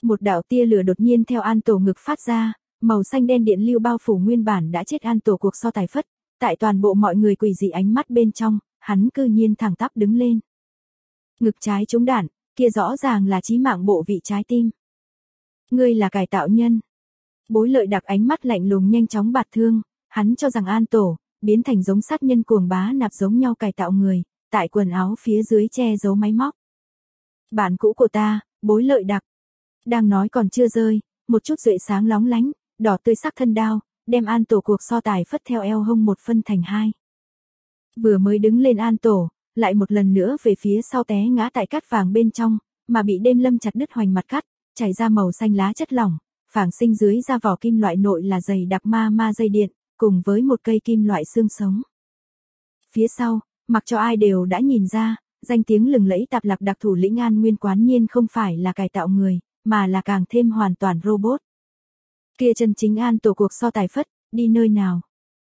Một đạo tia lửa đột nhiên theo An Tổ ngực phát ra, màu xanh đen điện lưu bao phủ nguyên bản đã chết An Tổ cuộc so tài phất, tại toàn bộ mọi người quỷ dị ánh mắt bên trong, hắn cư nhiên thẳng tắp đứng lên. Ngực trái trúng đạn, kia rõ ràng là chí mạng bộ vị trái tim. Ngươi là cải tạo nhân. Bối Lợi Đặc ánh mắt lạnh lùng nhanh chóng bạt thương, hắn cho rằng An Tổ biến thành giống sát nhân cuồng bá nạp giống nhau cải tạo người, tại quần áo phía dưới che giấu máy móc. Bạn cũ của ta, Bối Lợi Đặc. Đang nói còn chưa rơi, một chút duệ sáng lóng lánh, đỏ tươi sắc thân đao, đem An Tổ cuộc so tài phất theo eo hông một phân thành hai. Vừa mới đứng lên An Tổ, lại một lần nữa về phía sau té ngã tại cát vàng bên trong, mà bị Đêm Lâm chặt đứt hoành mặt cắt, chảy ra màu xanh lá chất lỏng, phảng sinh dưới da vỏ kim loại nội là dày đặc ma dây điện, cùng với một cây kim loại xương sống. Phía sau, mặc cho ai đều đã nhìn ra, danh tiếng lừng lẫy Tạp Lạc Đặc thủ lĩnh An Nguyên quán nhiên không phải là cải tạo người, mà là càng thêm hoàn toàn robot. Kia chân chính An Tổ cuộc so tài phất, đi nơi nào?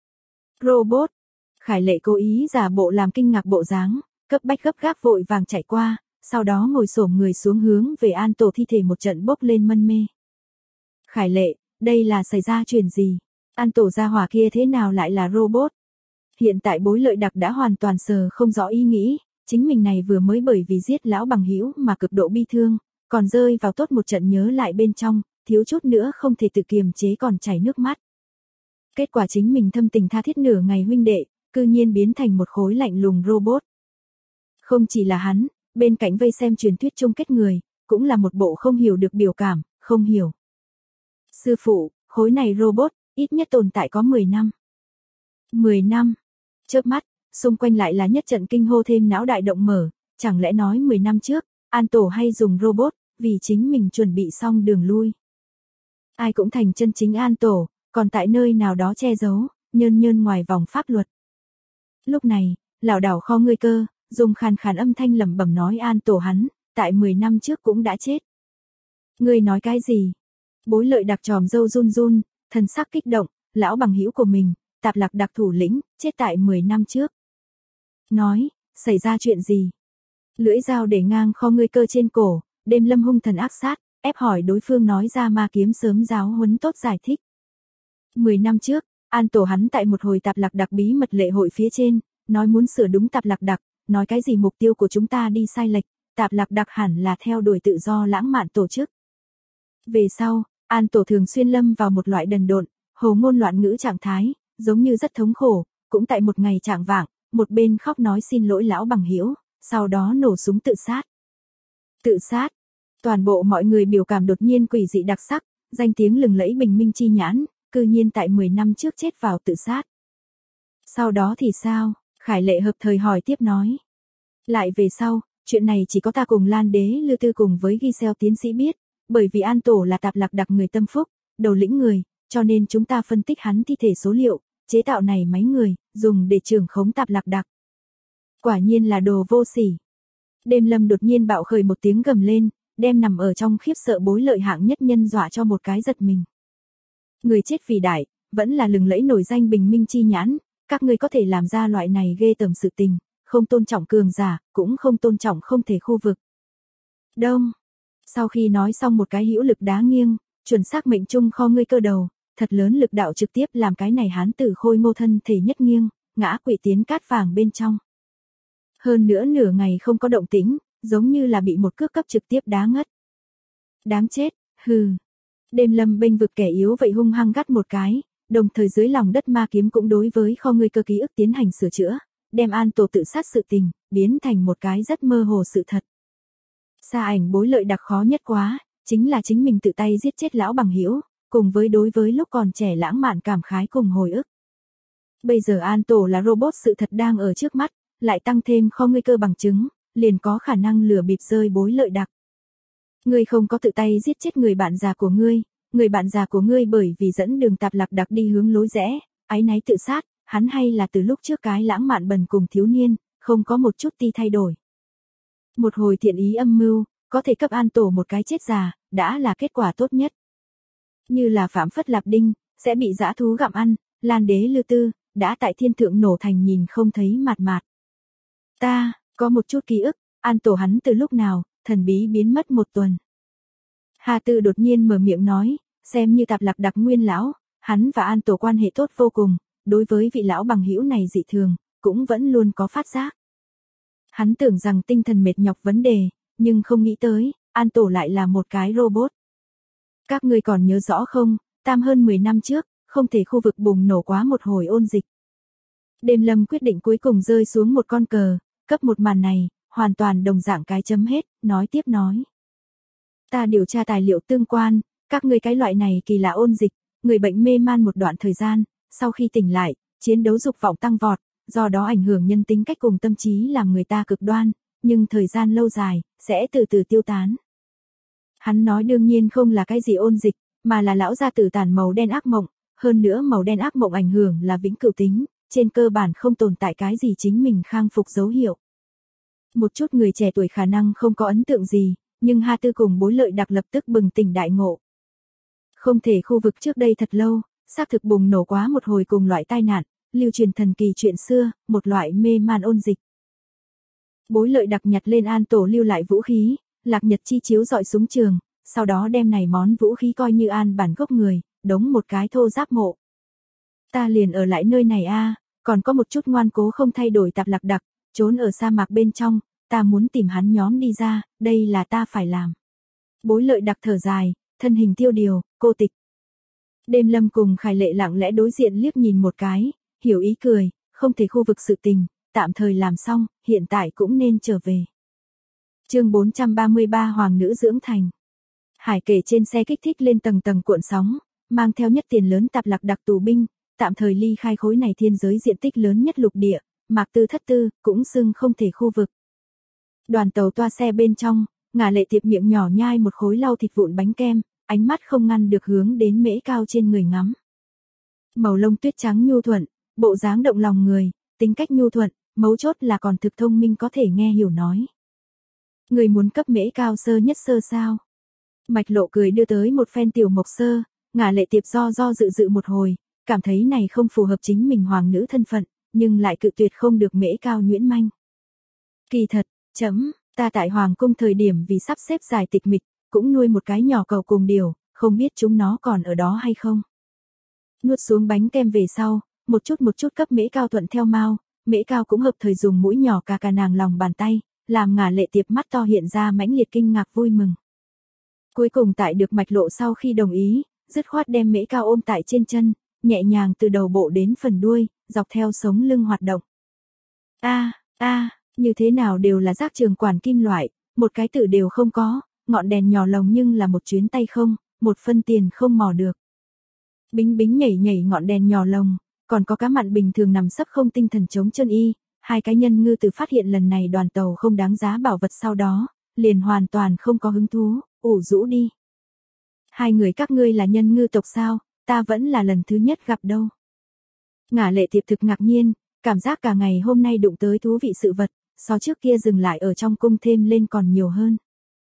Robot. Khải Lệ cố ý giả bộ làm kinh ngạc bộ dáng, cấp bách gấp gáp vội vàng chạy qua, sau đó ngồi xổm người xuống hướng về An Tổ thi thể một trận bốc lên mân mê. Khải Lệ, đây là xảy ra chuyện gì? An Tổ gia hỏa kia thế nào lại là robot? Hiện tại Bối Lợi Đặc đã hoàn toàn sờ không rõ ý nghĩ, chính mình này vừa mới bởi vì giết lão bằng hữu mà cực độ bi thương, còn rơi vào tốt một trận nhớ lại bên trong, thiếu chút nữa không thể tự kiềm chế còn chảy nước mắt. Kết quả chính mình thâm tình tha thiết nửa ngày huynh đệ, cư nhiên biến thành một khối lạnh lùng robot. Không chỉ là hắn, bên cạnh vây xem truyền thuyết chung kết người, cũng là một bộ không hiểu được biểu cảm, không hiểu. Sư phụ, khối này robot, ít nhất tồn tại có 10 năm. 10 năm. Chớp mắt, xung quanh lại là nhất trận kinh hô thêm não đại động mở, chẳng lẽ nói 10 năm trước, An Tổ hay dùng robot, vì chính mình chuẩn bị xong đường lui. Ai cũng thành chân chính An Tổ, còn tại nơi nào đó che giấu, nhơn ngoài vòng pháp luật. Lúc này, lảo đảo kho ngươi cơ, dùng khàn khàn âm thanh lẩm bẩm nói An Tổ hắn, tại 10 năm trước cũng đã chết. Ngươi nói cái gì? Bối Lợi Đặc tròm râu run run, thần sắc kích động, lão bằng hữu của mình, Tạp Lạc Đặc thủ lĩnh, chết tại 10 năm trước. Nói, xảy ra chuyện gì? Lưỡi dao để ngang kho ngươi cơ trên cổ, Đêm Lâm hung thần ác sát, ép hỏi đối phương nói ra ma kiếm sớm giáo huấn tốt giải thích. 10 năm trước, An Tổ hắn tại một hồi Tạp Lạc Đặc bí mật lễ hội phía trên, nói muốn sửa đúng Tạp Lạc Đặc, nói cái gì mục tiêu của chúng ta đi sai lệch, Tạp Lạc Đặc hẳn là theo đuổi tự do lãng mạn tổ chức. Về sau, An Tổ thường xuyên lâm vào một loại đần độn, hồ ngôn loạn ngữ trạng thái, giống như rất thống khổ, cũng tại một ngày trạng vạng, một bên khóc nói xin lỗi lão bằng hữu, sau đó nổ súng tự sát. Tự sát. Toàn bộ mọi người biểu cảm đột nhiên quỷ dị đặc sắc, danh tiếng lừng lẫy Bình Minh Chi Nhãn, cư nhiên tại 10 năm trước chết vào tự sát. Sau đó thì sao? Khải Lệ hợp thời hỏi tiếp nói. Lại về sau, chuyện này chỉ có ta cùng Lan Đế Lư Tư cùng với Giselle tiến sĩ biết, bởi vì An Tổ là Tạp Lạc Đặc người tâm phúc, đầu lĩnh người, cho nên chúng ta phân tích hắn thi thể số liệu, chế tạo này máy người, dùng để trưởng khống Tạp Lạc Đặc. Quả nhiên là đồ vô sỉ. Đêm Lâm đột nhiên bạo khởi một tiếng gầm lên, đem nằm ở trong khiếp sợ Bối Lợi hạng nhất nhân dọa cho một cái giật mình. Người chết vì đại, vẫn là lừng lẫy nổi danh Bình Minh Chi Nhãn, các ngươi có thể làm ra loại này ghê tởm sự tình, không tôn trọng cường giả, cũng không tôn trọng không thể khu vực. Đông. Sau khi nói xong một cái hữu lực đá nghiêng, chuẩn xác mệnh trung kho ngươi cơ đầu, thật lớn lực đạo trực tiếp làm cái này hán tử khôi ngô thân thể nhất nghiêng, ngã quỵ tiến cát vàng bên trong. Hơn nữa nửa ngày không có động tĩnh, giống như là bị một cước cấp trực tiếp đá ngất. Đáng chết, hừ. Đêm Lâm bênh vực kẻ yếu vậy hung hăng gắt một cái, đồng thời dưới lòng đất ma kiếm cũng đối với kho ngươi cơ ký ức tiến hành sửa chữa, đem An Tổ tự sát sự tình, biến thành một cái rất mơ hồ sự thật. Xa ảnh Bối Lợi Đặc khó nhất quá, chính là chính mình tự tay giết chết lão bằng hữu, cùng với đối với lúc còn trẻ lãng mạn cảm khái cùng hồi ức. Bây giờ An Tổ là robot sự thật đang ở trước mắt, lại tăng thêm kho ngươi cơ bằng chứng, liền có khả năng lừa bịp rơi Bối Lợi Đặc. Ngươi không có tự tay giết chết người bạn già của ngươi, người bạn già của ngươi bởi vì dẫn đường Tạp Lạc Đặc đi hướng lối rẽ, áy náy tự sát, hắn hay là từ lúc trước cái lãng mạn bần cùng thiếu niên, không có một chút ti thay đổi. Một hồi thiện ý âm mưu, có thể cấp An Tổ một cái chết già, đã là kết quả tốt nhất. Như là Phạm Phất Lạp Đinh, sẽ bị dã thú gặm ăn, Lan Đế Lư Tư, đã tại thiên thượng nổ thành nhìn không thấy mạt mạt. Ta, có một chút ký ức, An Tổ hắn từ lúc nào, thần bí biến mất một tuần. Hà Tư đột nhiên mở miệng nói, xem như Tạp Lạc Đặc nguyên lão, hắn và An Tổ quan hệ tốt vô cùng, đối với vị lão bằng hữu này dị thường, cũng vẫn luôn có phát giác. Hắn tưởng rằng tinh thần mệt nhọc vấn đề, nhưng không nghĩ tới, An Tổ lại là một cái robot. Các ngươi còn nhớ rõ không, tam hơn 10 năm trước, không thể khu vực bùng nổ quá một hồi ôn dịch. Đêm Lâm quyết định cuối cùng rơi xuống một con cờ, cấp một màn này, hoàn toàn đồng dạng cái chấm hết, nói tiếp nói. Ta điều tra tài liệu tương quan, các ngươi cái loại này kỳ lạ ôn dịch, người bệnh mê man một đoạn thời gian, sau khi tỉnh lại, chiến đấu dục vọng tăng vọt, do đó ảnh hưởng nhân tính cách cùng tâm trí làm người ta cực đoan, nhưng thời gian lâu dài, sẽ từ từ tiêu tán. Hắn nói đương nhiên không là cái gì ôn dịch, mà là lão gia tử tàn màu đen ác mộng, hơn nữa màu đen ác mộng ảnh hưởng là vĩnh cửu tính, trên cơ bản không tồn tại cái gì chính mình khang phục dấu hiệu. Một chút người trẻ tuổi khả năng không có ấn tượng gì, nhưng Hà Tư cùng Bối Lợi Đặc lập tức bừng tỉnh đại ngộ. Không thể khu vực trước đây thật lâu, xác thực bùng nổ quá một hồi cùng loại tai nạn, lưu truyền thần kỳ chuyện xưa, một loại mê man ôn dịch. Bối Lợi Đặc nhặt lên An Tổ lưu lại vũ khí, Lạc Nhật chi chiếu dọi súng trường, sau đó đem này món vũ khí coi như an bản gốc người, đống một cái thô giáp mộ. Ta liền ở lại nơi này a, còn có một chút ngoan cố không thay đổi Tạp Lạc Đặc, trốn ở sa mạc bên trong, ta muốn tìm hắn nhóm đi ra, đây là ta phải làm. Bối Lợi Đặc thở dài, thân hình tiêu điều, cô tịch. Đêm Lâm cùng Khải Lệ lặng lẽ đối diện liếc nhìn một cái, hiểu ý cười, không thể khu vực sự tình, tạm thời làm xong, hiện tại cũng nên trở về. Chương 433 Hoàng nữ dưỡng thành. Hải Kể trên xe kích thích lên tầng tầng cuộn sóng, mang theo nhất tiền lớn Tạp Lạc Đặc tù binh, tạm thời ly khai khối này thiên giới diện tích lớn nhất lục địa, Mạc Tư Thất Tư, cũng xưng không thể khu vực. Đoàn tàu toa xe bên trong, Ngả Lệ Tiệp miệng nhỏ nhai một khối lau thịt vụn bánh kem, ánh mắt không ngăn được hướng đến Mễ Cao trên người ngắm. Màu lông tuyết trắng nhu thuận, bộ dáng động lòng người, tính cách nhu thuận, mấu chốt là còn thực thông minh có thể nghe hiểu nói. Người muốn cấp Mễ Cao sơ nhất sơ sao? Mạch Lộ cười đưa tới một phen tiểu mộc sơ, Ngả Lệ Tiệp do dự một hồi, cảm thấy này không phù hợp chính mình hoàng nữ thân phận, nhưng lại cự tuyệt không được Mễ Cao nhuyễn manh. Kỳ thật, ta tại hoàng cung thời điểm vì sắp xếp giải tịch mịch, cũng nuôi một cái nhỏ cẩu cùng điều, không biết chúng nó còn ở đó hay không. Nuốt xuống bánh kem về sau, một chút cấp Mễ Cao thuận theo mau, Mễ Cao cũng hợp thời dùng mũi nhỏ cà nàng lòng bàn tay, làm Ngả Lệ Tiệp mắt to hiện ra mãnh liệt kinh ngạc vui mừng. Cuối cùng tại được Mạch Lộ sau khi đồng ý, dứt khoát đem Mễ Cao ôm tại trên chân, nhẹ nhàng từ đầu bộ đến phần đuôi, dọc theo sống lưng hoạt động. Như thế nào đều là rác trường quản kim loại, một cái tử đều không có, ngọn đèn nhỏ lồng nhưng là một chuyến tay không, một phân tiền không mò được. Bính bính nhảy ngọn đèn nhỏ lồng, còn có cá mặn bình thường nằm sấp không tinh thần chống chân y, hai cái nhân ngư từ phát hiện lần này đoàn tàu không đáng giá bảo vật sau đó, liền hoàn toàn không có hứng thú, ủ rũ đi. Hai người các ngươi là nhân ngư tộc sao, ta vẫn là lần thứ nhất gặp đâu. Ngả Lệ Tiệp thực ngạc nhiên, cảm giác cả ngày hôm nay đụng tới thú vị sự vật, so trước kia dừng lại ở trong cung thêm lên còn nhiều hơn.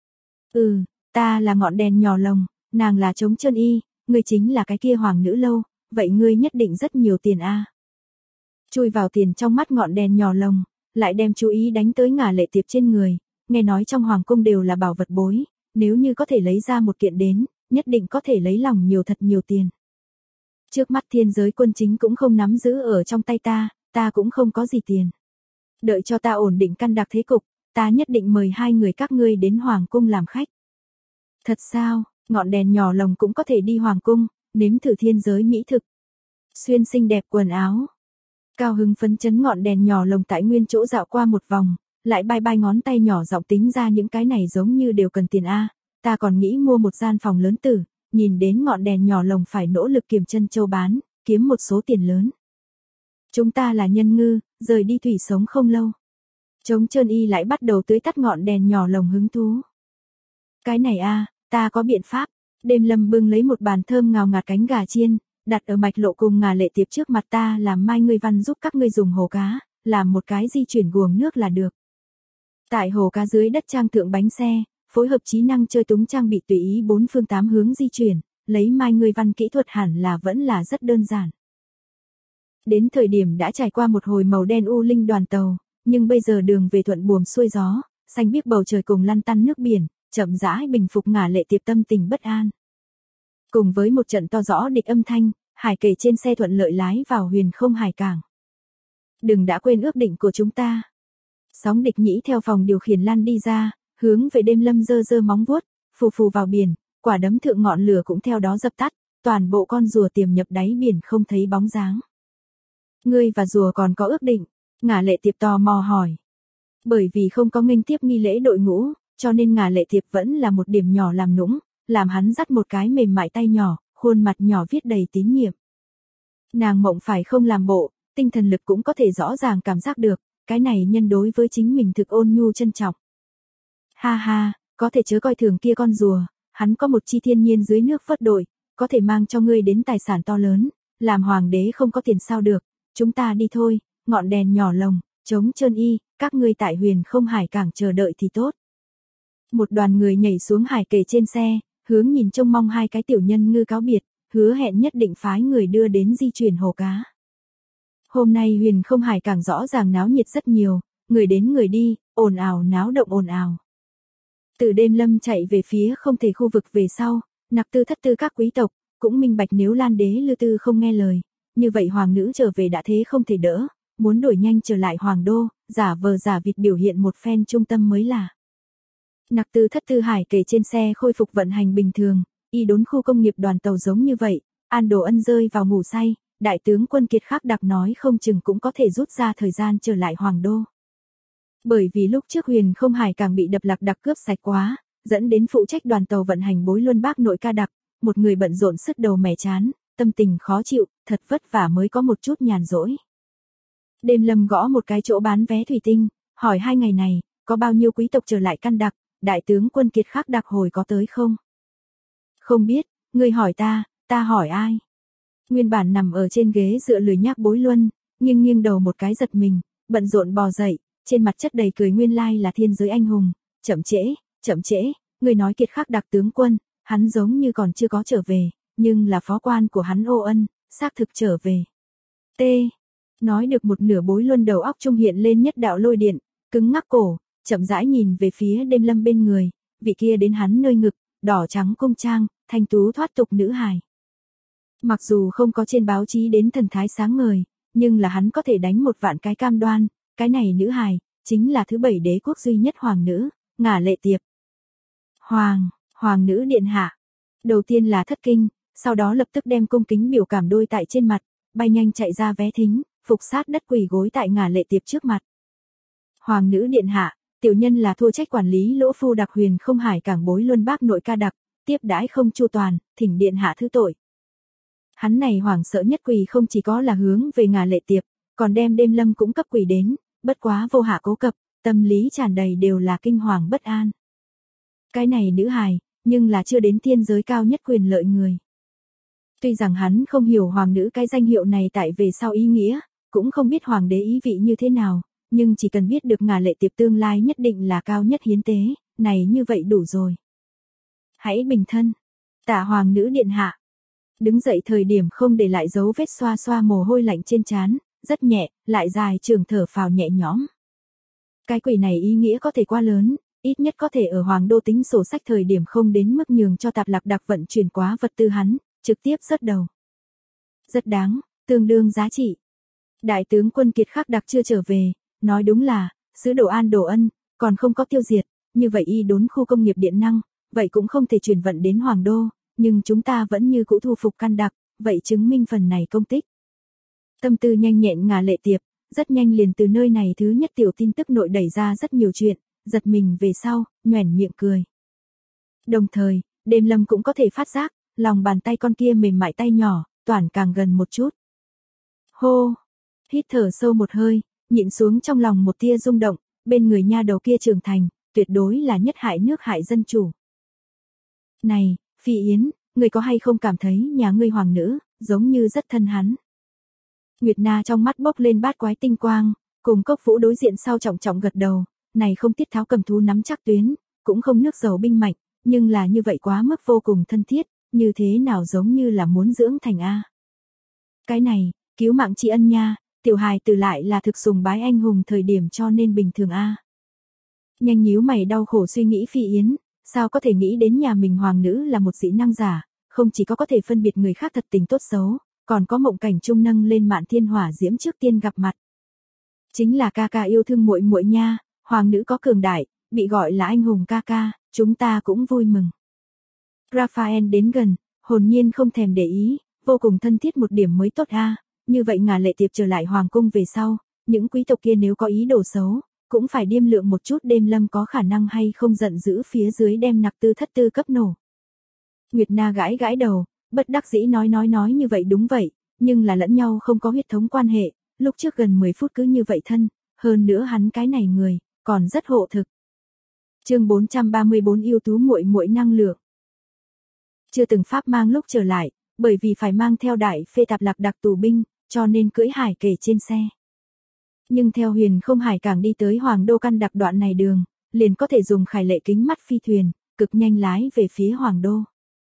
Ta là ngọn đèn nhỏ lồng, nàng là trống chân y, ngươi chính là cái kia hoàng nữ lâu, vậy ngươi nhất định rất nhiều tiền a. Chui vào tiền trong mắt ngọn đèn nhỏ lồng, lại đem chú ý đánh tới Ngả Lệ Tiệp trên người, nghe nói trong hoàng cung đều là bảo vật bối, nếu như có thể lấy ra một kiện đến, nhất định có thể lấy lòng nhiều thật nhiều tiền. Trước mắt thiên giới quân chính cũng không nắm giữ ở trong tay ta cũng không có gì tiền. Đợi cho ta ổn định căn đặc thế cục, ta nhất định mời hai người các ngươi đến hoàng cung làm khách. Thật sao, ngọn đèn nhỏ lồng cũng có thể đi hoàng cung, nếm thử thiên giới mỹ thực. Xuyên xinh đẹp quần áo. Cao hứng phấn chấn ngọn đèn nhỏ lồng tại nguyên chỗ dạo qua một vòng, lại bay ngón tay nhỏ giọng tính ra những cái này giống như đều cần tiền a. Ta còn nghĩ mua một gian phòng lớn tử, nhìn đến ngọn đèn nhỏ lồng phải nỗ lực kiềm chân châu bán, kiếm một số tiền lớn. Chúng ta là nhân ngư, rời đi thủy sống không lâu. Trống trơn y lại bắt đầu tưới tắt ngọn đèn nhỏ lồng hứng thú. Cái này ta có biện pháp. Đêm Lâm bưng lấy một bàn thơm ngào ngạt cánh gà chiên, đặt ở Mạch Lộ cùng Ngả Lệ Tiệp trước mặt ta làm mai ngươi văn giúp các ngươi dùng hồ cá, làm một cái di chuyển guồng nước là được. Tại hồ cá dưới đất trang thượng bánh xe, phối hợp trí năng chơi túng trang bị tùy ý bốn phương tám hướng di chuyển, lấy mai ngươi văn kỹ thuật hẳn là vẫn là rất đơn giản. Đến thời điểm đã trải qua một hồi màu đen u linh đoàn tàu, nhưng bây giờ đường về thuận buồm xuôi gió, xanh biếc bầu trời cùng lăn tăn nước biển, chậm rãi bình phục Ngả Lệ Tiệp tâm tình bất an. Cùng với một trận to rõ địch âm thanh, hải kể trên xe thuận lợi lái vào huyền không hải cảng. Đừng đã quên ước định của chúng ta. Sóng địch nhĩ theo phòng điều khiển lăn đi ra, hướng về Đêm Lâm giơ giơ móng vuốt, phù phù vào biển, quả đấm thượng ngọn lửa cũng theo đó dập tắt, toàn bộ con rùa tiềm nhập đáy biển không thấy bóng dáng. Ngươi và rùa còn có ước định? Ngả Lệ Tiệp tò mò hỏi. Bởi vì không có nghênh tiếp nghi lễ đội ngũ, cho nên Ngả Lệ Tiệp vẫn là một điểm nhỏ làm nũng, làm hắn dắt một cái mềm mại tay nhỏ, khuôn mặt nhỏ viết đầy tín nhiệm. Nàng mộng phải không làm bộ, tinh thần lực cũng có thể rõ ràng cảm giác được, cái này nhân đối với chính mình thực ôn nhu trân trọng. Ha ha, có thể chớ coi thường kia con rùa, hắn có một chi thiên nhiên dưới nước vớt đội, có thể mang cho ngươi đến tài sản to lớn, làm hoàng đế không có tiền sao được, chúng ta đi thôi, ngọn đèn nhỏ lồng, trống trơn y, các ngươi tại huyền không hải cảng chờ đợi thì tốt. Một đoàn người nhảy xuống hải kề trên xe, hướng nhìn trông mong hai cái tiểu nhân ngư cáo biệt, hứa hẹn nhất định phái người đưa đến di chuyển hồ cá. Hôm nay huyền không hải cảng rõ ràng náo nhiệt rất nhiều, người đến người đi, ồn ào náo động ồn ào. Từ Đêm Lâm chạy về phía không thể khu vực về sau, nặc tư thất tư các quý tộc, cũng minh bạch nếu Lan đế Lư Tư không nghe lời, như vậy hoàng nữ trở về đã thế không thể đỡ, muốn đổi nhanh trở lại hoàng đô, giả vờ giả vịt biểu hiện một phen trung tâm mới là. Nặc tư thất tư hải kể trên xe khôi phục vận hành bình thường, y đốn khu công nghiệp đoàn tàu giống như vậy, An Đồ Ân rơi vào ngủ say, đại tướng Quân Kiệt Khắc đặc nói không chừng cũng có thể rút ra thời gian trở lại hoàng đô. Bởi vì lúc trước huyền không hải càng bị đập lạc đặc cướp sạch quá, dẫn đến phụ trách đoàn tàu vận hành Bối Luân Bác nội ca đặc, một người bận rộn sứt đầu mẻ chán, tâm tình khó chịu, thật vất vả mới có một chút nhàn rỗi. Đêm Lâm gõ một cái chỗ bán vé thủy tinh, hỏi 2 ngày này, có bao nhiêu quý tộc trở lại căn đặc, đại tướng Quân Kiệt Khắc đặc hồi có tới không? Không biết, ngươi hỏi ta hỏi ai? Nguyên bản nằm ở trên ghế dựa lười nhác Bối Luân, nghiêng nghiêng đầu một cái giật mình, bận rộn bò dậy, trên mặt chất đầy cười nguyên lai là thiên giới anh hùng, chậm trễ, ngươi nói Kiệt Khắc đặc tướng quân, hắn giống như còn chưa có trở về, nhưng là phó quan của hắn Ô Ân, xác thực trở về. T. Nói được một nửa Bối Luân đầu óc trung hiện lên nhất đạo lôi điện, cứng ngắc cổ, chậm rãi nhìn về phía Đêm Lâm bên người, vị kia đến hắn nơi ngực, đỏ trắng cung trang, thanh tú thoát tục nữ hài. Mặc dù không có trên báo chí đến thần thái sáng ngời, nhưng là hắn có thể đánh một vạn cái cam đoan, cái này nữ hài, chính là thứ 7 đế quốc duy nhất hoàng nữ, Ngả Lệ Tiệp. Hoàng nữ điện hạ. Đầu tiên là thất kinh, sau đó lập tức đem cung kính biểu cảm đôi tại trên mặt, bay nhanh chạy ra vé thính, phục sát đất quỳ gối tại Ngả Lệ Tiệp trước mặt. Hoàng nữ điện hạ, tiểu nhân là thua trách quản lý lỗ phu đặc huyền không hải cảng Bối Luân Bác nội ca đặc, tiếp đãi không chu toàn, thỉnh điện hạ thứ tội. Hắn này hoảng sợ nhất quỳ không chỉ có là hướng về Ngả Lệ Tiệp, còn đem Đêm Lâm cũng cấp quỳ đến, bất quá vô hạ cố cập, tâm lý tràn đầy đều là kinh hoàng bất an. Cái này nữ hài, nhưng là chưa đến thiên giới cao nhất quyền lợi người. Tuy rằng hắn không hiểu hoàng nữ cái danh hiệu này tại về sau ý nghĩa, cũng không biết hoàng đế ý vị như thế nào, nhưng chỉ cần biết được Ngả Lệ Tiệp tương lai nhất định là cao nhất hiến tế, này như vậy đủ rồi. Hãy bình thân. Tạ hoàng nữ điện hạ. Đứng dậy thời điểm không để lại dấu vết xoa xoa mồ hôi lạnh trên trán, rất nhẹ, lại dài trường thở phào nhẹ nhõm. Cái quỷ này ý nghĩa có thể quá lớn, ít nhất có thể ở hoàng đô tính sổ sách thời điểm không đến mức nhường cho tạp lạc đặc vận chuyển quá vật tư hắn, trực tiếp rớt đầu. Rất đáng, tương đương giá trị. Đại tướng Quân Kiệt Khắc đặc chưa trở về, nói đúng là, sứ đồ An Đồ Ân, còn không có tiêu diệt, như vậy y đốn khu công nghiệp điện năng, vậy cũng không thể chuyển vận đến hoàng đô, nhưng chúng ta vẫn như cũ thu phục căn đặc, vậy chứng minh phần này công tích. Tâm tư nhanh nhẹn Ngả Lệ Tiệp, rất nhanh liền từ nơi này thứ nhất tiểu tin tức nội đẩy ra rất nhiều chuyện, giật mình về sau, nhoẻn miệng cười. Đồng thời, Đêm Lâm cũng có thể phát giác, lòng bàn tay con kia mềm mại tay nhỏ, toàn càng gần một chút. Hô! Hít thở sâu một hơi, nhịn xuống trong lòng một tia rung động, bên người nha đầu kia trưởng thành, tuyệt đối là nhất hại nước hại dân chủ. Này, Phi Yến, người có hay không cảm thấy nhà ngươi hoàng nữ, giống như rất thân hắn. Nguyệt Na trong mắt bốc lên bát quái tinh quang, cùng Cốc Vũ đối diện sau trọng trọng gật đầu, này không tiết tháo cầm thú nắm chắc tuyến, cũng không nước dầu binh mạnh, nhưng là như vậy quá mức vô cùng thân thiết, như thế nào giống như là muốn dưỡng thành A. Cái này, cứu mạng tri ân nha, tiểu hài từ lại là thực sùng bái anh hùng thời điểm cho nên bình thường A. Nhanh nhíu mày đau khổ suy nghĩ Phi Yến, Sao có thể nghĩ đến nhà mình hoàng nữ là một dị năng giả, không chỉ có thể phân biệt người khác thật tình tốt xấu, còn có mộng cảnh chung nâng lên mạn thiên hỏa diễm trước tiên gặp mặt. Chính là ca ca yêu thương muội muội nha, hoàng nữ có cường đại, bị gọi là anh hùng ca ca, chúng ta cũng vui mừng. Raphael đến gần, hồn nhiên không thèm để ý, vô cùng thân thiết một điểm mới tốt a. Như vậy Ngả Lệ Tiệp trở lại hoàng cung về sau, những quý tộc kia nếu có ý đồ xấu, cũng phải điềm lượng một chút đêm lâm có khả năng hay không giận dữ phía dưới đem nặc tư thất tư cấp nổ. Nguyệt Na gãi gãi đầu, bất đắc dĩ nói như vậy đúng vậy, nhưng là lẫn nhau không có huyết thống quan hệ, lúc trước gần 10 phút cứ như vậy thân, hơn nữa hắn cái này người, còn rất hộ thực. Chương 434 yêu tú muội muội năng lượng. Chưa từng pháp mang lúc trở lại, bởi vì phải mang theo đại phê tạp lạc đặc tù binh, cho nên cưỡi hải kể trên xe. Nhưng theo Huyền Không Hải Cảng đi tới Hoàng Đô căn đặc đoạn này đường, liền có thể dùng khải lệ kính mắt phi thuyền, cực nhanh lái về phía Hoàng Đô.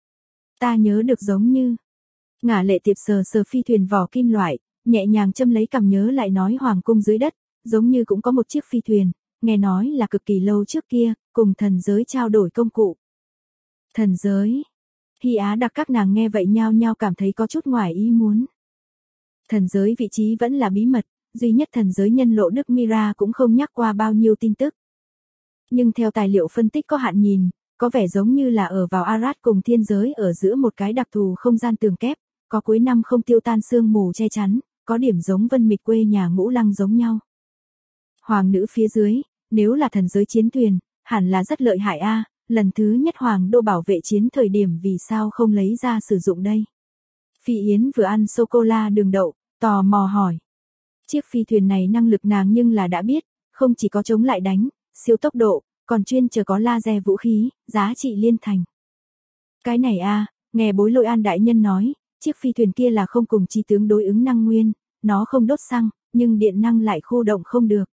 Ta nhớ được giống như, Ngả Lệ Tiệp sờ sờ phi thuyền vỏ kim loại, nhẹ nhàng châm lấy cằm nhớ lại nói hoàng cung dưới đất, giống như cũng có một chiếc phi thuyền, nghe nói là cực kỳ lâu trước kia, cùng thần giới trao đổi công cụ. Thần giới. Hy Á Đặc các nàng nghe vậy nhao nhao cảm thấy có chút ngoài ý muốn. Thần giới vị trí vẫn là bí mật, duy nhất thần giới nhân lộ Đức Mira cũng không nhắc qua bao nhiêu tin tức. Nhưng theo tài liệu phân tích có hạn nhìn, có vẻ giống như là ở vào Arad cùng thiên giới ở giữa một cái đặc thù không gian tường kép, có cuối năm không tiêu tan sương mù che chắn, có điểm giống Vân Mịch quê nhà Ngũ Lăng giống nhau. Hoàng nữ phía dưới, nếu là thần giới chiến thuyền, hẳn là rất lợi hại a. Lần thứ nhất Hoàng Đô bảo vệ chiến thời điểm vì sao không lấy ra sử dụng đây. Phi Yến vừa ăn sô-cô-la đường đậu, tò mò hỏi. Chiếc phi thuyền này năng lực nàng nhưng là đã biết, không chỉ có chống lại đánh, siêu tốc độ, còn chuyên chờ có laser vũ khí, giá trị liên thành. Cái này a, nghe Bối Lôi An đại nhân nói, chiếc phi thuyền kia là không cùng chi tướng đối ứng năng nguyên, nó không đốt xăng, nhưng điện năng lại khu động không được.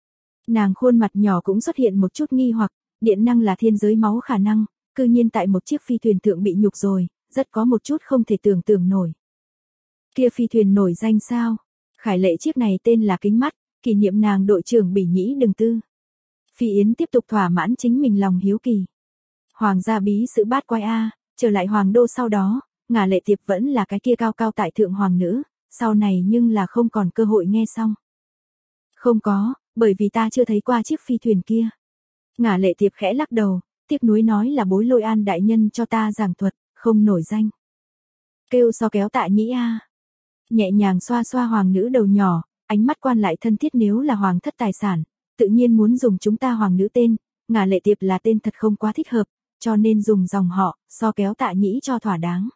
Nàng khuôn mặt nhỏ cũng xuất hiện một chút nghi hoặc, điện năng là thiên giới máu khả năng, cư nhiên tại một chiếc phi thuyền thượng bị nhục rồi, rất có một chút không thể tưởng tượng nổi. Kia phi thuyền nổi danh sao? Khải lệ chiếc này tên là Kính Mắt, kỷ niệm nàng đội trưởng Bỉ Nhĩ Đừng Tư. Phi Yến tiếp tục thỏa mãn chính mình lòng hiếu kỳ. Hoàng gia bí sự bát quái a, trở lại Hoàng Đô sau đó, Ngả Lệ Tiệp vẫn là cái kia cao cao tại thượng hoàng nữ, sau này nhưng là không còn cơ hội nghe xong. Không có, bởi vì ta chưa thấy qua chiếc phi thuyền kia. Ngả Lệ Tiệp khẽ lắc đầu, tiếc nuối nói là Bối Lôi An đại nhân cho ta giảng thuật, không nổi danh. Kêu so kéo Tạ Nhĩ a. Nhẹ nhàng xoa xoa hoàng nữ đầu nhỏ, ánh mắt quan lại thân thiết nếu là hoàng thất tài sản, tự nhiên muốn dùng chúng ta hoàng nữ tên, Ngả Lệ Tiệp là tên thật không quá thích hợp, cho nên dùng dòng họ, so kéo Tạ Nhĩ cho thỏa đáng.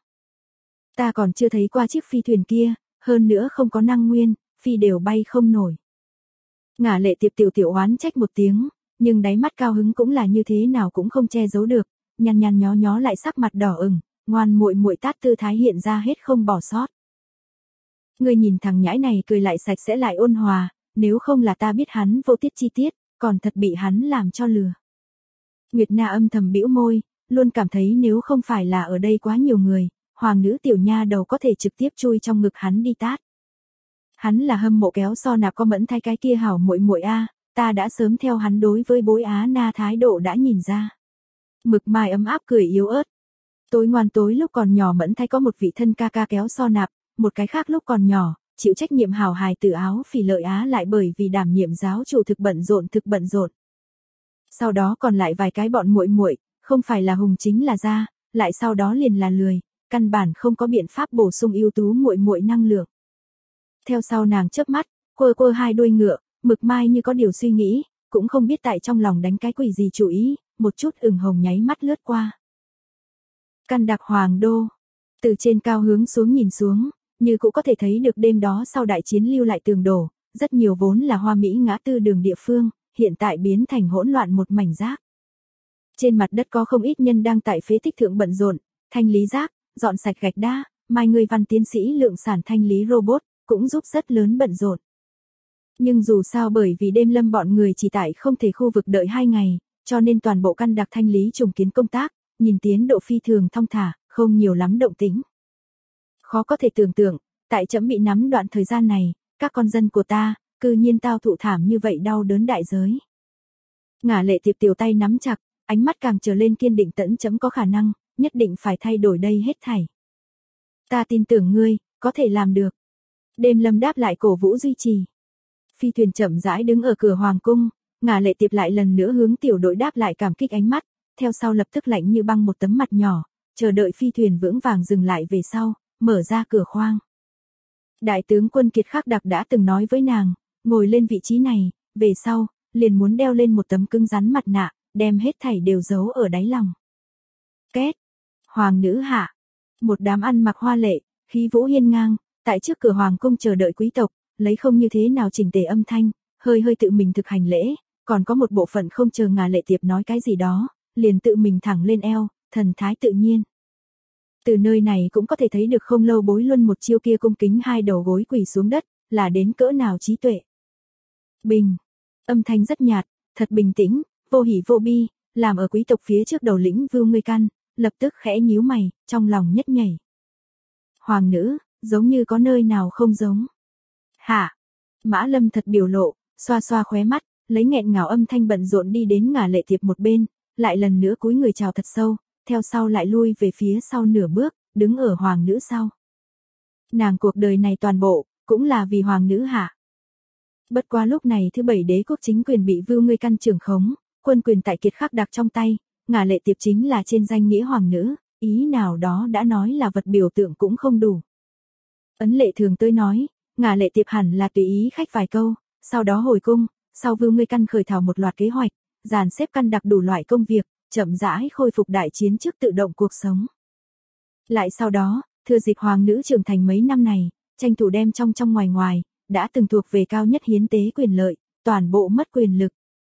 Ta còn chưa thấy qua chiếc phi thuyền kia, hơn nữa không có năng nguyên, phi đều bay không nổi. Ngả Lệ Tiệp tiểu oán trách một tiếng, nhưng đáy mắt cao hứng cũng là như thế nào cũng không che giấu được, nhăn nhăn nhó nhó lại sắc mặt đỏ ửng, ngoan muội muội tát tư thái hiện ra hết không bỏ sót. Ngươi nhìn thằng nhãi này cười lại sạch sẽ lại ôn hòa, nếu không là ta biết hắn vô tiết chi tiết, còn thật bị hắn làm cho lừa. Nguyệt Na âm thầm bĩu môi, luôn cảm thấy nếu không phải là ở đây quá nhiều người, hoàng nữ tiểu nha đầu có thể trực tiếp chui trong ngực hắn đi tát. Hắn là hâm mộ kéo so nạp có mẫn thay cái kia hảo muội muội a, ta đã sớm theo hắn đối với Bối Á Na thái độ đã nhìn ra. Mực Mai ấm áp cười yếu ớt. Tối ngoan tối lúc còn nhỏ mẫn thay có một vị thân ca ca kéo so nạp, một cái khác lúc còn nhỏ, chịu trách nhiệm hào hài tử áo Phỉ Lợi Á lại bởi vì đảm nhiệm giáo chủ thực bận rộn. Sau đó còn lại vài cái bọn muội muội, không phải là hùng chính là ra, lại sau đó liền là lười, căn bản không có biện pháp bổ sung ưu tú muội muội năng lượng. Theo sau nàng chớp mắt, quơ hai đuôi ngựa, Mực Mai như có điều suy nghĩ, cũng không biết tại trong lòng đánh cái quỷ gì chủ ý, một chút ửng hồng nháy mắt lướt qua. Căn đặc Hoàng Đô, từ trên cao hướng xuống nhìn xuống, như cũng có thể thấy được đêm đó sau đại chiến lưu lại tường đổ, rất nhiều vốn là hoa mỹ ngã tư đường địa phương, hiện tại biến thành hỗn loạn một mảnh rác. Trên mặt đất có không ít nhân đang tại phế tích thượng bận rộn, thanh lý rác, dọn sạch gạch đá, Mai Người Văn tiến sĩ lượng sản thanh lý robot, cũng giúp rất lớn bận rộn. Nhưng dù sao bởi vì đêm lâm bọn người chỉ tại không thể khu vực đợi 2 ngày, cho nên toàn bộ căn đặc thanh lý trùng kiến công tác, nhìn tiến độ phi thường thong thả, không nhiều lắm động tĩnh. Khó có thể tưởng tượng, tại trẫm bị nắm đoạn thời gian này, các con dân của ta, cư nhiên tao thụ thảm như vậy đau đớn đại giới. Ngả Lệ Tiệp tiểu tay nắm chặt, ánh mắt càng trở lên kiên định tẫn chấm có khả năng, nhất định phải thay đổi đây hết thảy. Ta tin tưởng ngươi, có thể làm được. Đêm Lâm đáp lại cổ vũ duy trì. Phi thuyền chậm rãi đứng ở cửa hoàng cung, Ngả Lệ Tiệp lại lần nữa hướng tiểu đội đáp lại cảm kích ánh mắt, theo sau lập tức lạnh như băng một tấm mặt nhỏ, chờ đợi phi thuyền vững vàng dừng lại về sau, mở ra cửa khoang. Đại tướng quân Kiệt Khắc Đặc đã từng nói với nàng, ngồi lên vị trí này, về sau, liền muốn đeo lên một tấm cứng rắn mặt nạ, đem hết thảy đều giấu ở đáy lòng. Két, hoàng nữ hạ, một đám ăn mặc hoa lệ, khí vũ hiên ngang, tại trước cửa hoàng cung chờ đợi quý tộc, lấy không như thế nào chỉnh tề âm thanh, hơi hơi tự mình thực hành lễ, còn có một bộ phận không chờ Ngả Lệ Tiệp nói cái gì đó, liền tự mình thẳng lên eo, thần thái tự nhiên. Từ nơi này cũng có thể thấy được không lâu Bối Luân một chiêu kia cung kính hai đầu gối quỳ xuống đất, là đến cỡ nào trí tuệ. Bình, âm thanh rất nhạt, thật bình tĩnh, vô hỉ vô bi, làm ở quý tộc phía trước đầu lĩnh Vưu Ngươi Căn, lập tức khẽ nhíu mày, trong lòng nhất nhảy. Hoàng nữ, giống như có nơi nào không giống. Hả? Mã Lâm thật biểu lộ, xoa xoa khóe mắt, lấy nghẹn ngào âm thanh bận rộn đi đến Ngả Lệ Tiệp một bên, lại lần nữa cúi người chào thật sâu, theo sau lại lui về phía sau nửa bước, đứng ở hoàng nữ sau. Nàng cuộc đời này toàn bộ, cũng là vì hoàng nữ hạ. Bất qua lúc này thứ 7 đế quốc chính quyền bị Vưu Ngươi Căn trưởng khống, quân quyền tại Kiệt Khắc Đặc trong tay, Ngả Lệ Tiệp chính là trên danh nghĩa hoàng nữ, ý nào đó đã nói là vật biểu tượng cũng không đủ. Ấn lệ thường tôi nói, Ngả Lệ Tiệp hẳn là tùy ý khách vài câu, sau đó hồi cung, sau Vưu Ngươi Căn khởi thảo một loạt kế hoạch, dàn xếp căn đặc đủ loại công việc, chậm rãi khôi phục đại chiến trước tự động cuộc sống. Lại sau đó, thừa dịp hoàng nữ trưởng thành mấy năm này, tranh thủ đem trong ngoài ngoài, đã từng thuộc về cao nhất hiến tế quyền lợi, toàn bộ mất quyền lực.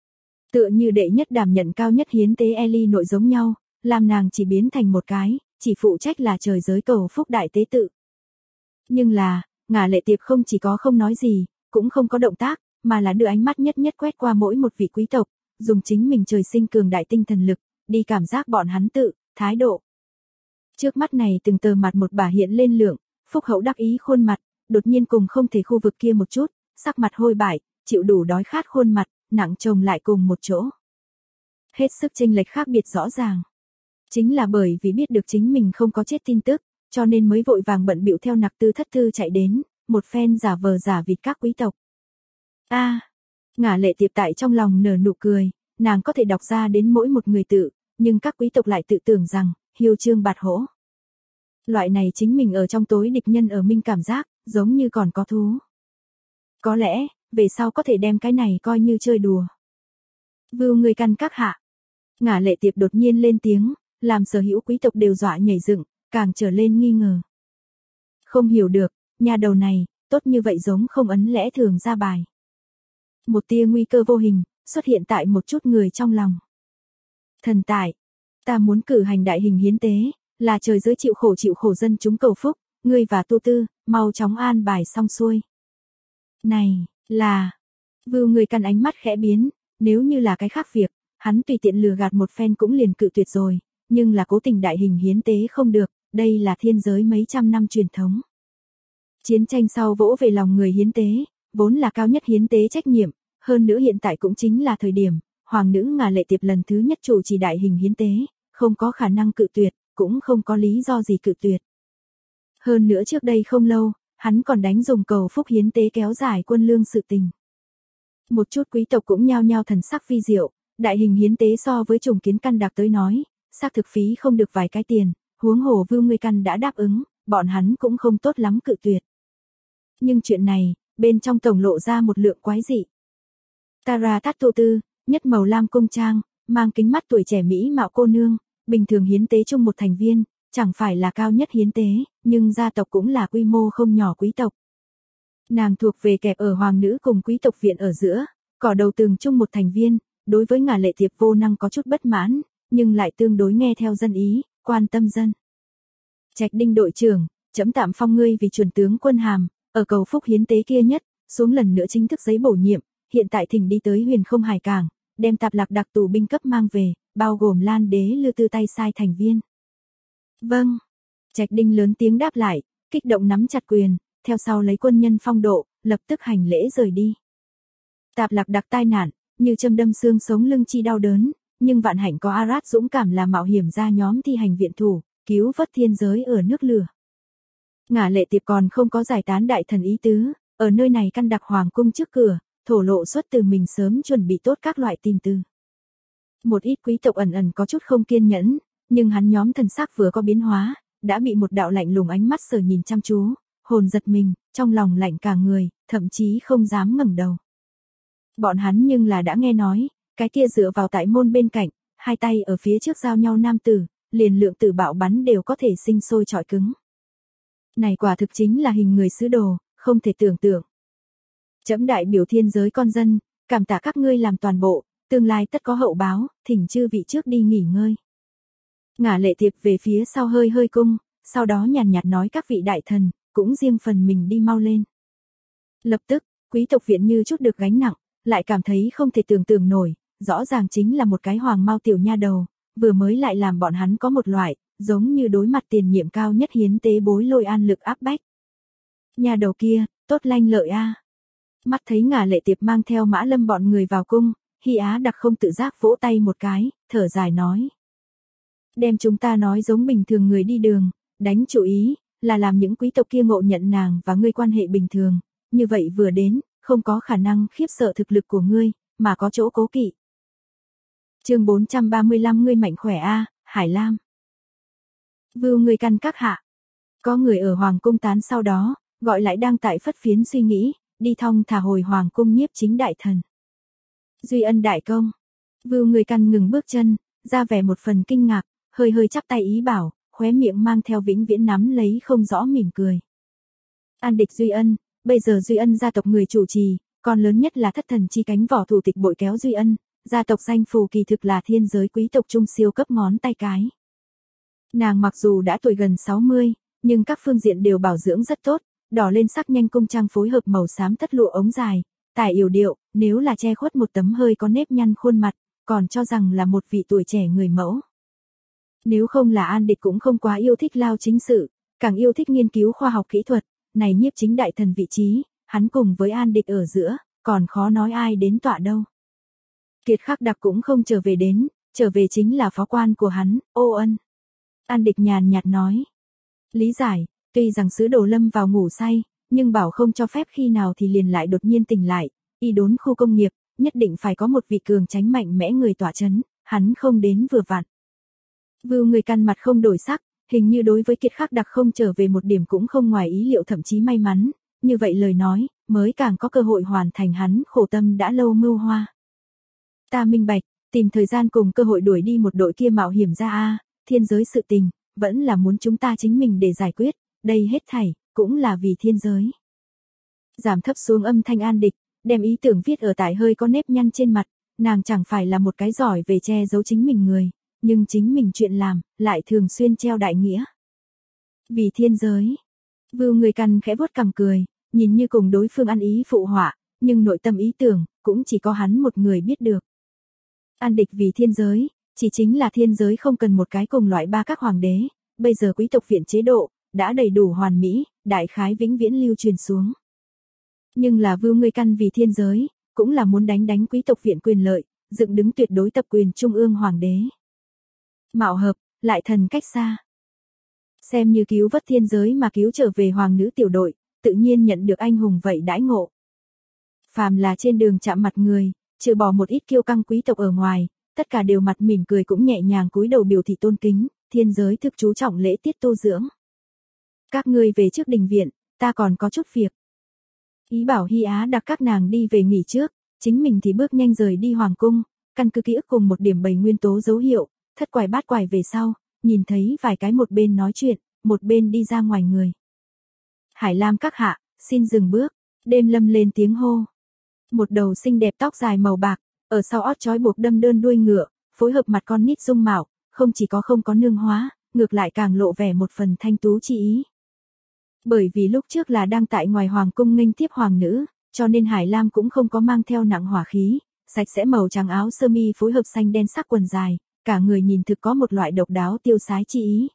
Tựa như đệ nhất đảm nhận cao nhất hiến tế Eli nội giống nhau, làm nàng chỉ biến thành một cái, chỉ phụ trách là trời giới cầu phúc đại tế tự. Nhưng là, Ngả Lệ Tiệp không chỉ có không nói gì, cũng không có động tác, mà là đưa ánh mắt nhất nhất quét qua mỗi một vị quý tộc, dùng chính mình trời sinh cường đại tinh thần lực, đi cảm giác bọn hắn tự, thái độ. Trước mắt này từng tờ mặt một bả hiện lên lượng, phúc hậu đắc ý khuôn mặt, đột nhiên cùng không thể khu vực kia một chút, sắc mặt hôi bại, chịu đủ đói khát khuôn mặt, nặng chồng lại cùng một chỗ. Hết sức chênh lệch khác biệt rõ ràng. Chính là bởi vì biết được chính mình không có chết tin tức, cho nên mới vội vàng bận bịu theo nặc tư thất thư chạy đến, một phen giả vờ giả vịt các quý tộc. Ngả Lệ Tiệp tại trong lòng nở nụ cười, nàng có thể đọc ra đến mỗi một người tự, nhưng các quý tộc lại tự tưởng rằng, hiêu trương bạt hỗ. Loại này chính mình ở trong tối địch nhân ở minh cảm giác, giống như còn có thú. Có lẽ, về sau có thể đem cái này coi như chơi đùa. Vưu Ngươi Căn các hạ. Ngả Lệ Tiệp đột nhiên lên tiếng, làm sở hữu quý tộc đều dọa nhảy dựng, càng trở lên nghi ngờ. Không hiểu được, nhà đầu này, tốt như vậy giống không ấn lẽ thường ra bài. Một tia nguy cơ vô hình, xuất hiện tại một chút người trong lòng. Thần tại, ta muốn cử hành đại hình hiến tế, là trời giới chịu khổ dân chúng cầu phúc, ngươi và Tu Tư, mau chóng an bài xong xuôi. Này, là, Vưu Ngươi Căn ánh mắt khẽ biến, nếu như là cái khác việc, hắn tùy tiện lừa gạt một phen cũng liền cự tuyệt rồi, nhưng là cố tình đại hình hiến tế không được, đây là thiên giới mấy trăm năm truyền thống. Chiến tranh sau vỗ về lòng người hiến tế, vốn là cao nhất hiến tế trách nhiệm, hơn nữa hiện tại cũng chính là thời điểm, hoàng nữ Ngả Lệ Tiệp lần thứ nhất chủ trì đại hình hiến tế, không có khả năng cự tuyệt, cũng không có lý do gì cự tuyệt. Hơn nữa trước đây không lâu, hắn còn đánh dùng cầu phúc hiến tế kéo dài quân lương sự tình. Một chút quý tộc cũng nhao nhao thần sắc vi diệu, đại hình hiến tế so với trùng kiến căn đặc tới nói, xác thực phí không được vài cái tiền, huống hồ Vưu Ngươi Căn đã đáp ứng, bọn hắn cũng không tốt lắm cự tuyệt. Nhưng chuyện này, bên trong tổng lộ ra một lượng quái dị. Tara Thát Tu Tư, nhất màu lam cung trang, mang kính mắt tuổi trẻ mỹ mạo cô nương, bình thường hiến tế chung một thành viên, chẳng phải là cao nhất hiến tế, nhưng gia tộc cũng là quy mô không nhỏ quý tộc. Nàng thuộc về kẹp ở hoàng nữ cùng quý tộc viện ở giữa, cỏ đầu tường chung một thành viên, đối với Ngả Lệ Tiệp vô năng có chút bất mãn, nhưng lại tương đối nghe theo dân ý, quan tâm dân. Trạch Đinh đội trưởng, trẫm tạm phong ngươi vì chuẩn tướng quân hàm, ở cầu phúc hiến tế kia nhất, xuống lần nữa chính thức giấy bổ nhiệm, hiện tại thỉnh đi tới Huyền Không Hải cảng, đem Tạp Lạc đặc tù binh cấp mang về, bao gồm Lan Đế Lư Tư tay sai thành viên. Vâng. Trạch Đinh lớn tiếng đáp lại, kích động nắm chặt quyền, theo sau lấy quân nhân phong độ, lập tức hành lễ rời đi. Tạp Lạc đặc tai nạn, như châm đâm xương sống lưng chi đau đớn, nhưng vạn hạnh có Arad dũng cảm là mạo hiểm ra nhóm thi hành viện thủ, cứu vớt thiên giới ở nước lửa. Ngả Lệ Tiệp còn không có giải tán đại thần ý tứ, ở nơi này căn đặc hoàng cung trước cửa, thổ lộ xuất từ mình sớm chuẩn bị tốt các loại tin từ. Một ít quý tộc ẩn ẩn có chút không kiên nhẫn, nhưng hắn nhóm thần sắc vừa có biến hóa, đã bị một đạo lạnh lùng ánh mắt sờ nhìn chăm chú, hồn giật mình, trong lòng lạnh cả người, thậm chí không dám ngẩng đầu. Bọn hắn nhưng là đã nghe nói, cái kia dựa vào tại môn bên cạnh, hai tay ở phía trước giao nhau nam tử, liền lượng tử bạo bắn đều có thể sinh sôi trọi cứng. Này quả thực chính là hình người sứ đồ, không thể tưởng tượng. Trẫm đại biểu thiên giới con dân, cảm tạ các ngươi làm toàn bộ, tương lai tất có hậu báo, thỉnh chư vị trước đi nghỉ ngơi. Ngả Lệ Tiệp về phía sau hơi hơi cung, sau đó nhàn nhạt nói các vị đại thần, cũng riêng phần mình đi mau lên. Lập tức, quý tộc viện như chút được gánh nặng, lại cảm thấy không thể tưởng tượng nổi, rõ ràng chính là một cái hoàng mao tiểu nha đầu, vừa mới lại làm bọn hắn có một loại, giống như đối mặt tiền nhiệm cao nhất hiến tế bối lôi an lực áp bách. Nha đầu kia, tốt lanh lợi a. Mắt thấy Ngả Lệ Tiệp mang theo Mã Lâm bọn người vào cung, Hy Á Đặc không tự giác vỗ tay một cái, thở dài nói. Đem chúng ta nói giống bình thường người đi đường, đánh chủ ý, là làm những quý tộc kia ngộ nhận nàng và ngươi quan hệ bình thường, như vậy vừa đến, không có khả năng khiếp sợ thực lực của ngươi, mà có chỗ cố kỵ. Chương 435 ngươi mạnh khỏe a, Hải Lam. Vưu ngươi căn các hạ. Có người ở hoàng cung tán sau đó, gọi lại đang tại phất phiến suy nghĩ, đi thong thả hồi hoàng cung nhiếp chính đại thần. Duy Ân đại công. Vưu người căn ngừng bước chân, ra vẻ một phần kinh ngạc, hơi hơi chắp tay ý bảo, khóe miệng mang theo vĩnh viễn nắm lấy không rõ mỉm cười. An địch Duy Ân, bây giờ Duy Ân gia tộc người chủ trì, còn lớn nhất là thất thần chi cánh vỏ thủ tịch bội kéo Duy Ân, gia tộc danh phù kỳ thực là thiên giới quý tộc trung siêu cấp ngón tay cái. Nàng mặc dù đã tuổi gần 60, nhưng các phương diện đều bảo dưỡng rất tốt, đỏ lên sắc nhanh cung trang phối hợp màu xám thất lụa ống dài, tài yểu điệu, nếu là che khuất một tấm hơi có nếp nhăn khuôn mặt, còn cho rằng là một vị tuổi trẻ người mẫu. Nếu không là An Địch cũng không quá yêu thích lao chính sự, càng yêu thích nghiên cứu khoa học kỹ thuật, này nhiếp chính đại thần vị trí, hắn cùng với An Địch ở giữa, còn khó nói ai đến tọa đâu. Kiệt Khắc Đặc cũng không trở về chính là phó quan của hắn, Ô Ân. An Địch nhàn nhạt nói. Lý giải, tuy rằng sứ đồ lâm vào ngủ say, nhưng bảo không cho phép khi nào thì liền lại đột nhiên tỉnh lại, y đốn khu công nghiệp, nhất định phải có một vị cường tránh mạnh mẽ người tỏa chấn, hắn không đến vừa vặn. Vưu người căn mặt không đổi sắc, hình như đối với Kiệt Khắc Đặc không trở về một điểm cũng không ngoài ý liệu thậm chí may mắn, như vậy lời nói, mới càng có cơ hội hoàn thành hắn khổ tâm đã lâu mưu hoa. Ta minh bạch, tìm thời gian cùng cơ hội đuổi đi một đội kia mạo hiểm ra a, thiên giới sự tình, vẫn là muốn chúng ta chính mình để giải quyết, đây hết thảy, cũng là vì thiên giới. Giảm thấp xuống âm thanh An Địch, đem ý tưởng viết ở tại hơi có nếp nhăn trên mặt, nàng chẳng phải là một cái giỏi về che giấu chính mình người, nhưng chính mình chuyện làm, lại thường xuyên treo đại nghĩa. Vì thiên giới. Vưu người căn khẽ vuốt cằm cười, nhìn như cùng đối phương ăn ý phụ họa, nhưng nội tâm ý tưởng, cũng chỉ có hắn một người biết được. An Địch vì thiên giới, chỉ chính là thiên giới không cần một cái cùng loại ba các hoàng đế, bây giờ quý tộc viện chế độ, đã đầy đủ hoàn mỹ, đại khái vĩnh viễn lưu truyền xuống. Nhưng là Vưu người căn vì thiên giới, cũng là muốn đánh quý tộc viện quyền lợi, dựng đứng tuyệt đối tập quyền trung ương hoàng đế. Mạo hợp, lại thần cách xa. Xem như cứu vớt thiên giới mà cứu trở về hoàng nữ tiểu đội, tự nhiên nhận được anh hùng vậy đãi ngộ. Phàm là trên đường chạm mặt người, trừ bỏ một ít kiêu căng quý tộc ở ngoài, tất cả đều mặt mỉm cười cũng nhẹ nhàng cúi đầu biểu thị tôn kính, thiên giới thực chú trọng lễ tiết tu dưỡng. Các ngươi về trước đình viện, ta còn có chút việc. Ý bảo Hy Á Đặc các nàng đi về nghỉ trước, chính mình thì bước nhanh rời đi hoàng cung, căn cứ ký ức cùng một điểm 7 nguyên tố dấu hiệu, thất quải bát quải về sau, nhìn thấy vài cái một bên nói chuyện, một bên đi ra ngoài người. Hải Lam các hạ, xin dừng bước, đêm lâm lên tiếng hô. Một đầu xinh đẹp tóc dài màu bạc, ở sau ót trói buộc đâm đơn đuôi ngựa, phối hợp mặt con nít dung mạo, không chỉ có không có nương hóa, ngược lại càng lộ vẻ một phần thanh tú chi ý. Bởi vì lúc trước là đang tại ngoài hoàng cung nghênh tiếp hoàng nữ, cho nên Hải Lam cũng không có mang theo nặng hỏa khí, sạch sẽ màu trắng áo sơ mi phối hợp xanh đen sắc quần dài, cả người nhìn thực có một loại độc đáo tiêu sái chi ý.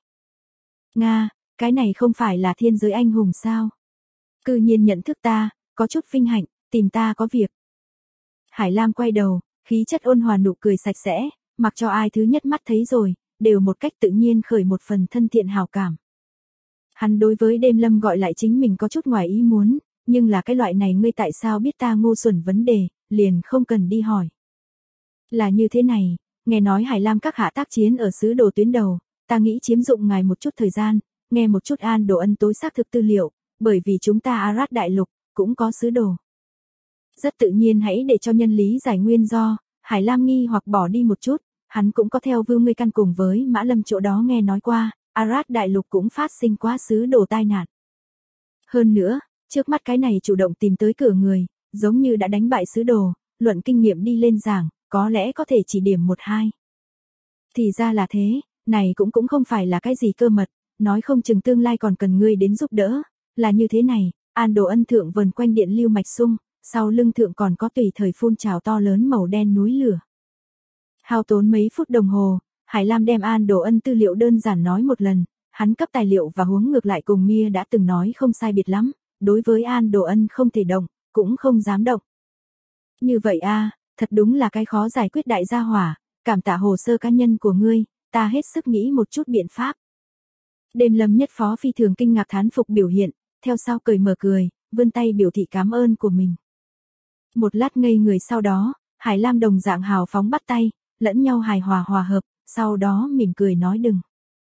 Nga, cái này không phải là thiên giới anh hùng sao? Cư nhiên nhận thức ta, có chút vinh hạnh, tìm ta có việc. Hải Lam quay đầu, khí chất ôn hòa nụ cười sạch sẽ, mặc cho ai thứ nhất mắt thấy rồi, đều một cách tự nhiên khởi một phần thân thiện hào cảm. Hắn đối với đêm lâm gọi lại chính mình có chút ngoài ý muốn, nhưng là cái loại này ngươi tại sao biết ta ngu xuẩn vấn đề, liền không cần đi hỏi. Là như thế này, nghe nói Hải Lam các hạ tác chiến ở xứ đồ tuyến đầu, ta nghĩ chiếm dụng ngài một chút thời gian, nghe một chút An Đồ Ân tối xác thực tư liệu, bởi vì chúng ta Arad đại lục, cũng có xứ đồ. Rất tự nhiên hãy để cho nhân lý giải nguyên do, Hải Lam nghi hoặc bỏ đi một chút, hắn cũng có theo Vưu Ngươi Căn cùng với Mã Lâm chỗ đó nghe nói qua, Arad đại lục cũng phát sinh quá xứ đồ tai nạn. Hơn nữa, trước mắt cái này chủ động tìm tới cửa người, giống như đã đánh bại xứ đồ, luận kinh nghiệm đi lên giảng, có lẽ có thể chỉ điểm 1-2. Thì ra là thế, này cũng không phải là cái gì cơ mật, nói không chừng tương lai còn cần ngươi đến giúp đỡ, là như thế này, An Đồ Ân thượng vần quanh điện lưu mạch sung, sau lưng thượng còn có tùy thời phun trào to lớn màu đen núi lửa. Hao tốn mấy phút đồng hồ, Hải Lam đem An Đồ Ân tư liệu đơn giản nói một lần, hắn cấp tài liệu và huống ngược lại cùng Mia đã từng nói không sai biệt lắm, đối với An Đồ Ân không thể động, cũng không dám động. Như vậy a, thật đúng là cái khó giải quyết đại gia hỏa, cảm tạ hồ sơ cá nhân của ngươi, ta hết sức nghĩ một chút biện pháp. Đêm lâm nhất phó phi thường kinh ngạc thán phục biểu hiện, theo sau cười mở cười, vươn tay biểu thị cảm ơn của mình. Một lát ngây người sau đó, Hải Lam đồng dạng hào phóng bắt tay, lẫn nhau hài hòa hòa hợp, sau đó mỉm cười nói đừng.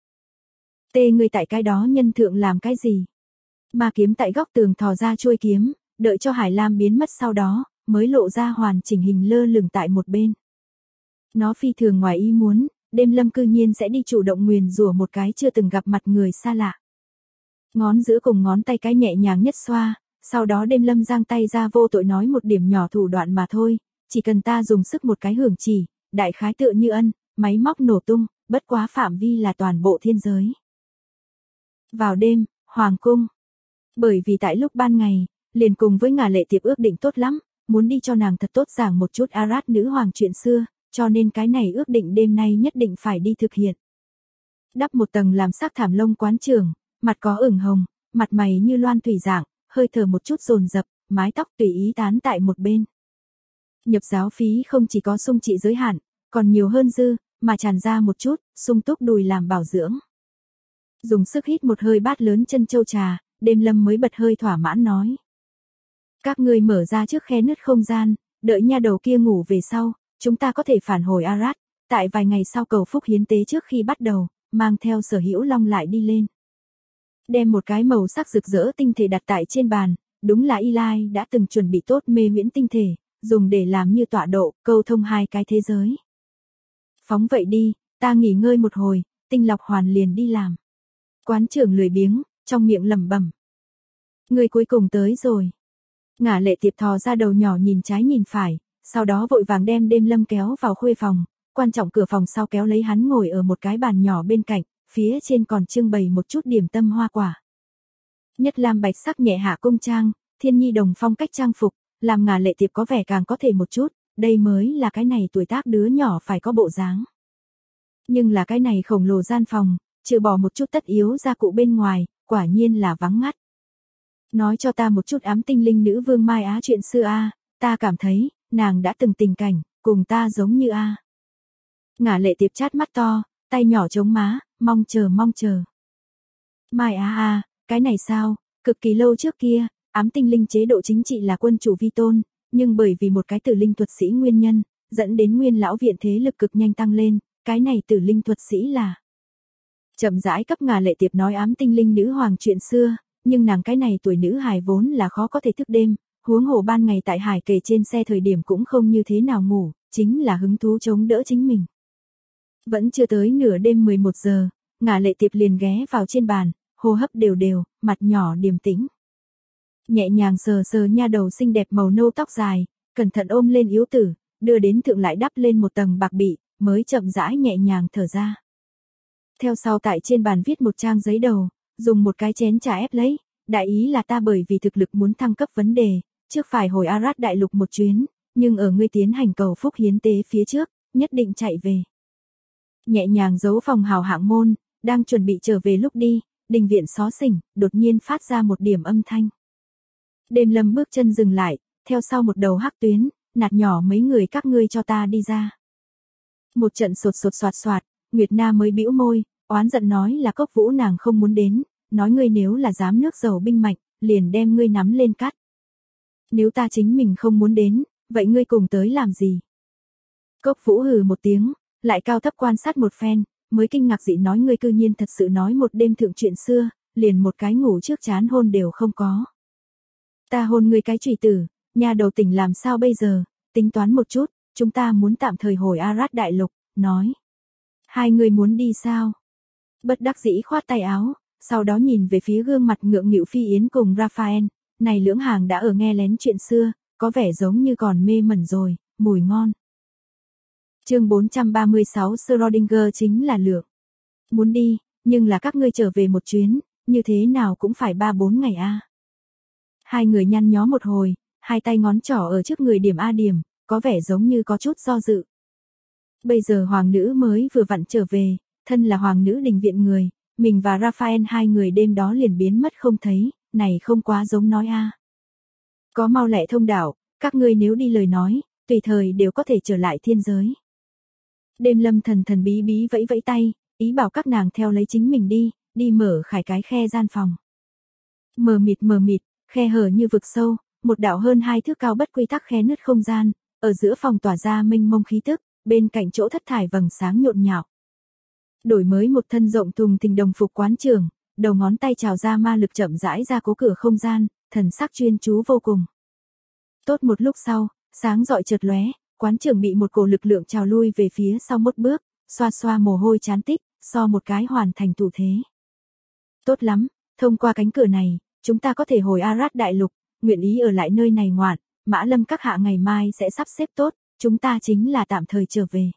Tê ngươi tại cái đó nhân thượng làm cái gì? Ma kiếm tại góc tường thò ra chuôi kiếm, đợi cho Hải Lam biến mất sau đó, mới lộ ra hoàn chỉnh hình lơ lửng tại một bên. Nó phi thường ngoài ý muốn, đêm lâm cư nhiên sẽ đi chủ động nguyền rủa một cái chưa từng gặp mặt người xa lạ. Ngón giữa cùng ngón tay cái nhẹ nhàng nhất xoa, sau đó đêm lâm giang tay ra vô tội nói một điểm nhỏ thủ đoạn mà thôi, chỉ cần ta dùng sức một cái hưởng chỉ, đại khái tựa như ân, máy móc nổ tung, bất quá phạm vi là toàn bộ thiên giới. Vào đêm, Hoàng cung. Bởi vì tại lúc ban ngày, liền cùng với Ngà Lệ Tiệp ước định tốt lắm, muốn đi cho nàng thật tốt giảng một chút Arad nữ hoàng chuyện xưa, cho nên cái này ước định đêm nay nhất định phải đi thực hiện. Đắp một tầng làm sắc thảm lông quán trường, mặt có ửng hồng, mặt mày như loan thủy dạng, hơi thở một chút dồn dập, mái tóc tùy ý tán tại một bên. Nhập giáo phí không chỉ có sung trị giới hạn, còn nhiều hơn dư, mà tràn ra một chút, sung túc đùi làm bảo dưỡng. Dùng sức hít một hơi bát lớn chân châu trà, đêm lâm mới bật hơi thỏa mãn nói. Các ngươi mở ra trước khe nứt không gian, đợi nha đầu kia ngủ về sau, chúng ta có thể phản hồi Arad, tại vài ngày sau cầu phúc hiến tế trước khi bắt đầu, mang theo Sở Hữu Long lại đi lên. Đem một cái màu sắc rực rỡ tinh thể đặt tại trên bàn, đúng là Eli đã từng chuẩn bị tốt mê huyễn tinh thể, dùng để làm như tọa độ, câu thông hai cái thế giới. Phóng vậy đi, ta nghỉ ngơi một hồi, tinh lọc hoàn liền đi làm. Quán trưởng lười biếng, trong miệng lẩm bẩm. Người cuối cùng tới rồi. Ngả Lệ Tiệp thò ra đầu nhỏ nhìn trái nhìn phải, sau đó vội vàng đem đêm lâm kéo vào khuê phòng, quan trọng cửa phòng sau kéo lấy hắn ngồi ở một cái bàn nhỏ bên cạnh, phía trên còn trưng bày một chút điểm tâm hoa quả. Nhất lam bạch sắc nhẹ hạ cung trang, thiên nhi đồng phong cách trang phục, làm Ngả Lệ Tiệp có vẻ càng có thể một chút, đây mới là cái này tuổi tác đứa nhỏ phải có bộ dáng. Nhưng là cái này khổng lồ gian phòng, trừ bỏ một chút tất yếu gia cụ bên ngoài, quả nhiên là vắng ngắt. Nói cho ta một chút ám tinh linh nữ vương Mai Á chuyện xưa a, ta cảm thấy, nàng đã từng tình cảnh, cùng ta giống như a. Ngả Lệ Tiệp chát mắt to, tay nhỏ chống má, mong chờ. Mai Á a, cái này sao, cực kỳ lâu trước kia, ám tinh linh chế độ chính trị là quân chủ vi tôn, nhưng bởi vì một cái tử linh thuật sĩ nguyên nhân, dẫn đến nguyên lão viện thế lực cực nhanh tăng lên, cái này tử linh thuật sĩ là. Chậm rãi cấp Ngả Lệ Tiệp nói ám tinh linh nữ hoàng chuyện xưa, nhưng nàng cái này tuổi nữ hài vốn là khó có thể thức đêm, huống hồ ban ngày tại hải kề trên xe thời điểm cũng không như thế nào ngủ, chính là hứng thú chống đỡ chính mình. Vẫn chưa tới nửa đêm 11 giờ, Ngả Lệ Tiệp liền ghé vào trên bàn, hô hấp đều đều, mặt nhỏ điềm tĩnh. Nhẹ nhàng sờ nha đầu xinh đẹp màu nâu tóc dài, cẩn thận ôm lên yếu tử, đưa đến thượng lại đắp lên một tầng bạc bị, mới chậm rãi nhẹ nhàng thở ra. Theo sau tại trên bàn viết một trang giấy đầu, dùng một cái chén trà ép lấy, đại ý là ta bởi vì thực lực muốn thăng cấp vấn đề, trước phải hồi Arad đại lục một chuyến, nhưng ở ngươi tiến hành cầu phúc hiến tế phía trước, nhất định chạy về. Nhẹ nhàng giấu phòng hào hạng môn, đang chuẩn bị trở về lúc đi, đình viện xó xỉnh, đột nhiên phát ra một điểm âm thanh. Đêm lâm bước chân dừng lại, theo sau một đầu hắc tuyến, nạt nhỏ mấy người các ngươi cho ta đi ra. Một trận sột sột soạt soạt, Nguyệt Na mới bĩu môi, oán giận nói là Cốc Vũ nàng không muốn đến, nói ngươi nếu là dám nước giàu binh mạnh, liền đem ngươi nắm lên cắt. Nếu ta chính mình không muốn đến, vậy ngươi cùng tới làm gì? Cốc Vũ hừ một tiếng, lại cao thấp quan sát một phen, mới kinh ngạc dị nói ngươi cư nhiên thật sự nói một đêm thượng chuyện xưa, liền một cái ngủ trước chán hôn đều không có. Ta hôn ngươi cái trùy tử, nhà đầu tỉnh làm sao bây giờ, tính toán một chút, chúng ta muốn tạm thời hồi Arad Đại Lục, nói. Hai người muốn đi sao? Bất đắc dĩ khoát tay áo, sau đó nhìn về phía gương mặt ngượng nghịu Phi Yến cùng Raphael, này lưỡng hàng đã ở nghe lén chuyện xưa, có vẻ giống như còn mê mẩn rồi, mùi ngon. Chương 436 Schrödinger chính là lượng. Muốn đi, nhưng là các ngươi trở về một chuyến, như thế nào cũng phải 3-4 ngày a. Hai người nhăn nhó một hồi, hai tay ngón trỏ ở trước người điểm A điểm, có vẻ giống như có chút do dự. Bây giờ hoàng nữ mới vừa vặn trở về, thân là hoàng nữ đình viện người, mình và Raphael hai người đêm đó liền biến mất không thấy, này không quá giống nói a. Có mau lẹ thông đạo, các ngươi nếu đi lời nói, tùy thời đều có thể trở lại thiên giới. Đêm Lâm thần thần bí bí vẫy vẫy tay, ý bảo các nàng theo lấy chính mình đi mở khải cái khe gian phòng. Mờ mịt, khe hở như vực sâu, một đạo hơn 2 thước cao bất quy tắc khe nứt không gian, ở giữa phòng tỏa ra mênh mông khí tức, bên cạnh chỗ thất thải vầng sáng nhộn nhạo. Đổi mới một thân rộng thùng thình đồng phục quán trưởng, đầu ngón tay trào ra ma lực chậm rãi ra cố cửa không gian, thần sắc chuyên chú vô cùng. Tốt một lúc sau, sáng rọi chợt lóe, quán trưởng bị một cổ lực lượng trào lui về phía sau một bước, xoa xoa mồ hôi chán tích, so một cái hoàn thành thủ thế. Tốt lắm, thông qua cánh cửa này, chúng ta có thể hồi Arad Đại Lục, nguyện ý ở lại nơi này ngoạn, Mã Lâm các hạ ngày mai sẽ sắp xếp tốt, chúng ta chính là tạm thời trở về.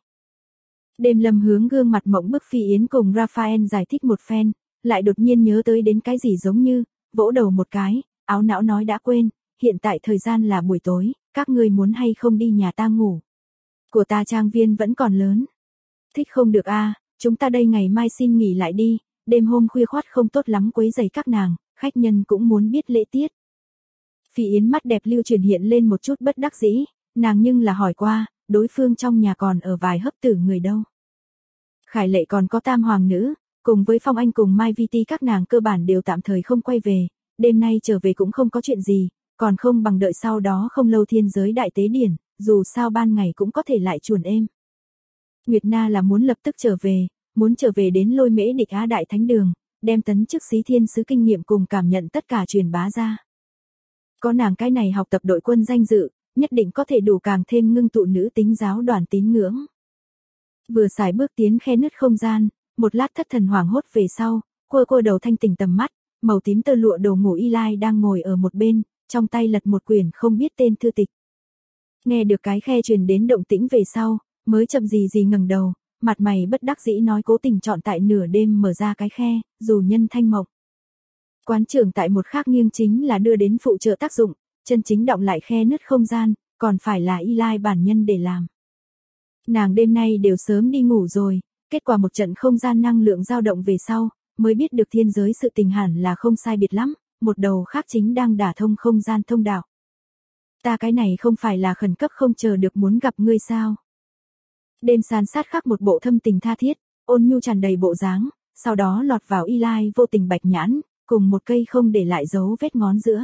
Đêm Lâm hướng gương mặt mộng bức Phi Yến cùng Raphael giải thích một phen, lại đột nhiên nhớ tới đến cái gì giống như, vỗ đầu một cái, áo não nói đã quên, hiện tại thời gian là buổi tối, các ngươi muốn hay không đi nhà ta ngủ. Của ta trang viên vẫn còn lớn. Thích không được a, chúng ta đây ngày mai xin nghỉ lại đi, đêm hôm khuya khoắt không tốt lắm quấy rầy các nàng, khách nhân cũng muốn biết lễ tiết. Phi Yến mắt đẹp lưu chuyển hiện lên một chút bất đắc dĩ, nàng nhưng là hỏi qua, đối phương trong nhà còn ở vài hấp tử người đâu. Khải Lệ còn có tam hoàng nữ, cùng với Phong Anh cùng Mai Vi Ti các nàng cơ bản đều tạm thời không quay về, đêm nay trở về cũng không có chuyện gì, còn không bằng đợi sau đó không lâu thiên giới đại tế điển, dù sao ban ngày cũng có thể lại chuồn êm. Nguyệt Na là muốn lập tức trở về đến Lôi Mễ Địch Á Đại Thánh Đường, đem tấn chức xí thiên sứ kinh nghiệm cùng cảm nhận tất cả truyền bá ra. Có nàng cái này học tập đội quân danh dự, nhất định có thể đủ càng thêm ngưng tụ nữ tính giáo đoàn tín ngưỡng. Vừa xài bước tiến khe nứt không gian, một lát thất thần hoảng hốt về sau, cô đầu thanh tỉnh tầm mắt, màu tím tơ lụa đồ ngủ Eli đang ngồi ở một bên, trong tay lật một quyển không biết tên thư tịch. Nghe được cái khe truyền đến động tĩnh về sau, mới chậm gì ngẩng đầu, mặt mày bất đắc dĩ nói cố tình chọn tại nửa đêm mở ra cái khe, dù nhân thanh mộng. Quán trưởng tại một khác nghiêng chính là đưa đến phụ trợ tác dụng, chân chính động lại khe nứt không gian, còn phải là Eli bản nhân để làm. Nàng đêm nay đều sớm đi ngủ rồi, kết quả một trận không gian năng lượng dao động về sau, mới biết được thiên giới sự tình hẳn là không sai biệt lắm, một đầu khác chính đang đả thông không gian thông đạo. Ta cái này không phải là khẩn cấp không chờ được muốn gặp ngươi sao? Đêm san sát khắc một bộ thâm tình tha thiết, ôn nhu tràn đầy bộ dáng, sau đó lọt vào Eli vô tình bạch nhãn, cùng một cây không để lại dấu vết ngón giữa.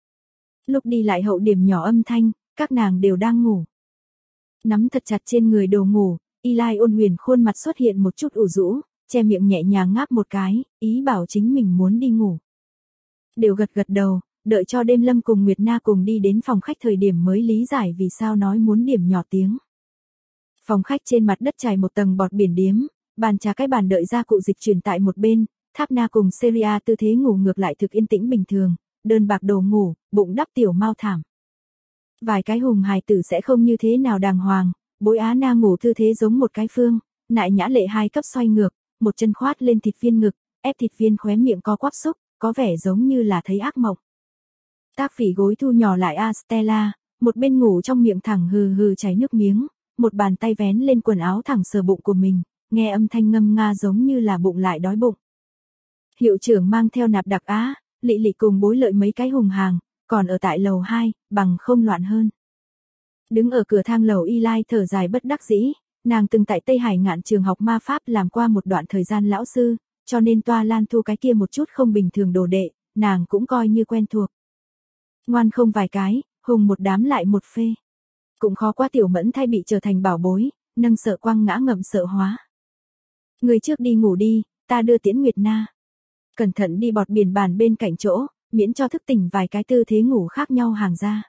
Lúc đi lại hậu điểm nhỏ âm thanh, các nàng đều đang ngủ. Nắm thật chặt trên người đồ ngủ, Eli ôn huyền khuôn mặt xuất hiện một chút ủ rũ, che miệng nhẹ nhàng ngáp một cái, ý bảo chính mình muốn đi ngủ. Đều gật đầu, đợi cho đêm Lâm cùng Nguyệt Na cùng đi đến phòng khách thời điểm mới lý giải vì sao nói muốn điểm nhỏ tiếng. Phòng khách trên mặt đất trải một tầng bọt biển điếm, bàn trà cái bàn đợi gia cụ dịch chuyển tại một bên, Tháp Na cùng Seria tư thế ngủ ngược lại thực yên tĩnh bình thường, đơn bạc đồ ngủ, bụng đắp tiểu mao thảm. Vài cái hùng hài tử sẽ không như thế nào đàng hoàng, Bối Á Na ngủ tư thế giống một cái phương, nại nhã lệ hai cấp xoay ngược, một chân khoát lên thịt viên ngực, ép thịt viên khóe miệng co quắp xúc, có vẻ giống như là thấy ác mộng. Tác Phỉ gối thu nhỏ lại Stella, một bên ngủ trong miệng thẳng hừ chảy nước miếng, một bàn tay vén lên quần áo thẳng sờ bụng của mình, nghe âm thanh ngâm nga giống như là bụng lại đói bụng. Hiệu trưởng mang theo Nạp Đặc Á, Lị Lị cùng Bối Lợi mấy cái hùng hàng, còn ở tại lầu 2, bằng không loạn hơn. Đứng ở cửa thang lầu Eli thở dài bất đắc dĩ, Nàng từng tại Tây Hải Ngạn trường học ma pháp làm qua một đoạn thời gian lão sư, cho nên Toa Lan Thu cái kia một chút không bình thường đồ đệ, nàng cũng coi như quen thuộc. Ngoan không vài cái, hùng một đám lại một phê. Cũng khó qua Tiểu Mẫn thay bị trở thành bảo bối, nâng sợ quăng ngã ngậm sợ hóa. Người trước đi ngủ đi, ta đưa Tiễn Nguyệt Na. Cẩn thận đi bọt biển bàn bên cạnh chỗ, miễn cho thức tỉnh vài cái tư thế ngủ khác nhau hàng ra.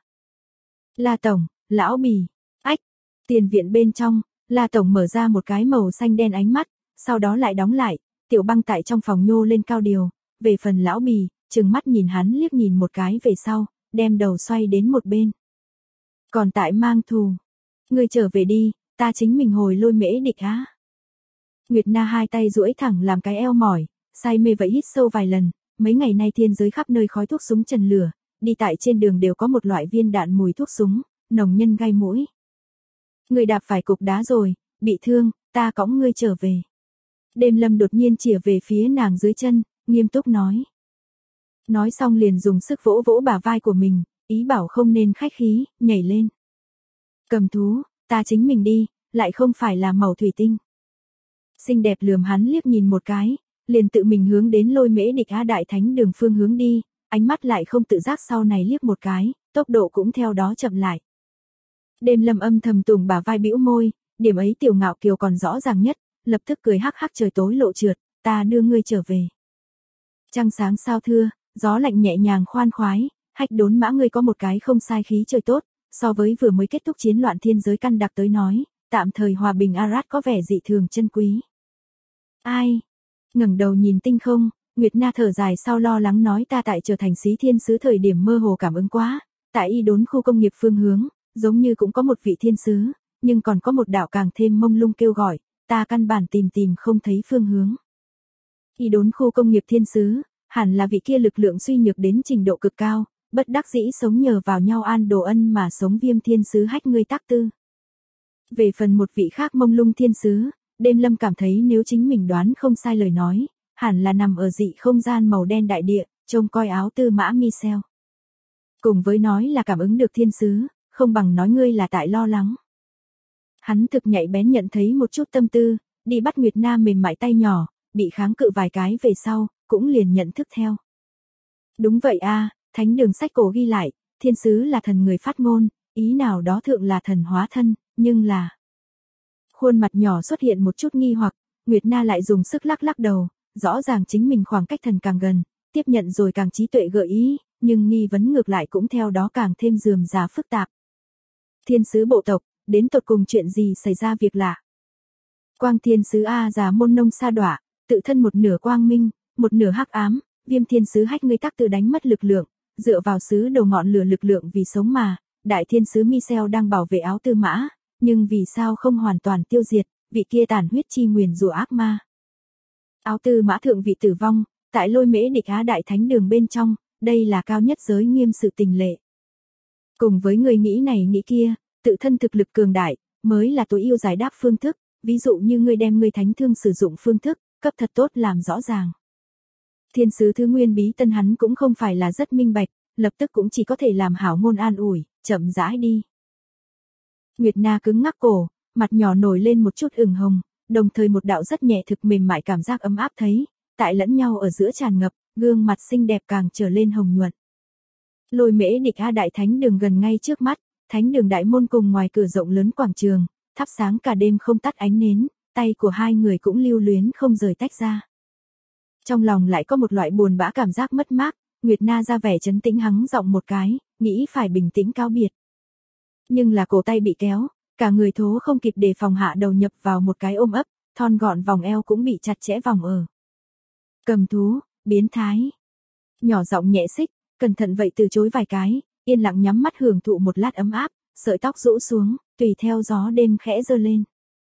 La Tổng, lão bì, ách, tiền viện bên trong, La Tổng mở ra một cái màu xanh đen ánh mắt, sau đó lại đóng lại, Tiểu Băng tại trong phòng nhô lên cao điều, về phần lão bì, trừng mắt nhìn hắn liếc nhìn một cái về sau, đem đầu xoay đến một bên. Còn tại mang thù, ngươi trở về đi, ta chính mình hồi lôi mễ địch á. Nguyệt Na hai tay duỗi thẳng làm cái eo mỏi, say mê vậy hít sâu vài lần, mấy ngày nay thiên giới khắp nơi khói thuốc súng trần lửa, đi tại trên đường đều có một loại viên đạn mùi thuốc súng, nồng nhân gai mũi. Người đạp phải cục đá rồi, bị thương, ta cõng ngươi trở về. Đêm Lâm đột nhiên chìa về phía nàng dưới chân, nghiêm túc nói. Nói xong liền dùng sức vỗ vỗ bả vai của mình, ý bảo không nên khách khí, nhảy lên. Cầm thú, ta chính mình đi, lại không phải là mẩu thủy tinh. Xinh đẹp lườm hắn liếc nhìn một cái, liền tự mình hướng đến lôi mễ địch Á Đại Thánh đường phương hướng đi, ánh mắt lại không tự giác sau này liếc một cái, tốc độ cũng theo đó chậm lại. Đêm Lâm âm thầm tùng bả vai bĩu môi, điểm ấy Tiểu Ngạo Kiều còn rõ ràng nhất, lập tức cười hắc hắc trời tối lộ trượt, ta đưa ngươi trở về. Trăng sáng sao thưa, gió lạnh nhẹ nhàng khoan khoái, Hách Đốn Mã ngươi có một cái không sai khí trời tốt, so với vừa mới kết thúc chiến loạn thiên giới căn đặc tới nói, tạm thời hòa bình Arad có vẻ dị thường chân quý. Ai? Ngẩng đầu nhìn tinh không, Nguyệt Na thở dài sau lo lắng nói ta tại trở thành Xí Thiên sứ thời điểm mơ hồ cảm ứng quá, tại Y Đốn khu công nghiệp phương hướng, giống như cũng có một vị thiên sứ, nhưng còn có một đạo càng thêm mông lung kêu gọi, ta căn bản tìm không thấy phương hướng. Y Đốn khu công nghiệp thiên sứ, hẳn là vị kia lực lượng suy nhược đến trình độ cực cao, bất đắc dĩ sống nhờ vào nhau an đồ ân mà sống Viêm thiên sứ Hách ngươi tác tư. Về phần một vị khác mông lung thiên sứ, Đêm Lâm cảm thấy nếu chính mình đoán không sai lời nói, hẳn là nằm ở dị không gian màu đen đại địa, trông coi áo tư mã Michel. Cùng với nói là cảm ứng được thiên sứ, không bằng nói ngươi là tại lo lắng. Hắn thực nhạy bén nhận thấy một chút tâm tư, đi bắt Nguyệt Na mềm mại tay nhỏ, bị kháng cự vài cái về sau, cũng liền nhận thức theo. Đúng vậy a, thánh đường sách cổ ghi lại, thiên sứ là thần người phát ngôn, ý nào đó thượng là thần hóa thân, nhưng là... Khuôn mặt nhỏ xuất hiện một chút nghi hoặc, Nguyệt Na lại dùng sức lắc lắc đầu, rõ ràng chính mình khoảng cách thần càng gần, tiếp nhận rồi càng trí tuệ gợi ý, nhưng nghi vấn ngược lại cũng theo đó càng thêm rườm rà phức tạp. Thiên sứ bộ tộc, đến tột cùng chuyện gì xảy ra việc lạ? Quang thiên sứ A già môn nông sa đọa, tự thân một nửa quang minh, một nửa hắc ám, Viêm thiên sứ Hách ngươi tác từ đánh mất lực lượng, dựa vào sứ đầu ngọn lửa lực lượng vì sống mà, đại thiên sứ Michel đang bảo vệ áo tư mã, nhưng vì sao không hoàn toàn tiêu diệt, vị kia tàn huyết chi nguyền rủa ác ma. Áo tư mã thượng vị tử vong, tại lôi mễ địch Á Đại Thánh đường bên trong, đây là cao nhất giới nghiêm sự tình lệ. Cùng với người nghĩ này nghĩ kia, tự thân thực lực cường đại, mới là tối ưu giải đáp phương thức, ví dụ như ngươi đem ngươi thánh thương sử dụng phương thức, cấp thật tốt làm rõ ràng. Thiên sứ thứ nguyên bí tân hắn cũng không phải là rất minh bạch, lập tức cũng chỉ có thể làm hảo ngôn an ủi, chậm rãi đi. Nguyệt Na cứng ngắc cổ, mặt nhỏ nổi lên một chút ửng hồng, đồng thời một đạo rất nhẹ thực mềm mại cảm giác ấm áp thấy, tại lẫn nhau ở giữa tràn ngập, gương mặt xinh đẹp càng trở lên hồng nhuận. Lôi mễ địch A Đại Thánh đường gần ngay trước mắt, thánh đường đại môn cùng ngoài cửa rộng lớn quảng trường, thắp sáng cả đêm không tắt ánh nến, tay của hai người cũng lưu luyến không rời tách ra. Trong lòng lại có một loại buồn bã cảm giác mất mát, Nguyệt Na ra vẻ trấn tĩnh hắng giọng một cái, nghĩ phải bình tĩnh cáo biệt. Nhưng là cổ tay bị kéo, cả người thố không kịp đề phòng hạ đầu nhập vào một cái ôm ấp, thon gọn vòng eo cũng bị chặt chẽ vòng ở. Cầm thú, biến thái. Nhỏ giọng nhẹ xích, cẩn thận vậy từ chối vài cái, yên lặng nhắm mắt hưởng thụ một lát ấm áp, sợi tóc rũ xuống, tùy theo gió đêm khẽ giơ lên.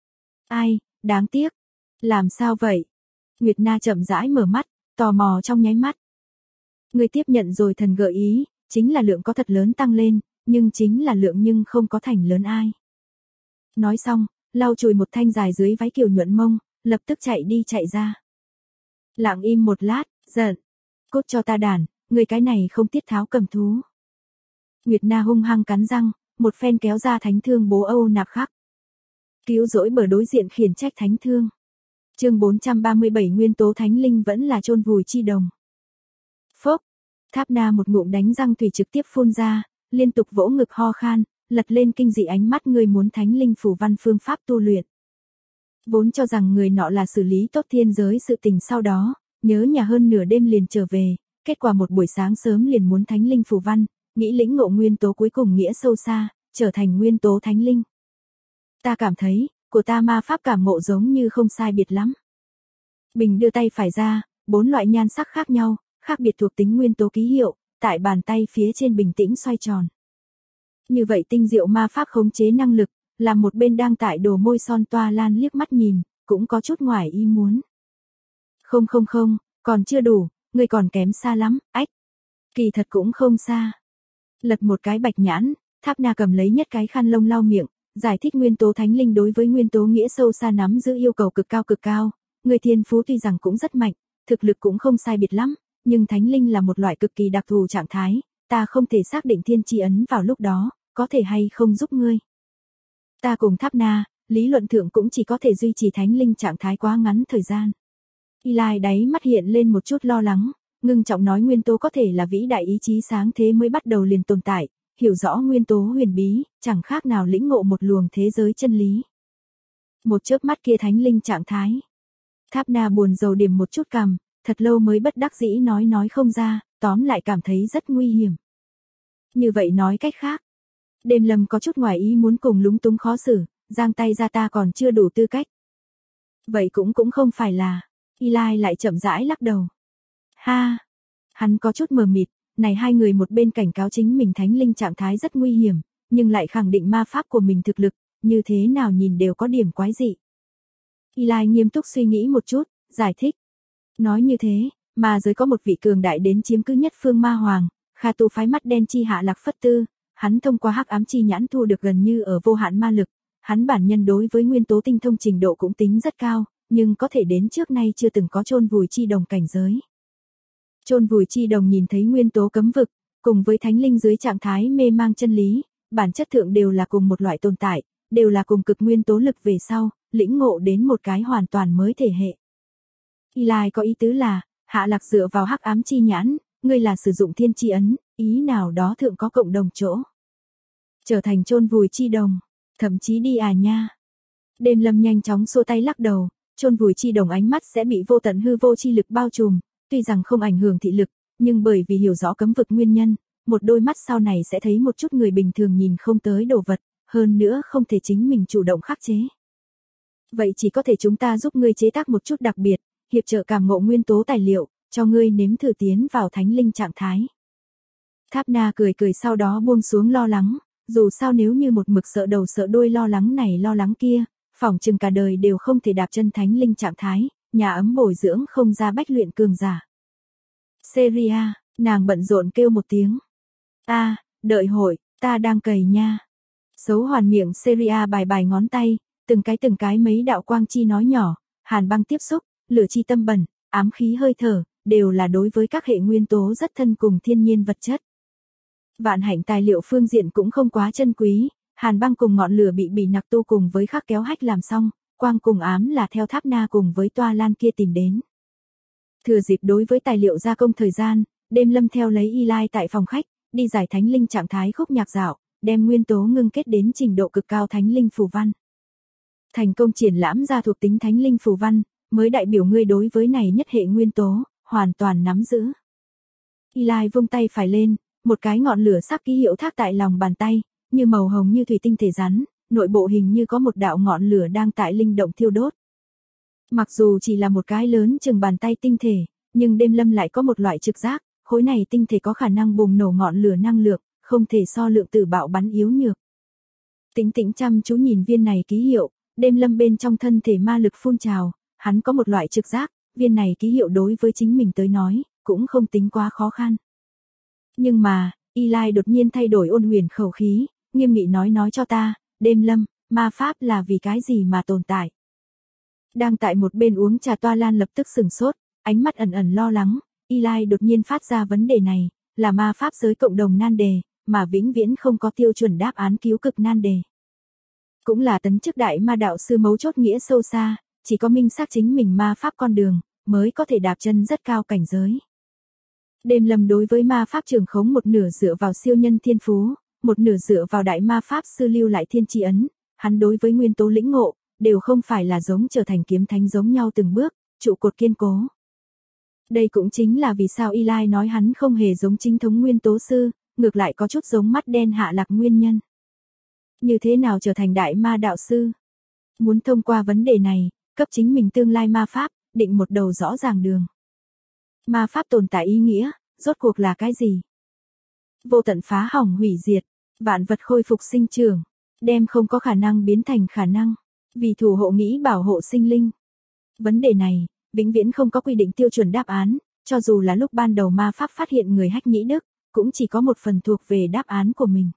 Ai, đáng tiếc. Làm sao vậy? Nguyệt Na chậm rãi mở mắt, tò mò trong nháy mắt. Người tiếp nhận rồi thần gợi ý, chính là lượng có thật lớn tăng lên, nhưng chính là lượng nhưng không có thành lớn ai. Nói xong, lau chùi một thanh dài dưới váy kiều nhuận mông, lập tức chạy đi chạy ra. Lặng im một lát, giận. Cút cho ta đàn, người cái này không tiết tháo cầm thú. Nguyệt Na hung hăng cắn răng, một phen kéo ra thánh thương bố Âu nạp khắc. Cứu rỗi bờ đối diện khiển trách thánh thương. Chương 437 nguyên tố thánh linh vẫn là chôn vùi chi đồng. Phốc, Tháp Na một ngụm đánh răng thủy trực tiếp phun ra, liên tục vỗ ngực ho khan, lật lên kinh dị ánh mắt người muốn thánh linh phù văn phương pháp tu luyện. Vốn cho rằng người nọ là xử lý tốt thiên giới sự tình sau đó, nhớ nhà hơn nửa đêm liền trở về, kết quả một buổi sáng sớm liền muốn thánh linh phù văn, nghĩ lĩnh ngộ nguyên tố cuối cùng nghĩa sâu xa, trở thành nguyên tố thánh linh. Ta cảm thấy, của ta ma pháp cảm ngộ giống như không sai biệt lắm. Bình đưa tay phải ra, 4 loại nhan sắc khác nhau, khác biệt thuộc tính nguyên tố ký hiệu, tại bàn tay phía trên bình tĩnh xoay tròn. Như vậy tinh diệu ma pháp khống chế năng lực, làm một bên đang tại đổ môi son Toa Lan liếc mắt nhìn, cũng có chút ngoài ý muốn. Không, còn chưa đủ, người còn kém xa lắm, ách. Kỳ thật cũng không xa. Lật một cái bạch nhãn, Tháp Na cầm lấy nhất cái khăn lông lau miệng, giải thích nguyên tố thánh linh đối với nguyên tố nghĩa sâu xa nắm giữ yêu cầu cực cao. Người thiên phú tuy rằng cũng rất mạnh, thực lực cũng không sai biệt lắm, nhưng thánh linh là một loại cực kỳ đặc thù trạng thái, ta không thể xác định thiên chi ấn vào lúc đó, có thể hay không giúp ngươi. Ta cùng Tháp Na, lý luận thượng cũng chỉ có thể duy trì thánh linh trạng thái quá ngắn thời gian. Eli đáy mắt hiện lên một chút lo lắng, ngưng trọng nói nguyên tố có thể là vĩ đại ý chí sáng thế mới bắt đầu liền tồn tại, hiểu rõ nguyên tố huyền bí, chẳng khác nào lĩnh ngộ một luồng thế giới chân lý. Một chớp mắt kia thánh linh trạng thái. Tháp Na buồn rầu điểm một chút cằm, thật lâu mới bất đắc dĩ nói không ra, tóm lại cảm thấy rất nguy hiểm. Như vậy nói cách khác, Đêm Lâm có chút ngoài ý muốn cùng lúng túng khó xử, giang tay ra ta còn chưa đủ tư cách. Vậy cũng không phải là, Eli lại chậm rãi lắc đầu. Ha, hắn có chút mờ mịt, này hai người một bên cảnh cáo chính mình thánh linh trạng thái rất nguy hiểm, nhưng lại khẳng định ma pháp của mình thực lực, như thế nào nhìn đều có điểm quái dị. Eli nghiêm túc suy nghĩ một chút, giải thích. Nói như thế, ma giới có một vị cường đại đến chiếm cứ nhất phương ma hoàng, Kha tu phái mắt đen chi hạ lạc phất tư, hắn thông qua hắc ám chi nhãn thu được gần như ở vô hạn ma lực, hắn bản nhân đối với nguyên tố tinh thông trình độ cũng tính rất cao, nhưng có thể đến trước nay chưa từng có chôn vùi chi đồng cảnh giới. Chôn vùi chi đồng nhìn thấy nguyên tố cấm vực, cùng với thánh linh dưới trạng thái mê mang chân lý, bản chất thượng đều là cùng một loại tồn tại, đều là cùng cực nguyên tố lực về sau, lĩnh ngộ đến một cái hoàn toàn mới thể hệ. Eli có ý tứ là, hạ lạc dựa vào hắc ám chi nhãn, ngươi là sử dụng thiên chi ấn, ý nào đó thượng có cộng đồng chỗ. Trở thành chôn vùi chi đồng, thậm chí đi à nha. Đêm Lâm nhanh chóng xua tay lắc đầu, chôn vùi chi đồng ánh mắt sẽ bị vô tận hư vô chi lực bao trùm, tuy rằng không ảnh hưởng thị lực, nhưng bởi vì hiểu rõ cấm vực nguyên nhân, một đôi mắt sau này sẽ thấy một chút người bình thường nhìn không tới đồ vật, hơn nữa không thể chính mình chủ động khắc chế. Vậy chỉ có thể chúng ta giúp ngươi chế tác một chút đặc biệt, hiệp trợ cảm ngộ nguyên tố tài liệu, cho ngươi nếm thử tiến vào thánh linh trạng thái. Tháp Na cười sau đó buông xuống lo lắng, dù sao nếu như một mực sợ đầu sợ đuôi lo lắng này lo lắng kia, phỏng chừng cả đời đều không thể đạp chân thánh linh trạng thái, nhà ấm bồi dưỡng không ra bách luyện cường giả. Seria, nàng bận rộn kêu một tiếng. Đợi hội, ta đang cày nha. Xấu hoàn miệng Seria bài ngón tay, từng cái mấy đạo quang chi nói nhỏ, hàn băng tiếp xúc, lửa chi tâm bẩn, ám khí hơi thở, đều là đối với các hệ nguyên tố rất thân cùng thiên nhiên vật chất. Vạn hạnh tài liệu phương diện cũng không quá chân quý, hàn băng cùng ngọn lửa bị nặc tu cùng với khắc kéo hách làm xong, quang cùng ám là theo Tháp Na cùng với Toa Lan kia tìm đến. Thừa dịp đối với tài liệu gia công thời gian, Đêm Lâm theo lấy Eli tại phòng khách, đi giải thánh linh trạng thái khúc nhạc dạo, đem nguyên tố ngưng kết đến trình độ cực cao thánh linh phù văn. Thành công triển lãm ra thuộc tính thánh linh phù văn, mới đại biểu ngươi đối với này nhất hệ nguyên tố, hoàn toàn nắm giữ. Eli vung tay phải lên, một cái ngọn lửa sắc ký hiệu thác tại lòng bàn tay, như màu hồng như thủy tinh thể rắn, nội bộ hình như có một đạo ngọn lửa đang tại linh động thiêu đốt. Mặc dù chỉ là một cái lớn chừng bàn tay tinh thể, nhưng Đêm Lâm lại có một loại trực giác, khối này tinh thể có khả năng bùng nổ ngọn lửa năng lượng, không thể so lượng tử bạo bắn yếu nhược. Tĩnh chăm chú nhìn viên này ký hiệu, Đêm Lâm bên trong thân thể ma lực phun trào, hắn có một loại trực giác, viên này ký hiệu đối với chính mình tới nói, cũng không tính quá khó khăn. Nhưng mà, Eli đột nhiên thay đổi ôn huyền khẩu khí, nghiêm nghị nói cho ta, Đêm Lâm, ma pháp là vì cái gì mà tồn tại. Đang tại một bên uống trà Toa Lan lập tức sừng sốt, ánh mắt ẩn lo lắng, Eli đột nhiên phát ra vấn đề này, là ma pháp giới cộng đồng nan đề, mà vĩnh viễn không có tiêu chuẩn đáp án cứu cực nan đề. Cũng là tấn chức đại ma đạo sư mấu chốt nghĩa sâu xa, chỉ có minh xác chính mình ma pháp con đường, mới có thể đạp chân rất cao cảnh giới. Đêm Lâm đối với ma pháp trường khống một nửa dựa vào siêu nhân thiên phú, một nửa dựa vào đại ma pháp sư lưu lại thiên tri ấn, hắn đối với nguyên tố lĩnh ngộ, đều không phải là giống trở thành kiếm thánh giống nhau từng bước, trụ cột kiên cố. Đây cũng chính là vì sao Eli nói hắn không hề giống chính thống nguyên tố sư, ngược lại có chút giống mắt đen hạ lạc nguyên nhân. Như thế nào trở thành đại ma đạo sư? Muốn thông qua vấn đề này, cấp chính mình tương lai ma pháp, định một đầu rõ ràng đường. Ma pháp tồn tại ý nghĩa, rốt cuộc là cái gì? Vô tận phá hỏng hủy diệt, vạn vật khôi phục sinh trưởng, đem không có khả năng biến thành khả năng, vì thủ hộ nghĩ bảo hộ sinh linh. Vấn đề này, vĩnh viễn không có quy định tiêu chuẩn đáp án, cho dù là lúc ban đầu ma pháp phát hiện người hách nhĩ đức, cũng chỉ có một phần thuộc về đáp án của mình.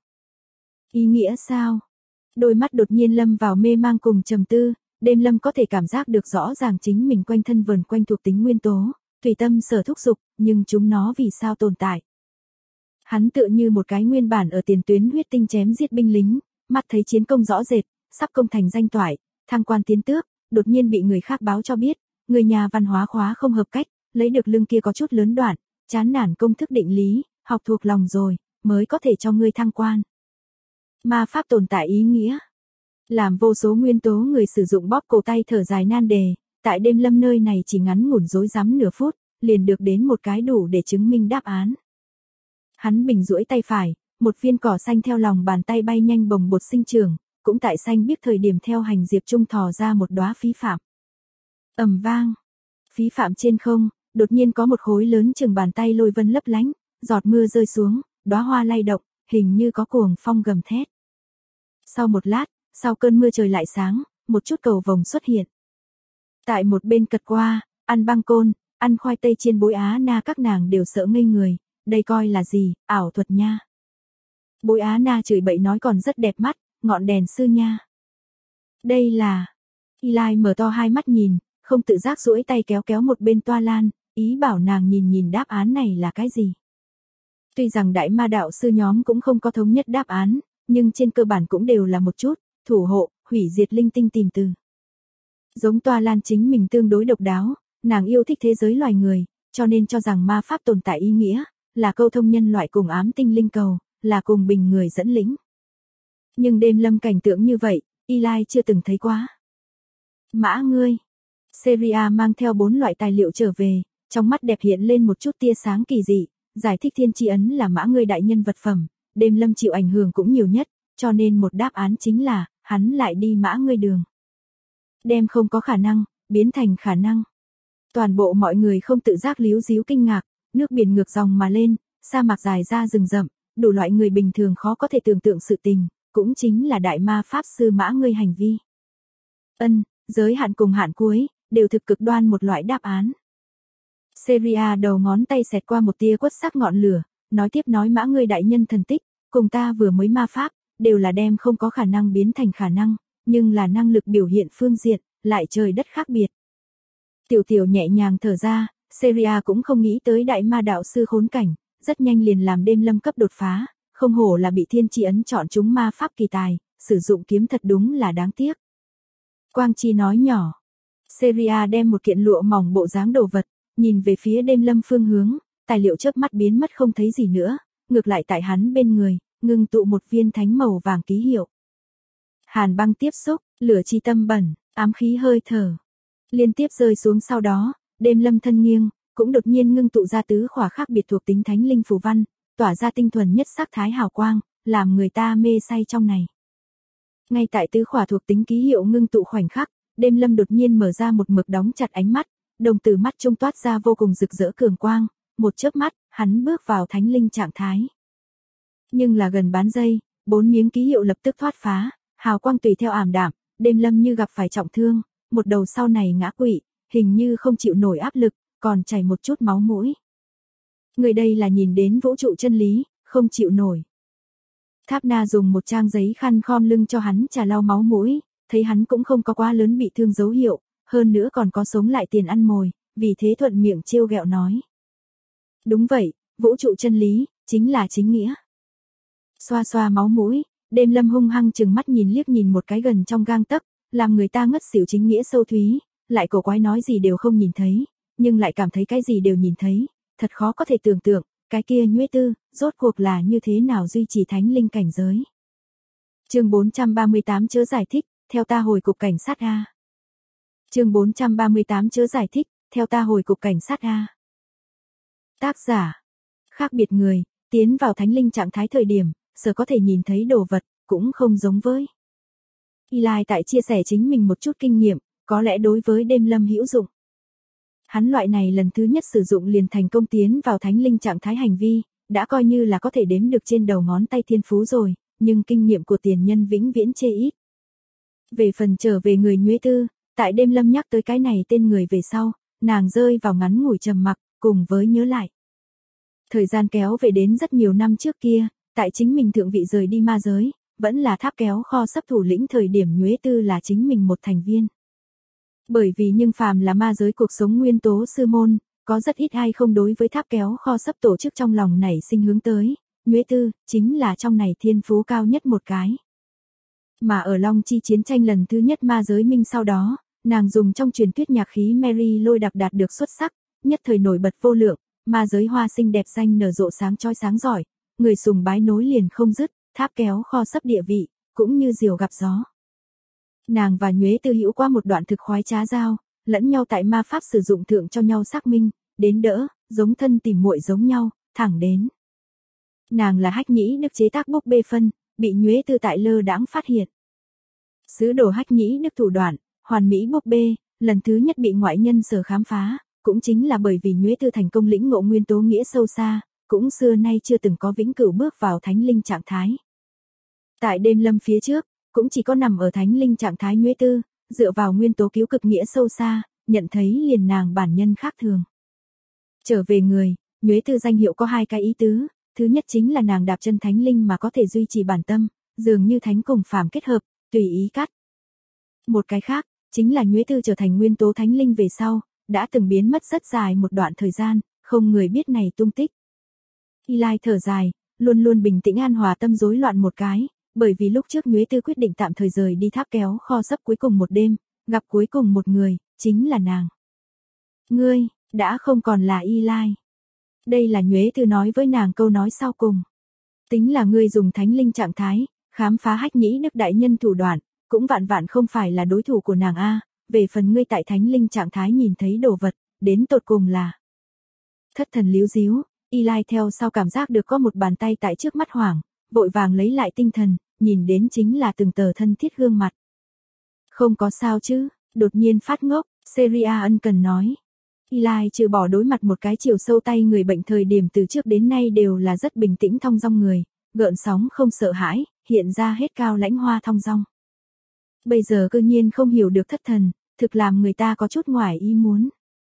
Ý nghĩa sao? Đôi mắt đột nhiên lâm vào mê mang cùng trầm tư, Đêm Lâm có thể cảm giác được rõ ràng chính mình quanh thân vần quanh thuộc tính nguyên tố, tùy tâm sở thúc dục, nhưng chúng nó vì sao tồn tại? Hắn tựa như một cái nguyên bản ở tiền tuyến huyết tinh chém giết binh lính, mắt thấy chiến công rõ rệt, sắp công thành danh toại, thăng quan tiến tước, đột nhiên bị người khác báo cho biết, người nhà văn hóa khóa không hợp cách, lấy được lưng kia có chút lớn đoạn, chán nản công thức định lý, học thuộc lòng rồi, mới có thể cho ngươi thăng quan. Ma pháp tồn tại ý nghĩa. Làm vô số nguyên tố người sử dụng bóp cổ tay thở dài nan đề, tại Đêm Lâm nơi này chỉ ngắn ngủn rối rắm nửa phút, liền được đến một cái đủ để chứng minh đáp án. Hắn bình duỗi tay phải, một viên cỏ xanh theo lòng bàn tay bay nhanh bồng bột sinh trưởng, cũng tại xanh biết thời điểm theo hành diệp trung thò ra một đóa phí phạm. Ầm vang, phí phạm trên không, đột nhiên có một khối lớn chừng bàn tay lôi vân lấp lánh, giọt mưa rơi xuống, đóa hoa lay động, hình như có cuồng phong gầm thét. Sau một lát, sau cơn mưa trời lại sáng, một chút cầu vồng xuất hiện. Tại một bên cật qua, ăn băng côn, ăn khoai tây chiên Bối Á Na các nàng đều sợ ngây người, đây coi là gì, ảo thuật nha. Bối Á Na chửi bậy nói còn rất đẹp mắt, ngọn đèn sư nha. Đây là... Eli mở to hai mắt nhìn, không tự giác duỗi tay kéo kéo một bên toa lan, ý bảo nàng nhìn nhìn đáp án này là cái gì. Tuy rằng đại ma đạo sư nhóm cũng không có thống nhất đáp án, nhưng trên cơ bản cũng đều là một chút, thủ hộ, hủy diệt linh tinh tìm từ. Giống toa lan chính mình tương đối độc đáo, nàng yêu thích thế giới loài người, cho nên cho rằng ma pháp tồn tại ý nghĩa, là câu thông nhân loại cùng ám tinh linh cầu, là cùng bình người dẫn lĩnh. Nhưng Đêm Lâm cảnh tượng như vậy, Eli chưa từng thấy quá. Mã ngươi. Seria mang theo 4 loại tài liệu trở về, trong mắt đẹp hiện lên một chút tia sáng kỳ dị, giải thích thiên tri ấn là mã ngươi đại nhân vật phẩm, Đêm Lâm chịu ảnh hưởng cũng nhiều nhất, cho nên một đáp án chính là, hắn lại đi mã ngươi đường. Đem không có khả năng, biến thành khả năng. Toàn bộ mọi người không tự giác líu díu kinh ngạc, nước biển ngược dòng mà lên, sa mạc dài ra rừng rậm, đủ loại người bình thường khó có thể tưởng tượng sự tình, cũng chính là đại ma pháp sư mã ngươi hành vi. Giới hạn cùng hạn cuối, đều thực cực đoan một loại đáp án. Seria đầu ngón tay xẹt qua một tia quất sắc ngọn lửa, nói tiếp nói mã ngươi đại nhân thần tích, cùng ta vừa mới ma pháp, đều là đem không có khả năng biến thành khả năng, nhưng là năng lực biểu hiện phương diện, lại trời đất khác biệt. Tiểu tiểu nhẹ nhàng thở ra, Seria cũng không nghĩ tới đại ma đạo sư khốn cảnh, rất nhanh liền làm Đêm Lâm cấp đột phá, không hổ là bị thiên tri ấn chọn chúng ma pháp kỳ tài, sử dụng kiếm thật đúng là đáng tiếc. Quang Chi nói nhỏ. Seria đem một kiện lụa mỏng bộ dáng đồ vật, nhìn về phía Đêm Lâm phương hướng, tài liệu chớp mắt biến mất không thấy gì nữa, ngược lại tại hắn bên người, ngưng tụ một viên thánh màu vàng ký hiệu. Hàn băng tiếp xúc, lửa chi tâm bẩn, ám khí hơi thở. Liên tiếp rơi xuống sau đó, Đêm Lâm thân nghiêng, cũng đột nhiên ngưng tụ ra tứ khỏa khác biệt thuộc tính thánh linh phù văn, tỏa ra tinh thuần nhất sắc thái hào quang, làm người ta mê say trong này. Ngay tại tứ khỏa thuộc tính ký hiệu ngưng tụ khoảnh khắc, Đêm Lâm đột nhiên mở ra một mực đóng chặt ánh mắt, đồng tử mắt trung toát ra vô cùng rực rỡ cường quang, một chớp mắt, hắn bước vào thánh linh trạng thái. Nhưng là gần bán giây, 4 miếng ký hiệu lập tức thoát phá, hào quang tùy theo ảm đạm, Đêm Lâm như gặp phải trọng thương, một đầu sau này ngã quỵ, hình như không chịu nổi áp lực, còn chảy một chút máu mũi. Người đây là nhìn đến vũ trụ chân lý, không chịu nổi. Tháp Na dùng một trang giấy khăn khom lưng cho hắn trà lau máu mũi, thấy hắn cũng không có quá lớn bị thương dấu hiệu, hơn nữa còn có sống lại tiền ăn mồi, vì thế thuận miệng trêu ghẹo nói. Đúng vậy, vũ trụ chân lý, chính là chính nghĩa. Xoa xoa máu mũi, Đêm Lâm hung hăng chừng mắt nhìn liếc nhìn một cái gần trong gang tấc, làm người ta ngất xỉu chính nghĩa sâu thúy, lại cổ quái nói gì đều không nhìn thấy, nhưng lại cảm thấy cái gì đều nhìn thấy, thật khó có thể tưởng tượng, cái kia Nhuế Tư, rốt cuộc là như thế nào duy trì thánh linh cảnh giới. Chương 438 chớ giải thích, theo ta hồi cục cảnh sát A. Chương 438 chớ giải thích, theo ta hồi cục cảnh sát A. Tác giả. Khác biệt người, tiến vào thánh linh trạng thái thời điểm, sở có thể nhìn thấy đồ vật, cũng không giống với. Eli tại chia sẻ chính mình một chút kinh nghiệm, có lẽ đối với Đêm Lâm hữu dụng. Hắn loại này lần thứ nhất sử dụng liền thành công tiến vào thánh linh trạng thái hành vi, đã coi như là có thể đếm được trên đầu ngón tay thiên phú rồi, nhưng kinh nghiệm của tiền nhân vĩnh viễn chê ít. Về phần trở về người Nhuế Tư, tại Đêm Lâm nhắc tới cái này tên người về sau, nàng rơi vào ngắn ngủi trầm mặc, cùng với nhớ lại. Thời gian kéo về đến rất nhiều năm trước kia, tại chính mình thượng vị rời đi ma giới, vẫn là tháp kéo kho sắp thủ lĩnh thời điểm Nhuế Tư là chính mình một thành viên. Bởi vì nhưng phàm là ma giới cuộc sống nguyên tố sư môn, có rất ít ai không đối với tháp kéo kho sắp tổ chức trong lòng nảy sinh hướng tới, Nhuế Tư, chính là trong này thiên phú cao nhất một cái. Mà ở Long Chi chiến tranh lần thứ nhất ma giới minh sau đó, nàng dùng trong truyền thuyết nhạc khí Mary lôi đặc đạt được xuất sắc, nhất thời nổi bật vô lượng, ma giới hoa xinh đẹp xanh nở rộ sáng chói sáng giỏi, người sùng bái nối liền không dứt, tháp kéo kho sắp địa vị, cũng như diều gặp gió. Nàng và Nhuế Tư hữu qua một đoạn thực khoái trá giao, lẫn nhau tại ma pháp sử dụng thượng cho nhau xác minh, đến đỡ, giống thân tìm muội giống nhau, thẳng đến. Nàng là Hách Nhĩ Đức chế tác búp bê phân, bị Nhuế Tư tại lơ đãng phát hiện. Sứ đồ Hách Nhĩ Đức thủ đoạn, hoàn mỹ búp bê, lần thứ nhất bị ngoại nhân sở khám phá, cũng chính là bởi vì Nhuế Tư thành công lĩnh ngộ nguyên tố nghĩa sâu xa, cũng xưa nay chưa từng có vĩnh cửu bước vào thánh linh trạng thái. Tại Đêm Lâm phía trước, cũng chỉ có nằm ở thánh linh trạng thái Nhuế Tư, dựa vào nguyên tố cứu cực nghĩa sâu xa, nhận thấy liền nàng bản nhân khác thường. Trở về người, Nhuế Tư danh hiệu có hai cái ý tứ, thứ nhất chính là nàng đạp chân thánh linh mà có thể duy trì bản tâm, dường như thánh cùng phàm kết hợp, tùy ý cắt. Một cái khác, chính là Nhuế Tư trở thành nguyên tố thánh linh về sau, đã từng biến mất rất dài một đoạn thời gian, không người biết này tung tích. Eli thở dài, luôn luôn bình tĩnh an hòa tâm rối loạn một cái, bởi vì lúc trước Nhuế Tư quyết định tạm thời rời đi tháp kéo kho sấp cuối cùng một đêm, gặp cuối cùng một người, chính là nàng. Ngươi, đã không còn là Eli. Đây là Nhuế Tư nói với nàng câu nói sau cùng. Tính là ngươi dùng thánh linh trạng thái, khám phá Hách Nhĩ Đức đại nhân thủ đoạn, cũng vạn vạn không phải là đối thủ của nàng a. Về phần ngươi tại thánh linh trạng thái nhìn thấy đồ vật, đến tột cùng là. Thất thần líu díu, Eli theo sau cảm giác được có một bàn tay tại trước mắt hoảng, vội vàng lấy lại tinh thần, nhìn đến chính là từng tờ thân thiết gương mặt. Không có sao chứ, đột nhiên phát ngốc, Seria ân cần nói. Eli trừ bỏ đối mặt một cái chiều sâu tay người bệnh thời điểm từ trước đến nay đều là rất bình tĩnh thong dong người, gợn sóng không sợ hãi, hiện ra hết cao lãnh hoa thong dong. Bây giờ cơ nhiên không hiểu được thất thần, thực làm người ta có chút ngoài ý muốn.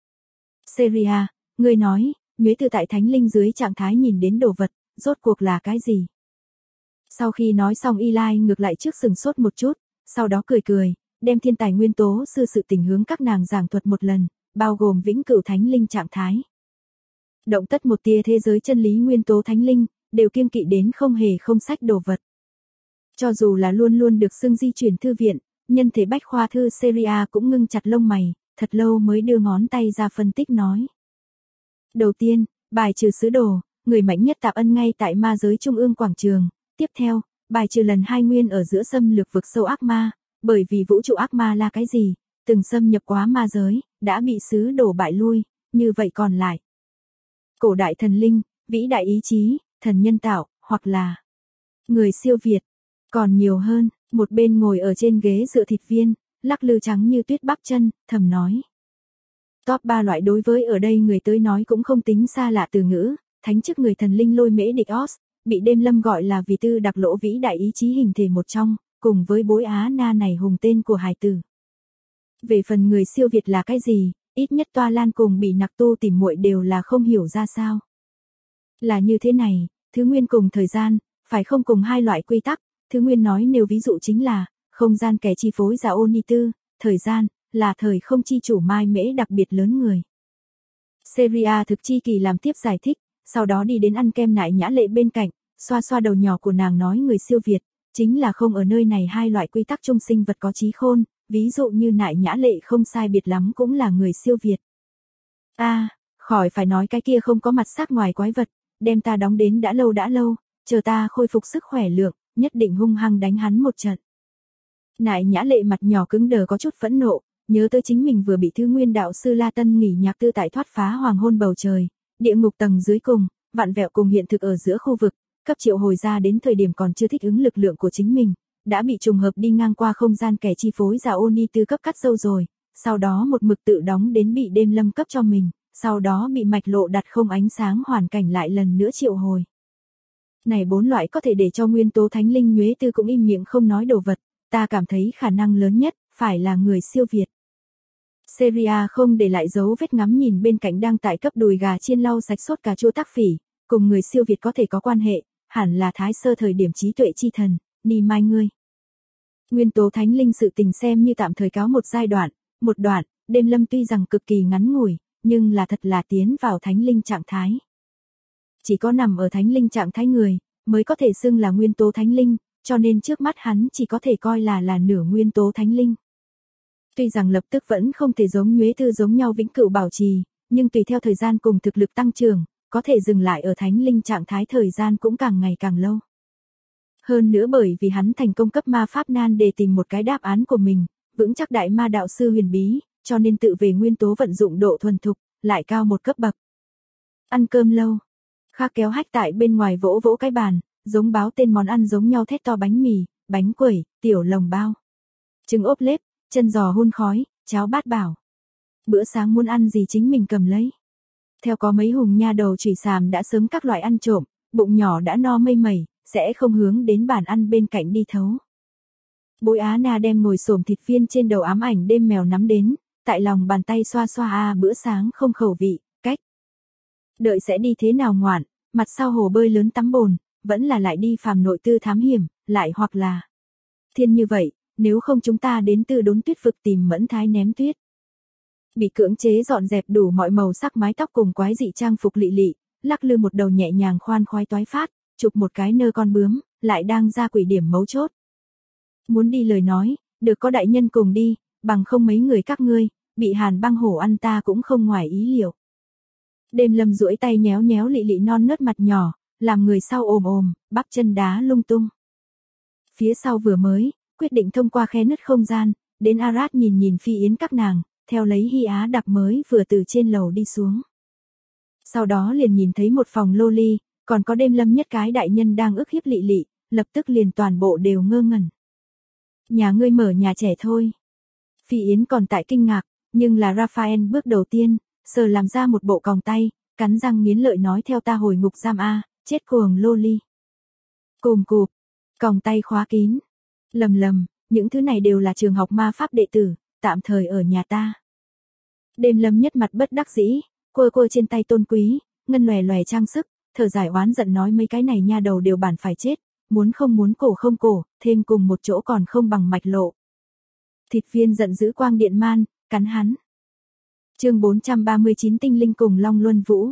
Seria, ngươi nói, Nhuế Tư tại thánh linh dưới trạng thái nhìn đến đồ vật, rốt cuộc là cái gì? Sau khi nói xong Eli ngược lại trước sừng sốt một chút, sau đó cười cười, đem thiên tài nguyên tố sư sự tình hướng các nàng giảng thuật một lần, bao gồm vĩnh cửu thánh linh trạng thái. Động tất một tia thế giới chân lý nguyên tố thánh linh, đều kiêng kỵ đến không hề không sách đồ vật. Cho dù là luôn luôn được xưng di chuyển thư viện, nhân thể bách khoa thư Seria cũng ngưng chặt lông mày, thật lâu mới đưa ngón tay ra phân tích nói. Đầu tiên, bài trừ sứ đồ, người mạnh nhất Tạp Ân ngay tại ma giới trung ương quảng trường. Tiếp theo, bài trừ lần 2 nguyên ở giữa xâm lược vực sâu ác ma, bởi vì vũ trụ ác ma là cái gì, từng xâm nhập quá ma giới, đã bị sứ đồ bại lui, như vậy còn lại. Cổ đại thần linh, vĩ đại ý chí, thần nhân tạo, hoặc là người siêu việt, còn nhiều hơn, một bên ngồi ở trên ghế dựa thịt viên, lắc lư trắng như tuyết bắp chân, thầm nói. Top 3 loại đối với ở đây người tới nói cũng không tính xa lạ từ ngữ, thánh chức người thần linh lôi mễ địch os, bị Đêm Lâm gọi là vì tư đặc lỗ vĩ đại ý chí hình thể một trong, cùng với bối Á Na này hùng tên của hài tử. Về phần người siêu việt là cái gì, ít nhất Toa Lan cùng bị nặc tu tìm muội đều là không hiểu ra sao. Là như thế này, thứ nguyên cùng thời gian, phải không cùng hai loại quy tắc, thứ nguyên nói nêu ví dụ chính là, không gian kẻ chi phối giả ô ni tư, thời gian, là thời không chi chủ mai mễ đặc biệt lớn người. Seria thực chi kỳ làm tiếp giải thích, sau đó đi đến ăn kem nại nhã lệ bên cạnh, xoa xoa đầu nhỏ của nàng nói người siêu việt, chính là không ở nơi này hai loại quy tắc chung sinh vật có trí khôn, ví dụ như Nại Nhã Lệ không sai biệt lắm cũng là người siêu việt. Khỏi phải nói cái kia không có mặt sắc ngoài quái vật, đem ta đóng đến đã lâu, chờ ta khôi phục sức khỏe lượng, nhất định hung hăng đánh hắn một trận. Nại Nhã Lệ mặt nhỏ cứng đờ có chút phẫn nộ, nhớ tới chính mình vừa bị Thứ Nguyên đạo sư La Tân nghỉ nhạc tư tại thoát phá hoàng hôn bầu trời, địa ngục tầng dưới cùng, vặn vẹo cùng hiện thực ở giữa khu vực, cấp triệu hồi ra đến thời điểm còn chưa thích ứng lực lượng của chính mình, đã bị trùng hợp đi ngang qua không gian kẻ chi phối giả Oni tư cấp cắt dâu rồi, sau đó một mực tự đóng đến bị đêm lâm cấp cho mình, sau đó bị mạch lộ đặt không ánh sáng hoàn cảnh lại lần nữa triệu hồi. Này 4 loại có thể để cho nguyên tố thánh linh nhuế tư cũng im miệng không nói đồ vật, ta cảm thấy khả năng lớn nhất, phải là người siêu việt. Seria không để lại dấu vết ngắm nhìn bên cạnh đang tại cấp đùi gà chiên lau sạch sốt cà chua tác phỉ, cùng người siêu việt có thể có quan hệ, hẳn là thái sơ thời điểm trí tuệ chi thần, ni mai ngươi. Nguyên tố thánh linh sự tình xem như tạm thời cáo một giai đoạn, một đoạn, đêm lâm tuy rằng cực kỳ ngắn ngủi, nhưng là thật là tiến vào thánh linh trạng thái. Chỉ có nằm ở thánh linh trạng thái người, mới có thể xưng là nguyên tố thánh linh, cho nên trước mắt hắn chỉ có thể coi là nửa nguyên tố thánh linh. Tuy rằng lập tức vẫn không thể giống nhuế tư giống nhau vĩnh cửu bảo trì, nhưng tùy theo thời gian cùng thực lực tăng trưởng, có thể dừng lại ở thánh linh trạng thái thời gian cũng càng ngày càng lâu. Hơn nữa bởi vì hắn thành công cấp ma pháp nan để tìm một cái đáp án của mình, vững chắc đại ma đạo sư huyền bí, cho nên tự về nguyên tố vận dụng độ thuần thục, lại cao một cấp bậc. Ăn cơm lâu. Khác kéo hách tại bên ngoài vỗ vỗ cái bàn, giống báo tên món ăn giống nhau thét to bánh mì, bánh quẩy, tiểu lồng bao. Trứng ốp lết, chân giò hun khói, cháo bát bảo. Bữa sáng muốn ăn gì chính mình cầm lấy. Theo có mấy hùng nha đầu chủy sàm đã sớm các loại ăn trộm, bụng nhỏ đã no mây mẩy, sẽ không hướng đến bàn ăn bên cạnh đi thấu. Bối Á Na đem ngồi xổm thịt viên trên đầu ám ảnh đêm mèo nắm đến, tại lòng bàn tay xoa xoa bữa sáng không khẩu vị, cách. Đợi sẽ đi thế nào ngoạn, mặt sau hồ bơi lớn tắm bồn, vẫn là lại đi phàm nội tư thám hiểm, lại hoặc là thiên như vậy, nếu không chúng ta đến từ đốn tuyết vực tìm Mẫn Thái ném tuyết. Bị cưỡng chế dọn dẹp đủ mọi màu sắc mái tóc cùng quái dị trang phục lị lị, lắc lư một đầu nhẹ nhàng khoan khoái toái phát, chụp một cái nơ con bướm, lại đang ra quỷ điểm mấu chốt. Muốn đi lời nói, được có đại nhân cùng đi, bằng không mấy người các ngươi, bị Hàn Băng Hổ ăn ta cũng không ngoài ý liệu. Đêm lâm duỗi tay nhéo nhéo lị lị non nớt mặt nhỏ, làm người sau ồm, bắp chân đá lung tung. Phía sau vừa mới, quyết định thông qua khe nứt không gian, đến Arad nhìn nhìn Phi Yến các nàng, theo lấy Hy Á đặc mới vừa từ trên lầu đi xuống. Sau đó liền nhìn thấy một phòng loli, còn có đêm lâm nhất cái đại nhân đang ức hiếp lị lị, lập tức liền toàn bộ đều ngơ ngẩn. Nhà ngươi mở nhà trẻ thôi. Phi Yến còn tại kinh ngạc, nhưng là Raphael bước đầu tiên, sờ làm ra một bộ còng tay, cắn răng nghiến lợi nói theo ta hồi ngục giam a, chết cuồng loli. Cùm cụp, còng tay khóa kín. Lầm, những thứ này đều là trường học ma pháp đệ tử, tạm thời ở nhà ta. Đêm lâm nhất mặt bất đắc dĩ, quơ trên tay tôn quý, ngân lòe lòe trang sức, thở dài oán giận nói mấy cái này nha đầu đều bản phải chết, muốn không muốn cổ không cổ, thêm cùng một chỗ còn không bằng mạch lộ. Thịt viên giận dữ quang điện man, cắn hắn. Chương 439 tinh linh cùng Long Luân Vũ.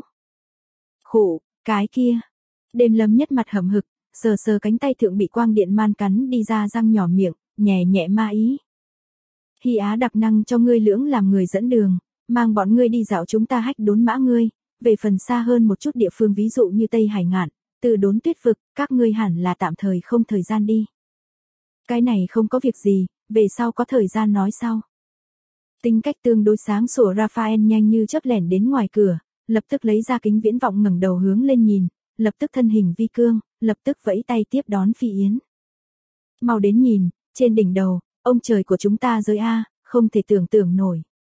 Khụ, cái kia. Đêm lâm nhất mặt hậm hực, sờ cánh tay thượng bị quang điện man cắn đi ra răng nhỏ miệng, nhẹ nhẹ ma ý. Hy Á đặc năng cho ngươi lưỡng làm người dẫn đường, mang bọn ngươi đi dạo chúng ta hách đốn mã ngươi, về phần xa hơn một chút địa phương ví dụ như Tây Hải Ngạn, từ đốn tuyết vực, các ngươi hẳn là tạm thời không thời gian đi. Cái này không có việc gì, về sau có thời gian nói sau. Tính cách tương đối sáng sủa Raphael nhanh như chớp lẻn đến ngoài cửa, lập tức lấy ra kính viễn vọng ngẩng đầu hướng lên nhìn, lập tức thân hình vi cương, lập tức vẫy tay tiếp đón Phi Yến. Mau đến nhìn, trên đỉnh đầu, ông trời của chúng ta giới A, không thể tưởng tượng nổi.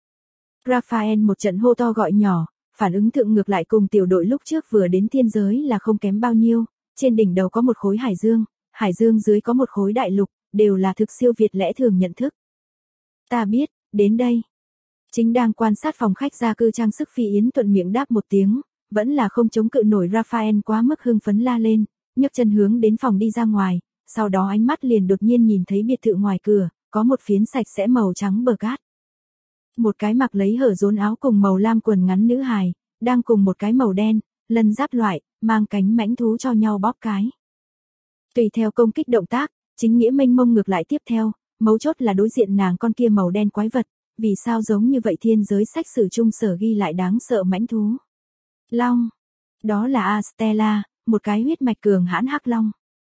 Raphael một trận hô to gọi nhỏ, phản ứng thượng ngược lại cùng tiểu đội lúc trước vừa đến thiên giới là không kém bao nhiêu, trên đỉnh đầu có một khối hải dương dưới có một khối đại lục, đều là thực siêu việt lẽ thường nhận thức. Ta biết, đến đây. Chính đang quan sát phòng khách gia cư trang sức Phi Yến thuận miệng đáp một tiếng, vẫn là không chống cự nổi Raphael quá mức hưng phấn la lên, nhấc chân hướng đến phòng đi ra ngoài, sau đó ánh mắt liền đột nhiên nhìn thấy biệt thự ngoài cửa, có một phiến sạch sẽ màu trắng bờ cát. Một cái mặc lấy hở rốn áo cùng màu lam quần ngắn nữ hài, đang cùng một cái màu đen, lân giáp loại, mang cánh mãnh thú cho nhau bóp cái. Tùy theo công kích động tác, chính nghĩa mênh mông ngược lại tiếp theo, mấu chốt là đối diện nàng con kia màu đen quái vật, vì sao giống như vậy thiên giới sách sử chung sở ghi lại đáng sợ mãnh thú. Long, đó là Astella, một cái huyết mạch cường hãn hắc long.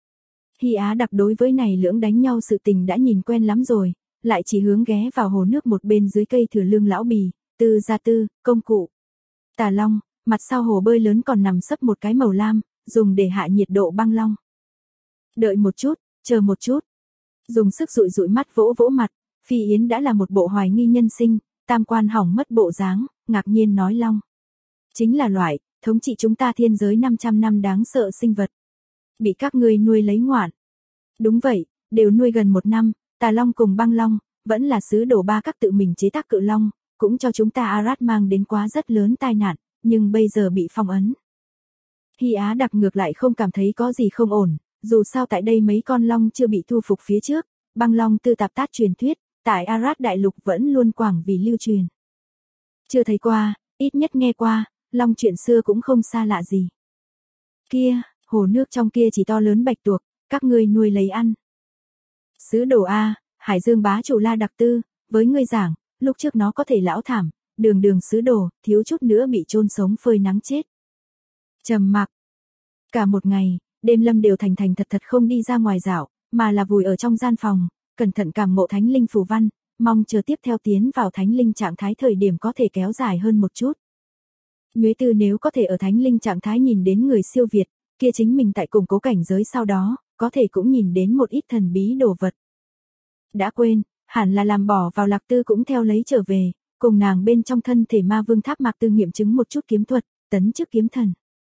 Hy Á Đặc đối với này lưỡng đánh nhau sự tình đã nhìn quen lắm rồi, lại chỉ hướng ghé vào hồ nước một bên dưới cây thừa lương lão bì, tư gia tư, công cụ. Tà long, mặt sau hồ bơi lớn còn nằm sấp một cái màu lam, dùng để hạ nhiệt độ băng long. Đợi một chút, chờ một chút. Dùng sức dụi dụi mắt vỗ vỗ mặt, Phi Yến đã là một bộ hoài nghi nhân sinh, tam quan hỏng mất bộ dáng, ngạc nhiên nói long. Chính là loại, thống trị chúng ta thiên giới 500 năm đáng sợ sinh vật. Bị các ngươi nuôi lấy ngoạn. Đúng vậy, đều nuôi gần 1 năm, tà long cùng băng long, vẫn là sứ đồ ba các tự mình chế tác cự long, cũng cho chúng ta Arad mang đến quá rất lớn tai nạn, nhưng bây giờ bị phong ấn. Hy Á Đặc ngược lại không cảm thấy có gì không ổn, dù sao tại đây mấy con long chưa bị thu phục phía trước, băng long tư tạp tát truyền thuyết, tại Arad đại lục vẫn luôn quảng vì lưu truyền. Chưa thấy qua, ít nhất nghe qua, long chuyện xưa cũng không xa lạ gì. Kia, hồ nước trong kia chỉ to lớn bạch tuộc, các ngươi nuôi lấy ăn. Sứ đồ A, Hải Dương bá chủ La Đặc Tư, với ngươi giảng, lúc trước nó có thể lão thảm, đường đường sứ đồ, thiếu chút nữa bị chôn sống phơi nắng chết. Trầm mặc. Cả một ngày, đêm Lâm đều thành thành thật thật không đi ra ngoài dạo, mà là vùi ở trong gian phòng, cẩn thận cảm ngộ thánh linh phù văn, mong chờ tiếp theo tiến vào thánh linh trạng thái thời điểm có thể kéo dài hơn một chút. Nhuế Tư nếu có thể ở thánh linh trạng thái nhìn đến người siêu việt, kia chính mình tại củng cố cảnh giới sau đó, có thể cũng nhìn đến một ít thần bí đồ vật. Đã quên, hẳn là làm bỏ vào Lạc Tư cũng theo lấy trở về, cùng nàng bên trong thân thể ma vương Tháp Mạc Tư nghiệm chứng một chút kiếm thuật, tấn chức kiếm thần.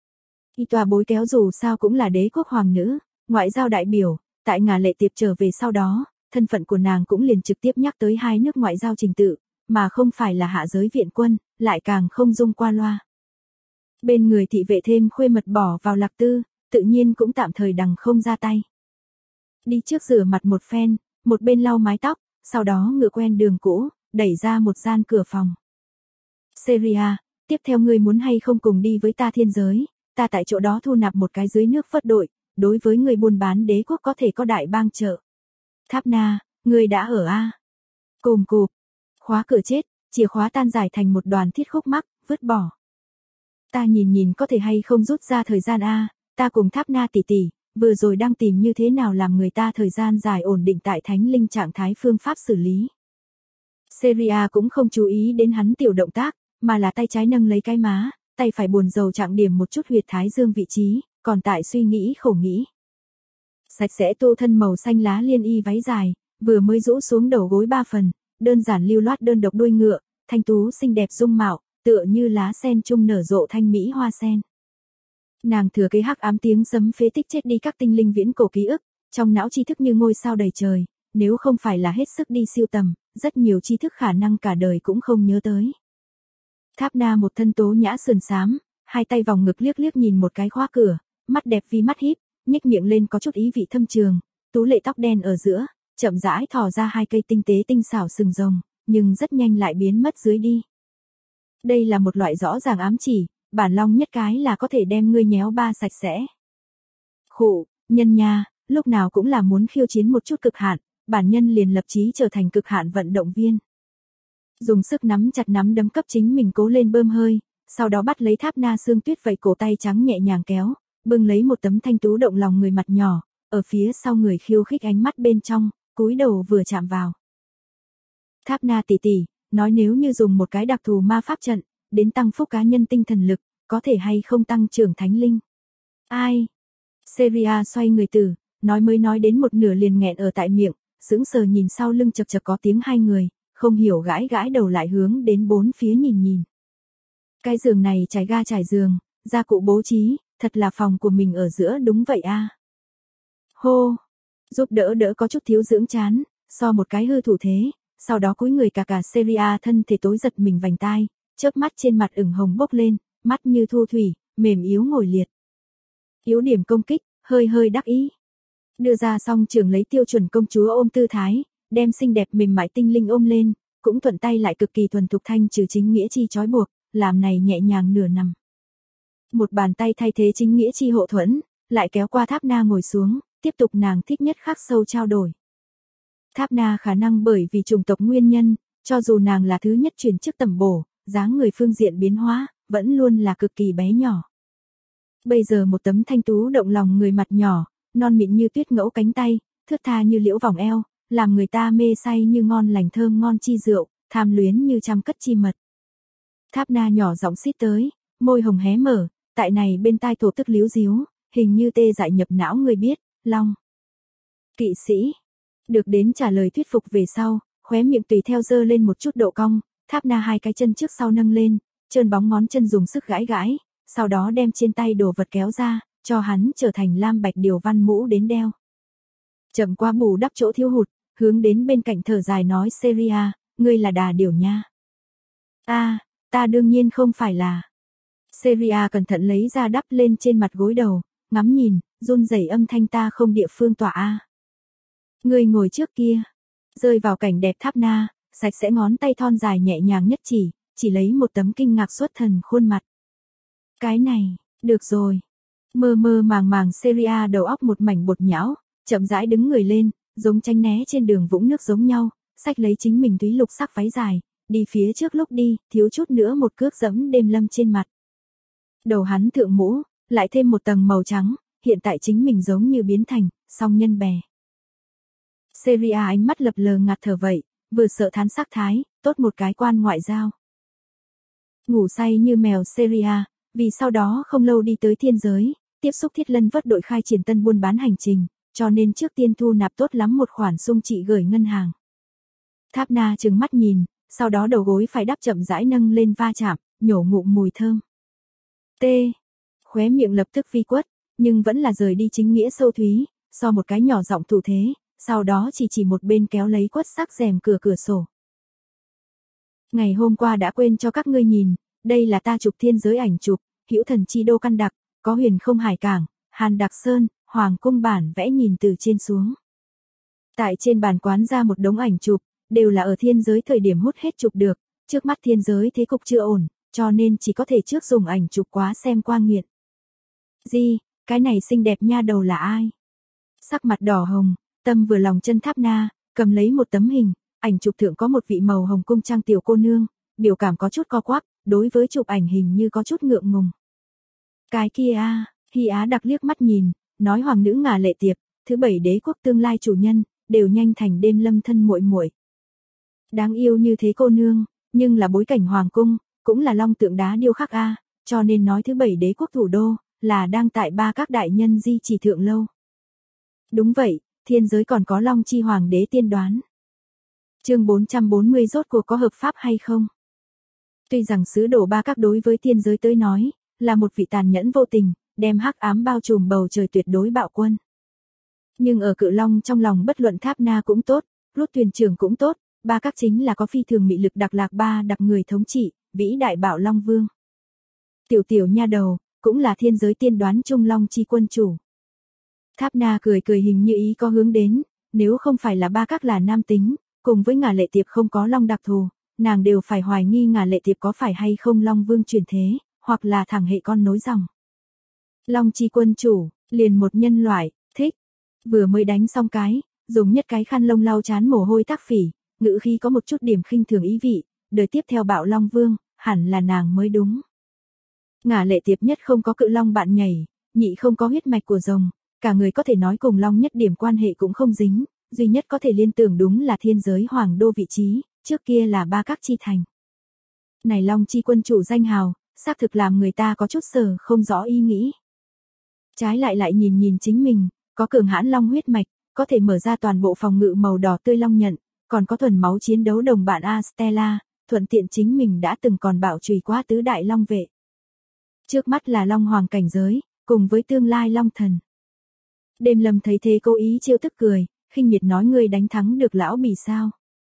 Y tòa bối kéo dù sao cũng là đế quốc hoàng nữ, ngoại giao đại biểu, tại Ngà Lệ Tiệp trở về sau đó, thân phận của nàng cũng liền trực tiếp nhắc tới hai nước ngoại giao trình tự, mà không phải là hạ giới viện quân, lại càng không dung qua loa. Bên người thị vệ thêm khuê mật bỏ vào Lạc Tư, tự nhiên cũng tạm thời đằng không ra tay. Đi trước rửa mặt một phen, một bên lau mái tóc, sau đó ngựa quen đường cũ, đẩy ra một gian cửa phòng. Seria, tiếp theo ngươi muốn hay không cùng đi với ta thiên giới, ta tại chỗ đó thu nạp một cái dưới nước phất đội, đối với người buôn bán đế quốc có thể có đại bang trợ. Tháp Na, ngươi đã ở a? Cùm cụp, khóa cửa chết, chìa khóa tan giải thành một đoàn thiết khúc mắc, vứt bỏ. Ta nhìn có thể hay không rút ra thời gian a, ta cùng Tháp Na tỷ tỷ, vừa rồi đang tìm như thế nào làm người ta thời gian dài ổn định tại thánh linh trạng thái phương pháp xử lý. Seria cũng không chú ý đến hắn tiểu động tác, mà là tay trái nâng lấy cái má, tay phải buồn rầu chạm điểm một chút huyệt thái dương vị trí, còn tại suy nghĩ khổ nghĩ. Sạch sẽ tô thân màu xanh lá liên y váy dài, vừa mới rũ xuống đầu gối 3 phần, đơn giản lưu loát đơn độc đuôi ngựa, thanh tú xinh đẹp dung mạo, tựa như lá sen trung nở rộ thanh mỹ hoa sen. Nàng thừa kế hắc ám tiếng sấm phế tích chết đi các tinh linh viễn cổ ký ức, trong não tri thức như ngôi sao đầy trời, nếu không phải là hết sức đi siêu tầm, rất nhiều tri thức khả năng cả đời cũng không nhớ tới. Tháp Na một thân tố nhã sườn xám, hai tay vòng ngực liếc liếc nhìn một cái khóa cửa, mắt đẹp vi mắt híp, nhếch miệng lên có chút ý vị thâm trường, tú lệ tóc đen ở giữa, chậm rãi thò ra hai cây tinh tế tinh xảo sừng rồng, nhưng rất nhanh lại biến mất dưới đi. Đây là một loại rõ ràng ám chỉ, bản long nhất cái là có thể đem ngươi nhéo ba sạch sẽ. Khụ, nhân nha, lúc nào cũng là muốn khiêu chiến một chút cực hạn, bản nhân liền lập chí trở thành cực hạn vận động viên. Dùng sức nắm chặt nắm đấm cấp chính mình cố lên bơm hơi, sau đó bắt lấy Tháp Na xương tuyết vẩy cổ tay trắng nhẹ nhàng kéo, bưng lấy một tấm thanh tú động lòng người mặt nhỏ, ở phía sau người khiêu khích ánh mắt bên trong, cúi đầu vừa chạm vào. Tháp Na tỷ tỷ, nói nếu như dùng một cái đặc thù ma pháp trận, đến tăng phúc cá nhân tinh thần lực, có thể hay không tăng trưởng thánh linh. Ai? Seria xoay người từ, nói mới nói đến một nửa liền nghẹn ở tại miệng, sững sờ nhìn sau lưng chập chập có tiếng hai người, không hiểu gãi gãi đầu lại hướng đến bốn phía nhìn. Cái giường này trải ga trải giường, gia cụ bố trí, thật là phòng của mình ở giữa đúng vậy a. Hô, giúp đỡ có chút thiếu dưỡng chán, so một cái hư thủ thế, sau đó cúi người cả Seria thân thể tối giật mình vành tai, chớp mắt trên mặt ửng hồng bốc lên, mắt như thu thủy, mềm yếu ngồi liệt. Yếu điểm công kích, hơi đắc ý. Đưa ra xong trường lấy tiêu chuẩn công chúa ôm tư thái, đem xinh đẹp mềm mại tinh linh ôm lên, cũng thuận tay lại cực kỳ thuần thục thanh trừ chính nghĩa chi trói buộc, làm này nhẹ nhàng nửa nằm. Một bàn tay thay thế chính nghĩa chi hộ thuẫn, lại kéo qua Tháp Na ngồi xuống, tiếp tục nàng thích nhất khắc sâu trao đổi. Tháp Na khả năng bởi vì chủng tộc nguyên nhân, cho dù nàng là thứ nhất chuyển chức tầm bổ, dáng người phương diện biến hóa, vẫn luôn là cực kỳ bé nhỏ. Bây giờ một tấm thanh tú động lòng người mặt nhỏ, non mịn như tuyết ngẫu cánh tay, thướt tha như liễu vòng eo, làm người ta mê say như ngon lành thơm ngon chi rượu, tham luyến như trăm cất chi mật. Tháp Na nhỏ giọng xít tới, môi hồng hé mở, tại này bên tai thổ tức líu díu, hình như tê dại nhập não người biết, Long. Kỵ sĩ. Được đến trả lời thuyết phục về sau, khóe miệng tùy theo dơ lên một chút độ cong, Tháp Na hai cái chân trước sau nâng lên, trơn bóng ngón chân dùng sức gãi gãi, sau đó đem trên tay đồ vật kéo ra, cho hắn trở thành lam bạch điều văn mũ đến đeo. Chậm qua bù đắp chỗ thiếu hụt, hướng đến bên cạnh thở dài nói Seria, ngươi là đà điểu nha. Ta đương nhiên không phải là. Seria cẩn thận lấy ra đắp lên trên mặt gối đầu, ngắm nhìn, run rẩy âm thanh ta không địa phương tỏa a. Ngươi ngồi trước kia, rơi vào cảnh đẹp Tháp Na, sạch sẽ ngón tay thon dài nhẹ nhàng nhất chỉ lấy một tấm kinh ngạc xuất thần khuôn mặt. Cái này, được rồi. Mơ mơ màng màng Seria đầu óc một mảnh bột nhão, chậm rãi đứng người lên, giống tránh né trên đường vũng nước giống nhau, xách lấy chính mình túy lục sắc váy dài, đi phía trước lúc đi, thiếu chút nữa một cước dẫm đêm lâm trên mặt. Đầu hắn thượng mũ, lại thêm một tầng màu trắng, hiện tại chính mình giống như biến thành, song nhân bè. Seria ánh mắt lập lờ ngạt thở vậy, vừa sợ thán sắc thái, tốt một cái quan ngoại giao. Ngủ say như mèo Seria, vì sau đó không lâu đi tới thiên giới, tiếp xúc Thiết Lân vớt đội khai triển tân buôn bán hành trình, cho nên trước tiên thu nạp tốt lắm một khoản sung trị gửi ngân hàng. Tháp Na trừng mắt nhìn, sau đó đầu gối phải đắp chậm rãi nâng lên va chạm, nhổ ngụm mùi thơm. Khóe miệng lập tức vi quất, nhưng vẫn là rời đi chính nghĩa sâu thúy, so một cái nhỏ giọng thủ thế, sau đó chỉ một bên kéo lấy quất sắc rèm cửa sổ. Ngày hôm qua đã quên cho các ngươi nhìn, đây là ta chụp thiên giới ảnh chụp, hữu thần chi đô căn đặc, có huyền không hải cảng, Hàn Đặc Sơn, Hoàng cung bản vẽ nhìn từ trên xuống. Tại trên bàn quán ra một đống ảnh chụp, đều là ở thiên giới thời điểm hút hết chụp được, trước mắt thiên giới thế cục chưa ổn, cho nên chỉ có thể trước dùng ảnh chụp quá xem qua nghiện. Gì, cái này xinh đẹp nha đầu là ai? Sắc mặt đỏ hồng, tâm vừa lòng chân Tháp Na, cầm lấy một tấm hình, ảnh chụp thượng có một vị màu hồng cung trang tiểu cô nương, biểu cảm có chút co quắp, đối với chụp ảnh hình như có chút ngượng ngùng. Cái kia a, Hy Á đặc liếc mắt nhìn, nói hoàng nữ Ngà Lệ Tiệp, thứ 7 đế quốc tương lai chủ nhân, đều nhanh thành đêm lâm thân muội muội. Đáng yêu như thế cô nương, nhưng là bối cảnh hoàng cung, cũng là long tượng đá điêu khắc a, cho nên nói thứ 7 đế quốc thủ đô, là đang tại ba các đại nhân di chỉ thượng lâu. Đúng vậy, thiên giới còn có Long Chi Hoàng đế tiên đoán. Chương 440 rốt cuộc có hợp pháp hay không? Tuy rằng sứ đồ ba các đối với thiên giới tới nói, là một vị tàn nhẫn vô tình, đem hắc ám bao trùm bầu trời tuyệt đối bạo quân. Nhưng ở Cự Long trong lòng bất luận Tháp Na cũng tốt, Rút thuyền trưởng cũng tốt, ba các chính là có phi thường mị lực đặc lạc ba đặc người thống trị, vĩ đại bạo Long Vương. Tiểu nha đầu, cũng là thiên giới tiên đoán Trung Long chi quân chủ. Tháp Na cười hình như ý có hướng đến, nếu không phải là ba các là nam tính, cùng với Ngà Lệ Tiệp không có long đặc thù, nàng đều phải hoài nghi Ngà Lệ Tiệp có phải hay không Long Vương truyền thế, hoặc là thẳng hệ con nối dòng. Long chi quân chủ, liền một nhân loại, thích. Vừa mới đánh xong cái, dùng nhất cái khăn lông lau chán mồ hôi Tác Phỉ, ngữ khí có một chút điểm khinh thường ý vị, đời tiếp theo bạo Long Vương, hẳn là nàng mới đúng. Ngà Lệ Tiệp nhất không có Cự Long bạn nhảy, nhị không có huyết mạch của rồng, cả người có thể nói cùng Long nhất điểm quan hệ cũng không dính, duy nhất có thể liên tưởng đúng là thiên giới hoàng đô vị trí, trước kia là ba các chi thành. Này Long chi quân chủ danh hào, xác thực làm người ta có chút sở không rõ ý nghĩ. Trái lại nhìn chính mình, có cường hãn long huyết mạch, có thể mở ra toàn bộ phòng ngự màu đỏ tươi long nhận, còn có thuần máu chiến đấu đồng bạn Astella, thuận tiện chính mình đã từng còn bảo trùy quá tứ đại long vệ. Trước mắt là long hoàng cảnh giới, cùng với tương lai long thần. Đêm Lâm thấy thế cố ý trêu tức cười, khinh miệt nói ngươi đánh thắng được lão bỉ sao?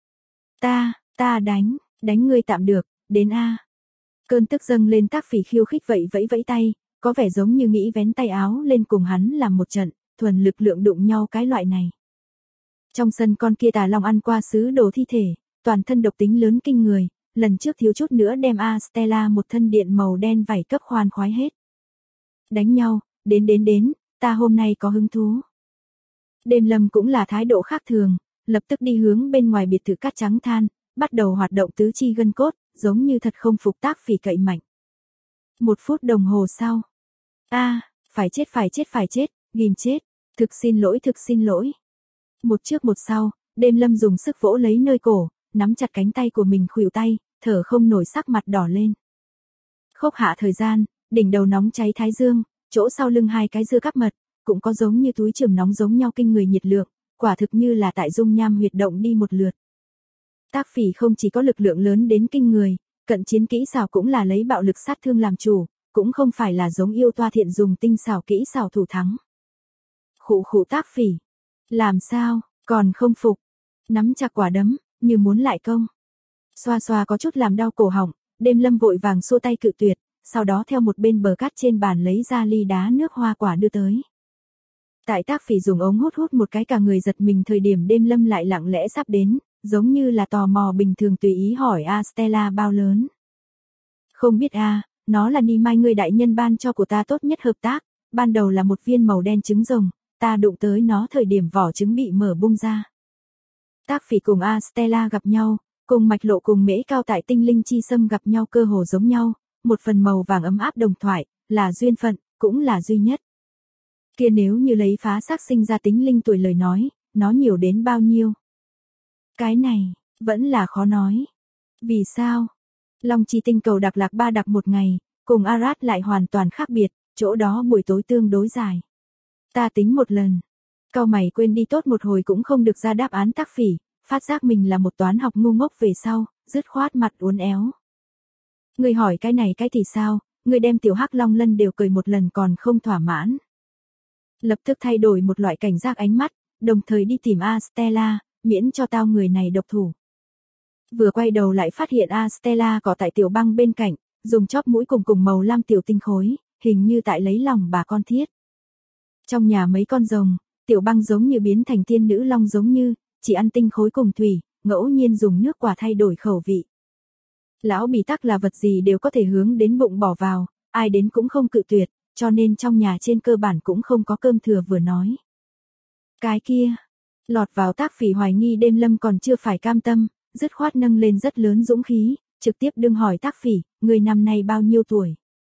Ta đánh ngươi tạm được, đến a. Cơn tức dâng lên Tác Phỉ khiêu khích vậy vẫy tay, có vẻ giống như nghĩ vén tay áo lên cùng hắn làm một trận, thuần lực lượng đụng nhau cái loại này. Trong sân con kia tà long ăn qua sứ đồ thi thể, toàn thân độc tính lớn kinh người, lần trước thiếu chút nữa đem Astella một thân điện màu đen vảy cấp khoan khoái hết. Đánh nhau, đến, ta hôm nay có hứng thú. Đêm Lâm cũng là thái độ khác thường, lập tức đi hướng bên ngoài biệt thự cát trắng than, bắt đầu hoạt động tứ chi gân cốt, giống như thật không phục Tác Phỉ cậy mạnh. 1 phút đồng hồ sau. Phải chết, ghim chết, thực xin lỗi. Một trước một sau, Đêm Lâm dùng sức vỗ lấy nơi cổ, nắm chặt cánh tay của mình khuỷu tay, thở không nổi sắc mặt đỏ lên. Khốc hạ thời gian, đỉnh đầu nóng cháy thái dương, chỗ sau lưng 2 cái dưa cắp mật, cũng có giống như túi trường nóng giống nhau kinh người nhiệt lượng, quả thực như là tại dung nham huyệt động đi một lượt. Tác Phỉ không chỉ có lực lượng lớn đến kinh người, cận chiến kỹ xảo cũng là lấy bạo lực sát thương làm chủ, cũng không phải là giống yêu toa thiện dùng tinh xảo kỹ xảo thủ thắng. Khụ Tác Phỉ, làm sao, còn không phục, nắm chặt quả đấm, như muốn lại công. Xoa có chút làm đau cổ họng, Đêm Lâm vội vàng xua tay cự tuyệt, sau đó theo một bên bờ cát trên bàn lấy ra ly đá nước hoa quả đưa tới. Tại Tác Phỉ dùng ống hút một cái cả người giật mình thời điểm Đêm Lâm lại lặng lẽ sắp đến, giống như là tò mò bình thường tùy ý hỏi Stella bao lớn. Không biết nó là Ni Mai ngươi đại nhân ban cho của ta tốt nhất hợp tác, ban đầu là một viên màu đen trứng rồng, ta đụng tới nó thời điểm vỏ trứng bị mở bung ra. Tác Phỉ cùng Stella gặp nhau, cùng Mạch Lộ cùng Mễ Cao tại Tinh Linh Chi Sâm gặp nhau cơ hồ giống nhau, một phần màu vàng ấm áp đồng thoại, là duyên phận, cũng là duy nhất. Kia nếu như lấy phá xác sinh ra tính linh tuổi lời nói, nó nhiều đến bao nhiêu? Cái này, vẫn là khó nói. Vì sao? Long Chi tinh cầu đặc lạc 3 đặc một ngày, cùng Arad lại hoàn toàn khác biệt, chỗ đó buổi tối tương đối dài. Ta tính một lần. Cau mày quên đi tốt một hồi cũng không được ra đáp án. Tác Phỉ, phát giác mình là một toán học ngu ngốc về sau, dứt khoát mặt uốn éo. Ngươi hỏi cái này cái thì sao, ngươi đem tiểu hắc long lân đều cười một lần còn không thỏa mãn. Lập tức thay đổi một loại cảnh giác ánh mắt, đồng thời đi tìm Stella, miễn cho tao người này độc thủ. Vừa quay đầu lại phát hiện Stella có tại tiểu băng bên cạnh, dùng chóp mũi cùng màu lam tiểu tinh khối, hình như tại lấy lòng bà con thiết. Trong nhà mấy con rồng, tiểu băng giống như biến thành tiên nữ long giống như, chỉ ăn tinh khối cùng thủy, ngẫu nhiên dùng nước quả thay đổi khẩu vị. Lão Bì Tắc là vật gì đều có thể hướng đến bụng bỏ vào, ai đến cũng không cự tuyệt, cho nên trong nhà trên cơ bản cũng không có cơm thừa vừa nói. Cái kia, lọt vào Tác Phỉ hoài nghi Đêm Lâm còn chưa phải cam tâm, dứt khoát nâng lên rất lớn dũng khí, trực tiếp đương hỏi Tác Phỉ, người năm nay bao nhiêu tuổi?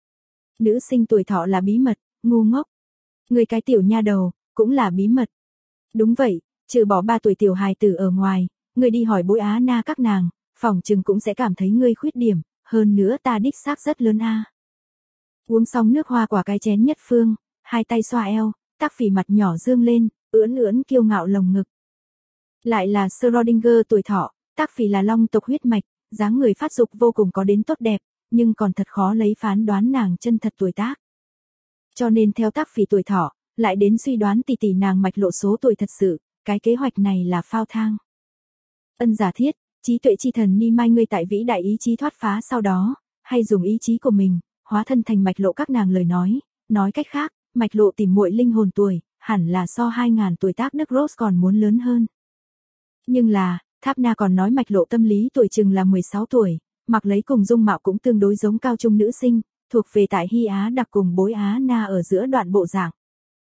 Nữ sinh tuổi thọ là bí mật, ngu ngốc. Người cái tiểu nha đầu, cũng là bí mật. Đúng vậy, trừ bỏ 3 tuổi tiểu hài tử ở ngoài, người đi hỏi bối Á Na các nàng, phỏng chừng cũng sẽ cảm thấy ngươi khuyết điểm, hơn nữa ta đích xác rất lớn Uống xong nước hoa quả cái chén nhất phương, 2 tay xoa eo, Tác Phỉ mặt nhỏ dương lên, ưỡn kiêu ngạo lồng ngực. Lại là Schrödinger tuổi thọ, Tác Phỉ là long tộc huyết mạch, dáng người phát dục vô cùng có đến tốt đẹp, nhưng còn thật khó lấy phán đoán nàng chân thật tuổi tác. Cho nên theo Tác Phỉ tuổi thọ, lại đến suy đoán tỷ nàng Mạch Lộ số tuổi thật sự, cái kế hoạch này là phao thang. Ân giả thiết, trí tuệ chi thần Ni Mai ngươi tại vĩ đại ý chí thoát phá sau đó, hay dùng ý chí của mình, hóa thân thành Mạch Lộ các nàng lời nói cách khác, Mạch Lộ tìm muội linh hồn tuổi, hẳn là so 2000 tuổi Tác Đức Rose còn muốn lớn hơn. Nhưng là, Tháp Na còn nói Mạch Lộ tâm lý tuổi chừng là 16 tuổi, mặc lấy cùng dung mạo cũng tương đối giống cao trung nữ sinh, thuộc về tại Hy Á đặc cùng bối Á Na ở giữa đoạn bộ dạng.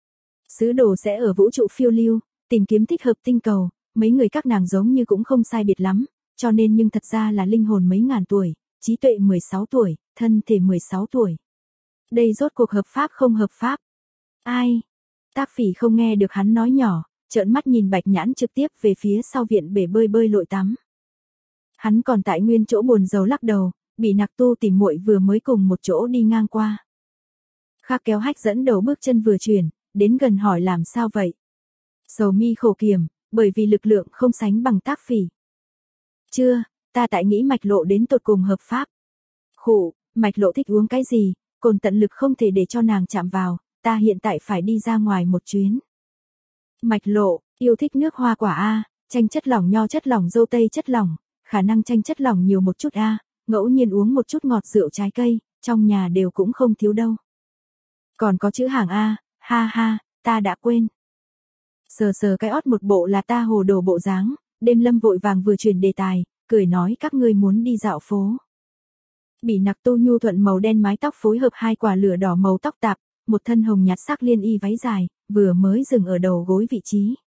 Sứ đồ sẽ ở vũ trụ phiêu lưu, tìm kiếm thích hợp tinh cầu, mấy người các nàng giống như cũng không sai biệt lắm, cho nên nhưng thật ra là linh hồn mấy ngàn tuổi, trí tuệ 16 tuổi, thân thể 16 tuổi. Đây rốt cuộc hợp pháp không hợp pháp? Ai? Tác Phỉ không nghe được hắn nói nhỏ, trợn mắt nhìn Bạch Nhãn trực tiếp về phía sau viện bể bơi lội tắm. Hắn còn tại nguyên chỗ buồn rầu lắc đầu, bị Nặc Tu tìm muội vừa mới cùng một chỗ đi ngang qua. Khắc Kéo Hách dẫn đầu bước chân vừa chuyển, đến gần hỏi làm sao vậy? Sầu mi khổ kiểm, bởi vì lực lượng không sánh bằng Tác Phỉ. Chưa, ta tại nghĩ Mạch Lộ đến tột cùng hợp pháp. Khụ, Mạch Lộ thích uống cái gì, cồn tận lực không thể để cho nàng chạm vào, ta hiện tại phải đi ra ngoài một chuyến. Mạch Lộ, yêu thích nước hoa quả chanh chất lỏng nho chất lỏng dâu tây chất lỏng, khả năng chanh chất lỏng nhiều một chút ngẫu nhiên uống một chút ngọt rượu trái cây, trong nhà đều cũng không thiếu đâu. Còn có chữ hàng ha ha, ta đã quên. Sờ cái ót một bộ là ta hồ đồ bộ dáng, Đêm Lâm vội vàng vừa chuyển đề tài, cười nói các ngươi muốn đi dạo phố. Bị Nặc Tu nhu thuận màu đen mái tóc phối hợp 2 quả lửa đỏ màu tóc tạp, một thân hồng nhạt sắc liên y váy dài, vừa mới dừng ở đầu gối vị trí,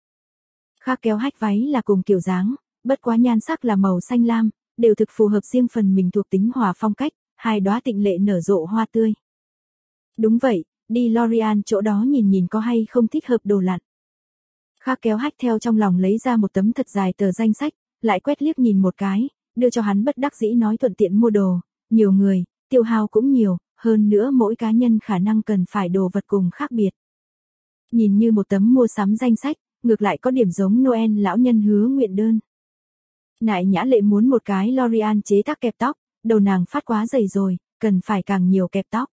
Khác kéo hách váy là cùng kiểu dáng, bất quá nhan sắc là màu xanh lam, đều thực phù hợp riêng phần mình thuộc tính hòa phong cách, hai đóa tịnh lệ nở rộ hoa tươi. Đúng vậy, đi L'Oreal chỗ đó nhìn nhìn có hay không thích hợp đồ lặn. Khác kéo hách theo trong lòng lấy ra một tấm thật dài tờ danh sách, lại quét liếc nhìn một cái, đưa cho hắn bất đắc dĩ nói thuận tiện mua đồ, nhiều người, tiêu hao cũng nhiều, hơn nữa mỗi cá nhân khả năng cần phải đồ vật cùng khác biệt. Nhìn như một tấm mua sắm danh sách, ngược lại có điểm giống Noel lão nhân hứa nguyện đơn. Nại Nhã Lệ muốn một cái L'Oreal chế tác kẹp tóc, đầu nàng phát quá dày rồi, cần phải càng nhiều kẹp tóc.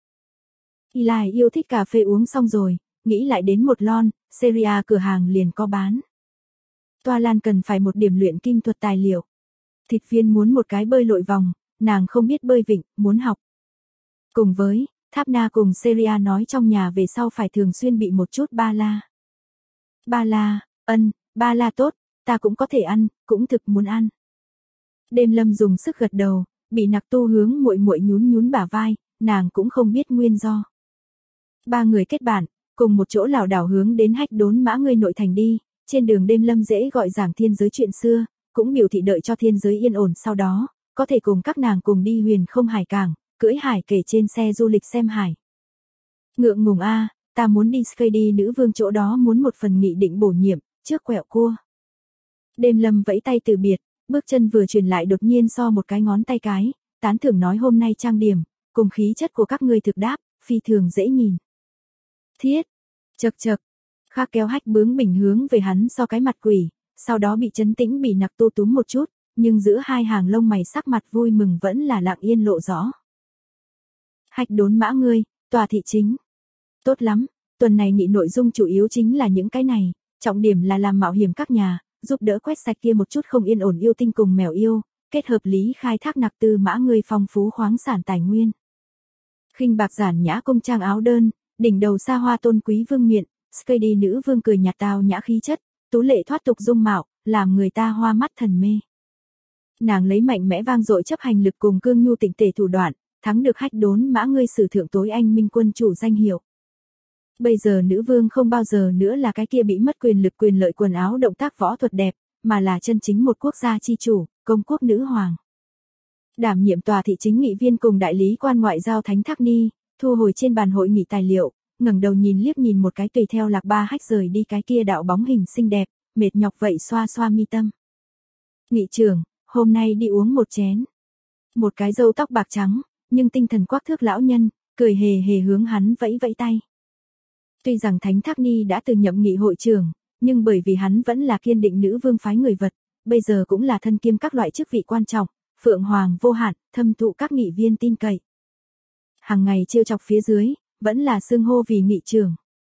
Eli yêu thích cà phê uống xong rồi, nghĩ lại đến một lon, Seria cửa hàng liền có bán. Toa Lan cần phải một điểm luyện kim thuật tài liệu. Thịt viên muốn một cái bơi lội vòng, nàng không biết bơi vịnh, muốn học. Cùng với, Tháp Na cùng Seria nói trong nhà về sau phải thường xuyên bị một chút ba la. Ba la, ba la tốt, ta cũng có thể ăn, cũng thực muốn ăn. Đêm Lâm dùng sức gật đầu, bị Nặc Tu hướng muội muội nhún nhún bả vai, nàng cũng không biết nguyên do. Ba người kết bạn, cùng một chỗ lảo đảo hướng đến Hách Đốn Mã Ngươi nội thành đi, trên đường Đêm Lâm dễ gọi giảng thiên giới chuyện xưa, cũng biểu thị đợi cho thiên giới yên ổn sau đó, có thể cùng các nàng cùng đi Huyền Không Hải cảng, cưỡi hải kể trên xe du lịch xem hải. Ngượng ngùng a, ta muốn đi Skady nữ vương chỗ đó muốn một phần nghị định bổ nhiệm, trước quẹo cua. Đêm Lâm vẫy tay từ biệt, bước chân vừa chuyển lại đột nhiên so một cái ngón tay cái, tán thưởng nói hôm nay trang điểm, cùng khí chất của các ngươi thực đáp, phi thường dễ nhìn. Thiết, chật, Khác kéo hách bướng bỉnh hướng về hắn so cái mặt quỷ, sau đó bị Trấn Tĩnh bị Nặc Tu túm một chút, nhưng giữa hai hàng lông mày sắc mặt vui mừng vẫn là lặng yên lộ rõ. Hách Đốn Mã Ngươi, tòa thị chính. Tốt lắm, tuần này nghị nội dung chủ yếu chính là những cái này, trọng điểm là làm mạo hiểm các nhà, giúp đỡ quét sạch kia một chút không yên ổn yêu tinh cùng mèo yêu, kết hợp lý khai thác Nặc Tư Mã Ngươi phong phú khoáng sản tài nguyên. Khinh bạc giản nhã cung trang áo đơn, đỉnh đầu xa hoa tôn quý vương miện, Skady nữ vương cười nhạt tao nhã khí chất, tú lệ thoát tục dung mạo, làm người ta hoa mắt thần mê. Nàng lấy mạnh mẽ vang dội chấp hành lực cùng cương nhu tịnh tề thủ đoạn, thắng được Hách Đốn Mã Ngươi sử thượng tối anh minh quân chủ danh hiệu. Bây giờ nữ vương không bao giờ nữa là cái kia bị mất quyền lực quyền lợi quần áo động tác võ thuật đẹp, mà là chân chính một quốc gia chi chủ, công quốc nữ hoàng. Đảm nhiệm tòa thị chính nghị viên cùng đại lý quan ngoại giao Thánh Thác Ni, thu hồi trên bàn hội nghị tài liệu, ngẩng đầu nhìn liếc nhìn một cái tùy theo Lạc Ba Hách rời đi cái kia đạo bóng hình xinh đẹp, mệt nhọc vậy xoa xoa mi tâm. Nghị trưởng, hôm nay đi uống một chén. Một cái râu tóc bạc trắng, nhưng tinh thần quắc thước lão nhân, cười hề hề hướng hắn vẫy vẫy tay. Tuy rằng Thánh Thác Ni đã từ nhậm nghị hội trưởng, nhưng bởi vì hắn vẫn là kiên định nữ vương phái người vật, bây giờ cũng là thân kiêm các loại chức vị quan trọng, phượng hoàng vô hạn, thâm thụ các nghị viên tin cậy. Hàng ngày trêu chọc phía dưới, vẫn là xưng hô vì nghị trưởng.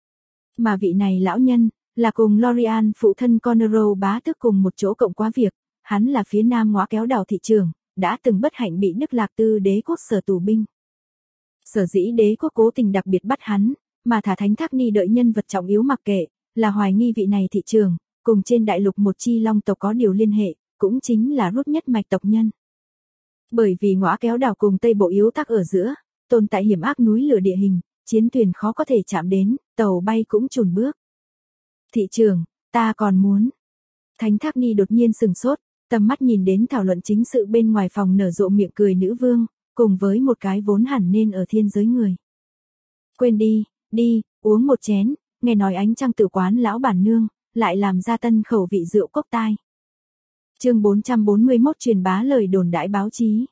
Mà vị này lão nhân, là cùng L'Oreal phụ thân Conero bá tước cùng một chỗ cộng quá việc, hắn là phía nam ngõa kéo đảo thị trường, đã từng bất hạnh bị Đức Lạc Tư đế quốc sở tù binh. Sở dĩ đế quốc cố tình đặc biệt bắt hắn, mà thả Thánh Thác Ni đợi nhân vật trọng yếu mặc kệ, là hoài nghi vị này thị trường, cùng trên đại lục một chi long tộc có điều liên hệ, cũng chính là rút nhất mạch tộc nhân. Bởi vì ngõa kéo đảo cùng Tây Bộ yếu tắc ở giữa, tồn tại hiểm ác núi lửa địa hình, chiến thuyền khó có thể chạm đến, tàu bay cũng chùn bước. Thị trường, ta còn muốn. Thánh Thác Ni đột nhiên sừng sốt, tầm mắt nhìn đến thảo luận chính sự bên ngoài phòng nở rộ miệng cười nữ vương, cùng với một cái vốn hẳn nên ở thiên giới người. Quên đi, uống một chén, nghe nói ánh trăng tử quán lão bản nương, lại làm ra tân khẩu vị rượu cốc tai. Chương 441 truyền bá lời đồn đãi báo chí.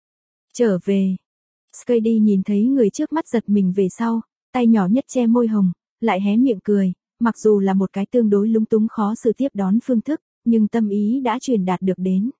Trở về. Skady nhìn thấy người trước mắt giật mình về sau, tay nhỏ nhất che môi hồng, lại hé miệng cười, mặc dù là một cái tương đối lúng túng khó xử tiếp đón phương thức, nhưng tâm ý đã truyền đạt được đến.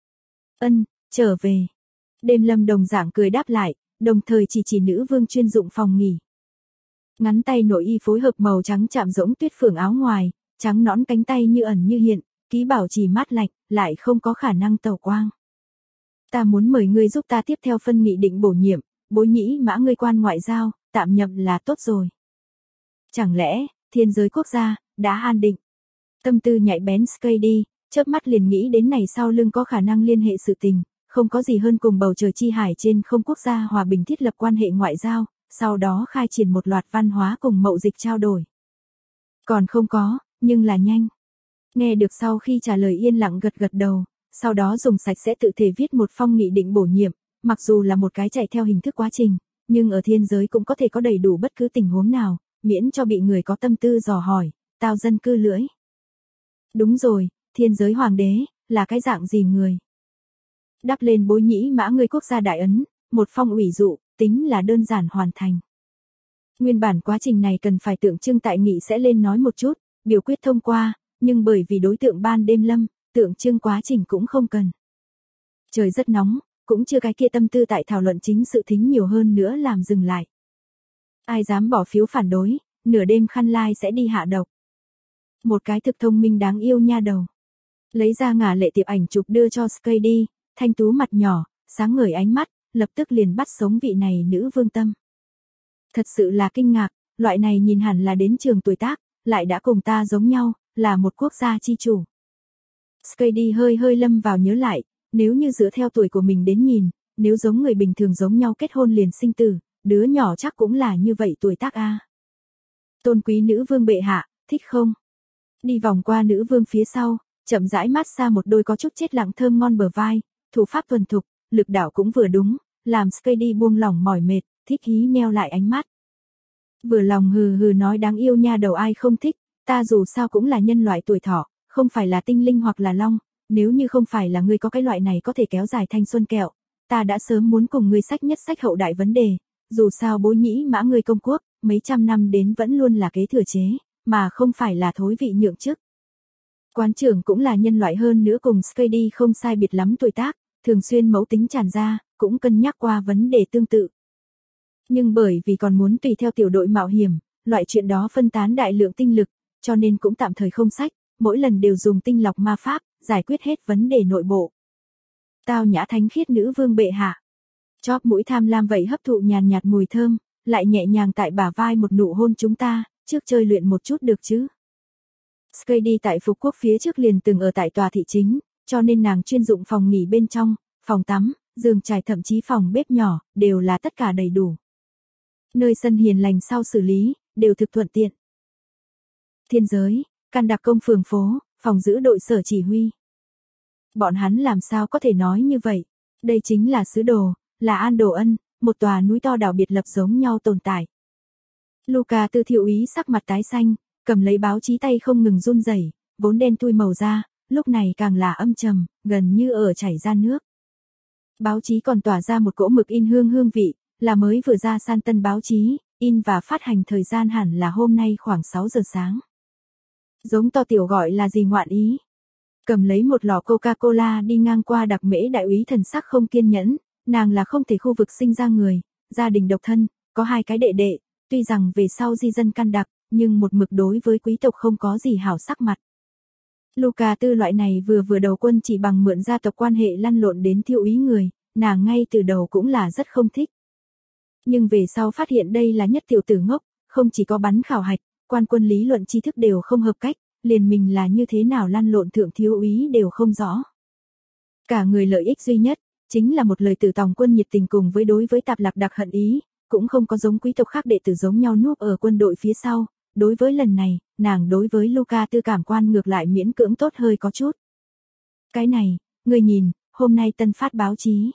Trở về. Đêm Lâm đồng dạng cười đáp lại, đồng thời chỉ nữ vương chuyên dụng phòng nghỉ. Ngắn tay nội y phối hợp màu trắng chạm rỗng tuyết phượng áo ngoài, trắng nõn cánh tay như ẩn như hiện, ký bảo trì mát lạnh, lại không có khả năng tẩu quang. Ta muốn mời ngươi giúp ta tiếp theo phân nghị định bổ nhiệm, Bối Nhĩ Mã Ngươi quan ngoại giao, tạm nhậm là tốt rồi. Chẳng lẽ, thiên giới quốc gia, đã an định. Tâm tư nhạy bén Skady, chớp mắt liền nghĩ đến này sau lưng có khả năng liên hệ sự tình, không có gì hơn cùng bầu trời chi hải trên không quốc gia hòa bình thiết lập quan hệ ngoại giao, sau đó khai triển một loạt văn hóa cùng mậu dịch trao đổi. Còn không có, nhưng là nhanh. Nghe được sau khi trả lời yên lặng gật gật đầu, sau đó dùng sạch sẽ tự thể viết một phong nghị định bổ nhiệm, mặc dù là một cái chạy theo hình thức quá trình, nhưng ở thiên giới cũng có thể có đầy đủ bất cứ tình huống nào, miễn cho bị người có tâm tư dò hỏi, tao dân cư lưỡi. Đúng rồi, thiên giới hoàng đế, là cái dạng gì người? Đắp lên Bối Nhĩ Mã ngươi quốc gia đại ấn, một phong ủy dụ, tính là đơn giản hoàn thành. Nguyên bản quá trình này cần phải tượng trưng tại nghị sẽ lên nói một chút, biểu quyết thông qua, nhưng bởi vì đối tượng ban đêm lâm, tượng trưng quá trình cũng không cần. Trời rất nóng, cũng chưa cái kia tâm tư tại thảo luận chính sự thính nhiều hơn nữa làm dừng lại. Ai dám bỏ phiếu phản đối, nửa đêm khăn lai sẽ đi hạ độc. Một cái thực thông minh đáng yêu nha đầu. Lấy ra ngả lệ tiệp ảnh chụp đưa cho Sky đi, thanh tú mặt nhỏ, sáng ngời ánh mắt, lập tức liền bắt sống vị này nữ vương tâm. Thật sự là kinh ngạc, loại này nhìn hẳn là đến trường tuổi tác, lại đã cùng ta giống nhau, là một quốc gia chi chủ. Sky đi hơi hơi lâm vào nhớ lại, nếu như dựa theo tuổi của mình đến nhìn, nếu giống người bình thường giống nhau kết hôn liền sinh tử, đứa nhỏ chắc cũng là như vậy tuổi tác a. Tôn quý nữ vương bệ hạ, thích không? Đi vòng qua nữ vương phía sau, chậm rãi mát xa một đôi có chút chết lặng thơm ngon bờ vai, thủ pháp thuần thục, lực đạo cũng vừa đúng, làm Sky đi buông lỏng mỏi mệt, thích hí nheo lại ánh mắt. Vừa lòng hừ hừ nói đáng yêu nha đầu ai không thích, ta dù sao cũng là nhân loại tuổi thọ, không phải là tinh linh hoặc là long, nếu như không phải là ngươi có cái loại này có thể kéo dài thanh xuân kẹo, ta đã sớm muốn cùng ngươi sách nhất sách hậu đại vấn đề, dù sao Bối Nhĩ Mã ngươi công quốc, mấy trăm năm đến vẫn luôn là kế thừa chế, mà không phải là thối vị nhượng chức. Quán trưởng cũng là nhân loại hơn nữa cùng Sky đi không sai biệt lắm tuổi tác, thường xuyên mẫu tính tràn ra, cũng cân nhắc qua vấn đề tương tự. Nhưng bởi vì còn muốn tùy theo tiểu đội mạo hiểm, loại chuyện đó phân tán đại lượng tinh lực, cho nên cũng tạm thời không sách, mỗi lần đều dùng tinh lọc ma pháp, giải quyết hết vấn đề nội bộ. Tao nhã thánh khiết nữ vương bệ hạ. Chóp mũi tham lam vậy hấp thụ nhàn nhạt mùi thơm, lại nhẹ nhàng tại bả vai một nụ hôn chúng ta, trước chơi luyện một chút được chứ. Sky đi tại Phục Quốc phía trước liền từng ở tại tòa thị chính, cho nên nàng chuyên dụng phòng nghỉ bên trong, phòng tắm, giường trải thậm chí phòng bếp nhỏ, đều là tất cả đầy đủ. Nơi sân hiền lành sau xử lý, đều thực thuận tiện. Thiên giới, căn đặc công phường phố, phòng giữ đội sở chỉ huy. Bọn hắn làm sao có thể nói như vậy? Đây chính là sứ đồ, là An Đồ Ân, một tòa núi to đảo biệt lập giống nhau tồn tại. Luca Tư thiếu úy sắc mặt tái xanh, cầm lấy báo chí tay không ngừng run rẩy, vốn đen thui màu da, lúc này càng là âm trầm, gần như ở chảy ra nước. Báo chí còn tỏa ra một cỗ mực in hương vị, là mới vừa ra san tân báo chí, in và phát hành thời gian hẳn là hôm nay khoảng 6 giờ sáng. Giống to tiểu gọi là gì ngoạn ý? Cầm lấy một lọ Coca-Cola đi ngang qua Đặc Mễ đại úy thần sắc không kiên nhẫn, nàng là không thể khu vực sinh ra người, gia đình độc thân, có 2 cái đệ đệ, tuy rằng về sau di dân căn đặc, nhưng một mực đối với quý tộc không có gì hảo sắc mặt. Luca Tư loại này vừa đầu quân chỉ bằng mượn gia tộc quan hệ lăn lộn đến thiếu úy người, nàng ngay từ đầu cũng là rất không thích. Nhưng về sau phát hiện đây là nhất tiểu tử ngốc, không chỉ có bắn khảo hạch, quan quân lý luận tri thức đều không hợp cách, liền mình là như thế nào lăn lộn thượng thiếu úy đều không rõ. Cả người lợi ích duy nhất, chính là một lời từ tòng quân nhiệt tình cùng với đối với tạp lạc đặc hận ý, cũng không có giống quý tộc khác đệ tử giống nhau núp ở quân đội phía sau. Đối với lần này, nàng đối với Luca Tư cảm quan ngược lại miễn cưỡng tốt hơi có chút. Cái này, người nhìn, hôm nay tân phát báo chí.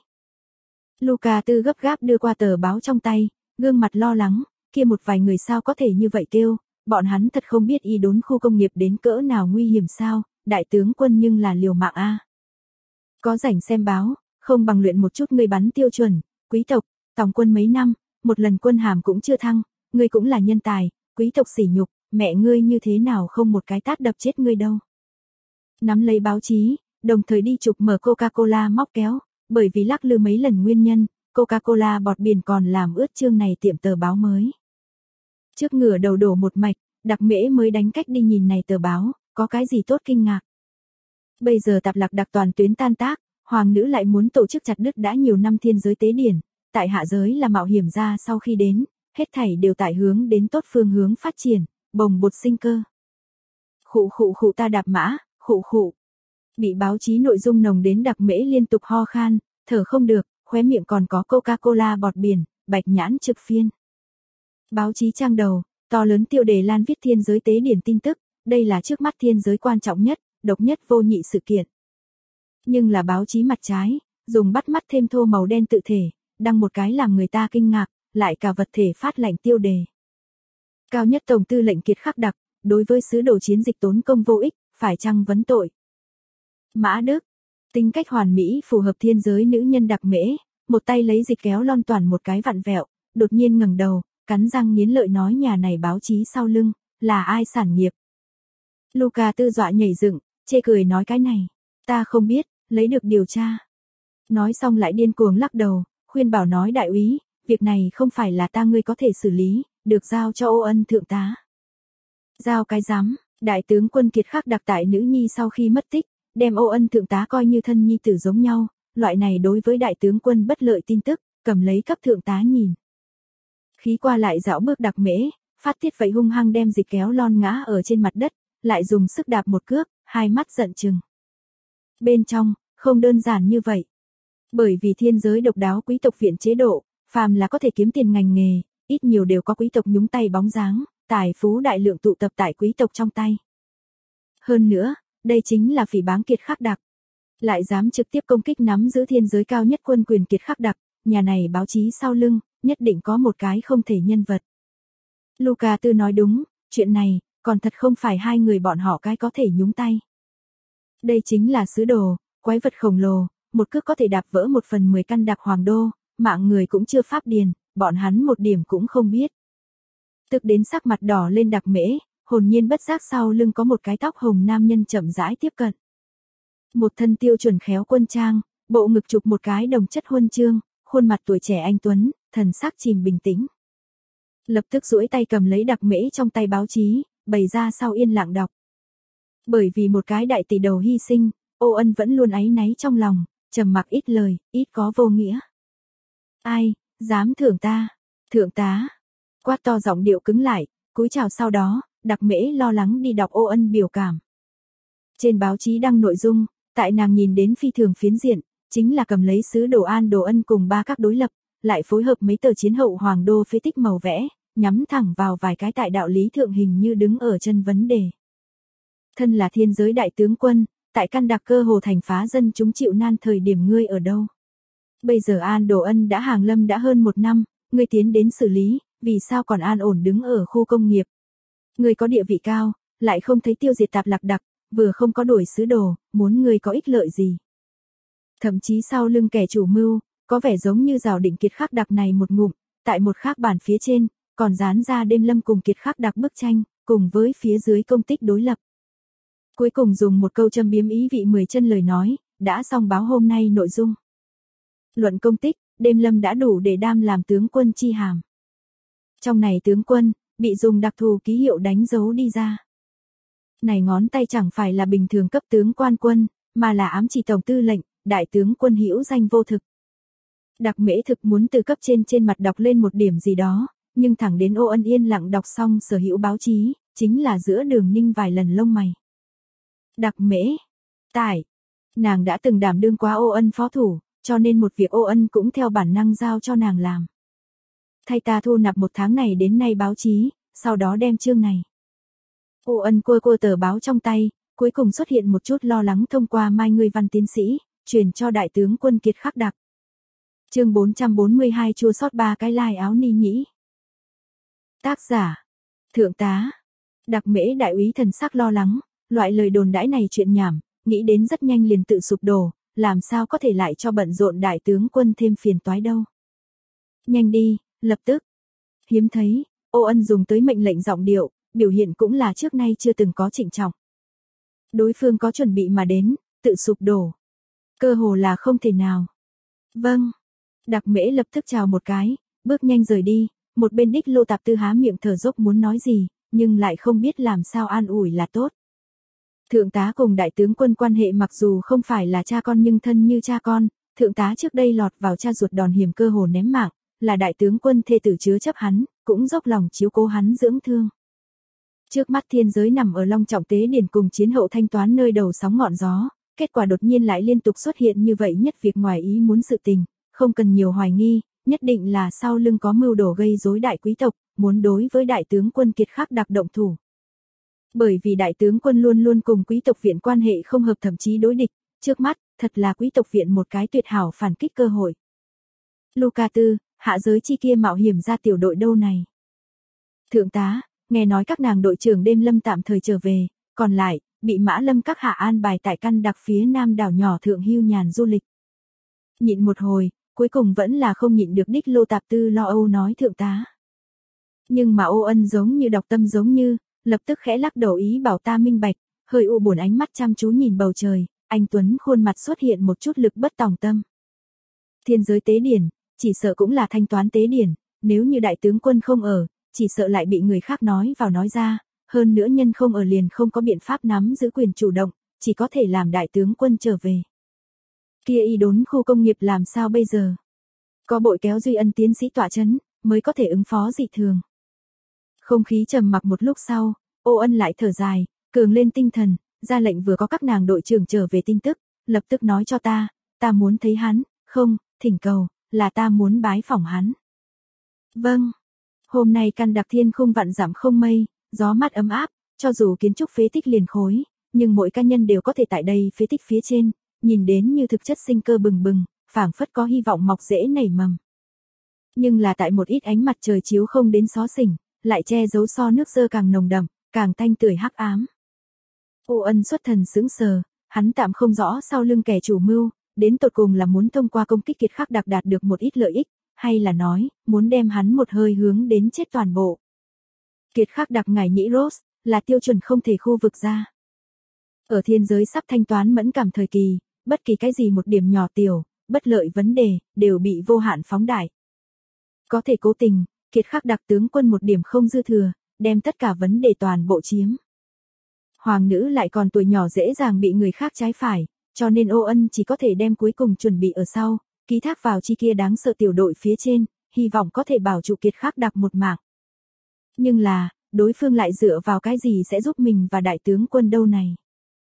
Luca Tư gấp gáp đưa qua tờ báo trong tay, gương mặt lo lắng, kia một vài người sao có thể như vậy kêu, bọn hắn thật không biết y đốn khu công nghiệp đến cỡ nào nguy hiểm sao, đại tướng quân nhưng là liều mạng a. Có rảnh xem báo, không bằng luyện một chút người bắn tiêu chuẩn, quý tộc, tòng quân mấy năm, một lần quân hàm cũng chưa thăng, ngươi cũng là nhân tài, quý tộc sỉ nhục, mẹ ngươi như thế nào không một cái tát đập chết ngươi đâu. Nắm lấy báo chí, đồng thời đi chụp mở Coca-Cola móc kéo, bởi vì lắc lư mấy lần nguyên nhân, Coca-Cola bọt biển còn làm ướt chương này tiệm tờ báo mới. Trước ngửa đầu đổ một mạch, Đặc Mễ mới đánh cách đi nhìn này tờ báo, có cái gì tốt kinh ngạc. Bây giờ tạp lạc đặc toàn tuyến tan tác, hoàng nữ lại muốn tổ chức chặt đứt đã nhiều năm thiên giới tế điển, tại hạ giới là mạo hiểm ra sau khi đến, hết thảy đều tại hướng đến tốt phương hướng phát triển, bồng bột sinh cơ. Khụ ta đạp mã, khụ. Bị báo chí nội dung nồng đến Đặc Mễ liên tục ho khan, thở không được, khóe miệng còn có Coca-Cola bọt biển, bạch nhãn trực phiên. Báo chí trang đầu, to lớn tiêu đề lan viết thiên giới tế điển tin tức, đây là trước mắt thiên giới quan trọng nhất, độc nhất vô nhị sự kiện. Nhưng là báo chí mặt trái, dùng bắt mắt thêm thô màu đen tự thể, đăng một cái làm người ta kinh ngạc, lại cả vật thể phát lệnh tiêu đề. Cao nhất tổng tư lệnh Kiệt Khắc Đặc, đối với sứ đồ chiến dịch tốn công vô ích, phải chăng vấn tội? Mã Đức, tính cách hoàn mỹ phù hợp thiên giới nữ nhân Đặc Mễ, một tay lấy dịch kéo lon toàn một cái vặn vẹo, đột nhiên ngẩng đầu, cắn răng nghiến lợi nói nhà này báo chí sau lưng, là ai sản nghiệp. Luca Tư dọa nhảy dựng, chê cười nói cái này, ta không biết, lấy được điều tra. Nói xong lại điên cuồng lắc đầu, khuyên bảo nói đại úy, việc này không phải là ta ngươi có thể xử lý, được giao cho Ô Ân thượng tá. Giao cái dám, đại tướng quân Kiệt Khắc Đặc tại nữ nhi sau khi mất tích, đem Ô Ân thượng tá coi như thân nhi tử giống nhau, loại này đối với đại tướng quân bất lợi tin tức, cầm lấy cấp thượng tá nhìn. Khí qua lại dạo bước Đặc Mễ, phát tiết vậy hung hăng đem dịch kéo lon ngã ở trên mặt đất, lại dùng sức đạp một cước, hai mắt giận chừng. Bên trong, không đơn giản như vậy. Bởi vì thiên giới độc đáo quý tộc viện chế độ, phàm là có thể kiếm tiền ngành nghề, ít nhiều đều có quý tộc nhúng tay bóng dáng, tài phú đại lượng tụ tập tại quý tộc trong tay. Hơn nữa, đây chính là phỉ báng Kiệt Khắc Đặc. Lại dám trực tiếp công kích nắm giữ thiên giới cao nhất quân quyền Kiệt Khắc Đặc, nhà này báo chí sau lưng, nhất định có một cái không thể nhân vật. Luca Tư nói đúng, chuyện này, còn thật không phải hai người bọn họ cái có thể nhúng tay. Đây chính là sứ đồ, quái vật khổng lồ, một cước có thể đạp vỡ 1/10 căn đặc hoàng đô, mạng người cũng chưa pháp điền, bọn hắn một điểm cũng không biết. Tức đến sắc mặt đỏ lên Đặc Mễ, hồn nhiên bất giác sau lưng có một cái tóc hồng nam nhân chậm rãi tiếp cận. Một thân tiêu chuẩn khéo quân trang, bộ ngực chụp một cái đồng chất huân chương, khuôn mặt tuổi trẻ anh tuấn, thần sắc chìm bình tĩnh. Lập tức duỗi tay cầm lấy Đặc Mễ trong tay báo chí, bày ra sau yên lặng đọc. Bởi vì một cái đại tỷ đầu hy sinh, Ô Ân vẫn luôn áy náy trong lòng, trầm mặc ít lời, ít có vô nghĩa. Ai, dám thưởng ta, thượng tá. Quát to giọng điệu cứng lại, cúi chào sau đó, Đặc Mễ lo lắng đi đọc Ô Ân biểu cảm. Trên báo chí đăng nội dung, tại nàng nhìn đến phi thường phiến diện, chính là cầm lấy sứ đồ An Đồ Ân cùng ba các đối lập, lại phối hợp mấy tờ chiến hậu hoàng đô phế tích màu vẽ, nhắm thẳng vào vài cái tại đạo lý thượng hình như đứng ở chân vấn đề. Thân là thiên giới đại tướng quân, tại căn đặc cơ hồ thành phá dân chúng chịu nan thời điểm ngươi ở đâu? Bây giờ An Đồ Ân đã hàng lâm đã hơn 1 năm, ngươi tiến đến xử lý, vì sao còn an ổn đứng ở khu công nghiệp? Ngươi có địa vị cao, lại không thấy tiêu diệt tạp lạc đặc, vừa không có đổi sứ đồ, muốn ngươi có ích lợi gì? Thậm chí sau lưng kẻ chủ mưu, có vẻ giống như rào định Kiệt Khắc Đặc này một ngụm, tại một khác bản phía trên, còn dán ra đêm lâm cùng Kiệt Khắc Đặc bức tranh, cùng với phía dưới công tích đối lập. Cuối cùng dùng một câu châm biếm ý vị 10 chân lời nói, đã xong báo hôm nay nội dung. Luận công tích, đêm lâm đã đủ để đam làm tướng quân chi hàm. Trong này tướng quân, bị dùng đặc thù ký hiệu đánh dấu đi ra. Này ngón tay chẳng phải là bình thường cấp tướng quan quân, mà là ám chỉ tổng tư lệnh, đại tướng quân hữu danh vô thực. Đặc Mễ thực muốn từ cấp trên mặt đọc lên một điểm gì đó, nhưng thẳng đến Ô Ân yên lặng đọc xong sở hữu báo chí, chính là giữa đường ninh vài lần lông mày. Đặc Mễ, tải, nàng đã từng đảm đương qua Ô Ân phó thủ, cho nên một việc Ô Ân cũng theo bản năng giao cho nàng làm. Thay ta thu nạp 1 tháng này đến nay báo chí, sau đó đem chương này. Ô Ân cua tờ báo trong tay, cuối cùng xuất hiện một chút lo lắng thông qua Mai Ngươi Văn tiến sĩ, truyền cho đại tướng quân Kiệt Khắc Đặc. Chương 442 chua sót 3 cái lai áo ni nhĩ. Tác giả, thượng tá. Đặc Mễ đại úy thần sắc lo lắng, loại lời đồn đãi này chuyện nhảm, nghĩ đến rất nhanh liền tự sụp đổ, làm sao có thể lại cho bận rộn đại tướng quân thêm phiền toái đâu. Nhanh đi, lập tức. Hiếm thấy, Ô Ân dùng tới mệnh lệnh giọng điệu, biểu hiện cũng là trước nay chưa từng có trịnh trọng. Đối phương có chuẩn bị mà đến, tự sụp đổ. Cơ hồ là không thể nào. Vâng. Đặc Mễ lập tức chào một cái, bước nhanh rời đi, một bên Đích Lô Tạp Tư há miệng thở dốc muốn nói gì, nhưng lại không biết làm sao an ủi là tốt. Thượng tá cùng đại tướng quân quan hệ mặc dù không phải là cha con nhưng thân như cha con, thượng tá trước đây lọt vào cha ruột đòn hiểm cơ hồ ném mạng, là đại tướng quân thê tử chứa chấp hắn, cũng dốc lòng chiếu cố hắn dưỡng thương. Trước mắt thiên giới nằm ở long trọng tế điển cùng chiến hậu thanh toán nơi đầu sóng ngọn gió, kết quả đột nhiên lại liên tục xuất hiện như vậy nhất việc ngoài ý muốn sự tình, không cần nhiều hoài nghi, nhất định là sau lưng có mưu đồ gây rối đại quý tộc, muốn đối với đại tướng quân Kiệt Khắc Đặc động thủ. Bởi vì đại tướng quân luôn luôn cùng quý tộc viện quan hệ không hợp, thậm chí đối địch, trước mắt, thật là quý tộc viện một cái tuyệt hảo phản kích cơ hội. Luca Tư, hạ giới chi kia mạo hiểm ra tiểu đội đâu này? Thượng tá, nghe nói các nàng đội trưởng đêm lâm tạm thời trở về, còn lại, bị Mã Lâm các hạ an bài tại căn đặc phía nam đảo nhỏ thượng hưu nhàn du lịch. Nhịn một hồi, cuối cùng vẫn là không nhịn được đích Lô Tạp Tư lo âu nói thượng tá. Nhưng mà Ô Ân giống như đọc tâm giống như, lập tức khẽ lắc đầu ý bảo ta minh bạch, hơi u buồn ánh mắt chăm chú nhìn bầu trời, anh Tuấn khuôn mặt xuất hiện một chút lực bất tòng tâm. Thiên giới tế điển, chỉ sợ cũng là thanh toán tế điển, nếu như đại tướng quân không ở, chỉ sợ lại bị người khác nói vào nói ra, hơn nữa nhân không ở liền không có biện pháp nắm giữ quyền chủ động, chỉ có thể làm đại tướng quân trở về. Kia y đốn khu công nghiệp làm sao bây giờ? Có Bội Kéo Duy Ân tiến sĩ tọa chấn, mới có thể ứng phó dị thường. Không khí trầm mặc một lúc sau, Ô Ân lại thở dài, cường lên tinh thần, ra lệnh vừa có các nàng đội trưởng trở về tin tức, lập tức nói cho ta muốn thấy hắn, không, thỉnh cầu, là ta muốn bái phỏng hắn. Vâng. Hôm nay căn đặc thiên khung vạn dặm không mây, gió mát ấm áp, cho dù kiến trúc phế tích liền khối, nhưng mỗi cá nhân đều có thể tại đây phế tích phía trên, nhìn đến như thực chất sinh cơ bừng bừng, phảng phất có hy vọng mọc rễ nảy mầm. Nhưng là tại một ít ánh mặt trời chiếu không đến xó xỉnh, lại che giấu so nước dơ càng nồng đậm, càng thanh tưởi hắc ám. Ô Ân xuất thần sững sờ, hắn tạm không rõ sau lưng kẻ chủ mưu, đến tột cùng là muốn thông qua công kích Kiệt Khắc Đặc đạt được một ít lợi ích, hay là nói, muốn đem hắn một hơi hướng đến chết toàn bộ. Kiệt Khắc Đặc ngài nhĩ Rose, là tiêu chuẩn không thể khu vực ra. Ở thiên giới sắp thanh toán mẫn cảm thời kỳ, bất kỳ cái gì một điểm nhỏ tiểu, bất lợi vấn đề, đều bị vô hạn phóng đại. Có thể cố tình, Kiệt Khắc Đặc tướng quân một điểm không dư thừa, đem tất cả vấn đề toàn bộ chiếm. Hoàng nữ lại còn tuổi nhỏ dễ dàng bị người khác trái phải, cho nên Ô Ân chỉ có thể đem cuối cùng chuẩn bị ở sau, ký thác vào chi kia đáng sợ tiểu đội phía trên, hy vọng có thể bảo trụ Kiệt Khắc Đặc một mạng. Nhưng là, đối phương lại dựa vào cái gì sẽ giúp mình và đại tướng quân đâu này?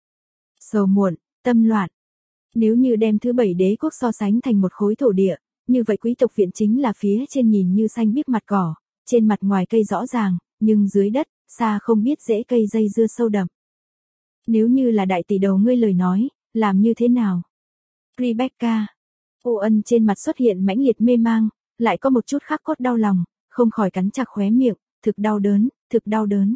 Sầu muộn, tâm loạn. Nếu như đem thứ 7 đế quốc so sánh thành một khối thổ địa, như vậy quý tộc viện chính là phía trên nhìn như xanh biếc mặt cỏ, trên mặt ngoài cây rõ ràng, nhưng dưới đất, xa không biết rễ cây dây dưa sâu đậm. Nếu như là đại tỷ đầu ngươi lời nói, làm như thế nào? Rebecca. Ô Ân trên mặt xuất hiện mãnh liệt mê mang, lại có một chút khắc cốt đau lòng, không khỏi cắn chặt khóe miệng, thực đau đớn, thực đau đớn.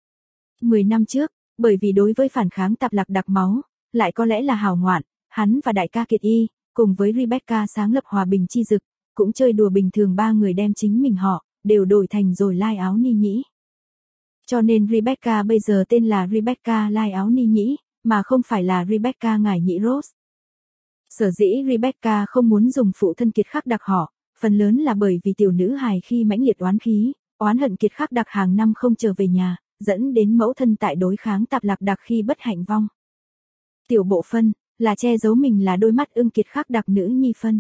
10 năm trước, bởi vì đối với phản kháng tạp lạc đặc máu, lại có lẽ là hào ngoạn, hắn và đại ca Kiệt Y, cùng với Rebecca sáng lập Hòa Bình Chi Dực, cũng chơi đùa bình thường ba người đem chính mình họ, đều đổi thành rồi lai áo ni nhĩ. Cho nên Rebecca bây giờ tên là Rebecca lai áo ni nhĩ, mà không phải là Rebecca ngải nhĩ Rose. Sở dĩ Rebecca không muốn dùng phụ thân Kiệt Khắc Đặc họ, phần lớn là bởi vì tiểu nữ hài khi mãnh liệt oán khí, oán hận Kiệt Khắc Đặc hàng năm không trở về nhà, dẫn đến mẫu thân tại đối kháng tạp lạc đặc khi bất hạnh vong. Tiểu bộ phân, là che giấu mình là đôi mắt ưng Kiệt Khắc Đặc nữ nhi phân.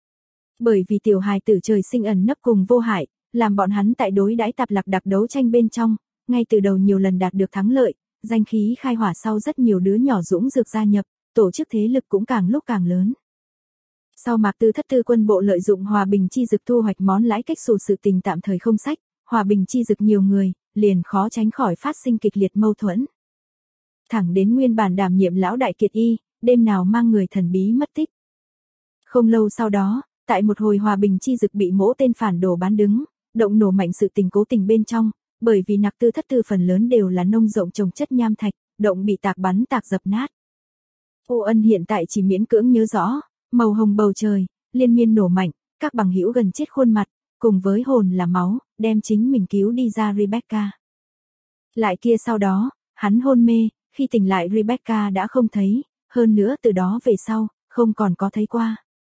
Bởi vì tiểu hài tử trời sinh ẩn nấp cùng vô hại, làm bọn hắn tại đối đãi tạp lạc đặc đấu tranh bên trong, ngay từ đầu nhiều lần đạt được thắng lợi, danh khí khai hỏa sau rất nhiều đứa nhỏ dũng dược gia nhập, tổ chức thế lực cũng càng lúc càng lớn. Sau Mạc Tư Thất Tư quân bộ lợi dụng Hòa Bình Chi Dực thu hoạch món lãi cách xù sự tình tạm thời không sách, Hòa Bình Chi Dực nhiều người, liền khó tránh khỏi phát sinh kịch liệt mâu thuẫn. Thẳng đến nguyên bản đảm nhiệm lão đại Kiệt Y, đêm nào mang người thần bí mất tích. Không lâu sau đó, tại một hồi Hòa Bình Chi Dực bị mỗ tên phản đồ bán đứng, động nổ mạnh sự tình cố tình bên trong, bởi vì Nặc Tư Thất Tư phần lớn đều là nông rộng trồng chất nham thạch, động bị tạc bắn tạc dập nát. Ô Ân hiện tại chỉ miễn cưỡng nhớ rõ, màu hồng bầu trời, liên miên nổ mạnh, các bằng hữu gần chết khuôn mặt, cùng với hồn là máu, đem chính mình cứu đi ra Rebecca. Lại kia sau đó, hắn hôn mê, khi tỉnh lại Rebecca đã không thấy, hơn nữa từ đó về sau, không còn có thấy qua.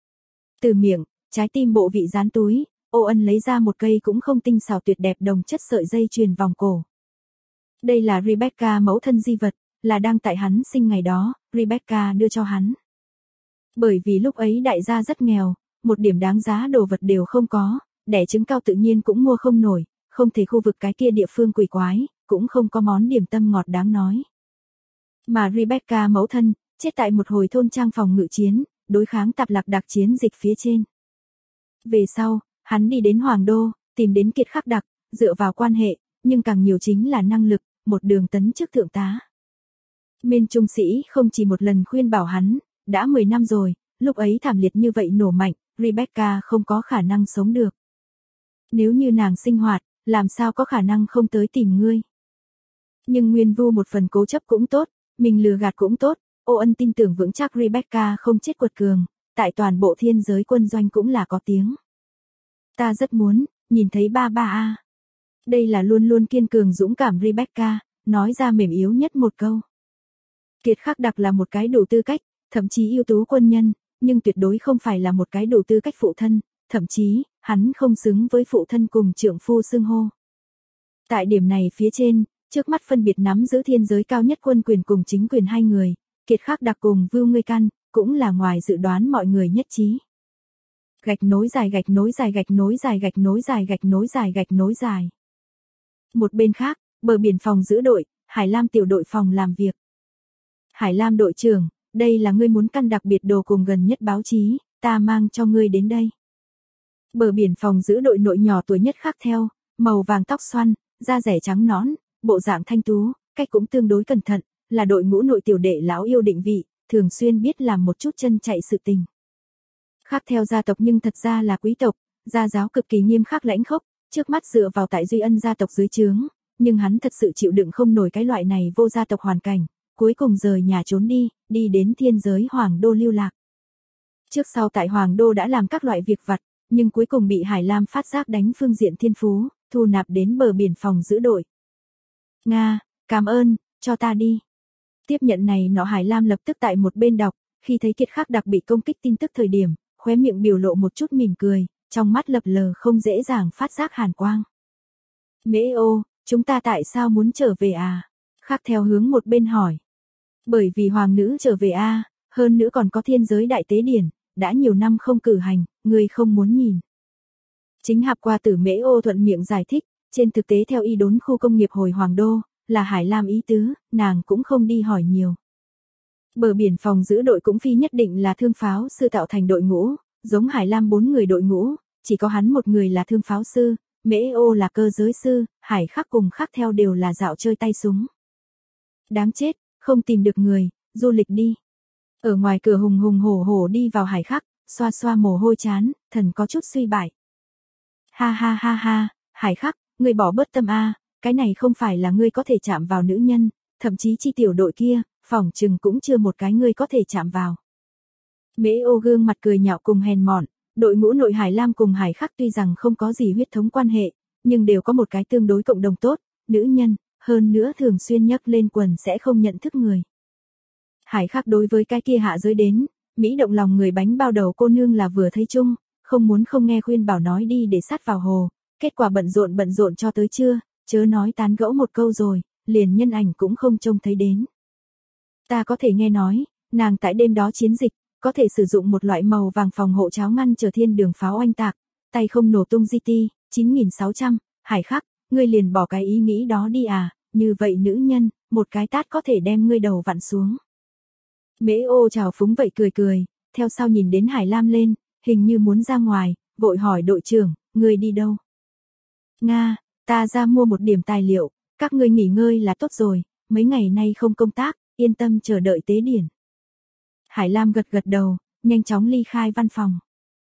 Từ miệng, trái tim bộ vị dán túi, Ô Ân lấy ra một cây cũng không tinh xảo tuyệt đẹp đồng chất sợi dây chuyền vòng cổ. Đây là Rebecca mẫu thân di vật, là đang tại hắn sinh ngày đó, Rebecca đưa cho hắn. Bởi vì lúc ấy đại gia rất nghèo, một điểm đáng giá đồ vật đều không có, đẻ trứng cao tự nhiên cũng mua không nổi, không thể khu vực cái kia địa phương quỷ quái, cũng không có món điểm tâm ngọt đáng nói. Mà Rebecca mẫu thân, chết tại một hồi thôn trang phòng ngự chiến, đối kháng tạp lạc đặc chiến dịch phía trên. Về sau, hắn đi đến Hoàng Đô, tìm đến Kiệt Khắc Đặc, dựa vào quan hệ, nhưng càng nhiều chính là năng lực, một đường tấn chức thượng tá. Bên trung sĩ không chỉ một lần khuyên bảo hắn, đã 10 năm rồi, lúc ấy thảm liệt như vậy nổ mạnh, Rebecca không có khả năng sống được. Nếu như nàng sinh hoạt, làm sao có khả năng không tới tìm ngươi. Nhưng Nguyên Vu một phần cố chấp cũng tốt, mình lừa gạt cũng tốt, Owen tin tưởng vững chắc Rebecca không chết quật cường, tại toàn bộ thiên giới quân doanh cũng là có tiếng. Ta rất muốn, nhìn thấy ba a. Đây là luôn luôn kiên cường dũng cảm Rebecca, nói ra mềm yếu nhất một câu. Kiệt Khắc Đặc là một cái đủ tư cách, thậm chí ưu tú quân nhân, nhưng tuyệt đối không phải là một cái đủ tư cách phụ thân, thậm chí, hắn không xứng với phụ thân cùng trượng phu xưng hô. Tại điểm này phía trên, trước mắt phân biệt nắm giữ thiên giới cao nhất quân quyền cùng chính quyền hai người, Kiệt Khắc Đặc cùng Vưu Ngươi Căn, cũng là ngoài dự đoán mọi người nhất trí. Gạch nối dài gạch nối dài gạch nối dài gạch nối dài gạch nối dài gạch nối dài. Một bên khác, bờ biển phòng giữ đội, Hải Lam tiểu đội phòng làm việc. Hải Lam đội trưởng, đây là ngươi muốn căn đặc biệt đồ cùng gần nhất báo chí, ta mang cho ngươi đến đây. Bờ biển phòng giữ đội nội nhỏ tuổi nhất khác theo, màu vàng tóc xoăn, da rẻ trắng nõn, bộ dạng thanh tú, cách cũng tương đối cẩn thận, là đội ngũ nội tiểu đệ lão yêu định vị, thường xuyên biết làm một chút chân chạy sự tình. Khác theo gia tộc nhưng thật ra là quý tộc, gia giáo cực kỳ nghiêm khắc lãnh khốc, trước mắt dựa vào tại Duy Ân gia tộc dưới trướng, nhưng hắn thật sự chịu đựng không nổi cái loại này vô gia tộc hoàn cảnh, cuối cùng rời nhà trốn đi đến thiên giới Hoàng Đô lưu lạc. Trước sau tại Hoàng Đô đã làm các loại việc vặt, nhưng cuối cùng bị Hải Lam phát giác đánh phương diện thiên phú, thu nạp đến bờ biển phòng giữ đội. Nga, cảm ơn, cho ta đi. Tiếp nhận này nọ Hải Lam lập tức tại một bên đọc, khi thấy Kiệt Khắc Đặc bị công kích tin tức thời điểm, khóe miệng biểu lộ một chút mỉm cười, trong mắt lập lờ không dễ dàng phát giác hàn quang. Mễ ô, chúng ta tại sao muốn trở về à? Khác theo hướng một bên hỏi. Bởi vì hoàng nữ trở về a, hơn nữa còn có thiên giới đại tế điển, đã nhiều năm không cử hành, người không muốn nhìn. Chính Hạp Qua Tử Mễ ô thuận miệng giải thích, trên thực tế theo y đốn khu công nghiệp hồi Hoàng Đô, là Hải Lam ý tứ, nàng cũng không đi hỏi nhiều. Bờ biển phòng giữ đội cũng phi nhất định là thương pháo sư tạo thành đội ngũ, giống Hải Lam 4 người đội ngũ, chỉ có hắn một người là thương pháo sư, Mễ ô là cơ giới sư, Hải Khắc cùng Khắc theo đều là dạo chơi tay súng. Đáng chết, không tìm được người, du lịch đi. Ở ngoài cửa hùng hùng hổ hổ đi vào Hải Khắc, xoa xoa mồ hôi chán, thần có chút suy bại. Ha ha ha ha, Hải Khắc, ngươi bỏ bớt tâm a, cái này không phải là ngươi có thể chạm vào nữ nhân, thậm chí chi tiểu đội kia, phỏng chừng cũng chưa một cái ngươi có thể chạm vào. Mễ ô gương mặt cười nhạo cùng hèn mọn, đội ngũ nội Hải Lam cùng Hải Khắc tuy rằng không có gì huyết thống quan hệ, nhưng đều có một cái tương đối cộng đồng tốt, nữ nhân, hơn nữa thường xuyên nhấc lên quần sẽ không nhận thức người. Hải Khắc đối với cái kia hạ giới đến, Mỹ động lòng người bánh bao đầu cô nương là vừa thấy chung, không muốn không nghe khuyên bảo nói đi để sát vào hồ, kết quả bận rộn cho tới trưa, chớ nói tán gẫu một câu rồi, liền nhân ảnh cũng không trông thấy đến. Ta có thể nghe nói, nàng tại đêm đó chiến dịch, có thể sử dụng một loại màu vàng phòng hộ cháo ngăn trở thiên đường pháo oanh tạc, tay không nổ tung GT, 9600, Hải Khắc, ngươi liền bỏ cái ý nghĩ đó đi à, như vậy nữ nhân, một cái tát có thể đem ngươi đầu vặn xuống. Mễ ô chào phúng vậy cười, theo sau nhìn đến Hải Lam lên, hình như muốn ra ngoài, vội hỏi đội trưởng, ngươi đi đâu? Nga, ta ra mua một điểm tài liệu, các ngươi nghỉ ngơi là tốt rồi, mấy ngày nay không công tác, yên tâm chờ đợi tế điển. Hải Lam gật đầu, nhanh chóng ly khai văn phòng.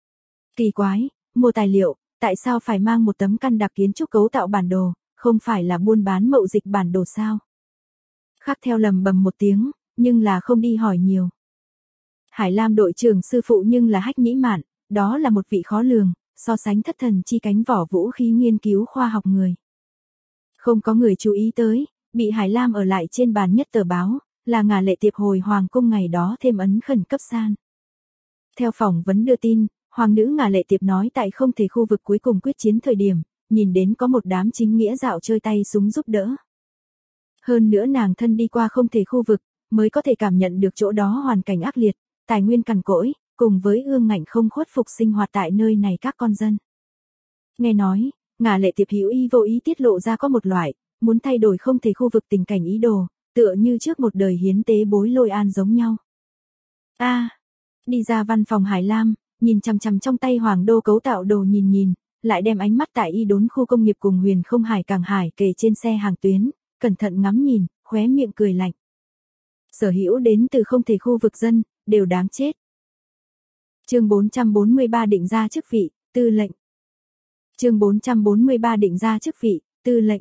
Kỳ quái, mua tài liệu, tại sao phải mang một tấm căn đặc kiến trúc cấu tạo bản đồ, không phải là buôn bán mậu dịch bản đồ sao? Khắc theo lầm bầm một tiếng, nhưng là không đi hỏi nhiều. Hải Lam đội trưởng sư phụ nhưng là Hách Nhĩ Mạn, đó là một vị khó lường, so sánh thất thần chi cánh vỏ vũ khí nghiên cứu khoa học người. Không có người chú ý tới, bị Hải Lam ở lại trên bàn nhất tờ báo, là Ngà Lệ Tiệp hồi Hoàng cung ngày đó thêm ấn khẩn cấp san. Theo phỏng vấn đưa tin, Hoàng nữ Ngà Lệ Tiệp nói tại không thể khu vực cuối cùng quyết chiến thời điểm, nhìn đến có một đám chính nghĩa dạo chơi tay súng giúp đỡ. Hơn nữa nàng thân đi qua không thể khu vực, mới có thể cảm nhận được chỗ đó hoàn cảnh ác liệt, tài nguyên cằn cỗi, cùng với ương ngạnh không khuất phục sinh hoạt tại nơi này các con dân. Nghe nói, Ngà Lệ Tiệp hữu ý vô ý tiết lộ ra có một loại, muốn thay đổi không thể khu vực tình cảnh ý đồ, tựa như trước một đời hiến tế bối Lôi An giống nhau. Đi ra văn phòng Hải Lam, nhìn chằm chằm trong tay Hoàng Đô cấu tạo đồ nhìn, lại đem ánh mắt tại y đốn khu công nghiệp cùng Huyền Không Hải Cảng Hải kề trên xe hàng tuyến, cẩn thận ngắm nhìn, khóe miệng cười lạnh. Sở hữu đến từ không thể khu vực dân, đều đáng chết. Chương 443 định ra chức vị, tư lệnh. Chương 443 định ra chức vị, tư lệnh.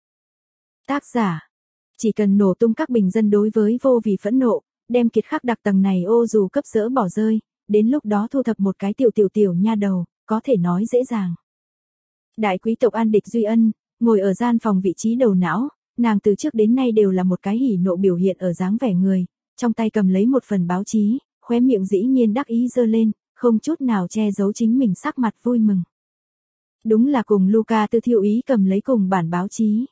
Tác giả. Chỉ cần nổ tung các bình dân đối với vô vì phẫn nộ, đem kiệt khắc đặc tầng này ô dù cấp dỡ bỏ rơi, đến lúc đó thu thập một cái tiểu nha đầu, có thể nói dễ dàng. Đại quý tộc An Địch Duy Ân, ngồi ở gian phòng vị trí đầu não, nàng từ trước đến nay đều là một cái hỉ nộ biểu hiện ở dáng vẻ người, trong tay cầm lấy một phần báo chí, khóe miệng dĩ nhiên đắc ý giơ lên, không chút nào che giấu chính mình sắc mặt vui mừng. Đúng là cùng Luca Tư Thiệu ý cầm lấy cùng bản báo chí.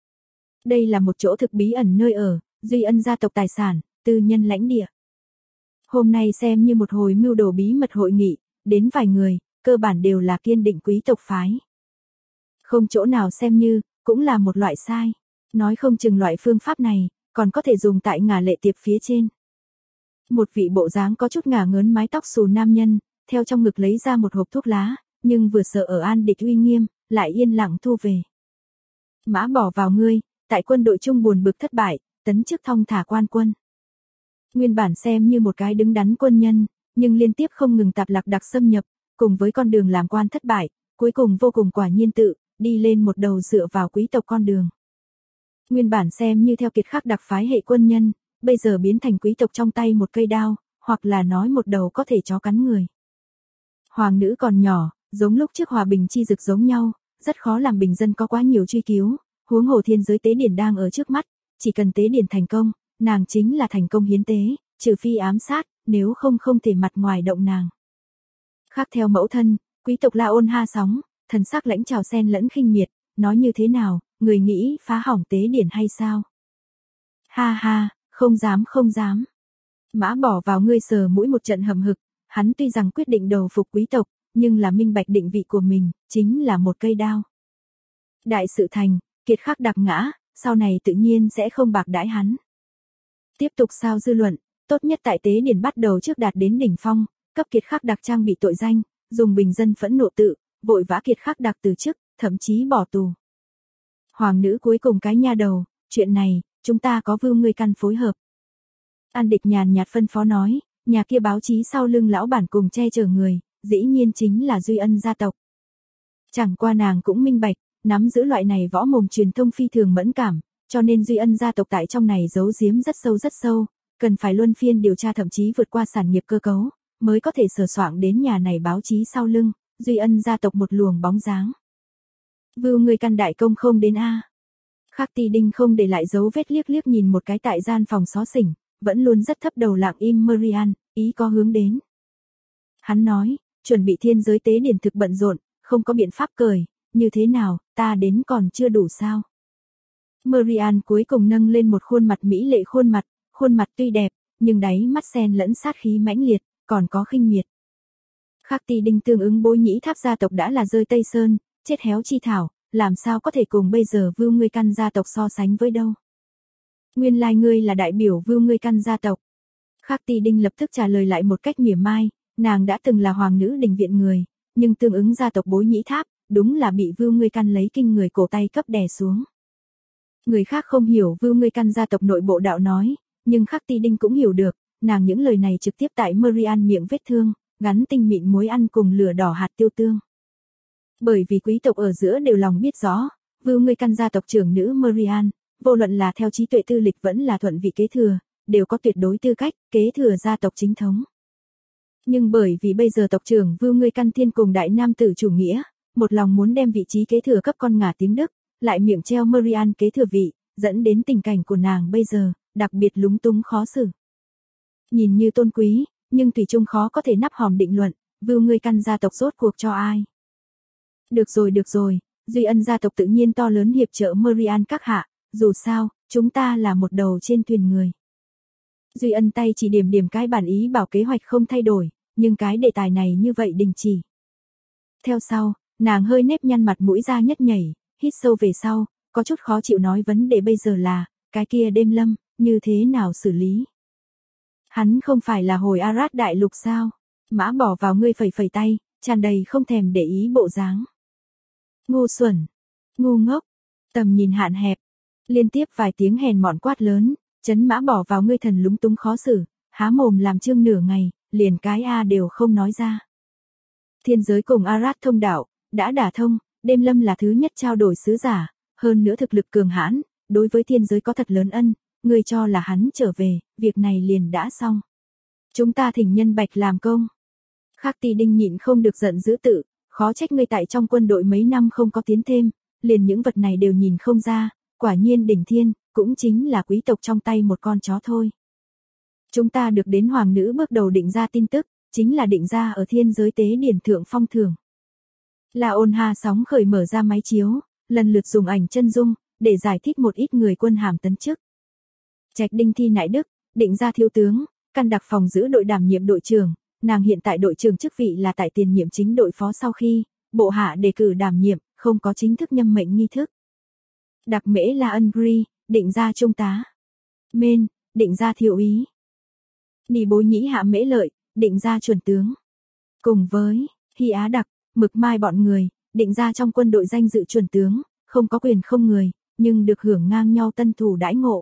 Đây là một chỗ thực bí ẩn nơi ở, Duy Ân gia tộc tài sản, tư nhân lãnh địa. Hôm nay xem như một hồi mưu đồ bí mật hội nghị, đến vài người, cơ bản đều là kiên định quý tộc phái. Không chỗ nào xem như, cũng là một loại sai. Nói không chừng loại phương pháp này, còn có thể dùng tại ngả lệ tiệp phía trên. Một vị bộ dáng có chút ngả ngớn mái tóc xù nam nhân, theo trong ngực lấy ra một hộp thuốc lá, nhưng vừa sợ ở An Địch uy nghiêm, lại yên lặng thu về. Mã bỏ vào ngươi, tại quân đội chung buồn bực thất bại, tấn chức thong thả quan quân. Nguyên bản xem như một cái đứng đắn quân nhân, nhưng liên tiếp không ngừng tạp lạc đặc xâm nhập, cùng với con đường làm quan thất bại, cuối cùng vô cùng quả nhiên tự, đi lên một đầu dựa vào quý tộc con đường. Nguyên bản xem như theo kiệt khắc đặc phái hệ quân nhân, bây giờ biến thành quý tộc trong tay một cây đao, hoặc là nói một đầu có thể chó cắn người. Hoàng nữ còn nhỏ, giống lúc trước hòa bình chi dực giống nhau, rất khó làm bình dân có quá nhiều truy cứu, huống hồ thiên giới tế điển đang ở trước mắt, chỉ cần tế điển thành công, nàng chính là thành công hiến tế, trừ phi ám sát, nếu không không thể mặt ngoài động nàng. Khác theo mẫu thân, quý tộc La Ôn ha sóng, thần sắc lãnh trào xen lẫn khinh miệt, nói như thế nào, người nghĩ phá hỏng tế điển hay sao? Ha ha, không dám. Mã bỏ vào ngươi sờ mũi một trận hầm hực, hắn tuy rằng quyết định đầu phục quý tộc, nhưng là minh bạch định vị của mình, chính là một cây đao. Đại sự thành, kiệt khắc đặc ngã, sau này tự nhiên sẽ không bạc đãi hắn. Tiếp tục sao dư luận, tốt nhất tại tế điển bắt đầu trước đạt đến đỉnh phong, cấp kiệt khắc đặc trang bị tội danh, dùng bình dân phẫn nộ tự, vội vã kiệt khắc đặc từ chức, thậm chí bỏ tù. Hoàng nữ cuối cùng cái nha đầu, chuyện này, chúng ta có Vưu Ngươi Căn phối hợp. An Địch nhàn nhạt phân phó nói, nhà kia báo chí sau lưng lão bản cùng che chở người, dĩ nhiên chính là Duy Ân gia tộc. Chẳng qua nàng cũng minh bạch, nắm giữ loại này võ mồm truyền thông phi thường mẫn cảm, cho nên Duy Ân gia tộc tại trong này giấu giếm rất sâu, cần phải luân phiên điều tra thậm chí vượt qua sản nghiệp cơ cấu, mới có thể sờ soạng đến nhà này báo chí sau lưng, Duy Ân gia tộc một luồng bóng dáng. Vưu Ngươi Căn đại công không đến a. Khắc Ti Đinh không để lại dấu vết liếc nhìn một cái tại gian phòng xó xỉnh, vẫn luôn rất thấp đầu lặng im Marian, ý có hướng đến. Hắn nói, chuẩn bị thiên giới tế điển thực bận rộn, không có biện pháp cười, như thế nào, ta đến còn chưa đủ sao? Marian cuối cùng nâng lên một khuôn mặt mỹ lệ khuôn mặt tuy đẹp, nhưng đáy mắt xen lẫn sát khí mãnh liệt, còn có khinh miệt. Khắc Ti Đinh tương ứng Bối Nhĩ Tháp gia tộc đã là rơi Tây Sơn, chết héo chi thảo, làm sao có thể cùng bây giờ Vưu Ngươi Căn gia tộc so sánh với đâu. Nguyên lai ngươi là đại biểu Vưu Ngươi Căn gia tộc. Khắc Ti Đinh lập tức trả lời lại một cách mỉa mai, nàng đã từng là hoàng nữ đình viện người, nhưng tương ứng gia tộc Bối Nhĩ Tháp, đúng là bị Vưu Ngươi Căn lấy kinh người cổ tay cấp đè xuống. Người khác không hiểu Vưu Ngươi Căn gia tộc nội bộ đạo nói, nhưng Khắc Ti Đinh cũng hiểu được, nàng những lời này trực tiếp tại Marian miệng vết thương, gắn tinh mịn muối ăn cùng lửa đỏ hạt tiêu tương. Bởi vì quý tộc ở giữa đều lòng biết rõ, Vưu Ngươi Căn gia tộc trưởng nữ Marian, vô luận là theo trí tuệ tư lịch vẫn là thuận vị kế thừa, đều có tuyệt đối tư cách kế thừa gia tộc chính thống. Nhưng bởi vì bây giờ tộc trưởng Vưu Ngươi Căn thiên cùng đại nam tử chủ nghĩa, một lòng muốn đem vị trí kế thừa cấp con ngả tiếng Đức, lại miệng treo Marian kế thừa vị, dẫn đến tình cảnh của nàng bây giờ, đặc biệt lúng túng khó xử. Nhìn như tôn quý, nhưng thủy chung khó có thể nắp hòm định luận, Vưu Ngươi Căn gia tộc rốt cuộc cho ai. Được rồi, Duy Ân gia tộc tự nhiên to lớn hiệp trợ Marian các hạ, dù sao, chúng ta là một đầu trên thuyền người. Duy Ân tay chỉ điểm cái bản ý bảo kế hoạch không thay đổi, nhưng cái đề tài này như vậy đình chỉ. Theo sau, nàng hơi nếp nhăn mặt mũi ra nhất nhảy, hít sâu về sau, có chút khó chịu nói vấn đề bây giờ là, cái kia Đêm Lâm, như thế nào xử lý? Hắn không phải là hồi Arad đại lục sao? Mã bỏ vào ngươi phẩy tay, tràn đầy không thèm để ý bộ dáng. Ngu xuẩn, ngu ngốc, tầm nhìn hạn hẹp. Liên tiếp vài tiếng hèn mọn quát lớn, chấn Mã Bỏ vào ngươi thần lúng túng khó xử, há mồm làm trương nửa ngày, liền cái a đều không nói ra. Thiên giới cùng Arad thông đạo đã đả thông, Đêm Lâm là thứ nhất trao đổi sứ giả, hơn nữa thực lực cường hãn, đối với thiên giới có thật lớn ân, ngươi cho là hắn trở về, việc này liền đã xong. Chúng ta thỉnh nhân bạch làm công. Khắc Ti Đinh nhịn không được giận dữ tự, khó trách ngươi tại trong quân đội mấy năm không có tiến thêm, liền những vật này đều nhìn không ra, quả nhiên đỉnh thiên, cũng chính là quý tộc trong tay một con chó thôi. Chúng ta được đến hoàng nữ bước đầu định ra tin tức, chính là định ra ở thiên giới tế điển thượng phong thưởng. La Ôn Ha sóng khởi mở ra máy chiếu, lần lượt dùng ảnh chân dung, để giải thích một ít người quân hàm tấn chức. Trạch Đinh thi nại đức, định ra thiếu tướng, căn đặc phòng giữ đội đảm nhiệm đội trưởng, nàng hiện tại đội trưởng chức vị là tại tiền nhiệm chính đội phó sau khi, bộ hạ đề cử đảm nhiệm, không có chính thức nhâm mệnh nghi thức. Đặc Mễ La Ân Gri, định ra trung tá. Mên, định ra thiếu úy. Nì Bối Nhĩ Hạ Mễ Lợi, định ra chuẩn tướng. Cùng với Hy Á Đặc, Mực Mai bọn người, định ra trong quân đội danh dự chuẩn tướng, không có quyền không người, nhưng được hưởng ngang nhau tân thủ đãi ngộ.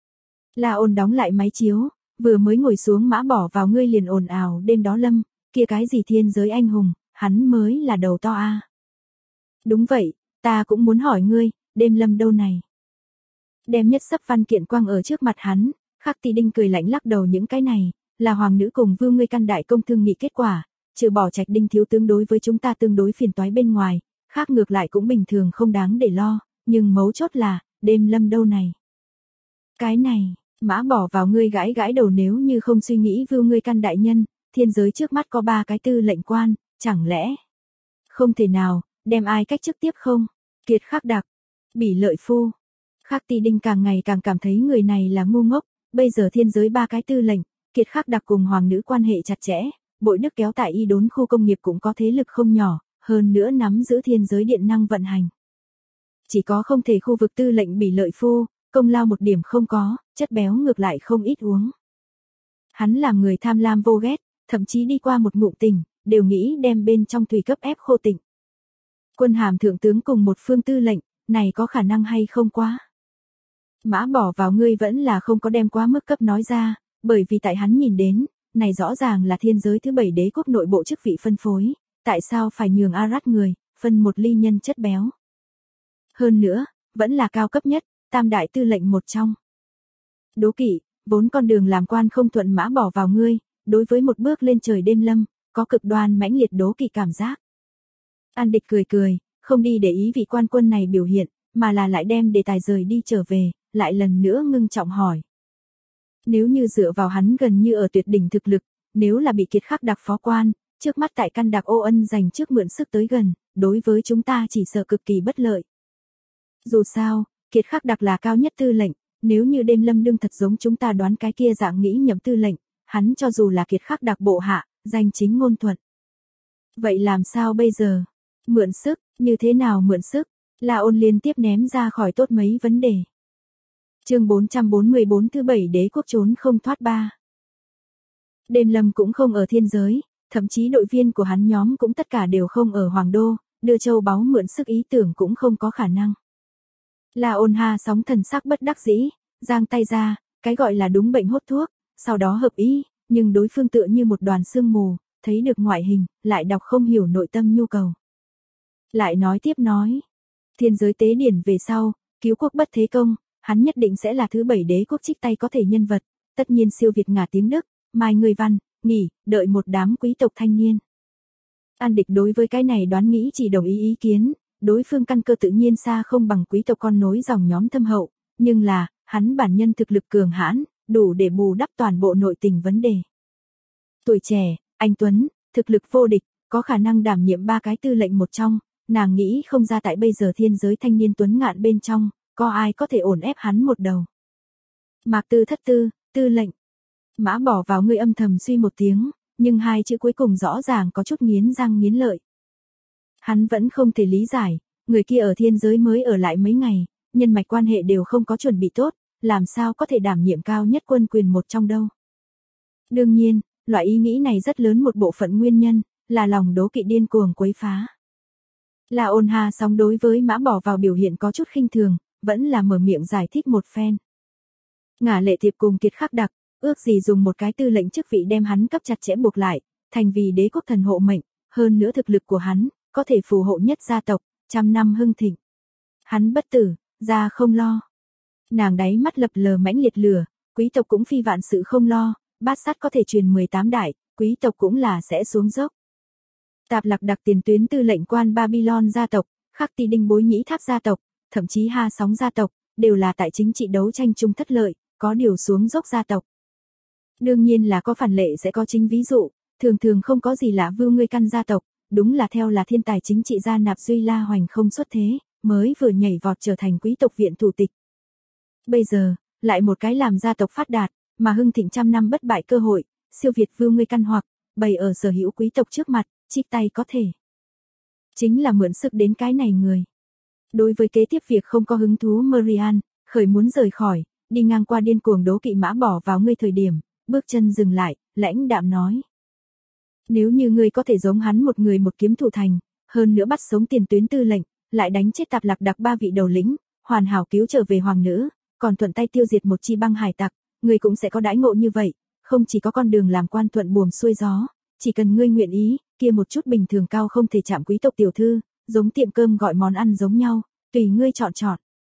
La Ôn đóng lại máy chiếu, vừa mới ngồi xuống Mã Bỏ vào ngươi liền ồn ào đêm đó Lâm, kia cái gì thiên giới anh hùng, hắn mới là đầu to a. Đúng vậy, ta cũng muốn hỏi ngươi, Đêm Lâm đâu này? Đem nhất sấp văn kiện quang ở trước mặt hắn, Khắc Ti Đinh cười lạnh lắc đầu những cái này, là hoàng nữ cùng Vưu ngươi căn đại công thương nghị kết quả, trừ bỏ Trạch Đinh thiếu tướng đối với chúng ta tương đối phiền toái bên ngoài, khác ngược lại cũng bình thường không đáng để lo, nhưng mấu chốt là, Đêm Lâm đâu này? Cái này, Mã Bỏ vào ngươi gãi gãi đầu nếu như không suy nghĩ Vưu ngươi căn đại nhân, thiên giới trước mắt có 3 cái tư lệnh quan, chẳng lẽ không thể nào, đem ai cách chức tiếp không? Kiệt Khắc Đặc, Bỉ Lợi Phu. Khắc Ti Đinh càng ngày càng cảm thấy người này là ngu ngốc, bây giờ thiên giới 3 cái tư lệnh, Kiệt Khắc Đặc cùng hoàng nữ quan hệ chặt chẽ, Bội Đức kéo tại Y Đốn khu công nghiệp cũng có thế lực không nhỏ, hơn nữa nắm giữ thiên giới điện năng vận hành. Chỉ có không thể khu vực tư lệnh Bỉ Lợi Phu, công lao một điểm không có, chất béo ngược lại không ít uống. Hắn làm người tham lam vô ghét, thậm chí đi qua một ngụm tình, đều nghĩ đem bên trong thủy cấp ép khô tịnh. Quân hàm thượng tướng cùng một phương tư lệnh, này có khả năng hay không quá? Mã Bỏ vào ngươi vẫn là không có đem quá mức cấp nói ra, bởi vì tại hắn nhìn đến, này rõ ràng là thiên giới thứ 7 đế quốc nội bộ chức vị phân phối, tại sao phải nhường Arad người, phân một ly nhân chất béo. Hơn nữa, vẫn là cao cấp nhất, tam đại tư lệnh một trong. Đố kỵ, vốn con đường làm quan không thuận Mã Bỏ vào ngươi, đối với một bước lên trời Đêm Lâm, có cực đoan mãnh liệt đố kỵ cảm giác. An Địch cười cười, không đi để ý vị quan quân này biểu hiện, mà là lại đem đề tài rời đi trở về, lại lần nữa ngưng trọng hỏi. Nếu như dựa vào hắn gần như ở tuyệt đỉnh thực lực, nếu là bị Kiệt Khắc Đặc phó quan, trước mắt tại căn đặc ô ân dành trước mượn sức tới gần, đối với chúng ta chỉ sợ cực kỳ bất lợi. Dù sao, Kiệt Khắc Đặc là cao nhất tư lệnh, nếu như Đêm Lâm đương thật giống chúng ta đoán cái kia dạng nghĩ nhầm tư lệnh, hắn cho dù là Kiệt Khắc Đặc bộ hạ, danh chính ngôn thuận. Vậy làm sao bây giờ? Mượn sức, như thế nào mượn sức? La Ôn liên tiếp ném ra khỏi tốt mấy vấn đề. Chương 444 thứ 7 đế quốc trốn không thoát 3. Đêm Lâm cũng không ở thiên giới, thậm chí đội viên của hắn nhóm cũng tất cả đều không ở Hoàng Đô, đưa châu báu mượn sức ý tưởng cũng không có khả năng. La Ôn Ha sóng thần sắc bất đắc dĩ, giang tay ra, cái gọi là đúng bệnh hốt thuốc, sau đó hợp ý, nhưng đối phương tựa như một đoàn sương mù, thấy được ngoại hình, lại đọc không hiểu nội tâm nhu cầu. Lại nói tiếp nói, thiên giới tế điển về sau, cứu quốc bất thế công, hắn nhất định sẽ là thứ 7 đế quốc trích tay có thể nhân vật, tất nhiên siêu việt ngả tiếng Đức, mai người văn, nghỉ, đợi một đám quý tộc thanh niên. An Địch đối với cái này đoán nghĩ chỉ đồng ý ý kiến, đối phương căn cơ tự nhiên xa không bằng quý tộc con nối dòng nhóm thâm hậu, nhưng là, hắn bản nhân thực lực cường hãn, đủ để bù đắp toàn bộ nội tình vấn đề. Tuổi trẻ, anh Tuấn, thực lực vô địch, có khả năng đảm nhiệm 3 cái tư lệnh một trong, nàng nghĩ không ra tại bây giờ thiên giới thanh niên tuấn ngạn bên trong, có ai có thể ổn ép hắn một đầu. Mạc Tư Thất tư lệnh. Mã Bỏ vào ngươi âm thầm suy một tiếng, nhưng hai chữ cuối cùng rõ ràng có chút nghiến răng nghiến lợi. Hắn vẫn không thể lý giải, người kia ở thiên giới mới ở lại mấy ngày, nhân mạch quan hệ đều không có chuẩn bị tốt, làm sao có thể đảm nhiệm cao nhất quân quyền một trong đâu. Đương nhiên, loại ý nghĩ này rất lớn một bộ phận nguyên nhân, là lòng đố kỵ điên cuồng quấy phá. La Ôn Ha sóng đối với Mã Bỏ vào biểu hiện có chút khinh thường, vẫn là mở miệng giải thích một phen. Ngả Lệ Thiệp cùng Kiệt Khắc Đặc, ước gì dùng một cái tư lệnh chức vị đem hắn cấp chặt chẽ buộc lại, thành vì đế quốc thần hộ mệnh, hơn nữa thực lực của hắn, có thể phù hộ nhất gia tộc, trăm năm hưng thịnh. Hắn bất tử, ra không lo. Nàng đáy mắt lập lờ mãnh liệt lửa, quý tộc cũng phi vạn sự không lo, bát sát có thể truyền 18 đại, quý tộc cũng là sẽ xuống dốc. Tạp Lạc Đặc tiền tuyến tư lệnh quan Babylon gia tộc, Khắc Ti Đinh Bối Nhĩ Tháp gia tộc, thậm chí Ha Sóng gia tộc, đều là tại chính trị đấu tranh chung thất lợi, có điều xuống dốc gia tộc. Đương nhiên là có phản lệ sẽ có chính ví dụ, thường thường không có gì lạ Vưu Ngươi Căn gia tộc, đúng là theo là thiên tài chính trị gia Nạp Duy La Hoành không xuất thế, mới vừa nhảy vọt trở thành quý tộc viện thủ tịch. Bây giờ, lại một cái làm gia tộc phát đạt, mà hưng thịnh trăm năm bất bại cơ hội, siêu việt Vưu Ngươi Căn hoặc bày ở sở hữu quý tộc trước mặt, chích tay có thể. Chính là mượn sức đến cái này người. Đối với kế tiếp việc không có hứng thú Marian, khởi muốn rời khỏi, đi ngang qua điên cuồng đố kỵ mã bỏ vào ngươi thời điểm, bước chân dừng lại, lãnh đạm nói. Nếu như ngươi có thể giống hắn một người một kiếm thủ thành, hơn nữa bắt sống tiền tuyến tư lệnh, lại đánh chết Tạp Lạc Đặc 3 vị đầu lĩnh, hoàn hảo cứu trở về hoàng nữ, còn thuận tay tiêu diệt một chi băng hải tặc, ngươi cũng sẽ có đãi ngộ như vậy, không chỉ có con đường làm quan thuận buồm xuôi gió, chỉ cần ngươi nguyện ý, kia một chút bình thường cao không thể chạm quý tộc tiểu thư, giống tiệm cơm gọi món ăn giống nhau, tùy ngươi chọn chọn.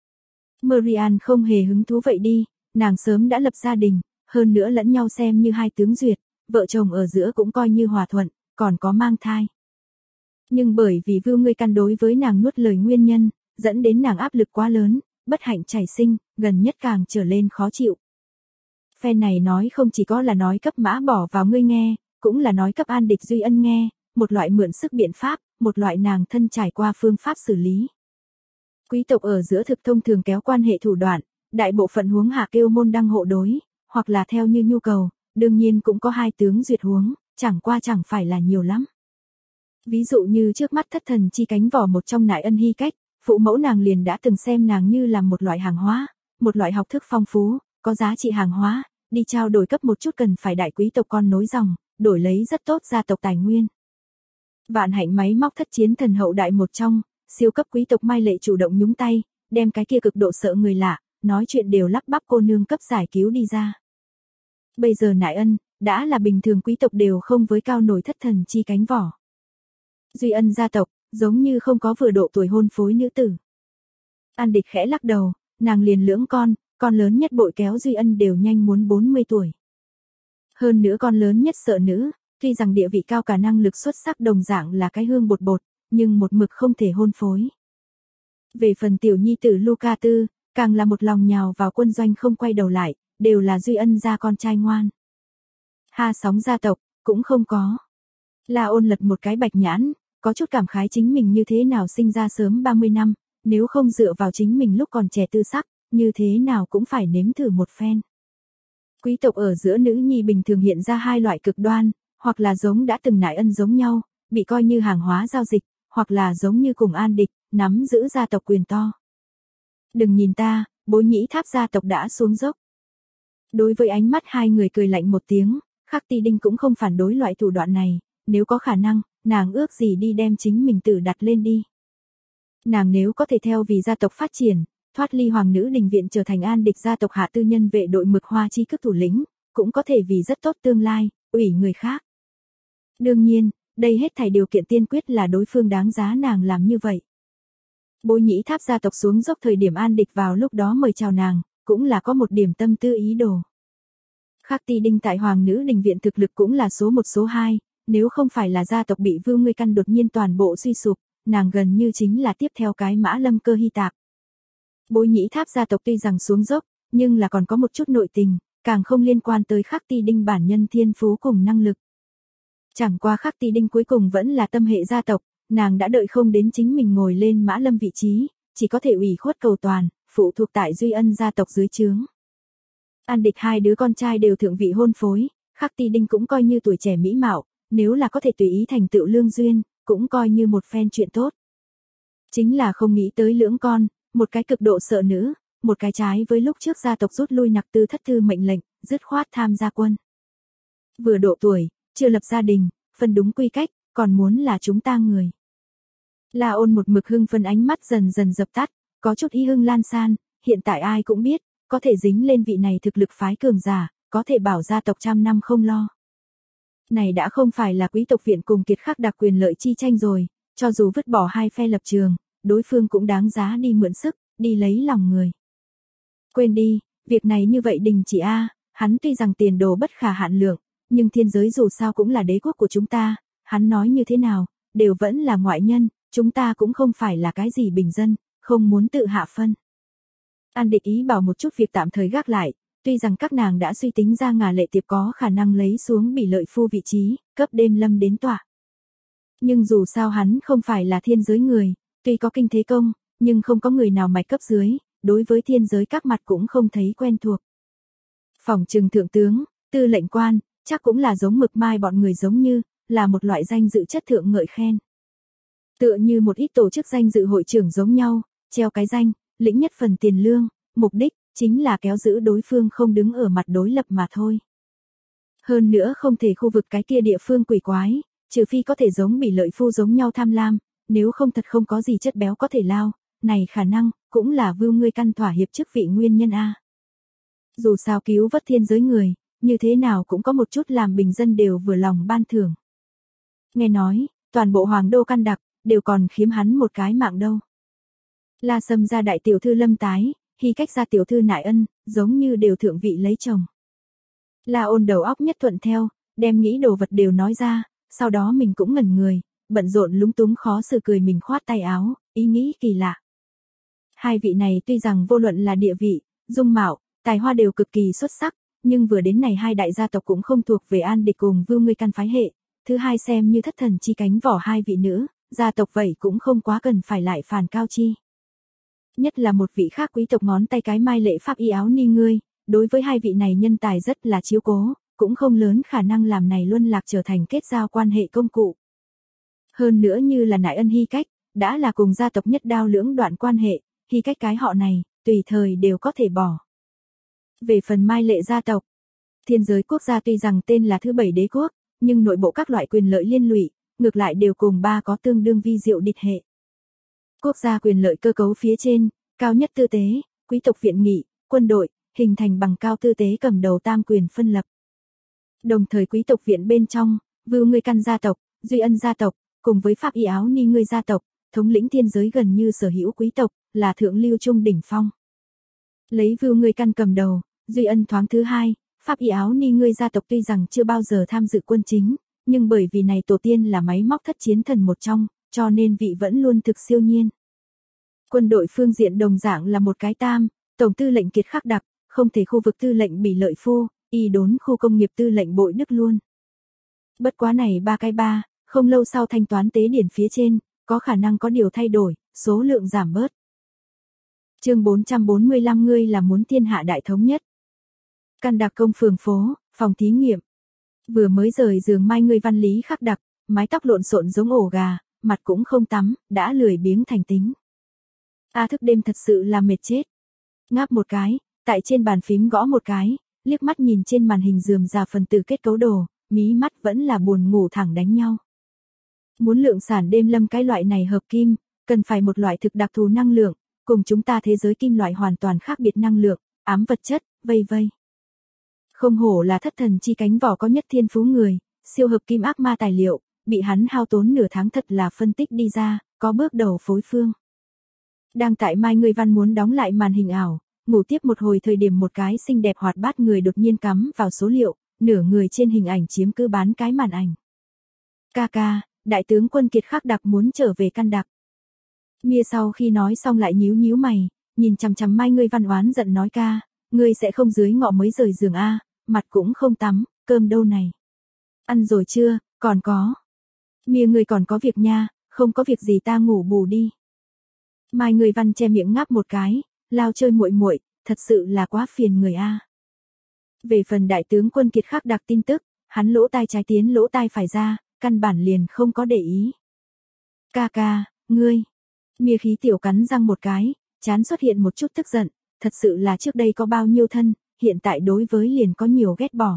Marian không hề hứng thú vậy đi, nàng sớm đã lập gia đình, hơn nữa lẫn nhau xem như hai tướng duyệt, vợ chồng ở giữa cũng coi như hòa thuận, còn có mang thai. Nhưng bởi vì Vưu Ngươi Căn đối với nàng nuốt lời nguyên nhân, dẫn đến nàng áp lực quá lớn, bất hạnh chảy sinh, gần nhất càng trở lên khó chịu. Phe này nói không chỉ có là nói cấp mã bỏ vào ngươi nghe, cũng là nói cấp An Địch Duy Ân nghe, một loại mượn sức biện pháp, một loại nàng thân trải qua phương pháp xử lý. Quý tộc ở giữa thực thông thường kéo quan hệ thủ đoạn, đại bộ phận huống hạ kêu môn đăng hộ đối, hoặc là theo như nhu cầu, đương nhiên cũng có hai tướng duyệt huống, chẳng qua chẳng phải là nhiều lắm. Ví dụ như trước mắt thất thần chi cánh vỏ một trong Nại Ân Hy cách, phụ mẫu nàng liền đã từng xem nàng như là một loại hàng hóa, một loại học thức phong phú, có giá trị hàng hóa, đi trao đổi cấp một chút cần phải đại quý tộc con nối dòng, đổi lấy rất tốt gia tộc tài nguyên. Vạn Hạnh máy móc thất chiến thần hậu đại một trong, siêu cấp quý tộc Mai Lệ chủ động nhúng tay, đem cái kia cực độ sợ người lạ, nói chuyện đều lắp bắp cô nương cấp giải cứu đi ra. Bây giờ Nại Ân, đã là bình thường quý tộc đều không với cao nổi thất thần chi cánh vỏ. Duy Ân gia tộc, giống như không có vừa độ tuổi hôn phối nữ tử. An Địch khẽ lắc đầu, nàng liền lưỡng con lớn nhất bội kéo Duy Ân đều nhanh muốn 40 tuổi. Hơn nữa con lớn nhất sợ nữ, tuy rằng địa vị cao cả năng lực xuất sắc đồng dạng là cái hương bột bột, nhưng một mực không thể hôn phối. Về phần tiểu nhi tử Luca Tư, càng là một lòng nhào vào quân doanh không quay đầu lại, đều là Duy Ân gia con trai ngoan. Ha Sóng gia tộc, cũng không có. La Ôn lật một cái bạch nhãn, có chút cảm khái chính mình như thế nào sinh ra sớm 30 năm, nếu không dựa vào chính mình lúc còn trẻ tư sắc, như thế nào cũng phải nếm thử một phen. Quý tộc ở giữa nữ nhi bình thường hiện ra hai loại cực đoan, hoặc là giống đã từng Nại Ân giống nhau, bị coi như hàng hóa giao dịch, hoặc là giống như cùng An Địch, nắm giữ gia tộc quyền to. Đừng nhìn ta, Bối Nhĩ Tháp gia tộc đã xuống dốc. Đối với ánh mắt hai người cười lạnh một tiếng, Khắc Ti Đinh cũng không phản đối loại thủ đoạn này, nếu có khả năng, nàng ước gì đi đem chính mình tự đặt lên đi. Nàng nếu có thể theo vì gia tộc phát triển, thoát ly hoàng nữ đình viện trở thành An Địch gia tộc hạ tư nhân vệ đội Mực Hoa chi cước thủ lĩnh, cũng có thể vì rất tốt tương lai, ủy người khác. Đương nhiên, đây hết thảy điều kiện tiên quyết là đối phương đáng giá nàng làm như vậy. Bối Nhĩ Tháp gia tộc xuống dốc thời điểm An Địch vào lúc đó mời chào nàng, cũng là có một điểm tâm tư ý đồ. Khắc Ti Đinh tại hoàng nữ đình viện thực lực cũng là số 1 số 2, nếu không phải là gia tộc bị Vưu Ngươi Căn đột nhiên toàn bộ suy sụp, nàng gần như chính là tiếp theo cái Mã Lâm Cơ Hy Tạp. Bối Nhĩ Tháp gia tộc tuy rằng xuống dốc, nhưng là còn có một chút nội tình, càng không liên quan tới Khắc Ti Đinh bản nhân thiên phú cùng năng lực. Chẳng qua Khắc Ti Đinh cuối cùng vẫn là tâm hệ gia tộc, nàng đã đợi không đến chính mình ngồi lên Mã Lâm vị trí, chỉ có thể ủy khuất cầu toàn, phụ thuộc tại Duy Ân gia tộc dưới trướng. An Địch hai đứa con trai đều thượng vị hôn phối, Khắc Ti Đinh cũng coi như tuổi trẻ mỹ mạo, nếu là có thể tùy ý thành tựu lương duyên, cũng coi như một phen chuyện tốt. Chính là không nghĩ tới lưỡng con, một cái cực độ sợ nữ, một cái trái với lúc trước gia tộc rút lui Nặc Tư thất thư mệnh lệnh, dứt khoát tham gia quân. Vừa độ tuổi, chưa lập gia đình, phân đúng quy cách, còn muốn là chúng ta người. La Ôn một mực hưng phân ánh mắt dần dần dập tắt, có chút ý hưng lan san, hiện tại ai cũng biết, có thể dính lên vị này thực lực phái cường giả, có thể bảo gia tộc trăm năm không lo. Này đã không phải là quý tộc viện cùng kiệt khắc đặc quyền lợi chi tranh rồi, cho dù vứt bỏ hai phe lập trường, đối phương cũng đáng giá đi mượn sức, đi lấy lòng người. Quên đi, việc này như vậy đình chỉ hắn tuy rằng tiền đồ bất khả hạn lượng, nhưng thiên giới dù sao cũng là đế quốc của chúng ta, hắn nói như thế nào, đều vẫn là ngoại nhân, chúng ta cũng không phải là cái gì bình dân, không muốn tự hạ phân. An Địch ý bảo một chút việc tạm thời gác lại, tuy rằng các nàng đã suy tính ra Ngà Lệ Tiệp có khả năng lấy xuống Bỉ Lợi Phu vị trí, cấp đêm lâm đến tọa. Nhưng dù sao hắn không phải là thiên giới người, tuy có kinh thế công, nhưng không có người nào mạch cấp dưới, đối với thiên giới các mặt cũng không thấy quen thuộc. Phỏng trừng thượng tướng, tư lệnh quan, chắc cũng là giống Mực Mai bọn người giống như, là một loại danh dự chất thượng ngợi khen. Tựa như một ít tổ chức danh dự hội trưởng giống nhau, treo cái danh, lĩnh nhất phần tiền lương, mục đích chính là kéo giữ đối phương không đứng ở mặt đối lập mà thôi. Hơn nữa không thể khu vực cái kia địa phương quỷ quái, trừ phi có thể giống Bỉ Lợi Phu giống nhau tham lam, nếu không thật không có gì chất béo có thể lao, này khả năng cũng là Vưu Ngươi Căn thỏa hiệp chức vị nguyên nhân Dù sao cứu vớt thiên giới người, như thế nào cũng có một chút làm bình dân đều vừa lòng ban thưởng. Nghe nói, toàn bộ hoàng đô Căn Đặc đều còn khiếm hắn một cái mạng đâu. La Sâm gia đại tiểu thư Lâm Tái, Hy Cách gia tiểu thư Nại Ân, giống như đều thượng vị lấy chồng. La Ôn đầu óc nhất thuận theo, đem nghĩ đồ vật đều nói ra, sau đó mình cũng ngẩn người, bận rộn lúng túng khó xử cười mình khoát tay áo, ý nghĩ kỳ lạ. Hai vị này tuy rằng vô luận là địa vị, dung mạo, tài hoa đều cực kỳ xuất sắc, nhưng vừa đến này hai đại gia tộc cũng không thuộc về An Địch cùng Vưu Ngươi Căn phái hệ, thứ hai xem như thất thần chi cánh vỏ hai vị nữ, gia tộc vậy cũng không quá cần phải lại phàn cao chi. Nhất là một vị khác quý tộc ngón tay cái Mai Lệ Pháp y áo ni ngươi, đối với hai vị này nhân tài rất là chiếu cố, cũng không lớn khả năng làm này luân lạc trở thành kết giao quan hệ công cụ. Hơn nữa như là Nại Ân Hy Cách, đã là cùng gia tộc nhất đao lưỡng đoạn quan hệ, Hy Cách cái họ này, tùy thời đều có thể bỏ. Về phần Mai Lệ gia tộc, thiên giới quốc gia tuy rằng tên là thứ 7 đế quốc, nhưng nội bộ các loại quyền lợi liên lụy, ngược lại đều cùng ba có tương đương vi diệu địch hệ. Quốc gia quyền lợi cơ cấu phía trên, cao nhất tư tế, quý tộc viện nghị, quân đội, hình thành bằng cao tư tế cầm đầu tam quyền phân lập. Đồng thời quý tộc viện bên trong, Vưu Ngươi Căn gia tộc, Duy Ân gia tộc, cùng với Pháp y áo ni ngươi gia tộc, thống lĩnh thiên giới gần như sở hữu quý tộc, là thượng lưu trung đỉnh phong. Lấy Vưu Ngươi Căn cầm đầu, Duy Ân thoáng thứ hai, Pháp y áo ni ngươi gia tộc tuy rằng chưa bao giờ tham dự quân chính, nhưng bởi vì này tổ tiên là máy móc thất chiến thần một trong, cho nên vị vẫn luôn thực siêu nhiên. Quân đội phương diện đồng dạng là một cái tam, tổng tư lệnh Kiệt Khắc Đặc, không thể khu vực tư lệnh Bỉ Lợi Phu, y đốn khu công nghiệp tư lệnh Bội Đức luôn. Bất quá này ba, không lâu sau thanh toán tế điển phía trên, có khả năng có điều thay đổi, số lượng giảm bớt. Chương 445 ngươi là muốn thiên hạ đại thống nhất. Căn Đặc công phường phố, phòng thí nghiệm. Vừa mới rời giường Mai Ngươi Văn Lý Khắc Đặc, mái tóc lộn xộn giống ổ gà, mặt cũng không tắm, đã lười biếng thành tính. Thức đêm thật sự là mệt chết. Ngáp một cái, tại trên bàn phím gõ một cái, liếc mắt nhìn trên màn hình rườm rà phần tử kết cấu đồ, mí mắt vẫn là buồn ngủ thẳng đánh nhau. Muốn lượng sản đêm lâm cái loại này hợp kim, cần phải một loại thực đặc thù năng lượng, cùng chúng ta thế giới kim loại hoàn toàn khác biệt năng lượng, ám vật chất, vây. Không hổ là thất thần chi cánh vỏ có nhất thiên phú người, siêu hợp kim ác ma tài liệu, bị hắn hao tốn nửa tháng thật là phân tích đi ra, có bước đầu phối phương. Đang tại Mai Ngươi Văn muốn đóng lại màn hình ảo, ngủ tiếp một hồi thời điểm một cái xinh đẹp hoạt bát người đột nhiên cắm vào số liệu, nửa người trên hình ảnh chiếm cứ bán cái màn ảnh. Ca, đại tướng quân Kiệt Khắc Đặc muốn trở về Căn Đặc. Mia sau khi nói xong lại nhíu mày, nhìn chằm chằm Mai Ngươi Văn oán giận nói ca, ngươi sẽ không dưới ngọ mới rời giường mặt cũng không tắm, cơm đâu này. Ăn rồi chưa, còn có. Mia ngươi còn có việc nha, không có việc gì ta ngủ bù đi. Mai Ngươi Văn che miệng ngáp một cái, lao chơi muội, thật sự là quá phiền người Về phần đại tướng quân Kiệt Khắc Đặc tin tức, hắn lỗ tai trái tiến lỗ tai phải ra, căn bản liền không có để ý. Ca, ngươi. Mia khí tiểu cắn răng một cái, chán xuất hiện một chút tức giận, thật sự là trước đây có bao nhiêu thân, hiện tại đối với liền có nhiều ghét bỏ.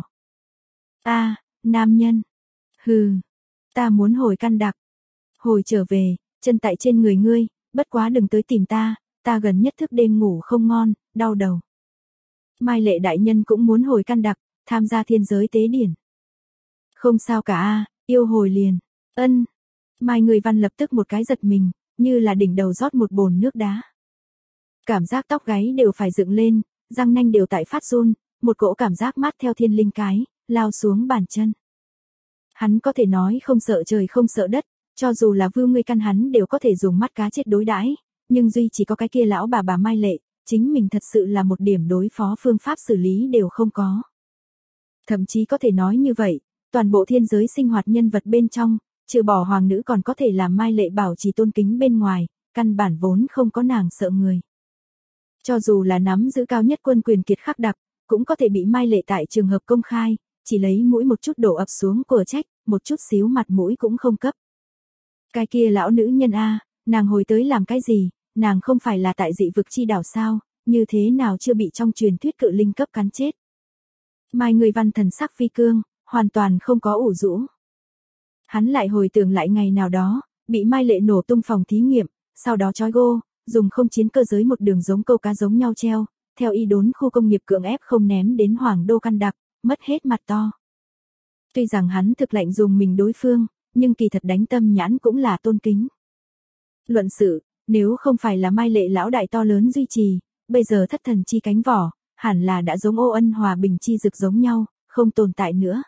Nam nhân. Hừ, ta muốn hồi Căn Đặc. Hồi trở về, chân tại trên người ngươi, bất quá đừng tới tìm ta ta gần nhất thức đêm ngủ không ngon, đau đầu. Mai Lệ đại nhân cũng muốn hồi căn đặc, tham gia thiên giới tế điển. Không sao cả yêu hồi liền. Ân. Mai Người Văn lập tức một cái giật mình, như là đỉnh đầu rót một bồn nước đá. Cảm giác tóc gáy đều phải dựng lên, răng nanh đều tại phát run, một cỗ cảm giác mát theo thiên linh cái, lao xuống bàn chân. Hắn có thể nói không sợ trời không sợ đất, cho dù là Vưu Nguy Căn hắn đều có thể dùng mắt cá chết đối đãi, nhưng duy chỉ có cái kia lão bà Mai Lệ, chính mình thật sự là một điểm đối phó phương pháp xử lý đều không có. Thậm chí có thể nói như vậy, toàn bộ thiên giới sinh hoạt nhân vật bên trong, trừ bỏ hoàng nữ còn có thể làm Mai Lệ bảo trì tôn kính bên ngoài, căn bản vốn không có nàng sợ người. Cho dù là nắm giữ cao nhất quân quyền kiệt khắc đặc, cũng có thể bị Mai Lệ tại trường hợp công khai, chỉ lấy mũi một chút đổ ập xuống của trách, một chút xíu mặt mũi cũng không cấp. Cái kia lão nữ nhân nàng hồi tới làm cái gì, nàng không phải là tại dị vực chi đảo sao, như thế nào chưa bị trong truyền thuyết cự linh cấp cắn chết. Mai Người Văn thần sắc phi cương, hoàn toàn không có ủ rũ. Hắn lại hồi tưởng lại ngày nào đó, bị Mai Lệ nổ tung phòng thí nghiệm, sau đó trói gô, dùng không chiến cơ giới một đường giống câu cá giống nhau treo, theo y đốn khu công nghiệp cưỡng ép không ném đến Hoàng Đô Căn Đặc, mất hết mặt to. Tuy rằng hắn thực lạnh dùng mình đối phương, nhưng kỳ thật đánh tâm nhãn cũng là tôn kính. Luận sự, nếu không phải là Mai Lệ lão đại to lớn duy trì, bây giờ thất thần chi cánh vỏ, hẳn là đã giống Ô Ân hòa bình chi dực giống nhau, không tồn tại nữa.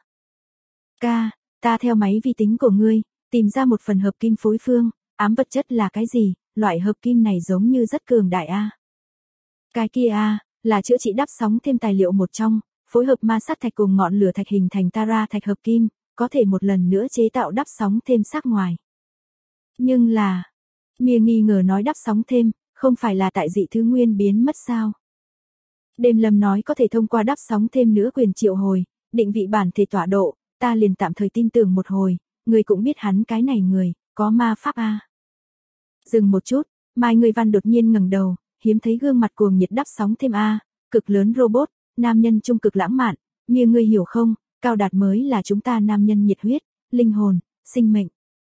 Ca, ta theo máy vi tính của ngươi, tìm ra một phần hợp kim phối phương, ám vật chất là cái gì, loại hợp kim này giống như rất cường đại Cái kia là chữa trị đắp sóng thêm tài liệu một trong, phối hợp ma sát thạch cùng ngọn lửa thạch hình thành tara thạch hợp kim, có thể một lần nữa chế tạo đắp sóng thêm sắc ngoài. Nhưng là, Mia nghi ngờ nói đắp sóng thêm, không phải là tại dị thứ nguyên biến mất sao? Đêm Lâm nói có thể thông qua đắp sóng thêm nữa quyền triệu hồi, định vị bản thể tọa độ, ta liền tạm thời tin tưởng một hồi, người cũng biết hắn cái này người, có ma pháp Dừng một chút, Mai Người Văn đột nhiên ngẩng đầu, hiếm thấy gương mặt cuồng nhiệt đắp sóng thêm cực lớn robot, nam nhân trung cực lãng mạn, Mia ngươi hiểu không, Cao Đạt mới là chúng ta nam nhân nhiệt huyết, linh hồn, sinh mệnh.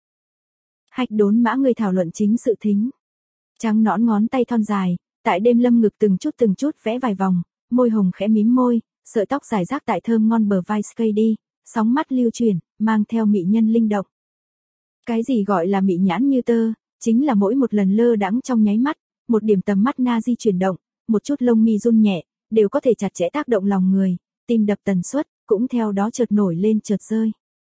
Hạch Đốn Mã người thảo luận chính sự thính. Trắng nõn ngón tay thon dài, tại Đêm Lâm ngực từng chút vẽ vài vòng, môi hồng khẽ mím môi, sợi tóc dài rác tại thơm ngon bờ vai Skady, sóng mắt lưu chuyển, mang theo mị nhân linh động. Cái gì gọi là mị nhãn như tơ, chính là mỗi một lần lơ đãng trong nháy mắt, một điểm tầm mắt na di chuyển động, một chút lông mi run nhẹ, đều có thể chặt chẽ tác động lòng người, tim đập tần suất, cũng theo đó chợt nổi lên chợt rơi.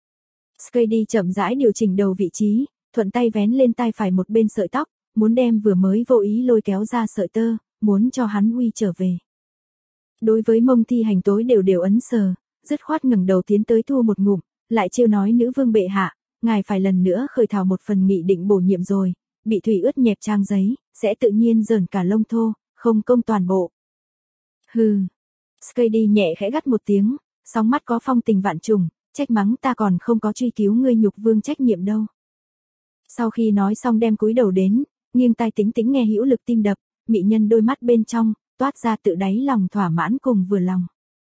Skady chậm rãi điều chỉnh đầu vị trí, thuận tay vén lên tai phải một bên sợi tóc, muốn đem vừa mới vô ý lôi kéo ra sợi tơ, muốn cho hắn huy trở về. Đối với mông thi hành tối đều ấn sờ, dứt khoát ngẩng đầu tiến tới thu một ngụm, lại trêu nói nữ vương bệ hạ, ngài phải lần nữa khởi thảo một phần nghị định bổ nhiệm rồi, bị thủy ướt nhẹp trang giấy, sẽ tự nhiên dởn cả lông thô, không công toàn bộ. Hừ. Skady nhẹ khẽ gắt một tiếng, sóng mắt có phong tình vạn trùng, trách mắng ta còn không có truy cứu ngươi nhục vương trách nhiệm đâu. Sau khi nói xong đem cúi đầu đến, nghiêng tai tính nghe hữu lực tim đập, mị nhân đôi mắt bên trong, toát ra tự đáy lòng thỏa mãn cùng vừa lòng.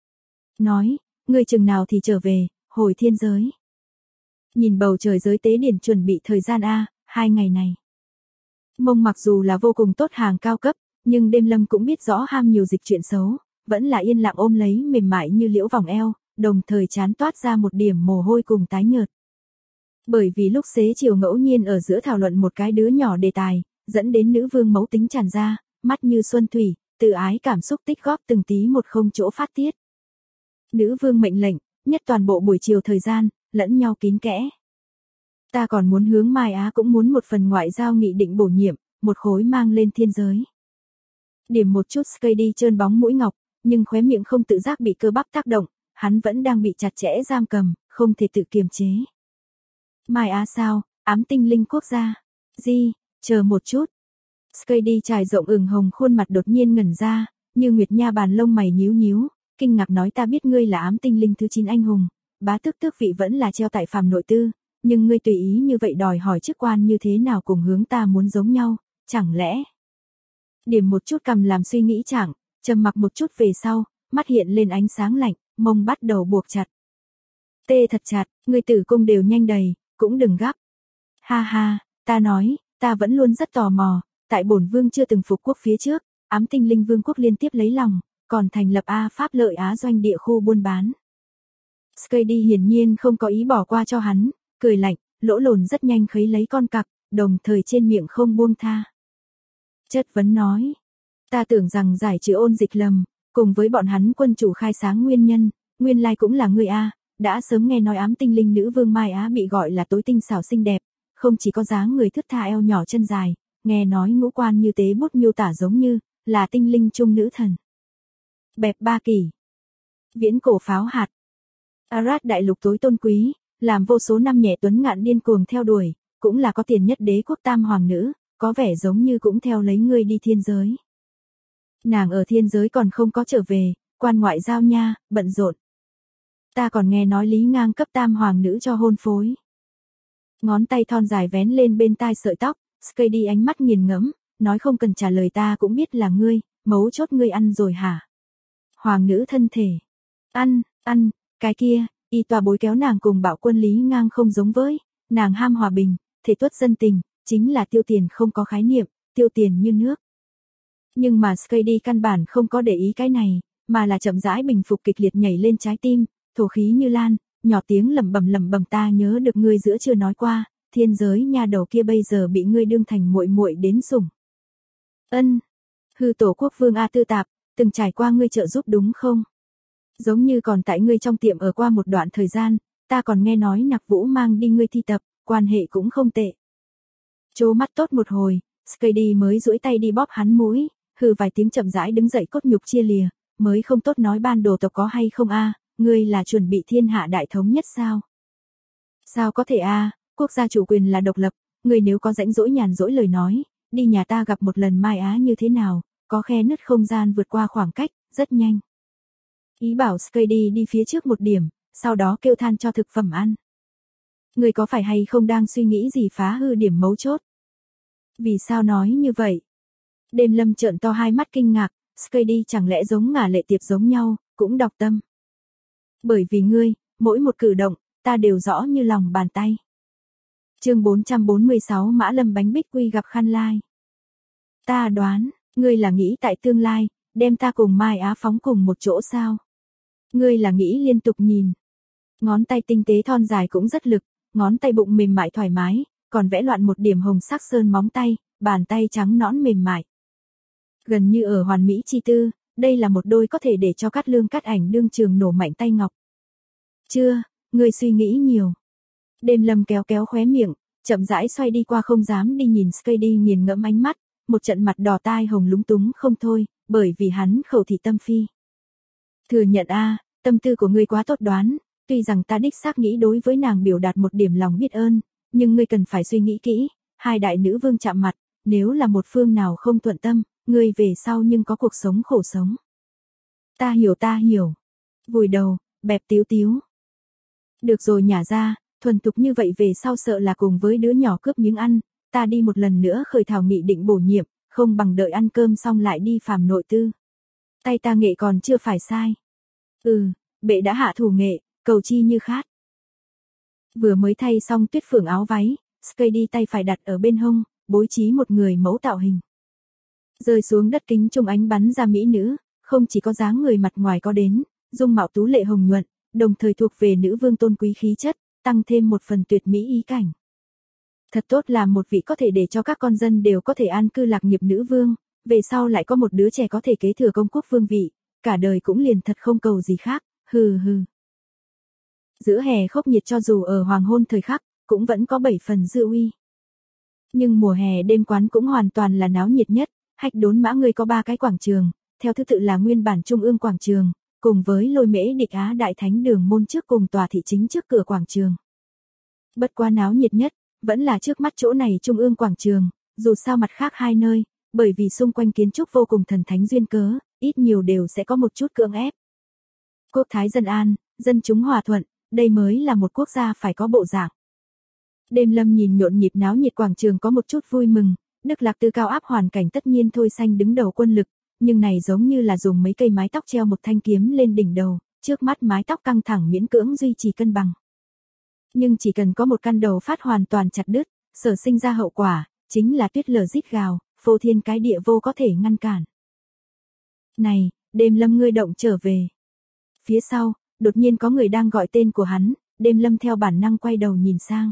Nói, ngươi chừng nào thì trở về, hồi thiên giới. Nhìn bầu trời giới tế điển chuẩn bị thời gian 2 ngày này. Mông mặc dù là vô cùng tốt hàng cao cấp, nhưng Đêm Lâm cũng biết rõ ham nhiều dịch chuyện xấu, vẫn là yên lặng ôm lấy mềm mại như liễu vòng eo, đồng thời chán toát ra một điểm mồ hôi cùng tái nhợt. Bởi vì lúc xế chiều ngẫu nhiên ở giữa thảo luận một cái đứa nhỏ đề tài, dẫn đến nữ vương mẫu tính tràn ra, mắt như xuân thủy, tự ái cảm xúc tích góp từng tí một không chỗ phát tiết. Nữ vương mệnh lệnh, nhất toàn bộ buổi chiều thời gian, lẫn nhau kín kẽ. Ta còn muốn hướng Mai Á cũng muốn một phần ngoại giao nghị định bổ nhiệm, một khối mang lên thiên giới. Điểm một chút Skady trơn bóng mũi ngọc, nhưng khóe miệng không tự giác bị cơ bắp tác động, hắn vẫn đang bị chặt chẽ giam cầm, không thể tự kiềm chế. Mai Á sao, ám tinh linh quốc gia. Di, chờ một chút. Skady trải rộng ửng hồng khuôn mặt đột nhiên ngẩn ra, như nguyệt nha bàn lông mày nhíu nhíu, kinh ngạc nói ta biết ngươi là ám tinh linh thứ 9 anh hùng, bá tước tước vị vẫn là treo tại phàm nội tư, nhưng ngươi tùy ý như vậy đòi hỏi chức quan như thế nào cùng hướng ta muốn giống nhau, chẳng lẽ? Điểm một chút cầm làm suy nghĩ chẳng, trầm mặc một chút về sau, mắt hiện lên ánh sáng lạnh, mông bắt đầu buộc chặt. Tê thật chặt, ngươi tử cung đều nhanh đầy, cũng đừng gấp. Ha ha, ta nói, ta vẫn luôn rất tò mò, tại bổn vương chưa từng phục quốc phía trước, ám tinh linh vương quốc liên tiếp lấy lòng, còn thành lập A Pháp lợi Á doanh địa khu buôn bán. Skady hiển nhiên không có ý bỏ qua cho hắn, cười lạnh, lỗ lồn rất nhanh khấy lấy con cặc, đồng thời trên miệng không buông tha. Chất vấn nói, ta tưởng rằng giải trừ ôn dịch lầm, cùng với bọn hắn quân chủ khai sáng nguyên nhân, nguyên lai cũng là ngươi a, đã sớm nghe nói ám tinh linh nữ vương Mai Á bị gọi là tối tinh xảo xinh đẹp, không chỉ có dáng người thướt tha eo nhỏ chân dài, nghe nói ngũ quan như tế bút miêu tả giống như là tinh linh trung nữ thần. Bẹp ba kỳ, viễn cổ pháo hạt, Arad đại lục tối tôn quý, làm vô số năm nhẹ tuấn ngạn điên cuồng theo đuổi, cũng là có tiền nhất đế quốc tam hoàng nữ, có vẻ giống như cũng theo lấy ngươi đi thiên giới. Nàng ở thiên giới còn không có trở về, quan ngoại giao nha, bận rộn. Ta còn nghe nói Lý Ngang cấp tam hoàng nữ cho hôn phối. Ngón tay thon dài vén lên bên tai sợi tóc, Skady ánh mắt nghiền ngẫm, nói không cần trả lời ta cũng biết là ngươi, mấu chốt ngươi ăn rồi hả? Hoàng nữ thân thể. Ăn, cái kia, y tòa bối kéo nàng cùng bạo quân Lý Ngang không giống với, nàng ham hòa bình, thể tuất dân tình, chính là tiêu tiền không có khái niệm, tiêu tiền như nước. Nhưng mà Skady căn bản không có để ý cái này, mà là chậm rãi bình phục kịch liệt nhảy lên trái tim, thổ khí như lan, nhỏ tiếng lẩm bẩm ta nhớ được ngươi giữa chưa nói qua, thiên giới nha đầu kia bây giờ bị ngươi đương thành muội muội đến sủng. Hư tổ quốc vương A Tư Tạp, từng trải qua ngươi trợ giúp đúng không? Giống như còn tại ngươi trong tiệm ở qua một đoạn thời gian, ta còn nghe nói Nặc Vũ mang đi ngươi thi tập, quan hệ cũng không tệ. Trố mắt tốt một hồi, Skady mới duỗi tay đi bóp hắn mũi, hừ vài tiếng chậm rãi đứng dậy cốt nhục chia lìa, mới không tốt nói ban đồ tộc có hay không a, ngươi là chuẩn bị thiên hạ đại thống nhất sao? Sao có thể a, quốc gia chủ quyền là độc lập, ngươi nếu có rãnh rỗi nhàn rỗi lời nói, đi nhà ta gặp một lần Mai Á như thế nào, có khe nứt không gian vượt qua khoảng cách, rất nhanh. Ý bảo Skady đi phía trước một điểm, sau đó kêu than cho thực phẩm ăn. Ngươi có phải hay không đang suy nghĩ gì phá hư điểm mấu chốt? Vì sao nói như vậy? Đêm Lâm trợn to hai mắt kinh ngạc, Skady chẳng lẽ giống ngả lệ tiệp giống nhau, cũng đọc tâm. Bởi vì ngươi, mỗi một cử động, ta đều rõ như lòng bàn tay. Chương 446 Mã Lâm bánh bích quy gặp Khăn Lai. Ta đoán, ngươi là nghĩ tại tương lai, đem ta cùng Mai Á phóng cùng một chỗ sao? Ngươi là nghĩ liên tục nhìn. Ngón tay tinh tế thon dài cũng rất lực, ngón tay bụng mềm mại thoải mái, còn vẽ loạn một điểm hồng sắc sơn móng tay, bàn tay trắng nõn mềm mại. Gần như ở hoàn mỹ chi tư, đây là một đôi có thể để cho Cát Lương Cát Ảnh đương trường nổ mạnh tay ngọc. Chưa, ngươi suy nghĩ nhiều. Đêm Lâm kéo kéo khóe miệng, chậm rãi xoay đi qua không dám đi nhìn Skady nghiền ngẫm ánh mắt, một trận mặt đỏ tai hồng lúng túng không thôi, bởi vì hắn khẩu thị tâm phi. Thừa nhận a, tâm tư của ngươi quá tốt đoán, tuy rằng ta đích xác nghĩ đối với nàng biểu đạt một điểm lòng biết ơn, nhưng ngươi cần phải suy nghĩ kỹ, hai đại nữ vương chạm mặt, nếu là một phương nào không thuận tâm, ngươi về sau nhưng có cuộc sống khổ sống. Ta hiểu. Vùi đầu, bẹp tíu tíu. Được rồi nhả ra, thuần tục như vậy về sau sợ là cùng với đứa nhỏ cướp miếng ăn, ta đi một lần nữa khởi thảo nghị định bổ nhiệm, không bằng đợi ăn cơm xong lại đi phàm nội tư. Tay ta nghệ còn chưa phải sai. Bệ đã hạ thủ nghệ, cầu chi như khát. Vừa mới thay xong tuyết phượng áo váy, Skady tay phải đặt ở bên hông, bố trí một người mẫu tạo hình. Rơi xuống đất kính trung ánh bắn ra mỹ nữ, không chỉ có dáng người mặt ngoài có đến, dung mạo tú lệ hồng nhuận, đồng thời thuộc về nữ vương tôn quý khí chất, tăng thêm một phần tuyệt mỹ ý cảnh. Thật tốt là một vị có thể để cho các con dân đều có thể an cư lạc nghiệp nữ vương, về sau lại có một đứa trẻ có thể kế thừa công quốc vương vị, cả đời cũng liền thật không cầu gì khác, hừ. Giữa hè khốc nhiệt cho dù ở hoàng hôn thời khắc, cũng vẫn có 7 phần dư uy. Nhưng mùa hè đêm quán cũng hoàn toàn là náo nhiệt nhất, Hách Đốn Mã người có 3 cái quảng trường, theo thứ tự là nguyên bản trung ương quảng trường, cùng với Lôi Mễ Địch Á Đại Thánh đường môn trước cùng tòa thị chính trước cửa quảng trường. Bất quá náo nhiệt nhất, vẫn là trước mắt chỗ này trung ương quảng trường, dù sao mặt khác hai nơi, bởi vì xung quanh kiến trúc vô cùng thần thánh duyên cớ, ít nhiều đều sẽ có một chút cưỡng ép. Quốc thái dân an, dân chúng hòa thuận, đây mới là một quốc gia phải có bộ dạng. Đêm Lâm nhìn nhộn nhịp náo nhiệt quảng trường có một chút vui mừng, Đức Lạc Tư cao áp hoàn cảnh tất nhiên thôi xanh đứng đầu quân lực, nhưng này giống như là dùng mấy cây mái tóc treo một thanh kiếm lên đỉnh đầu, trước mắt mái tóc căng thẳng miễn cưỡng duy trì cân bằng. Nhưng chỉ cần có một căn đầu phát hoàn toàn chặt đứt, sở sinh ra hậu quả, chính là tuyết lở rít gào, phô thiên cái địa vô có thể ngăn cản. Này, Đêm Lâm ngươi động trở về. Phía sau, đột nhiên có người đang gọi tên của hắn, Đêm Lâm theo bản năng quay đầu nhìn sang.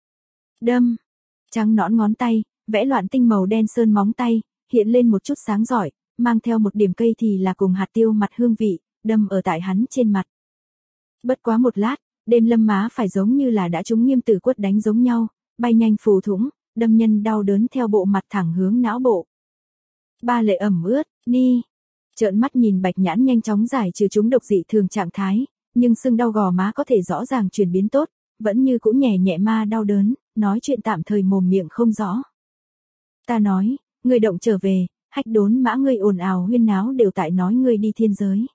Đâm, trắng nõn ngón tay, vẽ loạn tinh màu đen sơn móng tay, hiện lên một chút sáng giỏi, mang theo một điểm cây thì là cùng hạt tiêu mặt hương vị, đâm ở tại hắn trên mặt. Bất quá một lát, Đêm Lâm má phải giống như là đã trúng nghiêm tử quất đánh giống nhau, bay nhanh phù thủng, đâm nhân đau đớn theo bộ mặt thẳng hướng não bộ. Ba lệ ẩm ướt, ni. Trợn mắt nhìn Bạch Nhãn nhanh chóng giải trừ chúng độc dị thường trạng thái, nhưng sưng đau gò má có thể rõ ràng chuyển biến tốt, vẫn như cũ nhẹ nhẹ ma đau đớn, nói chuyện tạm thời mồm miệng không rõ. Ta nói, ngươi động trở về, Hách Đốn Mã ngươi ồn ào huyên náo đều tại nói ngươi đi thiên giới.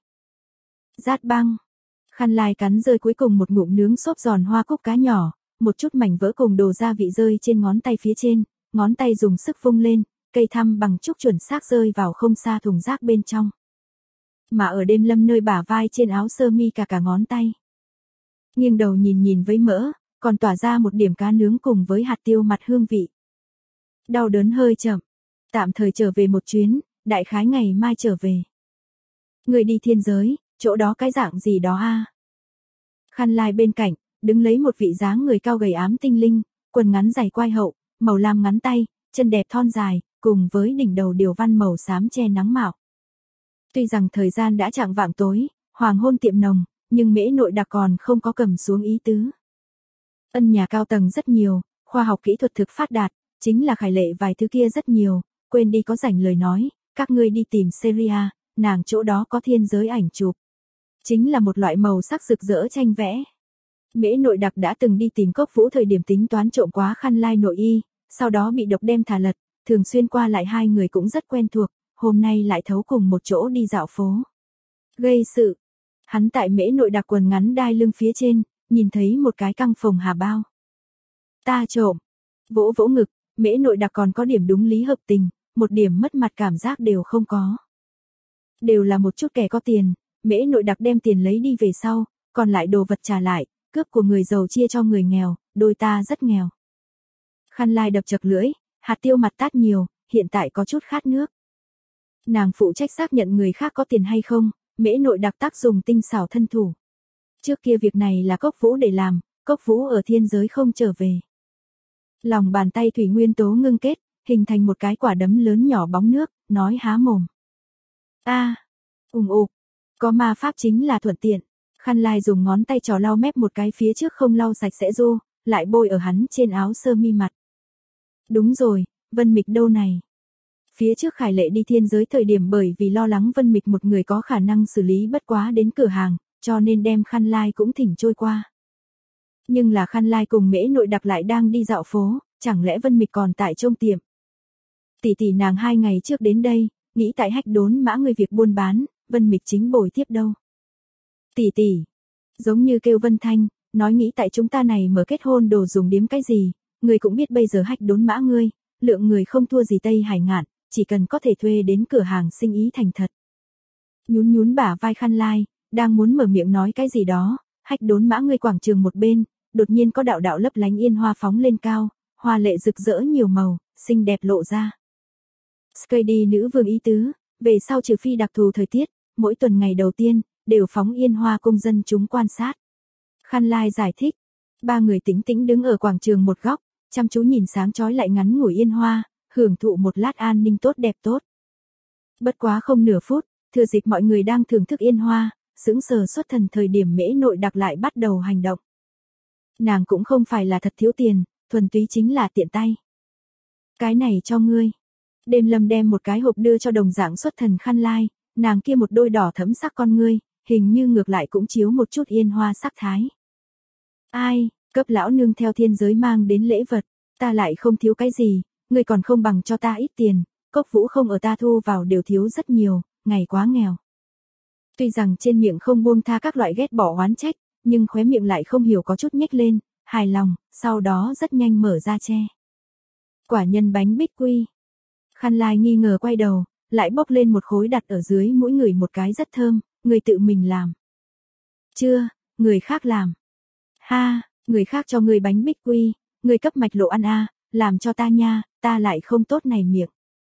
Rát băng. Khăn lai cắn rơi cuối cùng một ngụm nướng xốp giòn hoa cúc cá nhỏ, một chút mảnh vỡ cùng đồ gia vị rơi trên ngón tay phía trên, ngón tay dùng sức vung lên, cây thăm bằng trúc chuẩn xác rơi vào không xa thùng rác bên trong. Mà ở Đêm Lâm nơi bả vai trên áo sơ mi cả ngón tay. Nghiêng đầu nhìn với mỡ, còn tỏa ra một điểm cá nướng cùng với hạt tiêu mặt hương vị. Đau đớn hơi chậm, tạm thời trở về một chuyến, đại khái ngày mai trở về. Người đi thiên giới, chỗ đó cái dạng gì đó a? Khăn lai bên cạnh, đứng lấy một vị dáng người cao gầy ám tinh linh, quần ngắn dày quai hậu, màu lam ngắn tay, chân đẹp thon dài, cùng với đỉnh đầu điều văn màu xám che nắng mạo. Tuy rằng thời gian đã chạng vạng tối, hoàng hôn tiệm nồng, nhưng Mễ Nội Đặc còn không có cầm xuống ý tứ. Ân nhà cao tầng rất nhiều, khoa học kỹ thuật thực phát đạt, chính là khải lệ vài thứ kia rất nhiều, quên đi có rảnh lời nói, các ngươi đi tìm Seria, nàng chỗ đó có thiên giới ảnh chụp. Chính là một loại màu sắc rực rỡ tranh vẽ. Mễ Nội Đặc đã từng đi tìm Cốc Vũ thời điểm tính toán trộm quá khăn lai nội y, sau đó bị độc đem thả lật, thường xuyên qua lại hai người cũng rất quen thuộc, hôm nay lại thấu cùng một chỗ đi dạo phố. Gây sự. Hắn tại Mễ Nội Đặc quần ngắn đai lưng phía trên, nhìn thấy một cái căng phồng hà bao. Ta trộm. Vỗ vỗ ngực, Mễ Nội Đặc còn có điểm đúng lý hợp tình, một điểm mất mặt cảm giác đều không có. Đều là một chút kẻ có tiền, Mễ Nội Đặc đem tiền lấy đi về sau, còn lại đồ vật trả lại, cướp của người giàu chia cho người nghèo, đôi ta rất nghèo. Khăn lai đập chật lưỡi, hạt tiêu mặt tát nhiều, hiện tại có chút khát nước. Nàng phụ trách xác nhận người khác có tiền hay không, Mễ Nội Đặc tác dùng tinh xảo thân thủ. Trước kia việc này là Cốc Vũ để làm, Cốc Vũ ở thiên giới không trở về. Lòng bàn tay thủy nguyên tố ngưng kết, hình thành một cái quả đấm lớn nhỏ bóng nước, nói há mồm. Ủng ục, có ma pháp chính là thuận tiện. Khăn lai dùng ngón tay trò lau mép một cái phía trước không lau sạch sẽ rô, lại bôi ở hắn trên áo sơ mi mặt. Đúng rồi, Vân Mịch đâu này? Phía trước Khải Lệ đi thiên giới thời điểm bởi vì lo lắng Vân Mịch một người có khả năng xử lý bất quá đến cửa hàng, cho nên đem khăn lai cũng thỉnh trôi qua. Nhưng là khăn lai cùng Mễ Nội Đặc lại đang đi dạo phố, chẳng lẽ Vân Mịch còn tại trong tiệm? Tỷ tỷ nàng 2 ngày trước đến đây, nghĩ tại Hách Đốn Mã người việc buôn bán, Vân Mịch chính bồi tiếp đâu. Tỷ tỷ, giống như kêu Vân Thanh, nói nghĩ tại chúng ta này mở kết hôn đồ dùng điếm cái gì, người cũng biết bây giờ Hách Đốn Mã ngươi, lượng người không thua gì Tây Hải Ngạn, chỉ cần có thể thuê đến cửa hàng sinh ý thành thật. Nhún bả vai khăn lai, đang muốn mở miệng nói cái gì đó, Hách Đốn Mã ngươi quảng trường một bên, đột nhiên có đạo đạo lấp lánh yên hoa phóng lên cao, hoa lệ rực rỡ nhiều màu, xinh đẹp lộ ra. Skady nữ vương ý tứ, về sau trừ phi đặc thù thời tiết, mỗi tuần ngày đầu tiên, đều phóng yên hoa cung dân chúng quan sát. Khăn lai giải thích, 3 người tĩnh tĩnh đứng ở quảng trường một góc, chăm chú nhìn sáng chói lại ngắn ngủi yên hoa, hưởng thụ một lát an ninh tốt đẹp tốt. Bất quá không nửa phút, thừa dịp mọi người đang thưởng thức yên hoa, sững sờ xuất thần thời điểm Mễ Nội Đặc lại bắt đầu hành động. Nàng cũng không phải là thật thiếu tiền, thuần túy chính là tiện tay. Cái này cho ngươi. Đêm Lâm đem một cái hộp đưa cho đồng dạng xuất thần khăn lai, nàng kia một đôi đỏ thẫm sắc con ngươi, hình như ngược lại cũng chiếu một chút yên hoa sắc thái. Ai, cấp lão nương theo thiên giới mang đến lễ vật, ta lại không thiếu cái gì, ngươi còn không bằng cho ta ít tiền, Cốc Vũ không ở ta thu vào đều thiếu rất nhiều, ngày quá nghèo. Tuy rằng trên miệng không buông tha các loại ghét bỏ oán trách, nhưng khóe miệng lại không hiểu có chút nhếch lên, hài lòng, sau đó rất nhanh mở ra che. Quả nhân bánh bích quy. Khăn lai nghi ngờ quay đầu, lại bốc lên một khối đặt ở dưới mũi người một cái rất thơm, người tự mình làm. Chưa, người khác làm. Ha, người khác cho người bánh bích quy, người cấp mạch lộ ăn a, làm cho ta nha, ta lại không tốt này miệng.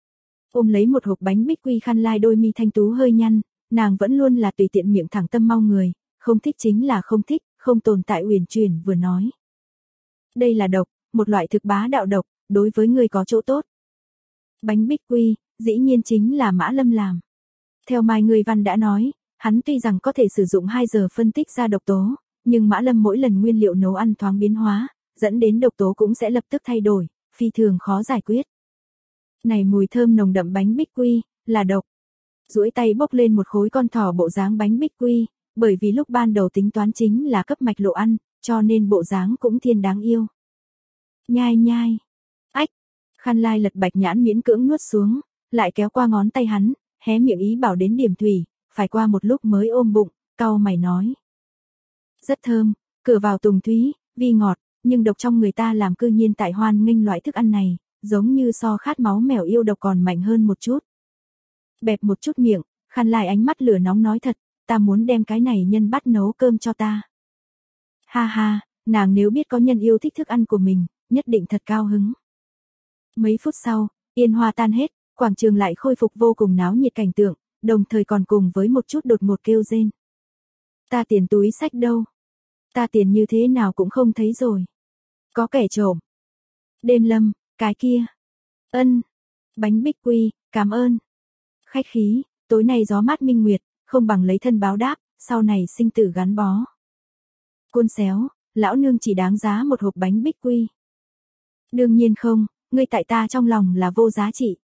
Ôm lấy một hộp bánh bích quy, Khăn Lai đôi mi thanh tú hơi nhăn, nàng vẫn luôn là tùy tiện miệng thẳng tâm mau người, không thích chính là không thích, không tồn tại uyển chuyển vừa nói. Đây là độc, một loại thực bá đạo độc, đối với người có chỗ tốt. Bánh bích quy, dĩ nhiên chính là Mã Lâm làm. Theo Mai Người Văn đã nói, hắn tuy rằng có thể sử dụng 2 giờ phân tích ra độc tố, nhưng Mã Lâm mỗi lần nguyên liệu nấu ăn thoáng biến hóa, dẫn đến độc tố cũng sẽ lập tức thay đổi, phi thường khó giải quyết. Này mùi thơm nồng đậm bánh bích quy, là độc. Duỗi tay bốc lên một khối con thỏ bộ dáng bánh bích quy, bởi vì lúc ban đầu tính toán chính là cấp mạch lộ ăn, cho nên bộ dáng cũng thiên đáng yêu. Nhai nhai. Ách. Khăn Lai lật bạch nhãn miễn cưỡng nuốt xuống, lại kéo qua ngón tay hắn, hé miệng ý bảo đến điểm thủy, phải qua một lúc mới ôm bụng, cau mày nói. Rất thơm, cửa vào tùng thúy, vi ngọt, nhưng độc trong người ta làm cư nhiên tại hoan nghênh loại thức ăn này, giống như so khát máu mèo yêu độc còn mạnh hơn một chút. Bẹp một chút miệng, Khăn Lai ánh mắt lửa nóng nói thật, ta muốn đem cái này nhân bắt nấu cơm cho ta. Ha ha, nàng nếu biết có nhân yêu thích thức ăn của mình, nhất định thật cao hứng. Mấy phút sau, yên hoa tan hết, quảng trường lại khôi phục vô cùng náo nhiệt cảnh tượng, đồng thời còn cùng với một chút đột ngột kêu rên. Ta tiền túi xách đâu? Ta tiền như thế nào cũng không thấy rồi. Có kẻ trộm. Đêm Lâm, cái kia. Ân. Bánh bích quy, cảm ơn. Khách khí, tối nay gió mát minh nguyệt, không bằng lấy thân báo đáp, sau này sinh tử gắn bó. Côn xéo, lão nương chỉ đáng giá một hộp bánh bích quy. Đương nhiên không, ngươi tại ta trong lòng là vô giá trị.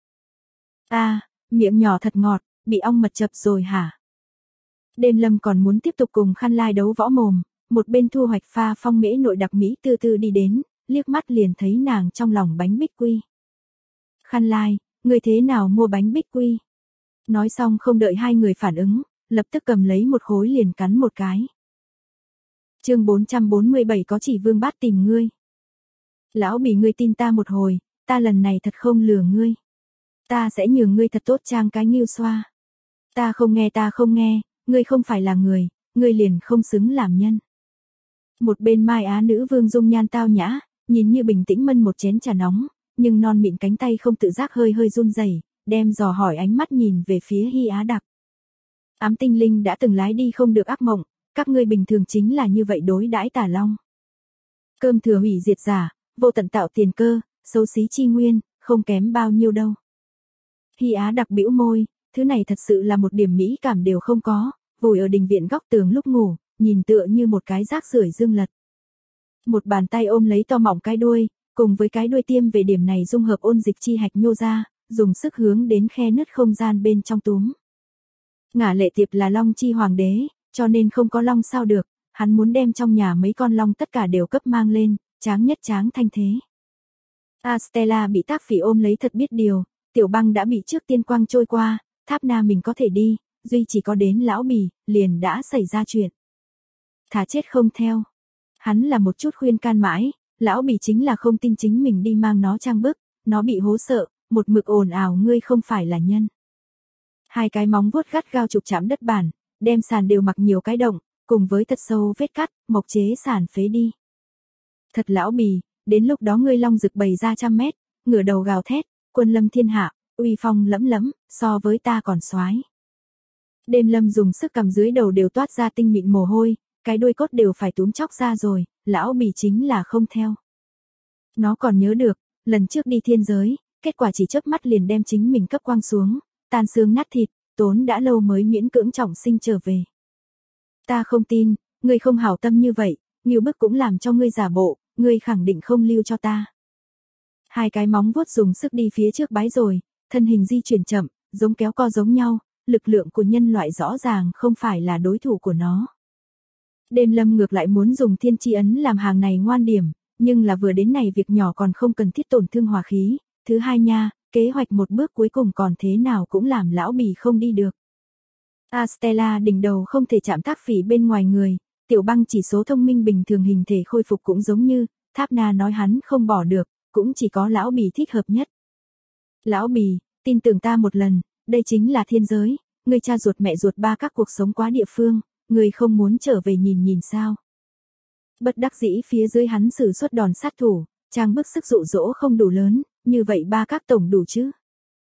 Miệng nhỏ thật ngọt, bị ong mật chập rồi hả? Đêm Lâm còn muốn tiếp tục cùng Khăn Lai đấu võ mồm, một bên thu hoạch pha phong mễ nội đặc mỹ từ từ đi đến, liếc mắt liền thấy nàng trong lòng bánh bích quy. Khăn Lai, người thế nào mua bánh bích quy? Nói xong không đợi hai người phản ứng, lập tức cầm lấy một khối liền cắn một cái. Chương 447 có chỉ Vương Bát tìm ngươi. Lão Bỉ, ngươi tin ta một hồi, ta lần này thật không lừa ngươi. Ta sẽ nhường ngươi thật tốt trang cái nghiêu xoa. Ta không nghe, ngươi không phải là người, ngươi liền không xứng làm nhân. Một bên Mai Á nữ vương dung nhan tao nhã, nhìn như bình tĩnh mân một chén trà nóng, nhưng non mịn cánh tay không tự giác hơi hơi run rẩy, đem dò hỏi ánh mắt nhìn về phía Hy Á Đặc. Ám tinh linh đã từng lái đi không được ác mộng, các ngươi bình thường chính là như vậy đối đãi Tả Long. Cơm thừa hủy diệt giả, vô tận tạo tiền cơ, xấu xí chi nguyên, không kém bao nhiêu đâu. Hy Á Đặc bĩu môi, thứ này thật sự là một điểm mỹ cảm đều không có, vùi ở đình viện góc tường lúc ngủ, nhìn tựa như một cái rác rưởi dương lật. Một bàn tay ôm lấy to mỏng cái đuôi, cùng với cái đuôi tiêm về điểm này dung hợp ôn dịch chi hạch nhô ra, dùng sức hướng đến khe nứt không gian bên trong túm. Ngả Lệ Tiệp là Long chi hoàng đế, cho nên không có long sao được, hắn muốn đem trong nhà mấy con long tất cả đều cấp mang lên, tráng nhất tráng thanh thế. Stella bị Tác Phỉ ôm lấy thật biết điều, Tiểu Băng đã bị trước tiên quang trôi qua, Tháp Na mình có thể đi, duy chỉ có đến lão Bỉ, liền đã xảy ra chuyện. Thà chết không theo. Hắn là một chút khuyên can mãi, lão Bỉ chính là không tin chính mình đi mang nó trang bức, nó bị hố sợ, một mực ồn ào ngươi không phải là nhân. Hai cái móng vuốt gắt gao chụp chạm đất bản, đem sàn đều mặc nhiều cái động, cùng với thật sâu vết cắt, mộc chế sàn phế đi. Thật lão Bỉ, đến lúc đó ngươi long rực bày ra 100 mét, ngửa đầu gào thét, quân lâm thiên hạ, uy phong lẫm lẫm, so với ta còn soái. Đêm Lâm dùng sức cầm dưới đầu đều toát ra tinh mịn mồ hôi, cái đuôi cốt đều phải túm chóc ra rồi, lão Bỉ chính là không theo. Nó còn nhớ được, lần trước đi thiên giới, kết quả chỉ chớp mắt liền đem chính mình cấp quang xuống, tan xương nát thịt, tốn đã lâu mới miễn cưỡng trọng sinh trở về. Ta không tin, ngươi không hảo tâm như vậy, Ngưu Bức cũng làm cho ngươi giả bộ, ngươi khẳng định không lưu cho ta. Hai cái móng vuốt dùng sức đi phía trước bái rồi, thân hình di chuyển chậm, giống kéo co giống nhau, lực lượng của nhân loại rõ ràng không phải là đối thủ của nó. Đêm Lâm ngược lại muốn dùng thiên chi ấn làm hàng này ngoan điểm, nhưng là vừa đến này việc nhỏ còn không cần thiết tổn thương hòa khí, thứ hai nha, kế hoạch một bước cuối cùng còn thế nào cũng làm lão Bỉ không đi được. Stella đỉnh đầu không thể chạm Tác Phỉ bên ngoài người, Tiểu Băng chỉ số thông minh bình thường hình thể khôi phục cũng giống như, Tháp Na nói hắn không bỏ được, cũng chỉ có lão Bỉ thích hợp nhất. Lão Bỉ, tin tưởng ta một lần, đây chính là thiên giới, người cha ruột mẹ ruột ba các cuộc sống quá địa phương, người không muốn trở về nhìn nhìn sao. Bất đắc dĩ phía dưới hắn sử xuất đòn sát thủ, trang bức sức dụ dỗ không đủ lớn, như vậy ba các tổng đủ chứ.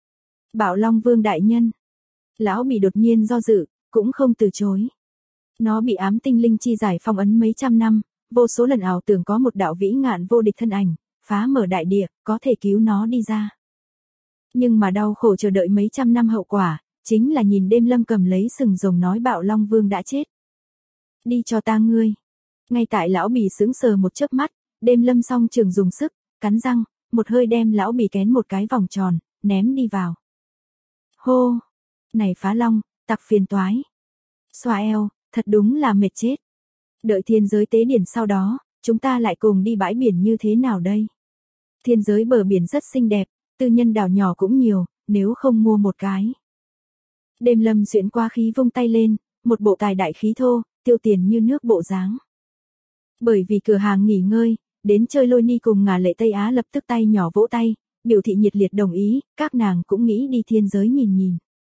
Bạo Long Vương đại nhân. Lão Bỉ đột nhiên do dự, cũng không từ chối. Nó bị ám tinh linh chi giải phong ấn mấy trăm năm, vô số lần ảo tưởng có một đạo vĩ ngạn vô địch thân ảnh, phá mở đại địa, có thể cứu nó đi ra. Nhưng mà đau khổ chờ đợi mấy trăm năm hậu quả, chính là nhìn đêm lâm cầm lấy sừng rồng nói Bạo Long Vương đã chết. Đi cho ta ngươi. Ngay tại lão Bỉ sững sờ một chớp mắt, đêm lâm song trường dùng sức, cắn răng, một hơi đem lão Bỉ kén một cái vòng tròn, ném đi vào. Hô! Này phá long, tặc phiền toái. Xoa eo, thật đúng là mệt chết. Đợi thiên giới tế điển sau đó, chúng ta lại cùng đi bãi biển như thế nào đây? Thiên giới bờ biển rất xinh đẹp, tư nhân đảo nhỏ cũng nhiều, nếu không mua một cái. Đêm lâm xuyễn qua khí vung tay lên, một bộ tài đại khí thô, tiêu tiền như nước bộ dáng. Bởi vì cửa hàng nghỉ ngơi, đến chơi lôi ni cùng ngả lệ Tây Á lập tức tay nhỏ vỗ tay, biểu thị nhiệt liệt đồng ý, các nàng cũng nghĩ đi thiên giới nhìn nhìn.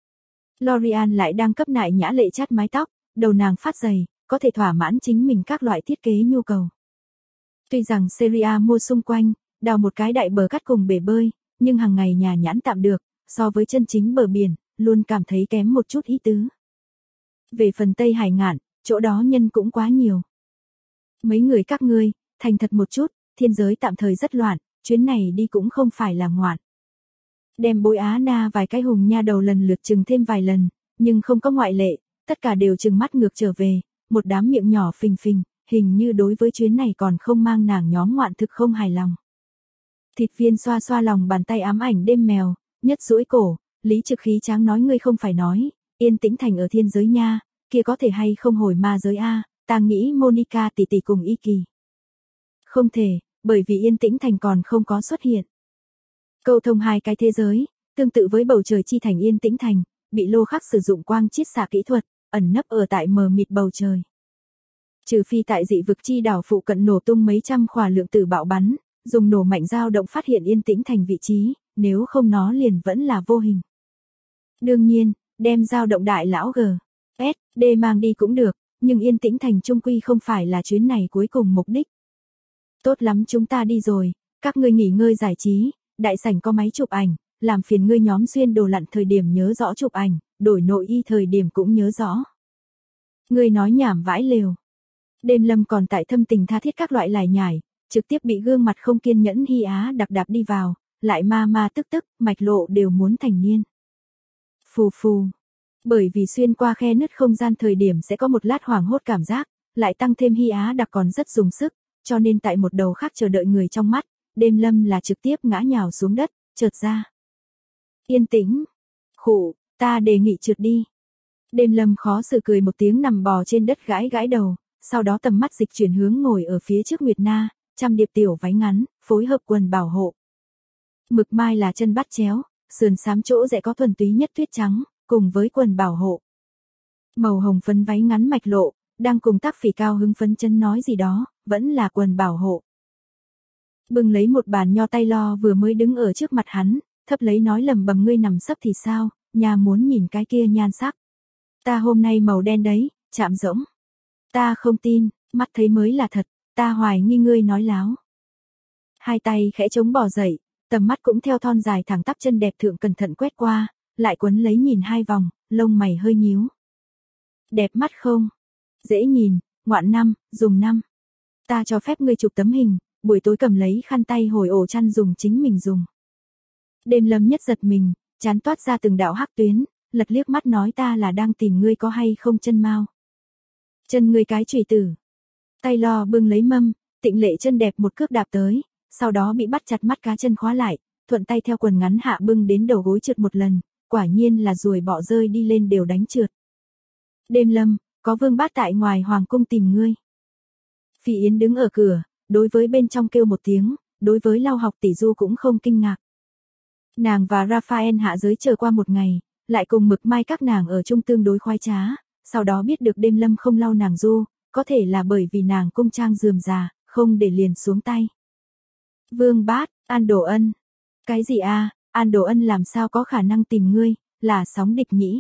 L'Oreal lại đang cấp nại nhã lệ chát mái tóc, đầu nàng phát dày, có thể thỏa mãn chính mình các loại thiết kế nhu cầu. Tuy rằng Seria mua xung quanh, đào một cái đại bờ cắt cùng bể bơi, nhưng hàng ngày nhà nhãn tạm được, so với chân chính bờ biển, luôn cảm thấy kém một chút ý tứ. Về phần Tây Hải Ngạn, chỗ đó nhân cũng quá nhiều. Mấy người các ngươi, thành thật một chút, thiên giới tạm thời rất loạn, chuyến này đi cũng không phải là ngoạn. Đem Bối Á Na vài cái hùng nha đầu lần lượt chừng thêm vài lần, nhưng không có ngoại lệ, tất cả đều chừng mắt ngược trở về, một đám miệng nhỏ phình phình, hình như đối với chuyến này còn không mang nàng nhóm ngoạn thực không hài lòng. Thịt viên xoa xoa lòng bàn tay ám ảnh đêm mèo, nhất duỗi cổ, Lý Trực khí tráng nói ngươi không phải nói, Yên Tĩnh Thành ở thiên giới nha, kia có thể hay không hồi ma giới a, ta nghĩ Monica tỷ tỷ cùng Y Kỳ. Không thể, bởi vì Yên Tĩnh Thành còn không có xuất hiện. Câu thông hai cái thế giới, tương tự với bầu trời chi thành Yên Tĩnh Thành, bị Lô Khắc sử dụng quang chiết xạ kỹ thuật, ẩn nấp ở tại mờ mịt bầu trời. Trừ phi tại dị vực chi đảo phụ cận nổ tung mấy trăm khỏa lượng tử bạo bắn, dùng nổ mạnh dao động phát hiện Yên Tĩnh Thành vị trí, nếu không nó liền vẫn là vô hình. Đương nhiên, đem dao động đại lão G.S.D mang đi cũng được, nhưng Yên Tĩnh Thành chung quy không phải là chuyến này cuối cùng mục đích. Tốt lắm chúng ta đi rồi, các ngươi nghỉ ngơi giải trí, đại sảnh có máy chụp ảnh, làm phiền ngươi nhóm xuyên đồ lặn thời điểm nhớ rõ chụp ảnh, đổi nội y thời điểm cũng nhớ rõ. Ngươi nói nhảm vãi lều. Đêm lâm còn tại thâm tình tha thiết các loại lải nhải, trực tiếp bị gương mặt không kiên nhẫn Hy Á đặc đạp đi vào, lại ma tức, mạch lộ đều muốn thành niên. Phù phù. Bởi vì xuyên qua khe nứt không gian thời điểm sẽ có một lát hoảng hốt cảm giác, lại tăng thêm Hy Á đặc còn rất dùng sức, cho nên tại một đầu khác chờ đợi người trong mắt, đêm lâm là trực tiếp ngã nhào xuống đất, trượt ra. Yên tĩnh. Khụ, ta đề nghị trượt đi. Đêm lâm khó xử cười một tiếng nằm bò trên đất gãi gãi đầu, sau đó tầm mắt dịch chuyển hướng ngồi ở phía trước Nguyệt Na, trăm điệp tiểu váy ngắn, phối hợp quần bảo hộ. Mực mai là chân bắt chéo, sườn xám chỗ rẽ có thuần túy nhất tuyết trắng, cùng với quần bảo hộ. Màu hồng phấn váy ngắn mạch lộ, đang cùng tác phỉ cao hứng phấn chân nói gì đó, vẫn là quần bảo hộ. Bưng lấy một bàn nho tay lo vừa mới đứng ở trước mặt hắn, thấp lấy nói lầm bầm ngươi nằm sấp thì sao, nhà muốn nhìn cái kia nhan sắc. Ta hôm nay màu đen đấy, chạm rỗng. Ta không tin, mắt thấy mới là thật, ta hoài nghi ngươi nói láo. Hai tay khẽ chống bỏ dậy, tầm mắt cũng theo thon dài thẳng tắp chân đẹp thượng cẩn thận quét qua, lại quấn lấy nhìn hai vòng, lông mày hơi nhíu. Đẹp mắt không? Dễ nhìn, ngoạn năm, dùng năm. Ta cho phép ngươi chụp tấm hình, buổi tối cầm lấy khăn tay hồi ổ chăn dùng chính mình dùng. Đêm lâm nhất giật mình, chán toát ra từng đạo hắc tuyến, lật liếc mắt nói ta là đang tìm ngươi có hay không chân mau. Chân ngươi cái chùy tử. Tay lo bưng lấy mâm, tịnh lệ chân đẹp một cước đạp tới, sau đó bị bắt chặt mắt cá chân khóa lại, thuận tay theo quần ngắn hạ bưng đến đầu gối trượt một lần, quả nhiên là ruồi bọ rơi đi lên đều đánh trượt. Đêm lâm, có vương bát tại ngoài hoàng cung tìm ngươi. Phi Yến đứng ở cửa, đối với bên trong kêu một tiếng, đối với Lao Học tỷ du cũng không kinh ngạc. Nàng và Raphael hạ giới chờ qua một ngày, lại cùng Mực Mai các nàng ở chung tương đối khoái trá, sau đó biết được đêm lâm không lau nàng du, có thể là bởi vì nàng cung trang rườm rà, không để liền xuống tay. Vương bát, An Đồ Ân. Cái gì a? An Đồ Ân làm sao có khả năng tìm ngươi, là sóng địch nhĩ.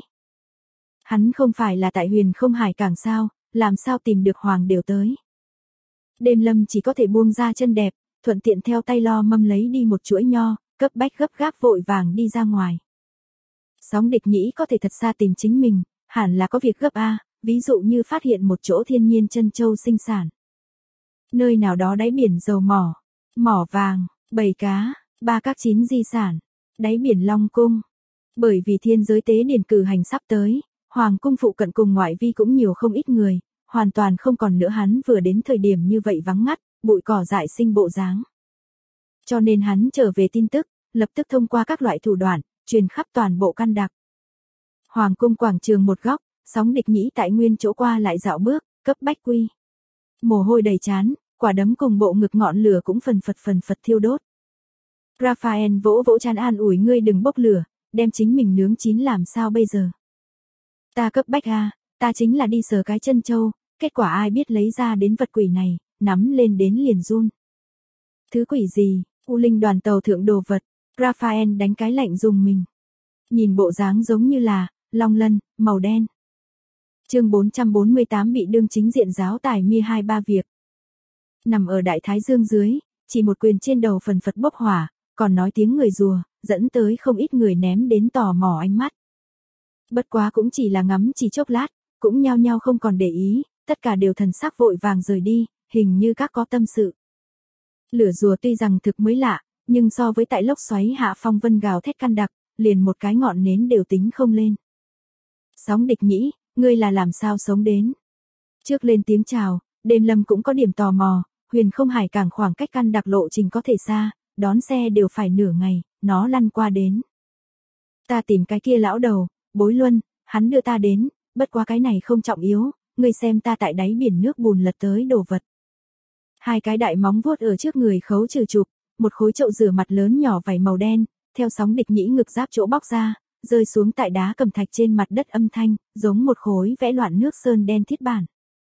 Hắn không phải là tại Huyền Không Hải cảng sao, làm sao tìm được hoàng đều tới. Đêm lâm chỉ có thể buông ra chân đẹp, thuận tiện theo tay lo mâm lấy đi một chuỗi nho, cấp bách gấp gáp vội vàng đi ra ngoài. Sóng địch nhĩ có thể thật xa tìm chính mình, hẳn là có việc gấp a, ví dụ như phát hiện một chỗ thiên nhiên chân châu sinh sản. Nơi nào đó đáy biển dầu mỏ, mỏ vàng, bầy cá, ba các chín di sản, đáy biển Long Cung. Bởi vì thiên giới tế điển cử hành sắp tới, hoàng cung phụ cận cùng ngoại vi cũng nhiều không ít người, hoàn toàn không còn nữa hắn vừa đến thời điểm như vậy vắng ngắt, bụi cỏ dại sinh bộ dáng. Cho nên hắn trở về tin tức, lập tức thông qua các loại thủ đoạn, truyền khắp toàn bộ căn đặc. Hoàng cung quảng trường một góc, Sóng địch nhĩ tại nguyên chỗ qua lại dạo bước, cấp bách quy. Mồ hôi đầy trán, quả đấm cùng bộ ngực ngọn lửa cũng phần phật thiêu đốt. Raphael vỗ vỗ trán an ủi ngươi đừng bốc lửa, đem chính mình nướng chín làm sao bây giờ. Ta cấp bách a, ta chính là đi sờ cái chân châu, kết quả ai biết lấy ra đến vật quỷ này, nắm lên đến liền run. Thứ quỷ gì, U Linh đoàn tàu thượng đồ vật, Raphael đánh cái lạnh dùng mình. Nhìn bộ dáng giống như là, long lân, màu đen. Chương 448 bị đương chính diện giáo tài mia 2-3 việc. Nằm ở đại thái dương dưới, chỉ một quyền trên đầu phần phật bốc hỏa, còn nói tiếng người rùa, dẫn tới không ít người ném đến tò mò ánh mắt. Bất quá cũng chỉ là ngắm chỉ chốc lát, cũng nhao nhao không còn để ý, tất cả đều thần sắc vội vàng rời đi, hình như các có tâm sự. Lửa rùa tuy rằng thực mới lạ, nhưng so với tại lốc xoáy hạ phong vân gào thét căn đặc, liền một cái ngọn nến đều tính không lên. Sóng địch nhĩ, ngươi là làm sao sống đến? Trước lên tiếng chào, Đêm Lâm cũng có điểm tò mò, Huyền Không Hải cảng khoảng cách căn đặc lộ trình có thể xa, đón xe đều phải nửa ngày, nó lăn qua đến. Ta tìm cái kia lão đầu, Bối Luân, hắn đưa ta đến, bất quá cái này không trọng yếu, ngươi xem ta tại đáy biển nước bùn lật tới đồ vật. Hai cái đại móng vuốt ở trước người khấu trừ chụp, một khối chậu rửa mặt lớn nhỏ vảy màu đen, theo Sóng địch nhĩ ngực giáp chỗ bóc ra, rơi xuống tại đá cẩm thạch trên mặt đất âm thanh, giống một khối vẽ loạn nước sơn đen thiết bản.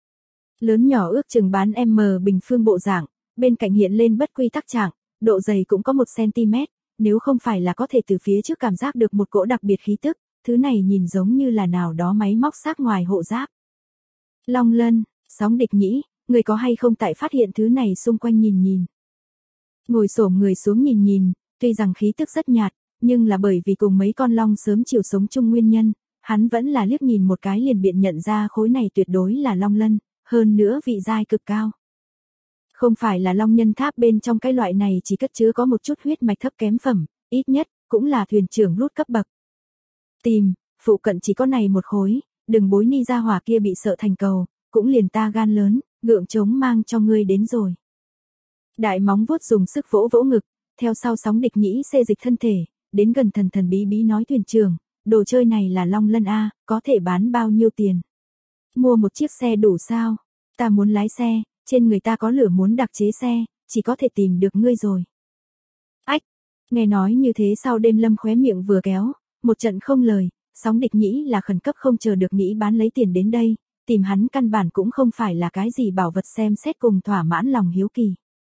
Lớn nhỏ ước chừng bán m bình phương bộ dạng, bên cạnh hiện lên bất quy tắc trạng, độ dày cũng có 1 cm, nếu không phải là có thể từ phía trước cảm giác được một cỗ đặc biệt khí tức, thứ này nhìn giống như là nào đó máy móc xác ngoài hộ giáp. Long lân, Sóng địch nhĩ, người có hay không tại phát hiện thứ này xung quanh nhìn nhìn. Ngồi xổm người xuống nhìn nhìn, tuy rằng khí tức rất nhạt, nhưng là bởi vì cùng mấy con long sớm chiều sống chung nguyên nhân, hắn vẫn là liếc nhìn một cái liền biện nhận ra khối này tuyệt đối là long lân, hơn nữa vị giai cực cao. Không phải là long nhân tháp bên trong cái loại này chỉ cất chứa có một chút huyết mạch thấp kém phẩm, ít nhất, cũng là thuyền trưởng rút cấp bậc. Tìm, phụ cận chỉ có này một khối, đừng bối ni ra hỏa kia bị sợ thành cầu, cũng liền ta gan lớn, gượng chống mang cho ngươi đến rồi. Đại móng vuốt dùng sức vỗ vỗ ngực, theo sau Sóng địch nhĩ xê dịch thân thể, đến gần thần thần bí bí nói thuyền trưởng, đồ chơi này là long lân A, có thể bán bao nhiêu tiền? Mua một chiếc xe đủ sao? Ta muốn lái xe, trên người ta có lửa muốn đặc chế xe, chỉ có thể tìm được ngươi rồi. Ách, nghe nói như thế sau Đêm Lâm khóe miệng vừa kéo, một trận không lời, Sóng địch nhĩ là khẩn cấp không chờ được nghĩ bán lấy tiền đến đây, tìm hắn căn bản cũng không phải là cái gì bảo vật xem xét cùng thỏa mãn lòng hiếu kỳ.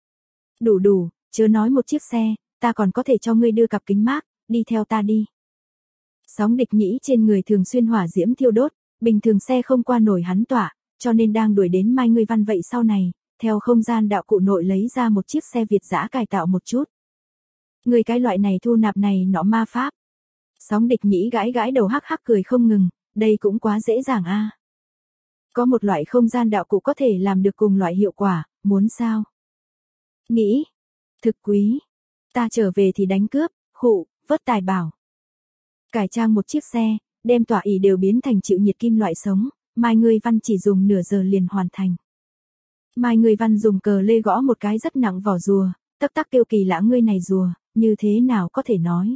Đủ, chớ nói một chiếc xe, ta còn có thể cho ngươi đưa cặp kính mát, đi theo ta đi. Sóng địch nhĩ trên người thường xuyên hỏa diễm thiêu đốt, bình thường xe không qua nổi hắn tỏa, cho nên đang đuổi đến Mai Ngươi Văn vậy sau này, theo không gian đạo cụ nội lấy ra một chiếc xe Việt dã cải tạo một chút. Người cái loại này thu nạp này nọ ma pháp. Sóng địch nhĩ gãi gãi đầu hắc hắc cười không ngừng, đây cũng quá dễ dàng a. Có một loại không gian đạo cụ có thể làm được cùng loại hiệu quả, muốn sao? Nghĩ, thực quý, ta trở về thì đánh cướp, khụ, vớt tài bảo. Cải trang một chiếc xe, đem tỏa ỉ đều biến thành chịu nhiệt kim loại sống, Mai Ngươi Văn chỉ dùng nửa giờ liền hoàn thành. Mai Ngươi Văn dùng cờ lê gõ một cái rất nặng vỏ rùa, tắc tắc kêu kỳ lạ ngươi này rùa, như thế nào có thể nói.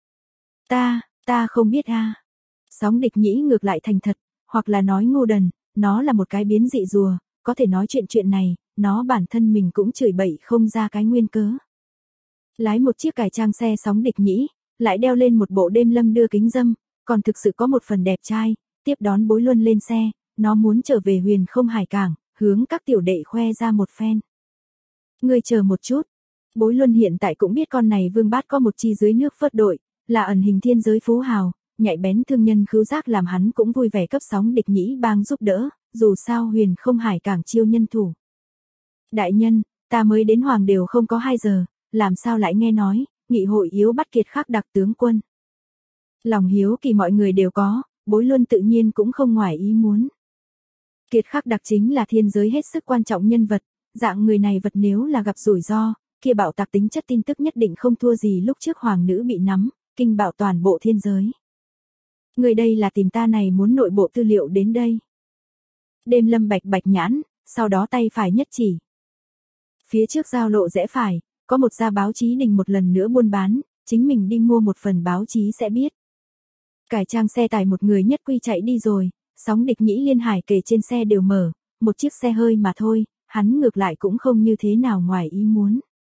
Ta không biết a. Sóng địch nhĩ ngược lại thành thật, hoặc là nói ngu đần, nó là một cái biến dị rùa, có thể nói chuyện này, nó bản thân mình cũng chửi bậy không ra cái nguyên cớ. Lái một chiếc cải trang xe Sóng địch nhĩ, lại đeo lên một bộ Đêm Lâm đưa kính dâm, còn thực sự có một phần đẹp trai, tiếp đón Bối Luân lên xe, nó muốn trở về Huyền Không Hải cảng, hướng các tiểu đệ khoe ra một phen. Ngươi chờ một chút, Bối Luân hiện tại cũng biết con này Vương Bát có một chi dưới nước phớt đội, là ẩn hình thiên giới phú hào, nhạy bén thương nhân khứu giác làm hắn cũng vui vẻ cấp Sóng địch nhĩ bang giúp đỡ, dù sao Huyền Không Hải cảng chiêu nhân thủ. Đại nhân, ta mới đến Hoàng đều không có 2 giờ, làm sao lại nghe nói, nghị hội yếu bắt kiệt khắc đặc tướng quân. Lòng hiếu kỳ mọi người đều có, Bối Luân tự nhiên cũng không ngoài ý muốn. Kiệt Khắc Đặc chính là thiên giới hết sức quan trọng nhân vật, dạng người này vật nếu là gặp rủi ro, kia bạo tạc tính chất tin tức nhất định không thua gì lúc trước hoàng nữ bị nắm, kinh bạo toàn bộ thiên giới. Người đây là tìm ta này muốn nội bộ tư liệu đến đây. Đêm Lâm bạch bạch nhãn, sau đó tay phải nhất chỉ. Phía trước giao lộ rẽ phải, có một gia báo chí đình một lần nữa buôn bán, chính mình đi mua một phần báo chí sẽ biết. Cải trang xe tải một người nhất quy chạy đi rồi, sóng địch nhĩ liên hải kề trên xe đều mở, một chiếc xe hơi mà thôi, hắn ngược lại cũng không như thế nào ngoài ý muốn.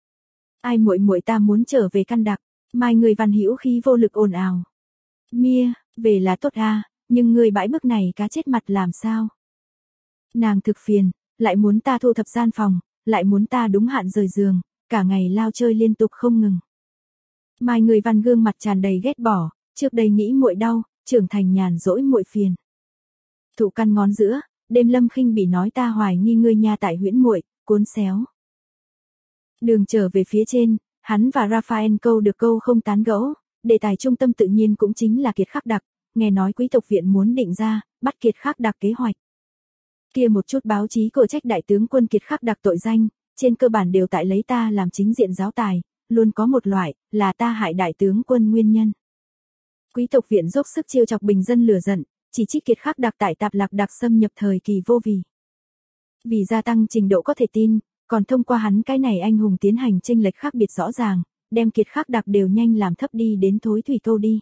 Ai muội muội ta muốn trở về căn đặc, Mai người Văn Hữu khí vô lực ồn ào. Mia, về là tốt a, nhưng người bãi bức này cá chết mặt làm sao? Nàng thực phiền, lại muốn ta thu thập gian phòng, lại muốn ta đúng hạn rời giường, cả ngày lao chơi liên tục không ngừng. Mai người Văn gương mặt tràn đầy ghét bỏ, trước đây nghĩ muội đau, trưởng thành nhàn rỗi muội phiền. Thụ căn ngón giữa, Đêm Lâm khinh bỉ nói ta hoài nghi ngươi nha tại huyễn muội, cuốn xéo. Đường trở về phía trên, hắn và Raphael câu được câu không tán gẫu, đề tài trung tâm tự nhiên cũng chính là Kiệt Khắc Đặc, nghe nói quý tộc viện muốn định ra, bắt Kiệt Khắc Đặc kế hoạch. Kia một chút báo chí cổ trách đại tướng quân Kiệt Khắc Đặc tội danh, trên cơ bản đều tại lấy ta làm chính diện giáo tài, luôn có một loại, là ta hại đại tướng quân nguyên nhân. Quý tộc viện dốc sức chiêu chọc bình dân lửa giận, chỉ trích Kiệt Khắc Đặc tại Tạp Lạc Đặc xâm nhập thời kỳ vô vì. Vì gia tăng trình độ có thể tin, còn thông qua hắn cái này anh hùng tiến hành chênh lệch khác biệt rõ ràng, đem Kiệt Khắc Đặc đều nhanh làm thấp đi đến thối thủy câu đi.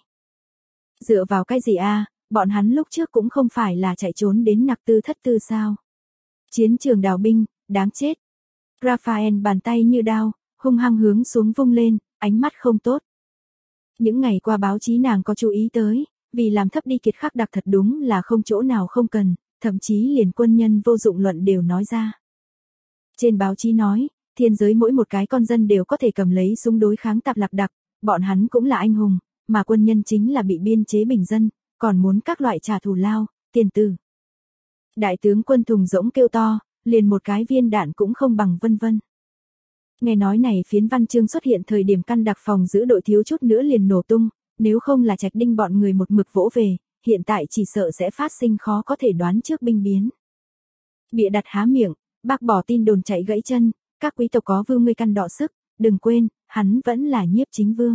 Dựa vào cái gì a? Bọn hắn lúc trước cũng không phải là chạy trốn đến nặc tư thất tư sao? Chiến trường đào binh, đáng chết. Raphael bàn tay như đao, hung hăng hướng xuống vung lên, ánh mắt không tốt. Những ngày qua báo chí nàng có chú ý tới, vì làm thấp đi Kiệt Khắc Đặc thật đúng là không chỗ nào không cần, thậm chí liền quân nhân vô dụng luận đều nói ra. Trên báo chí nói, thiên giới mỗi một cái con dân đều có thể cầm lấy súng đối kháng Tạp Lạc Đặc, bọn hắn cũng là anh hùng, mà quân nhân chính là bị biên chế bình dân, còn muốn các loại trả thù lao, tiền tử. Đại tướng quân thùng rỗng kêu to, liền một cái viên đạn cũng không bằng vân vân. Nghe nói này phiến văn chương xuất hiện thời điểm căn đặc phòng giữ đội thiếu chút nữa liền nổ tung, nếu không là Trạch Đinh bọn người một mực vỗ về, hiện tại chỉ sợ sẽ phát sinh khó có thể đoán trước binh biến. Bịa đặt há miệng, bác bỏ tin đồn chạy gãy chân, các quý tộc có vương ngươi căn đọ sức, đừng quên, hắn vẫn là nhiếp chính vương.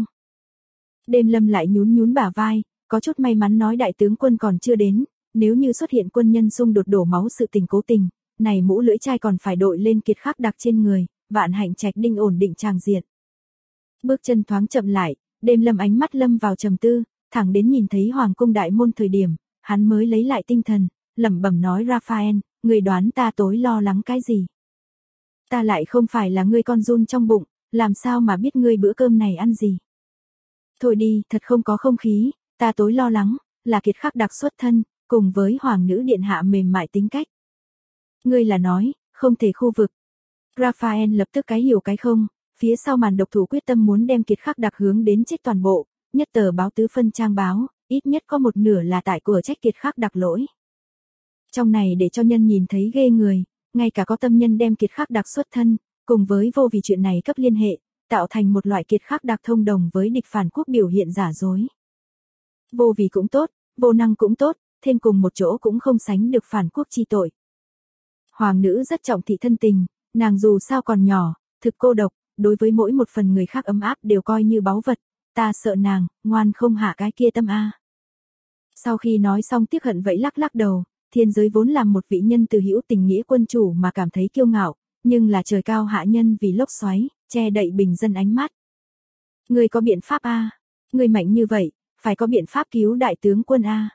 Đêm Lâm lại nhún nhún bả vai, có chút may mắn nói đại tướng quân còn chưa đến, nếu như xuất hiện quân nhân xung đột đổ máu sự tình cố tình, này mũ lưỡi chai còn phải đội lên Kiệt Khắc Đặc trên người, vạn hạnh Trạch Đinh ổn định tràng diện. Bước chân thoáng chậm lại, Đêm Lâm ánh mắt lâm vào trầm tư, thẳng đến nhìn thấy hoàng cung đại môn thời điểm, hắn mới lấy lại tinh thần, lẩm bẩm nói Raphael, người đoán ta tối lo lắng cái gì? Ta lại không phải là ngươi con run trong bụng, làm sao mà biết ngươi bữa cơm này ăn gì? Thôi đi, thật không có không khí, ta tối lo lắng, là Kiệt Khắc Đặc xuất thân, cùng với hoàng nữ điện hạ mềm mại tính cách. Ngươi là nói, không thể khu vực. Raphael lập tức cái hiểu cái không, phía sau màn độc thủ quyết tâm muốn đem Kiệt Khắc Đặc hướng đến chết toàn bộ, nhất tờ báo tứ phân trang báo, ít nhất có một nửa là tại của trách Kiệt Khắc Đặc lỗi. Trong này để cho nhân nhìn thấy ghê người, ngay cả có tâm nhân đem Kiệt Khắc Đặc xuất thân, cùng với vô vì chuyện này cấp liên hệ, tạo thành một loại Kiệt Khắc Đặc thông đồng với địch phản quốc biểu hiện giả dối. Vô vì cũng tốt, vô năng cũng tốt, thêm cùng một chỗ cũng không sánh được phản quốc chi tội. Hoàng nữ rất trọng thị thân tình, nàng dù sao còn nhỏ, thực cô độc, đối với mỗi một phần người khác ấm áp đều coi như báu vật, ta sợ nàng, ngoan không hạ cái kia tâm a. Sau khi nói xong tiếc hận vậy lắc lắc đầu, thiên giới vốn làm một vị nhân từ hữu tình nghĩa quân chủ mà cảm thấy kiêu ngạo, nhưng là trời cao hạ nhân vì lốc xoáy, che đậy bình dân ánh mắt. Ngươi có biện pháp a? Ngươi mạnh như vậy, phải có biện pháp cứu đại tướng quân a.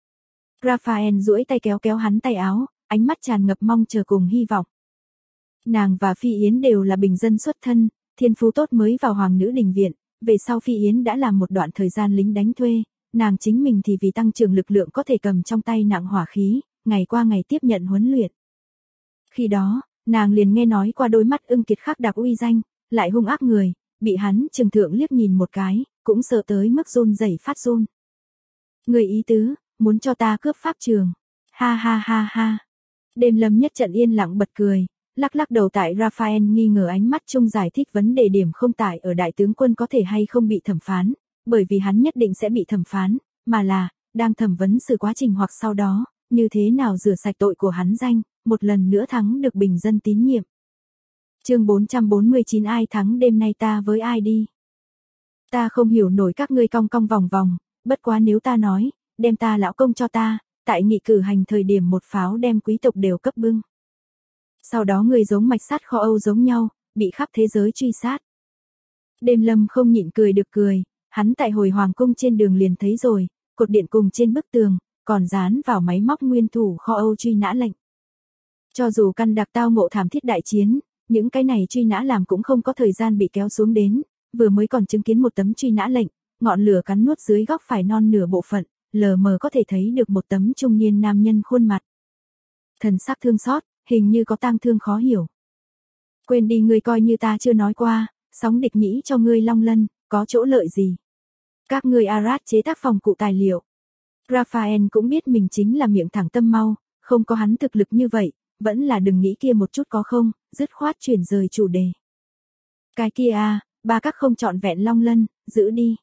Raphael duỗi tay kéo kéo hắn tay áo, ánh mắt tràn ngập mong chờ cùng hy vọng. Nàng và Phi Yến đều là bình dân xuất thân, thiên phú tốt mới vào hoàng nữ đình viện, về sau Phi Yến đã làm một đoạn thời gian lính đánh thuê, nàng chính mình thì vì tăng trưởng lực lượng có thể cầm trong tay nặng hỏa khí, ngày qua ngày tiếp nhận huấn luyện. Khi đó, nàng liền nghe nói qua đôi mắt ưng Kiệt Khắc Đặc uy danh, lại hung ác người, bị hắn trừng thượng liếc nhìn một cái, cũng sợ tới mức run rẩy phát run. Người ý tứ, muốn cho ta cướp pháp trường. Ha ha ha ha. Đêm Lâm nhất trận yên lặng bật cười, lắc lắc đầu tại Raphael nghi ngờ ánh mắt chung giải thích vấn đề điểm không tại ở đại tướng quân có thể hay không bị thẩm phán, bởi vì hắn nhất định sẽ bị thẩm phán, mà là, đang thẩm vấn xử quá trình hoặc sau đó, như thế nào rửa sạch tội của hắn danh, một lần nữa thắng được bình dân tín nhiệm. Chương 449 ai thắng đêm nay ta với ai đi. Ta không hiểu nổi các ngươi cong cong vòng vòng, bất quá nếu ta nói, đem ta lão công cho ta, tại nghị cử hành thời điểm một pháo đem quý tộc đều cấp bưng. Sau đó người giống mạch sắt kho Âu giống nhau, bị khắp thế giới truy sát. Đêm Lâm không nhịn cười được cười, hắn tại hồi hoàng cung trên đường liền thấy rồi, cột điện cùng trên bức tường, còn dán vào máy móc nguyên thủ kho Âu truy nã lệnh. Cho dù căn đặc tao ngộ thảm thiết đại chiến, những cái này truy nã làm cũng không có thời gian bị kéo xuống đến, vừa mới còn chứng kiến một tấm truy nã lệnh, ngọn lửa cắn nuốt dưới góc phải non nửa bộ phận, lờ mờ có thể thấy được một tấm trung niên nam nhân khuôn mặt. Thần sắc thương xót, hình như có tang thương khó hiểu. Quên đi ngươi coi như ta chưa nói qua, sóng địch nhĩ cho ngươi long lân, có chỗ lợi gì. Các ngươi Arad chế tác phòng cụ tài liệu. Raphael cũng biết mình chính là miệng thẳng tâm mau, không có hắn thực lực như vậy, vẫn là đừng nghĩ kia một chút có không, dứt khoát chuyển rời chủ đề. Cái kia à, ba các không trọn vẹn long lân, giữ đi.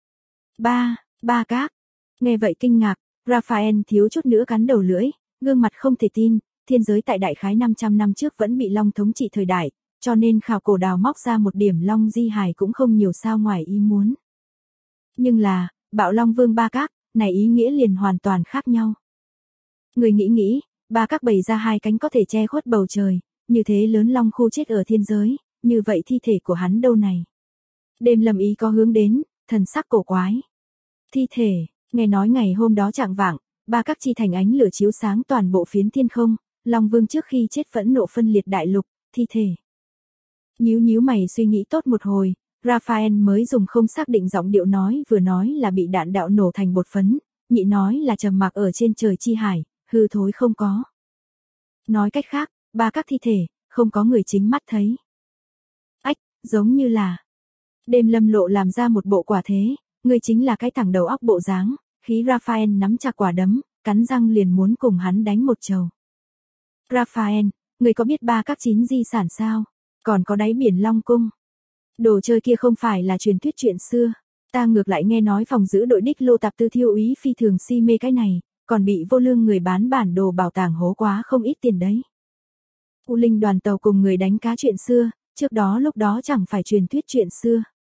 Ba các. Nghe vậy kinh ngạc, Raphael thiếu chút nữa cắn đầu lưỡi, gương mặt không thể tin, thiên giới tại đại khái 500 năm trước vẫn bị long thống trị thời đại, cho nên khảo cổ đào móc ra một điểm long di hài cũng không nhiều sao ngoài ý muốn. Nhưng là, Bạo Long Vương ba các, này ý nghĩa liền hoàn toàn khác nhau. Người nghĩ, ba các bày ra hai cánh có thể che khuất bầu trời, như thế lớn long khu chết ở thiên giới, như vậy thi thể của hắn đâu này. Đêm Lâm ý có hướng đến, thần sắc cổ quái. Thi thể, nghe nói ngày hôm đó chạng vạng, ba các chi thành ánh lửa chiếu sáng toàn bộ phiến thiên không, Long Vương trước khi chết phẫn nộ phân liệt đại lục, thi thể. Nhíu mày suy nghĩ tốt một hồi, Raphael mới dùng không xác định giọng điệu nói vừa nói là bị đạn đạo nổ thành bột phấn, nhị nói là trầm mặc ở trên trời chi hải, hư thối không có. Nói cách khác, ba các thi thể, không có người chính mắt thấy. Ách, giống như là. Đêm Lâm lộ làm ra một bộ quả thế, người chính là cái thằng đầu óc bộ dáng, khí Raphael nắm chặt quả đấm, cắn răng liền muốn cùng hắn đánh một trầu. Raphael, người có biết ba các 9 di sản sao? Còn có đáy biển Long Cung. Đồ chơi kia không phải là truyền thuyết chuyện xưa, ta ngược lại nghe nói phòng giữ đội đích Lô Tạp Tư Thiêu úy phi thường si mê cái này, còn bị vô lương người bán bản đồ bảo tàng hố quá không ít tiền đấy. U Linh đoàn tàu cùng người đánh cá chuyện xưa, trước đó lúc đó chẳng phải truyền thuyết chuyện xưa.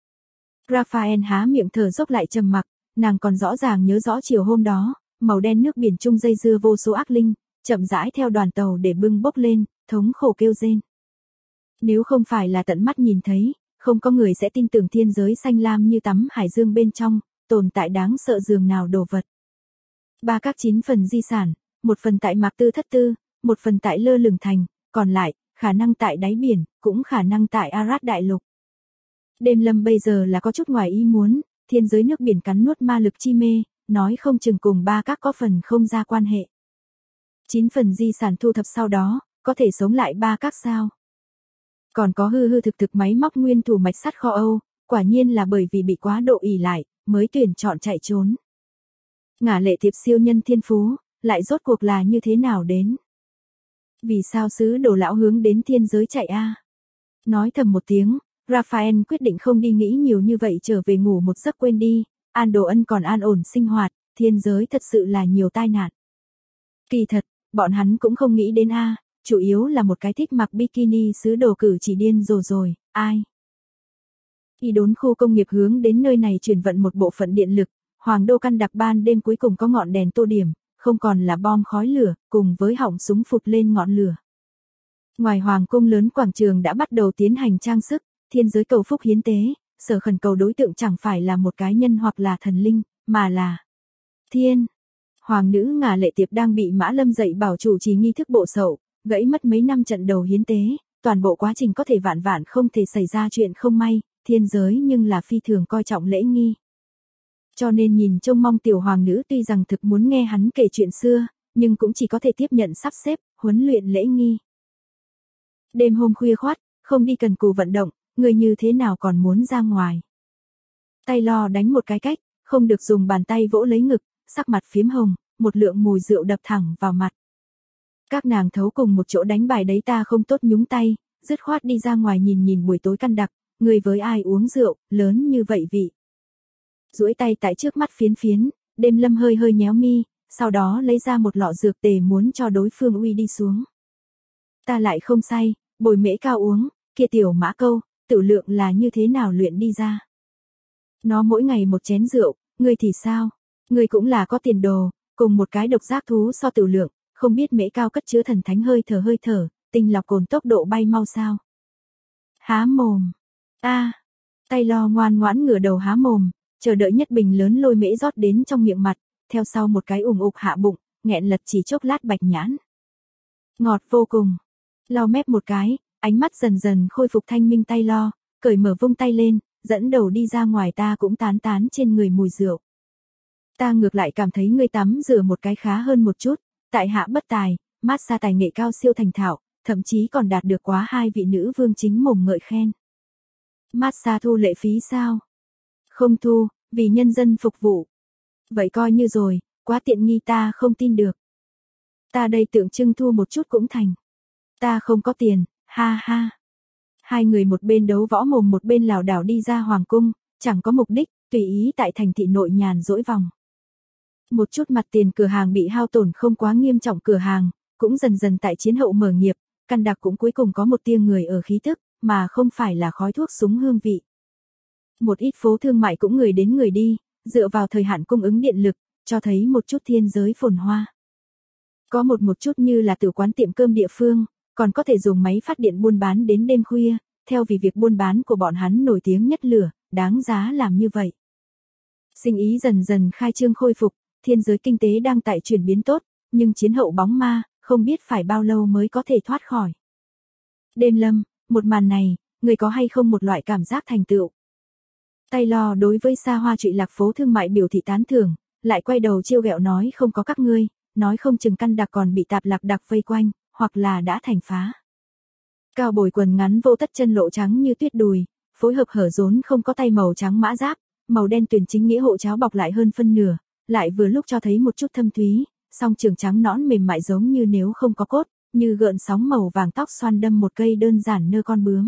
Raphael há miệng thở dốc lại trầm mặc, nàng còn rõ ràng nhớ rõ chiều hôm đó, màu đen nước biển chung dây dưa vô số ác linh, chậm rãi theo đoàn tàu để bưng bốc lên, thống khổ kêu rên. Nếu không phải là tận mắt nhìn thấy, không có người sẽ tin tưởng thiên giới xanh lam như tắm hải dương bên trong, tồn tại đáng sợ dường nào đồ vật. Ba các 9 phần di sản, một phần tại Mạc Tư Thất Tư, một phần tại Lơ Lửng Thành, còn lại, khả năng tại đáy biển, cũng khả năng tại Arad Đại Lục. Đêm Lâm bây giờ là có chút ngoài ý muốn, thiên giới nước biển cắn nuốt ma lực chi mê, nói không chừng cùng ba các có phần không ra quan hệ. 9 phần di sản thu thập sau đó, có thể sống lại ba các sao? Còn có hư thực máy móc nguyên thủ mạch sắt kho Âu, quả nhiên là bởi vì bị quá độ ỷ lại, mới tuyển chọn chạy trốn. Ngả lệ thiệp siêu nhân thiên phú, lại rốt cuộc là như thế nào đến? Vì sao sứ đồ lão hướng đến thiên giới chạy a? Nói thầm một tiếng, Raphael quyết định không đi nghĩ nhiều như vậy trở về ngủ một giấc quên đi, An Đồ Ân còn an ổn sinh hoạt, thiên giới thật sự là nhiều tai nạn. Kỳ thật, bọn hắn cũng không nghĩ đến a, chủ yếu là một cái thích mặc bikini sứ đồ cử chỉ điên rồ rồi, ai? Y đốn khu công nghiệp hướng đến nơi này chuyển vận một bộ phận điện lực, Hoàng đô căn đặc ban đêm cuối cùng có ngọn đèn tô điểm, không còn là bom khói lửa, cùng với họng súng phụt lên ngọn lửa. Ngoài Hoàng cung lớn quảng trường đã bắt đầu tiến hành trang sức, thiên giới cầu phúc hiến tế, sở khẩn cầu đối tượng chẳng phải là một cá nhân hoặc là thần linh, mà là thiên. Hoàng nữ Ngả Lệ Tiệp đang bị Mã Lâm dạy bảo chủ trì nghi thức bộ sậu, gãy mất mấy năm trận đầu hiến tế, toàn bộ quá trình có thể vạn không thể xảy ra chuyện không may, thiên giới nhưng là phi thường coi trọng lễ nghi. Cho nên nhìn trông mong tiểu hoàng nữ tuy rằng thực muốn nghe hắn kể chuyện xưa, nhưng cũng chỉ có thể tiếp nhận sắp xếp, huấn luyện lễ nghi. Đêm hôm khuya khoắt, không đi cần cù vận động, người như thế nào còn muốn ra ngoài. Tay lo đánh một cái cách, không được dùng bàn tay vỗ lấy ngực, sắc mặt phiếm hồng, một lượng mùi rượu đập thẳng vào mặt. Các nàng thấu cùng một chỗ đánh bài đấy ta không tốt nhúng tay, dứt khoát đi ra ngoài nhìn buổi tối căn đặc, người với ai uống rượu, lớn như vậy vị. Duỗi tay tại trước mắt phiến, Đêm Lâm hơi hơi nhéo mi, sau đó lấy ra một lọ dược tề muốn cho đối phương uy đi xuống. Ta lại không say, bồi mễ cao uống, kia tiểu mã câu, tử lượng là như thế nào luyện đi ra. Nó mỗi ngày một chén rượu, ngươi thì sao? Ngươi cũng là có tiền đồ, cùng một cái độc giác thú so tử lượng, không biết mễ cao cất chứa thần thánh hơi thở, tinh lọc cồn tốc độ bay mau sao. Há mồm. Taylor ngoan ngoãn ngửa đầu há mồm, chờ đợi nhất bình lớn lôi mễ rót đến trong miệng mặt, theo sau một cái ủng ục hạ bụng, nghẹn lật chỉ chốc lát bạch nhãn. Ngọt vô cùng. Lau mép một cái, ánh mắt dần dần khôi phục thanh minh Taylor, cởi mở vung tay lên, dẫn đầu đi ra ngoài. Ta cũng tán trên người mùi rượu. Ta ngược lại cảm thấy ngươi tắm rửa một cái khá hơn một chút, tại hạ bất tài, massage tài nghệ cao siêu thành thạo, thậm chí còn đạt được quá 2 vị nữ vương chính mồm ngợi khen. Massage thu lệ phí sao? Không thu, vì nhân dân phục vụ. Vậy coi như rồi, quá tiện nghi ta không tin được. Ta đây tượng trưng thu một chút cũng thành. Ta không có tiền, ha ha. Hai người một bên đấu võ mồm một bên lảo đảo đi ra hoàng cung, chẳng có mục đích, tùy ý tại thành thị nội nhàn dỗi vòng. Một chút mặt tiền cửa hàng bị hao tổn không quá nghiêm trọng cửa hàng, cũng dần dần tại chiến hậu mở nghiệp, căn đặc cũng cuối cùng có một tia người ở khí thức, mà không phải là khói thuốc súng hương vị. Một ít phố thương mại cũng người đến người đi, dựa vào thời hạn cung ứng điện lực, cho thấy một chút thiên giới phồn hoa. Có một chút như là tử quán tiệm cơm địa phương, còn có thể dùng máy phát điện buôn bán đến đêm khuya, theo vì việc buôn bán của bọn hắn nổi tiếng nhất lửa, đáng giá làm như vậy. Sinh ý dần dần khai trương khôi phục, thiên giới kinh tế đang tại chuyển biến tốt, nhưng chiến hậu bóng ma, không biết phải bao lâu mới có thể thoát khỏi. Đêm Lâm, một màn này, người có hay không một loại cảm giác thành tựu? Taylor đối với xa hoa trụy lạc phố thương mại biểu thị tán thưởng, lại quay đầu trêu ghẹo nói không có các ngươi, nói không chừng căn đặc còn bị tạp lạc đặc vây quanh, hoặc là đã thành phá. Cao bồi quần ngắn vô tất chân lộ trắng như tuyết đùi, phối hợp hở rốn không có tay màu trắng mã giáp, màu đen tuyền chính nghĩa hộ cháo bọc lại hơn phân nửa, lại vừa lúc cho thấy một chút thâm thúy, song trường trắng nõn mềm mại giống như nếu không có cốt, như gợn sóng màu vàng tóc xoăn đâm một cây đơn giản nơ con bướm.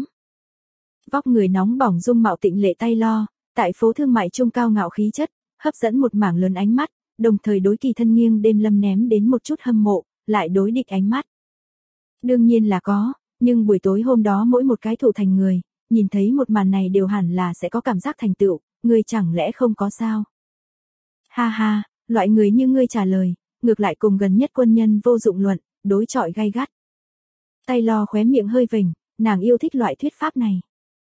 Vóc người nóng bỏng dung mạo tịnh lệ Taylor, tại phố thương mại trung cao ngạo khí chất, hấp dẫn một mảng lớn ánh mắt, đồng thời đối kỳ thân nghiêng Đêm Lâm ném đến một chút hâm mộ, lại đối địch ánh mắt. Đương nhiên là có, nhưng buổi tối hôm đó mỗi một cái thủ thành người, nhìn thấy một màn này đều hẳn là sẽ có cảm giác thành tựu, ngươi chẳng lẽ không có sao? Ha ha, loại người như ngươi trả lời, ngược lại cùng gần nhất quân nhân vô dụng luận, đối chọi gay gắt. Taylor khóe miệng hơi vểnh, nàng yêu thích loại thuyết pháp này.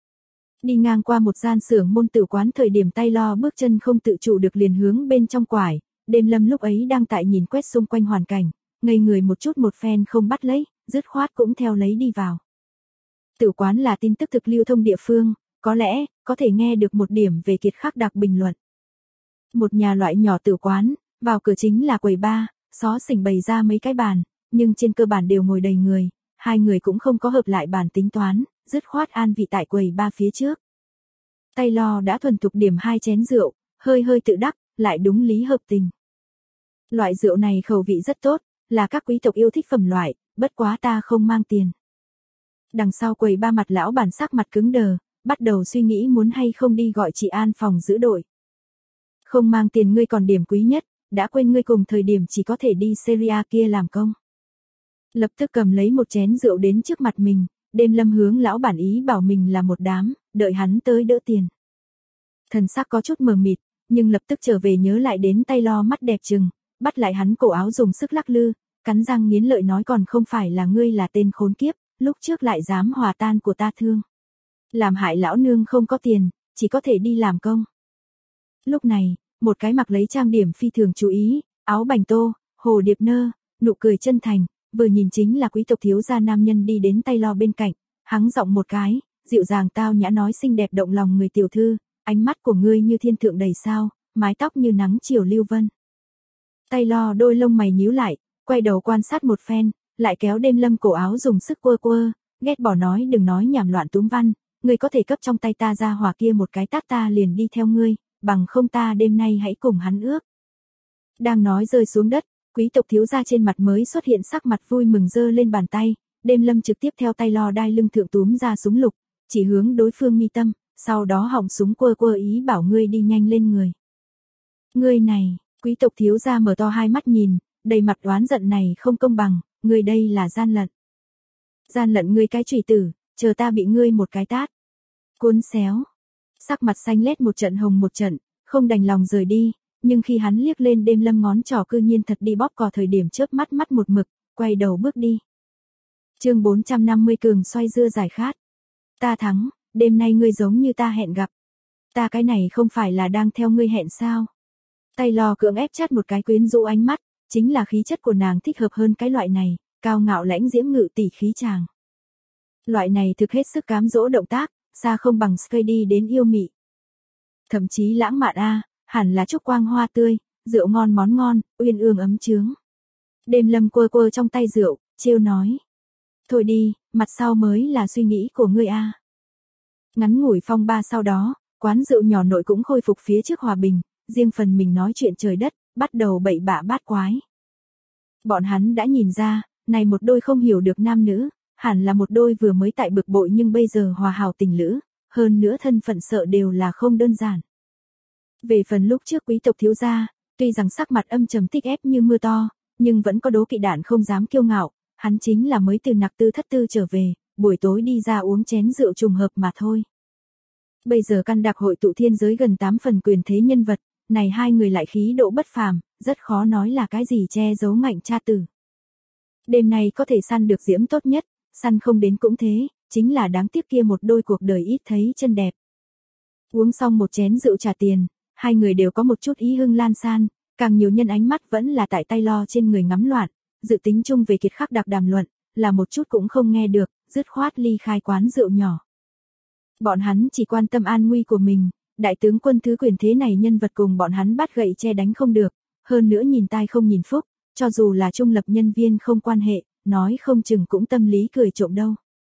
Đi ngang qua một gian xưởng môn tử quán thời điểm Taylor bước chân không tự chủ được liền hướng bên trong quải, Đêm Lâm lúc ấy đang tại nhìn quét xung quanh hoàn cảnh, ngây người một chút một phen không bắt lấy, dứt khoát cũng theo lấy đi vào. Tử quán là tin tức thực lưu thông địa phương, có lẽ, có thể nghe được một điểm về kiệt khắc đặc bình luận. Một nhà loại nhỏ tử quán, vào cửa chính là quầy bar, xó xỉnh bày ra mấy cái bàn, nhưng trên cơ bản đều ngồi đầy người, hai người cũng không có hợp lại bàn tính toán, dứt khoát an vị tại quầy bar phía trước. Taylor đã thuần thục điểm 2 chén rượu, hơi hơi tự đắc, lại đúng lý hợp tình. Loại rượu này khẩu vị rất tốt, là các quý tộc yêu thích phẩm loại, bất quá ta không mang tiền. Đằng sau quầy ba mặt lão bản sắc mặt cứng đờ, bắt đầu suy nghĩ muốn hay không đi gọi chị An phòng giữ đội. Không mang tiền ngươi còn điểm quý nhất, đã quên ngươi cùng thời điểm chỉ có thể đi Syria kia làm công. Lập tức cầm lấy một chén rượu đến trước mặt mình, Đêm Lâm hướng lão bản ý bảo mình là một đám, đợi hắn tới đỡ tiền. Thần sắc có chút mờ mịt, nhưng lập tức trở về nhớ lại đến Taylor mắt đẹp trừng, bắt lại hắn cổ áo dùng sức lắc lư, cắn răng nghiến lợi nói còn không phải là ngươi là tên khốn kiếp, lúc trước lại dám hòa tan của ta thương. Làm hại lão nương không có tiền, chỉ có thể đi làm công. Lúc này, một cái mặc lấy trang điểm phi thường chú ý, áo bành tô, hồ điệp nơ, nụ cười chân thành, vừa nhìn chính là quý tộc thiếu gia nam nhân đi đến Taylor bên cạnh, hắng giọng một cái, dịu dàng tao nhã nói xinh đẹp động lòng người tiểu thư, ánh mắt của ngươi như thiên thượng đầy sao, mái tóc như nắng chiều lưu vân. Taylor đôi lông mày nhíu lại, quay đầu quan sát một phen, lại kéo Đêm Lâm cổ áo dùng sức quơ quơ, ghét bỏ nói đừng nói nhảm loạn túm văn, ngươi có thể cấp trong tay ta ra hỏa kia một cái tát ta liền đi theo ngươi, bằng không ta đêm nay hãy cùng hắn ước. Đang nói rơi xuống đất, quý tộc thiếu gia trên mặt mới xuất hiện sắc mặt vui mừng giơ lên bàn tay, Đêm Lâm trực tiếp theo Taylor đai lưng thượng túm ra súng lục, chỉ hướng đối phương mi tâm, sau đó họng súng quơ quơ ý bảo ngươi đi nhanh lên người. Ngươi này, Quý tộc thiếu gia mở to hai mắt nhìn, đầy mặt oán giận này không công bằng, ngươi đây là gian lận. Gian lận ngươi cái chùy tử, chờ ta bị ngươi một cái tát. Cuốn xéo. Sắc mặt xanh lét một trận hồng một trận, không đành lòng rời đi, nhưng khi hắn liếc lên Đêm Lâm ngón trỏ cư nhiên thật đi bóp cò thời điểm chớp mắt mắt một mực, quay đầu bước đi. Chương 450 cường xoay dưa giải khát. Ta thắng, đêm nay ngươi giống như ta hẹn gặp. Ta cái này không phải là đang theo ngươi hẹn sao? Taylor cưỡng ép chắt một cái quyến rũ ánh mắt, chính là khí chất của nàng thích hợp hơn cái loại này, cao ngạo lãnh diễm ngự tỷ khí chàng. Loại này thực hết sức cám dỗ động tác, xa không bằng Skady đến yêu mị. Thậm chí lãng mạn hẳn là trúc quang hoa tươi, rượu ngon món ngon, uyên ương ấm chướng. Đêm Lâm quơ quơ trong tay rượu, trêu nói. Thôi đi, mặt sau mới là suy nghĩ của ngươi Ngắn ngủi phong ba sau đó, quán rượu nhỏ nội cũng khôi phục phía trước hòa bình, riêng phần mình nói chuyện trời đất, bắt đầu bậy bạ bát quái. Bọn hắn đã nhìn ra, này một đôi không hiểu được nam nữ, hẳn là một đôi vừa mới tại bực bội nhưng bây giờ hòa hảo tình lữ, hơn nữa thân phận sợ đều là không đơn giản. Về phần lúc trước quý tộc thiếu gia, tuy rằng sắc mặt âm trầm tích ép như mưa to, nhưng vẫn có đố kỵ đạn không dám kiêu ngạo, hắn chính là mới từ nặc tư thất tư trở về, buổi tối đi ra uống chén rượu trùng hợp mà thôi. Bây giờ căn đặc hội tụ thiên giới gần 8 phần quyền thế nhân vật, này hai người lại khí độ bất phàm, rất khó nói là cái gì che giấu ngạnh cha tử. Đêm nay có thể săn được diễm tốt nhất, săn không đến cũng thế, chính là đáng tiếc kia một đôi cuộc đời ít thấy chân đẹp. Uống xong một chén rượu trả tiền, hai người đều có một chút ý hưng lan san, càng nhiều nhân ánh mắt vẫn là tại Taylor trên người ngắm loạn, dự tính chung về Kiệt Khắc Đặc đàm luận, là một chút cũng không nghe được, dứt khoát ly khai quán rượu nhỏ. Bọn hắn chỉ quan tâm an nguy của mình, đại tướng quân thứ quyền thế này nhân vật cùng bọn hắn bắt gậy che đánh không được, hơn nữa nhìn tai không nhìn phúc, cho dù là trung lập nhân viên không quan hệ, nói không chừng cũng tâm lý cười trộm đâu.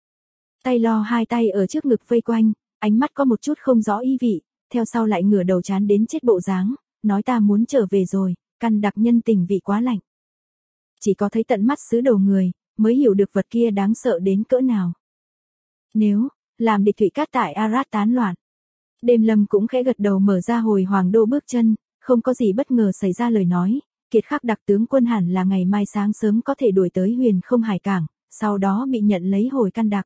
Taylor hai tay ở trước ngực vây quanh, ánh mắt có một chút không rõ ý vị, theo sau lại ngửa đầu chán đến chết bộ dáng, nói ta muốn trở về rồi, căn đặc nhân tình vị quá lạnh. Chỉ có thấy tận mắt xứ đầu người, mới hiểu được vật kia đáng sợ đến cỡ nào. Nếu, làm địch thủy cát tại Arad tán loạn. Đêm Lâm cũng khẽ gật đầu mở ra hồi hoàng đô bước chân, không có gì bất ngờ xảy ra lời nói, Kiệt Khắc Đặc tướng quân hẳn là ngày mai sáng sớm có thể đuổi tới Huyền Không Hải cảng, sau đó bị nhận lấy hồi căn đặc.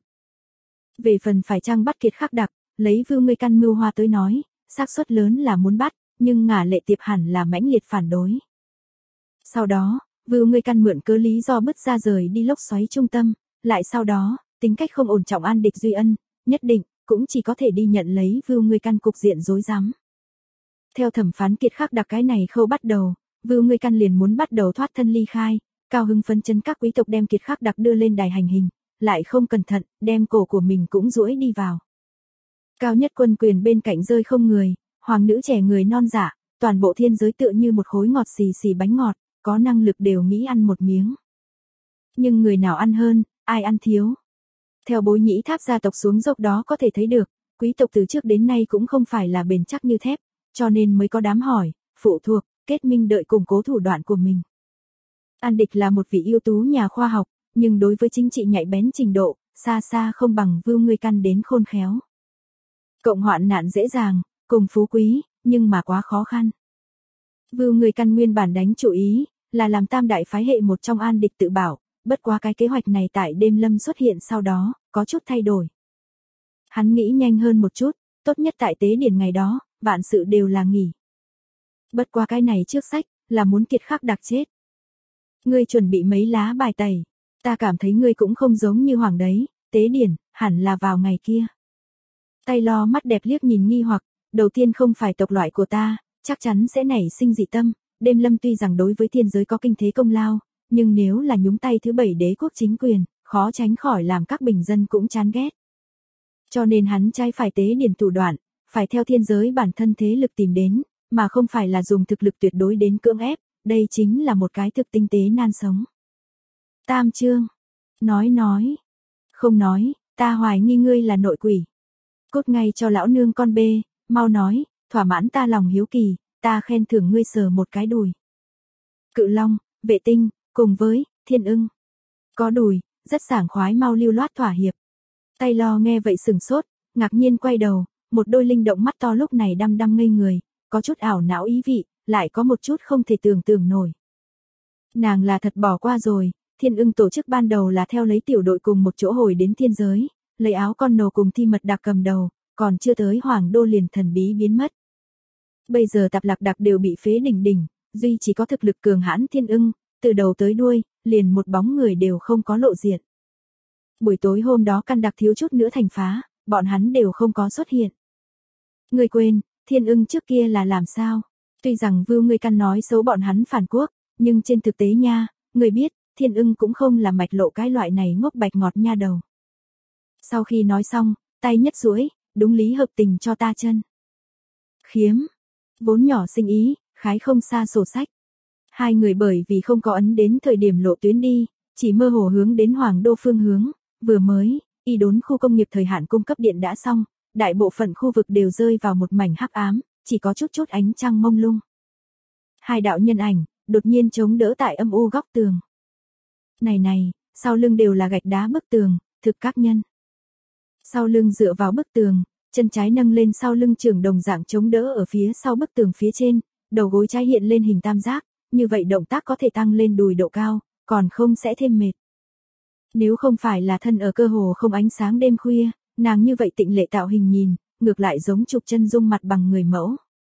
Về phần phải chăng bắt Kiệt Khắc Đặc, lấy Vưu Ngươi Căn mưu hoa tới nói, xác suất lớn là muốn bắt, nhưng Ngả Lệ Tiệp hẳn là mãnh liệt phản đối. Sau đó, Vưu Ngươi Căn mượn cớ lý do bứt ra rời đi lốc xoáy trung tâm, lại sau đó, tính cách không ổn trọng An Địch Duy Ân, nhất định cũng chỉ có thể đi nhận lấy Vưu Ngươi Căn cục diện rối rắm. Theo thẩm phán Kiệt Khắc Đặc cái này khâu bắt đầu, Vưu Ngươi Căn liền muốn bắt đầu thoát thân ly khai, cao hứng phấn chấn các quý tộc đem Kiệt Khắc Đặc đưa lên đài hành hình, lại không cẩn thận, đem cổ của mình cũng duỗi đi vào. Cao nhất quân quyền bên cạnh rơi không người, hoàng nữ trẻ người non dạ, toàn bộ thiên giới tựa như một khối ngọt xì xì bánh ngọt, có năng lực đều nghĩ ăn một miếng. Nhưng người nào ăn hơn, ai ăn thiếu. Theo Bối Nhĩ Tháp gia tộc xuống dốc đó có thể thấy được, quý tộc từ trước đến nay cũng không phải là bền chắc như thép, cho nên mới có đám hỏi, phụ thuộc, kết minh đợi củng cố thủ đoạn của mình. An Địch là một vị ưu tú nhà khoa học, nhưng đối với chính trị nhạy bén trình độ, xa xa không bằng Vưu Ngươi Căn đến khôn khéo. Cộng hoạn nạn dễ dàng, cùng phú quý, nhưng mà quá khó khăn. Vưu Ngươi Căn nguyên bản đánh chủ ý, là làm tam đại phái hệ một trong An Địch tự bảo, bất quá cái kế hoạch này tại Đêm Lâm xuất hiện sau đó, có chút thay đổi. Hắn nghĩ nhanh hơn một chút, tốt nhất tại tế điển ngày đó, vạn sự đều là nghỉ. Bất quá cái này trước sách, là muốn Kiệt Khắc Đặc chết. Ngươi chuẩn bị mấy lá bài tẩy, ta cảm thấy ngươi cũng không giống như hoàng đấy, tế điển, hẳn là vào ngày kia. Taylor mắt đẹp liếc nhìn nghi hoặc, đầu tiên không phải tộc loại của ta, chắc chắn sẽ nảy sinh dị tâm, Đêm Lâm tuy rằng đối với thiên giới có kinh thế công lao, nhưng nếu là nhúng tay thứ 7 đế quốc chính quyền, khó tránh khỏi làm các bình dân cũng chán ghét. Cho nên hắn trái phải tế điển thủ đoạn, phải theo thiên giới bản thân thế lực tìm đến, mà không phải là dùng thực lực tuyệt đối đến cưỡng ép, đây chính là một cái thực tinh tế nan sống. Tam chương. Nói. Không nói, ta hoài nghi ngươi là nội quỷ. Cút ngay cho lão nương con bê, mau nói, thỏa mãn ta lòng hiếu kỳ, ta khen thưởng ngươi sờ một cái đùi. Cự Long, Vệ Tinh, cùng với Thiên Ưng. Có đùi, rất sảng khoái mau lưu loát thỏa hiệp. Taylor nghe vậy sừng sốt, ngạc nhiên quay đầu, một đôi linh động mắt to lúc này đăm đăm ngây người, có chút ảo não ý vị, lại có một chút không thể tưởng tượng nổi. Nàng là thật bỏ qua rồi, Thiên Ưng tổ chức ban đầu là theo lấy tiểu đội cùng một chỗ hồi đến thiên giới, lấy áo con nồ cùng Thi Mật Đặc cầm đầu, còn chưa tới Hoàng Đô liền thần bí biến mất. Bây giờ Tạp Lạc Đặc đều bị phế đỉnh đỉnh, duy chỉ có thực lực cường hãn Thiên Ưng, từ đầu tới đuôi, liền một bóng người đều không có lộ diện. Buổi tối hôm đó căn đặc thiếu chút nữa thành phá, bọn hắn đều không có xuất hiện. Ngươi quên, Thiên Ưng trước kia là làm sao? Tuy rằng Vưu ngươi căn nói xấu bọn hắn phản quốc, nhưng trên thực tế nha, ngươi biết, Thiên Ưng cũng không là mạch lộ cái loại này ngốc bạch ngọt nha đầu. Sau khi nói xong, tay nhất duỗi, đúng lý hợp tình cho ta chân. Khiếm, vốn nhỏ sinh ý, khái không xa sổ sách. Hai người bởi vì không có ấn đến thời điểm lộ tuyến đi, chỉ mơ hồ hướng đến Hoàng Đô phương hướng, vừa mới, y đốn khu công nghiệp thời hạn cung cấp điện đã xong, đại bộ phận khu vực đều rơi vào một mảnh hắc ám, chỉ có chút chút ánh trăng mông lung. Hai đạo nhân ảnh, đột nhiên chống đỡ tại âm u góc tường. Này, sau lưng đều là gạch đá bức tường, thực các nhân. Sau lưng dựa vào bức tường, chân trái nâng lên sau lưng trường đồng dạng chống đỡ ở phía sau bức tường phía trên, đầu gối trái hiện lên hình tam giác, như vậy động tác có thể tăng lên đùi độ cao, còn không sẽ thêm mệt. Nếu không phải là thân ở cơ hồ không ánh sáng đêm khuya, nàng như vậy tịnh lệ tạo hình nhìn, ngược lại giống chụp chân dung mặt bằng người mẫu.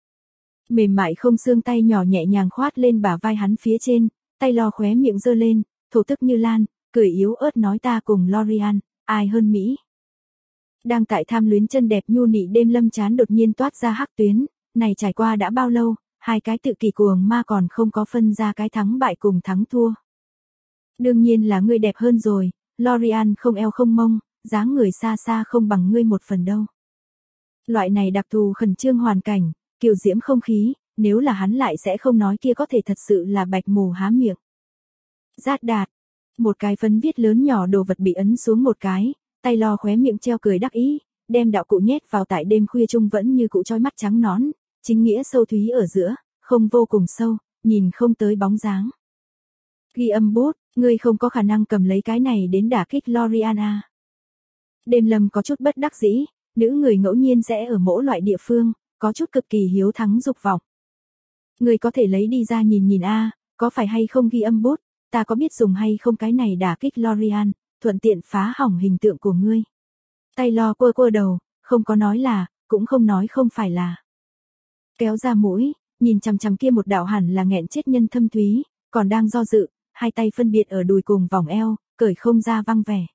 Mềm mại không xương tay nhỏ nhẹ nhàng khoát lên bả vai hắn phía trên, tay lo khóe miệng giơ lên, thổ tức như lan, cười yếu ớt nói ta cùng Lorian, ai hơn Mỹ. Đang tại tham luyến chân đẹp nhu nị đêm lâm chán đột nhiên toát ra hắc tuyến, này trải qua đã bao lâu, hai cái tự kỷ cuồng ma còn không có phân ra cái thắng bại cùng thắng thua. Đương nhiên là ngươi đẹp hơn rồi, Lorian không eo không mông, dáng người xa xa không bằng ngươi một phần đâu. Loại này đặc thù khẩn trương hoàn cảnh, kiều diễm không khí, nếu là hắn lại sẽ không nói kia có thể thật sự là bạch mù há miệng. Rát đạt, một cái phấn viết lớn nhỏ đồ vật bị ấn xuống một cái, tay lo khóe miệng treo cười đắc ý, đem đạo cụ nhét vào tại đêm khuya trung vẫn như cụ trói mắt trắng nón, chính nghĩa sâu thúy ở giữa, không vô cùng sâu, nhìn không tới bóng dáng. Ghi âm bút, ngươi không có khả năng cầm lấy cái này đến đả kích Loriana. Đêm Lâm có chút bất đắc dĩ, nữ người ngẫu nhiên sẽ ở mỗi loại địa phương, có chút cực kỳ hiếu thắng dục vọng. Ngươi có thể lấy đi ra nhìn nhìn a, có phải hay không ghi âm bút, ta có biết dùng hay không cái này đả kích Lorian, thuận tiện phá hỏng hình tượng của ngươi. Tay lo quơ đầu, không có nói là, cũng không nói không phải là. Kéo ra mũi, nhìn chằm chằm kia một đạo hẳn là nghẹn chết nhân thâm thúy, còn đang do dự, hai tay phân biệt ở đùi cùng vòng eo, cởi không ra văng vẻ.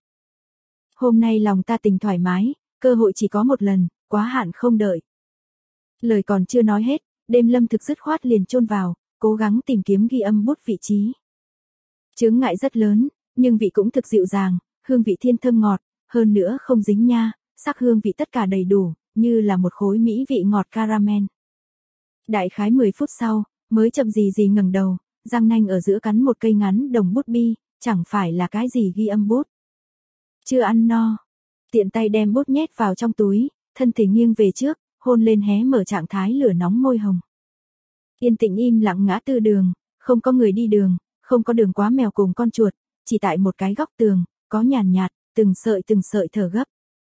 Hôm nay lòng ta tình thoải mái, cơ hội chỉ có một lần, quá hạn không đợi. Lời còn chưa nói hết, đêm Lâm thực dứt khoát liền chôn vào, cố gắng tìm kiếm ghi âm bút vị trí. Chướng ngại rất lớn, nhưng vị cũng thực dịu dàng, hương vị thiên thơm ngọt, hơn nữa không dính nha, sắc hương vị tất cả đầy đủ, như là một khối mỹ vị ngọt caramel. Đại khái 10 phút sau, mới chậm gì ngẩng đầu, răng nanh ở giữa cắn một cây ngắn đồng bút bi, chẳng phải là cái gì ghi âm bút. Chưa ăn no, tiện tay đem bút nhét vào trong túi, thân thể nghiêng về trước, hôn lên hé mở trạng thái lửa nóng môi hồng. Yên tĩnh im lặng ngã tư đường, không có người đi đường, không có đường quá mèo cùng con chuột, chỉ tại một cái góc tường, có nhàn nhạt, từng sợi thở gấp.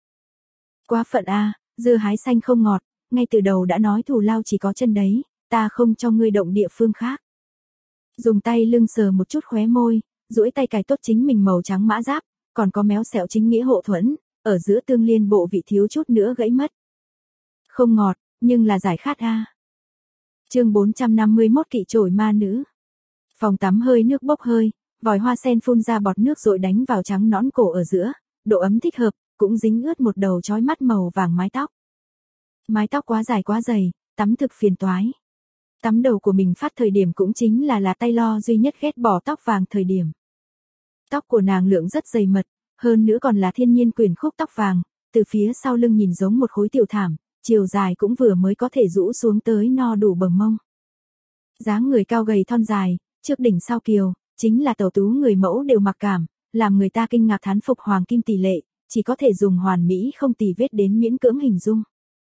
Quá phận a, dưa hái xanh không ngọt, ngay từ đầu đã nói thù lao chỉ có chân đấy, ta không cho ngươi động địa phương khác. Dùng tay lưng sờ một chút khóe môi, duỗi tay cài tốt chính mình màu trắng mã giáp, còn có méo xẹo chính nghĩa hộ thuẫn, ở giữa tương liên bộ vị thiếu chút nữa gãy mất. Không ngọt, nhưng là giải khát a. Chương 451 kỵ trổi ma nữ. Phòng tắm hơi nước bốc hơi, vòi hoa sen phun ra bọt nước rồi đánh vào trắng nõn cổ ở giữa, độ ấm thích hợp, cũng dính ướt một đầu chói mắt màu vàng mái tóc. Mái tóc quá dài quá dày, tắm thực phiền toái. Tắm đầu của mình phát thời điểm cũng chính là tay lo duy nhất ghét bỏ tóc vàng thời điểm. Tóc của nàng lượng rất dày mật, hơn nữa còn là thiên nhiên quyển khúc tóc vàng, từ phía sau lưng nhìn giống một khối tiểu thảm, chiều dài cũng vừa mới có thể rũ xuống tới no đủ bờ mông. Dáng người cao gầy thon dài, trước đỉnh sau kiều, chính là tẩu tú người mẫu đều mặc cảm, làm người ta kinh ngạc thán phục hoàng kim tỷ lệ, chỉ có thể dùng hoàn mỹ không tì vết đến miễn cưỡng hình dung.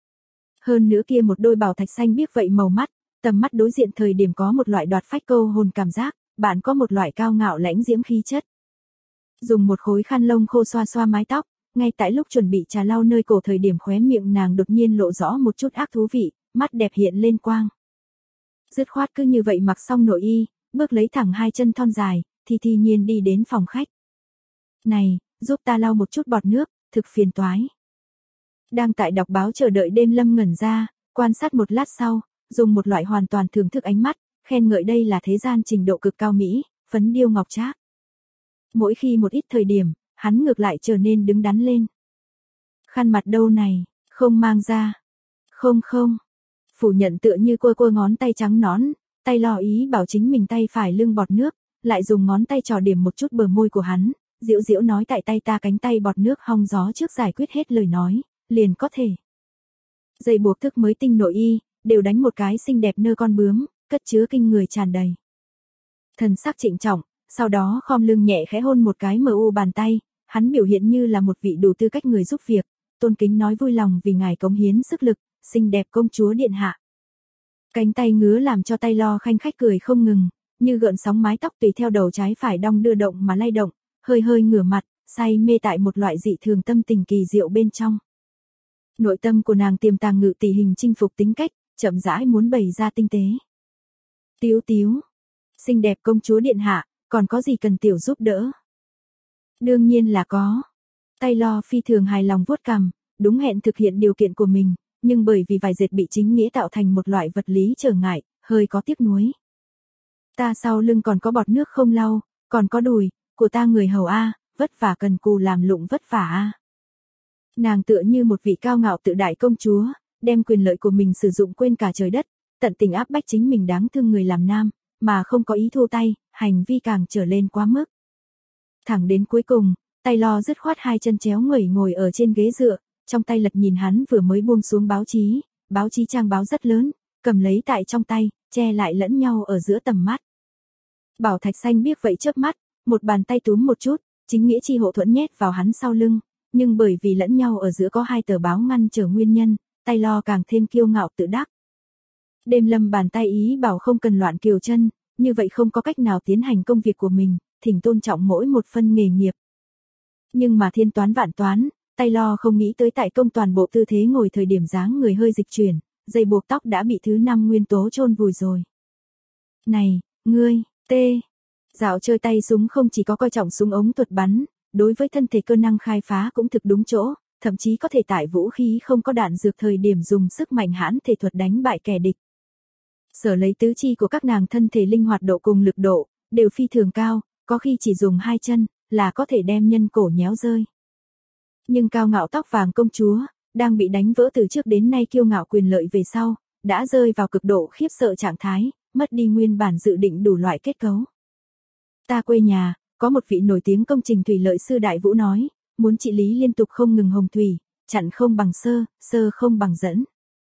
Hơn nữa kia một đôi bảo thạch xanh biếc vậy màu mắt, tầm mắt đối diện thời điểm có một loại đoạt phách câu hồn cảm giác, bạn có một loại cao ngạo lãnh diễm khí chất. Dùng một khối khăn lông khô xoa xoa mái tóc, ngay tại lúc chuẩn bị trà lau nơi cổ thời điểm khóe miệng nàng đột nhiên lộ rõ một chút ác thú vị, mắt đẹp hiện lên quang. Dứt khoát cứ như vậy mặc xong nội y, bước lấy thẳng hai chân thon dài, thi nhiên đi đến phòng khách. Này, giúp ta lau một chút bọt nước, thực phiền toái. Đang tại đọc báo chờ đợi Đêm Lâm ngẩn ra, quan sát một lát sau, dùng một loại hoàn toàn thưởng thức ánh mắt, khen ngợi đây là thế gian trình độ cực cao mỹ, phấn điêu ngọc trác. Mỗi khi một ít thời điểm, hắn ngược lại trở nên đứng đắn lên. Khăn mặt đâu này, không mang ra. Không, phủ nhận tựa như cua ngón tay trắng nõn, tay lo ý bảo chính mình tay phải lưng bọt nước, lại dùng ngón tay trò điểm một chút bờ môi của hắn, diễu diễu nói tại tay ta cánh tay bọt nước hong gió trước giải quyết hết lời nói, liền có thể. Dây buộc thức mới tinh nội y, đều đánh một cái xinh đẹp nơ con bướm, cất chứa kinh người tràn đầy. Thần sắc trịnh trọng, sau đó khom lưng nhẹ khẽ hôn một cái mờ u bàn tay, hắn biểu hiện như là một vị đủ tư cách người giúp việc, tôn kính nói vui lòng vì ngài cống hiến sức lực, xinh đẹp công chúa điện hạ. Cánh tay ngứa làm cho tay lo khanh khách cười không ngừng, như gợn sóng mái tóc tùy theo đầu trái phải đong đưa động mà lay động, hơi ngửa mặt, say mê tại một loại dị thường tâm tình kỳ diệu bên trong. Nội tâm của nàng tiềm tàng ngự tỷ hình chinh phục tính cách, chậm rãi muốn bày ra tinh tế. Tiếu, xinh đẹp công chúa điện hạ, còn có gì cần tiểu giúp đỡ? Đương nhiên là có. Tay lo phi thường hài lòng vuốt cằm, đúng hẹn thực hiện điều kiện của mình, nhưng bởi vì vài dệt bị chính nghĩa tạo thành một loại vật lý trở ngại, hơi có tiếc nuối. Ta sau lưng còn có bọt nước không lau, còn có đùi, của ta người hầu a, vất vả cần cù làm lụng vất vả a. Nàng tựa như một vị cao ngạo tự đại công chúa, đem quyền lợi của mình sử dụng quên cả trời đất, tận tình áp bách chính mình đáng thương người làm nam, mà không có ý thua tay, hành vi càng trở lên quá mức. Thẳng đến cuối cùng, tay lo dứt khoát hai chân chéo nguẩy ngồi ở trên ghế dựa, trong tay lật nhìn hắn vừa mới buông xuống báo chí trang báo rất lớn, cầm lấy tại trong tay, che lại lẫn nhau ở giữa tầm mắt. Bảo thạch xanh biếc vậy chớp mắt, một bàn tay túm một chút, chính nghĩa chi hộ thuẫn nhét vào hắn sau lưng, nhưng bởi vì lẫn nhau ở giữa có hai tờ báo ngăn trở nguyên nhân, tay lo càng thêm kiêu ngạo tự đắc. Đêm Lâm bàn tay ý bảo không cần loạn kiều chân, như vậy không có cách nào tiến hành công việc của mình, thỉnh tôn trọng mỗi một phân nghề nghiệp. Nhưng mà thiên toán vạn toán, tay lo không nghĩ tới tại công toàn bộ tư thế ngồi thời điểm dáng người hơi dịch chuyển, dây buộc tóc đã bị thứ 5 nguyên tố chôn vùi rồi. Này, ngươi, dạo chơi tay súng không chỉ có coi trọng súng ống thuật bắn, đối với thân thể cơ năng khai phá cũng thực đúng chỗ, thậm chí có thể tại vũ khí không có đạn dược thời điểm dùng sức mạnh hãn thể thuật đánh bại kẻ địch. Sở lấy tứ chi của các nàng thân thể linh hoạt độ cùng lực độ, đều phi thường cao, có khi chỉ dùng hai chân, là có thể đem nhân cổ nhéo rơi. Nhưng cao ngạo tóc vàng công chúa, đang bị đánh vỡ từ trước đến nay kiêu ngạo quyền lợi về sau, đã rơi vào cực độ khiếp sợ trạng thái, mất đi nguyên bản dự định đủ loại kết cấu. Ta quê nhà, có một vị nổi tiếng công trình thủy lợi sư Đại Vũ nói, muốn trị lý liên tục không ngừng hồng thủy, chặn không bằng sơ không bằng dẫn.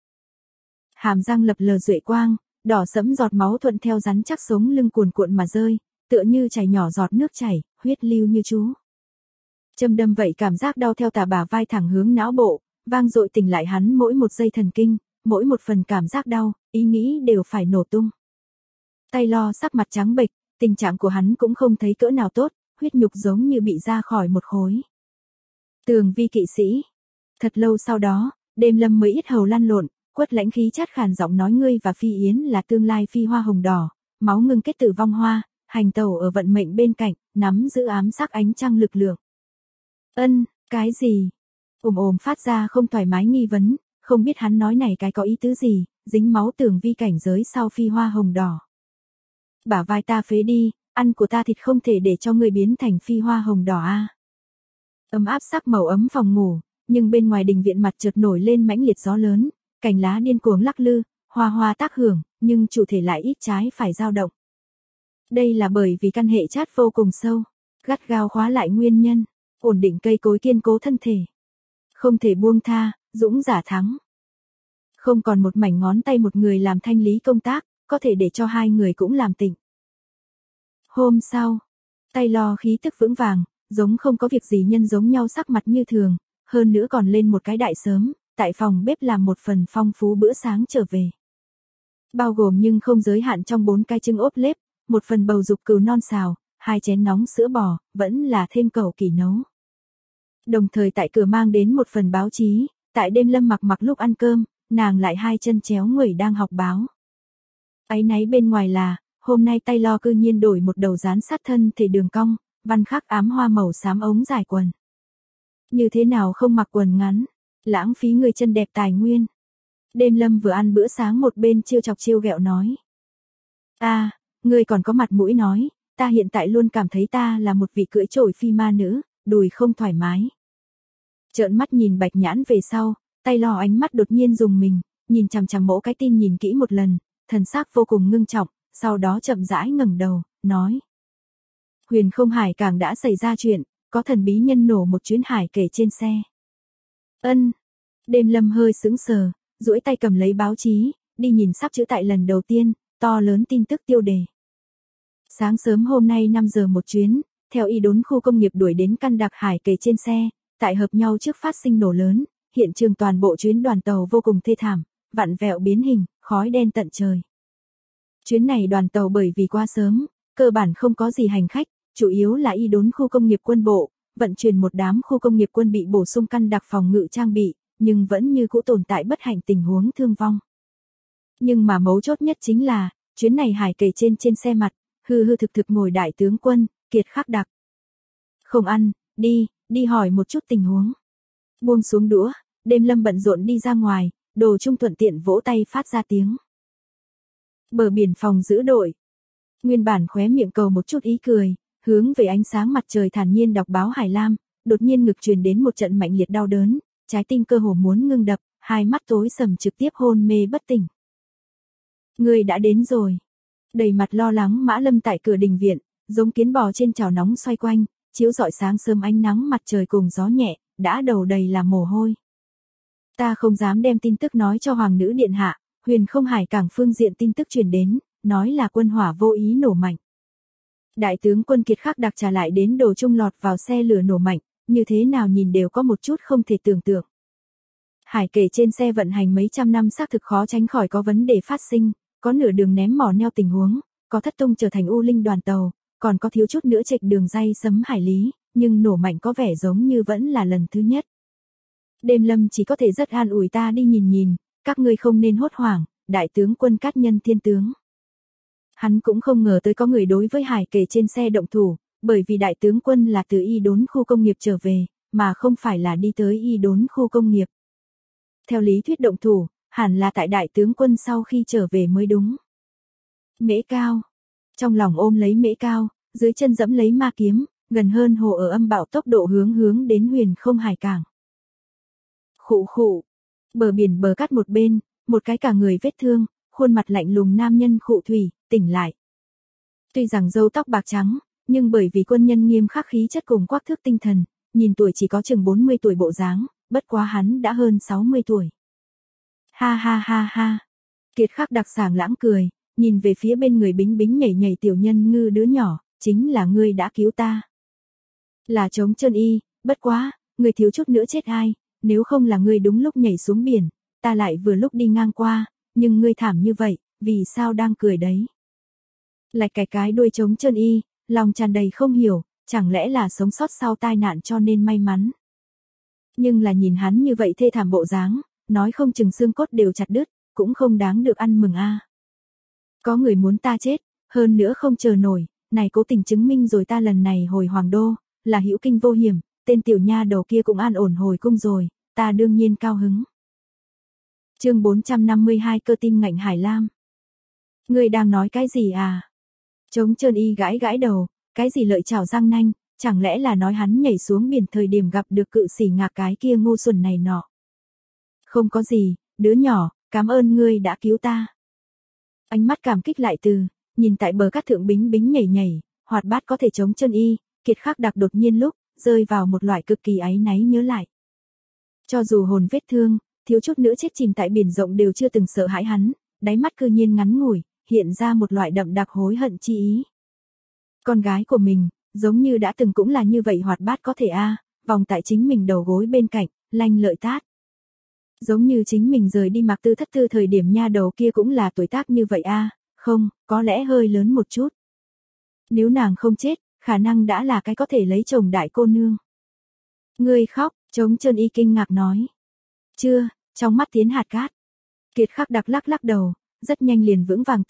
Hàm răng lập lờ duệ quang, đỏ sẫm giọt máu thuận theo rắn chắc sống lưng cuồn cuộn mà rơi, tựa như chảy nhỏ giọt nước chảy, huyết lưu như chú. Châm đâm vậy cảm giác đau theo tà bả vai thẳng hướng não bộ, vang dội tỉnh lại hắn mỗi một giây thần kinh, mỗi một phần cảm giác đau, ý nghĩ đều phải nổ tung. Tay lo sắc mặt trắng bệch, tình trạng của hắn cũng không thấy cỡ nào tốt, huyết nhục giống như bị ra khỏi một khối. Tường Vi kỵ sĩ. Thật lâu sau đó, Đêm Lâm mới ít hầu lăn lộn, quất lãnh khí chát khàn giọng nói ngươi và Phi Yến là tương lai phi hoa hồng đỏ, máu ngưng kết tử vong hoa, hành tẩu ở vận mệnh bên cạnh, nắm giữ ám sắc ánh trăng lực lượng. Cái gì? Ồm phát ra không thoải mái nghi vấn, không biết hắn nói này cái có ý tứ gì, dính máu Tường Vi cảnh giới sau phi hoa hồng đỏ. Bả vai ta phế đi, ăn của ta thịt không thể để cho ngươi biến thành phi hoa hồng đỏ a. Ấm áp sắc màu ấm phòng ngủ, nhưng bên ngoài đình viện mặt chợt nổi lên mãnh liệt gió lớn, cành lá điên cuồng lắc lư, hoa hoa tác hưởng, nhưng chủ thể lại ít trái phải dao động. Đây là bởi vì căn hệ chát vô cùng sâu, gắt gao khóa lại nguyên nhân, ổn định cây cối kiên cố thân thể. Không thể buông tha, dũng giả thắng. Không còn một mảnh ngón tay một người làm thanh lý công tác, có thể để cho hai người cũng làm tịnh. Hôm sau, tay lo khí tức vững vàng, giống không có việc gì nhân giống nhau sắc mặt như thường, hơn nữa còn lên một cái đại sớm, tại phòng bếp làm một phần phong phú bữa sáng trở về. Bao gồm nhưng không giới hạn trong 4 cái trứng ốp lết, một phần bầu dục cừu non xào, 2 chén nóng sữa bò, vẫn là thêm cẩu kỳ nấu. Đồng thời tại cửa mang đến một phần báo chí, tại Đêm Lâm mặc lúc ăn cơm, nàng lại hai chân chéo nguẩy đang học báo. Áy náy bên ngoài là, hôm nay Taylor cư nhiên đổi một đầu dán sát thân thể đường cong, văn khắc ám hoa màu xám ống dài quần. Như thế nào không mặc quần ngắn, lãng phí người chân đẹp tài nguyên. Đêm Lâm vừa ăn bữa sáng một bên trêu chọc trêu ghẹo nói. Ngươi còn có mặt mũi nói, ta hiện tại luôn cảm thấy ta là một vị cưỡi trổi phi ma nữ, đùi không thoải mái. Trợn mắt nhìn Bạch Nhãn về sau, Taylor ánh mắt đột nhiên rùng mình, nhìn chằm chằm mẫu cái tin nhìn kỹ một lần, thần sắc vô cùng ngưng trọng, sau đó chậm rãi ngẩng đầu, nói. Huyền Không Hải Cảng đã xảy ra chuyện, có thần bí nhân nổ một chuyến hải kể trên xe. Đêm Lâm hơi sững sờ, duỗi tay cầm lấy báo chí, đi nhìn sắp chữ tại lần đầu tiên, to lớn tin tức tiêu đề. Sáng sớm hôm nay 5 giờ một chuyến, theo y đốn khu công nghiệp đuổi đến căn đặc hải kề trên xe, tại hợp nhau trước phát sinh nổ lớn, hiện trường toàn bộ chuyến đoàn tàu vô cùng thê thảm, vặn vẹo biến hình, khói đen tận trời. Chuyến này đoàn tàu bởi vì quá sớm, cơ bản không có gì hành khách, chủ yếu là y đốn khu công nghiệp quân bộ, vận chuyển một đám khu công nghiệp quân bị bổ sung căn đặc phòng ngự trang bị, nhưng vẫn như cũ tồn tại bất hạnh tình huống thương vong. Nhưng mà mấu chốt nhất chính là, chuyến này hải kề trên xe mặt, hư thực ngồi đại tướng quân, Kiệt Khắc Đặc. Không ăn, đi hỏi một chút tình huống. Buông xuống đũa, Đêm Lâm bận rộn đi ra ngoài, Đồ Trung thuận tiện vỗ tay phát ra tiếng. Bờ biển phòng giữ đội. Nguyên bản khóe miệng cầu một chút ý cười, hướng về ánh sáng mặt trời thản nhiên đọc báo Hải Lam, đột nhiên ngực truyền đến một trận mạnh liệt đau đớn, trái tim cơ hồ muốn ngưng đập, hai mắt tối sầm trực tiếp hôn mê bất tỉnh. Người đã đến rồi. Đầy mặt lo lắng Mã Lâm tại cửa đình viện, giống kiến bò trên chảo nóng xoay quanh, chiếu rọi sáng sớm ánh nắng mặt trời cùng gió nhẹ, đã đầu đầy là mồ hôi. Ta không dám đem tin tức nói cho Hoàng nữ điện hạ, Huyền Không Hải Cảng phương diện tin tức truyền đến, nói là quân hỏa vô ý nổ mạnh. Đại tướng quân Kiệt Khắc Đặc trả lại đến Đồ Trung lọt vào xe lửa nổ mạnh, như thế nào nhìn đều có một chút không thể tưởng tượng. Hải kể trên xe vận hành mấy trăm năm xác thực khó tránh khỏi có vấn đề phát sinh, có nửa đường ném mỏ neo tình huống, có thất tung trở thành u linh đoàn tàu, còn có thiếu chút nữa chệch đường ray sấm hải lý, nhưng nổ mạnh có vẻ giống như vẫn là lần thứ nhất. Đêm Lâm chỉ có thể rất an ủi ta đi nhìn, các ngươi không nên hốt hoảng, đại tướng quân Cát Nhân thiên tướng. Hắn cũng không ngờ tới có người đối với hải kể trên xe động thủ, bởi vì đại tướng quân là từ y đốn khu công nghiệp trở về, mà không phải là đi tới y đốn khu công nghiệp. Theo lý thuyết động thủ, hẳn là tại đại tướng quân sau khi trở về mới đúng. Mễ Cao. Trong lòng ôm lấy Mễ Cao, dưới chân dẫm lấy ma kiếm, gần hơn hồ ở âm bạo tốc độ hướng đến Huyền Không Hải Cảng. Khụ. Bờ biển bờ cát một bên, một cái cả người vết thương, khuôn mặt lạnh lùng nam nhân khụ thủy, tỉnh lại. Tuy rằng râu tóc bạc trắng, nhưng bởi vì quân nhân nghiêm khắc khí chất cùng quắc thước tinh thần, nhìn tuổi chỉ có chừng 40 tuổi bộ dáng, bất quá hắn đã hơn 60 tuổi. Ha. Kiệt Khắc Đặc sảng lãng cười, nhìn về phía bên người bính nhảy tiểu nhân ngư đứa nhỏ, chính là ngươi đã cứu ta. Là Trống Trơn Y, bất quá, ngươi thiếu chút nữa chết ai, nếu không là ngươi đúng lúc nhảy xuống biển, ta lại vừa lúc đi ngang qua, nhưng ngươi thảm như vậy, vì sao đang cười đấy? Lạch cái đuôi Trống Trơn Y, lòng tràn đầy không hiểu, chẳng lẽ là sống sót sau tai nạn cho nên may mắn. Nhưng là nhìn hắn như vậy thê thảm bộ dáng, nói không chừng xương cốt đều chặt đứt, cũng không đáng được ăn mừng a. Có người muốn ta chết, hơn nữa không chờ nổi, này cố tình chứng minh rồi ta lần này hồi Hoàng Đô, là hữu kinh vô hiểm, tên tiểu nha đầu kia cũng an ổn hồi cung rồi, ta đương nhiên cao hứng. Chương 452 cơ tim ngạnh Hải Lam. Ngươi đang nói cái gì à? Trống Trơn Y gãi đầu, cái gì lợi chảo răng nanh, chẳng lẽ là nói hắn nhảy xuống biển thời điểm gặp được cự sỉ ngạc cái kia ngu xuẩn này nọ. Không có gì, đứa nhỏ, cảm ơn ngươi đã cứu ta. Ánh mắt cảm kích lại từ, nhìn tại bờ cát thượng bính nhảy, hoạt bát có thể Trống Trơn Y, Kiệt Khắc Đặc đột nhiên lúc, rơi vào một loại cực kỳ áy náy nhớ lại. Cho dù hồn vết thương, thiếu chút nữa chết chìm tại biển rộng đều chưa từng sợ hãi hắn, đáy mắt cư nhiên ngắn ngủi, hiện ra một loại đậm đặc hối hận chi ý. Con gái của mình, giống như đã từng cũng là như vậy hoạt bát có thể vòng tại chính mình đầu gối bên cạnh, lanh lợi tát. Giống như chính mình rời đi Mạc Tư Thất Thư thời điểm nha đầu kia cũng là tuổi tác như vậy không, có lẽ hơi lớn một chút. Nếu nàng không chết, khả năng đã là cái có thể lấy chồng đại cô nương. Ngươi khóc, Trống Trơn Y kinh ngạc nói. Chưa, trong mắt tiến hạt cát. Kiệt Khắc Đặc lắc đầu, rất nhanh liền vững vàng tự,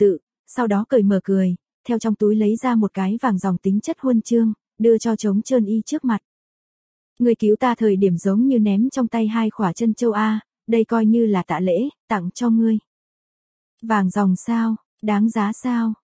sau đó cởi mở cười, theo trong túi lấy ra một cái vàng dòng tính chất huân chương, đưa cho Trống Trơn Y trước mặt. Người cứu ta thời điểm giống như ném trong tay 2 khỏa chân châu A, đây coi như là tạ lễ, tặng cho ngươi. Vàng dòng sao, đáng giá sao?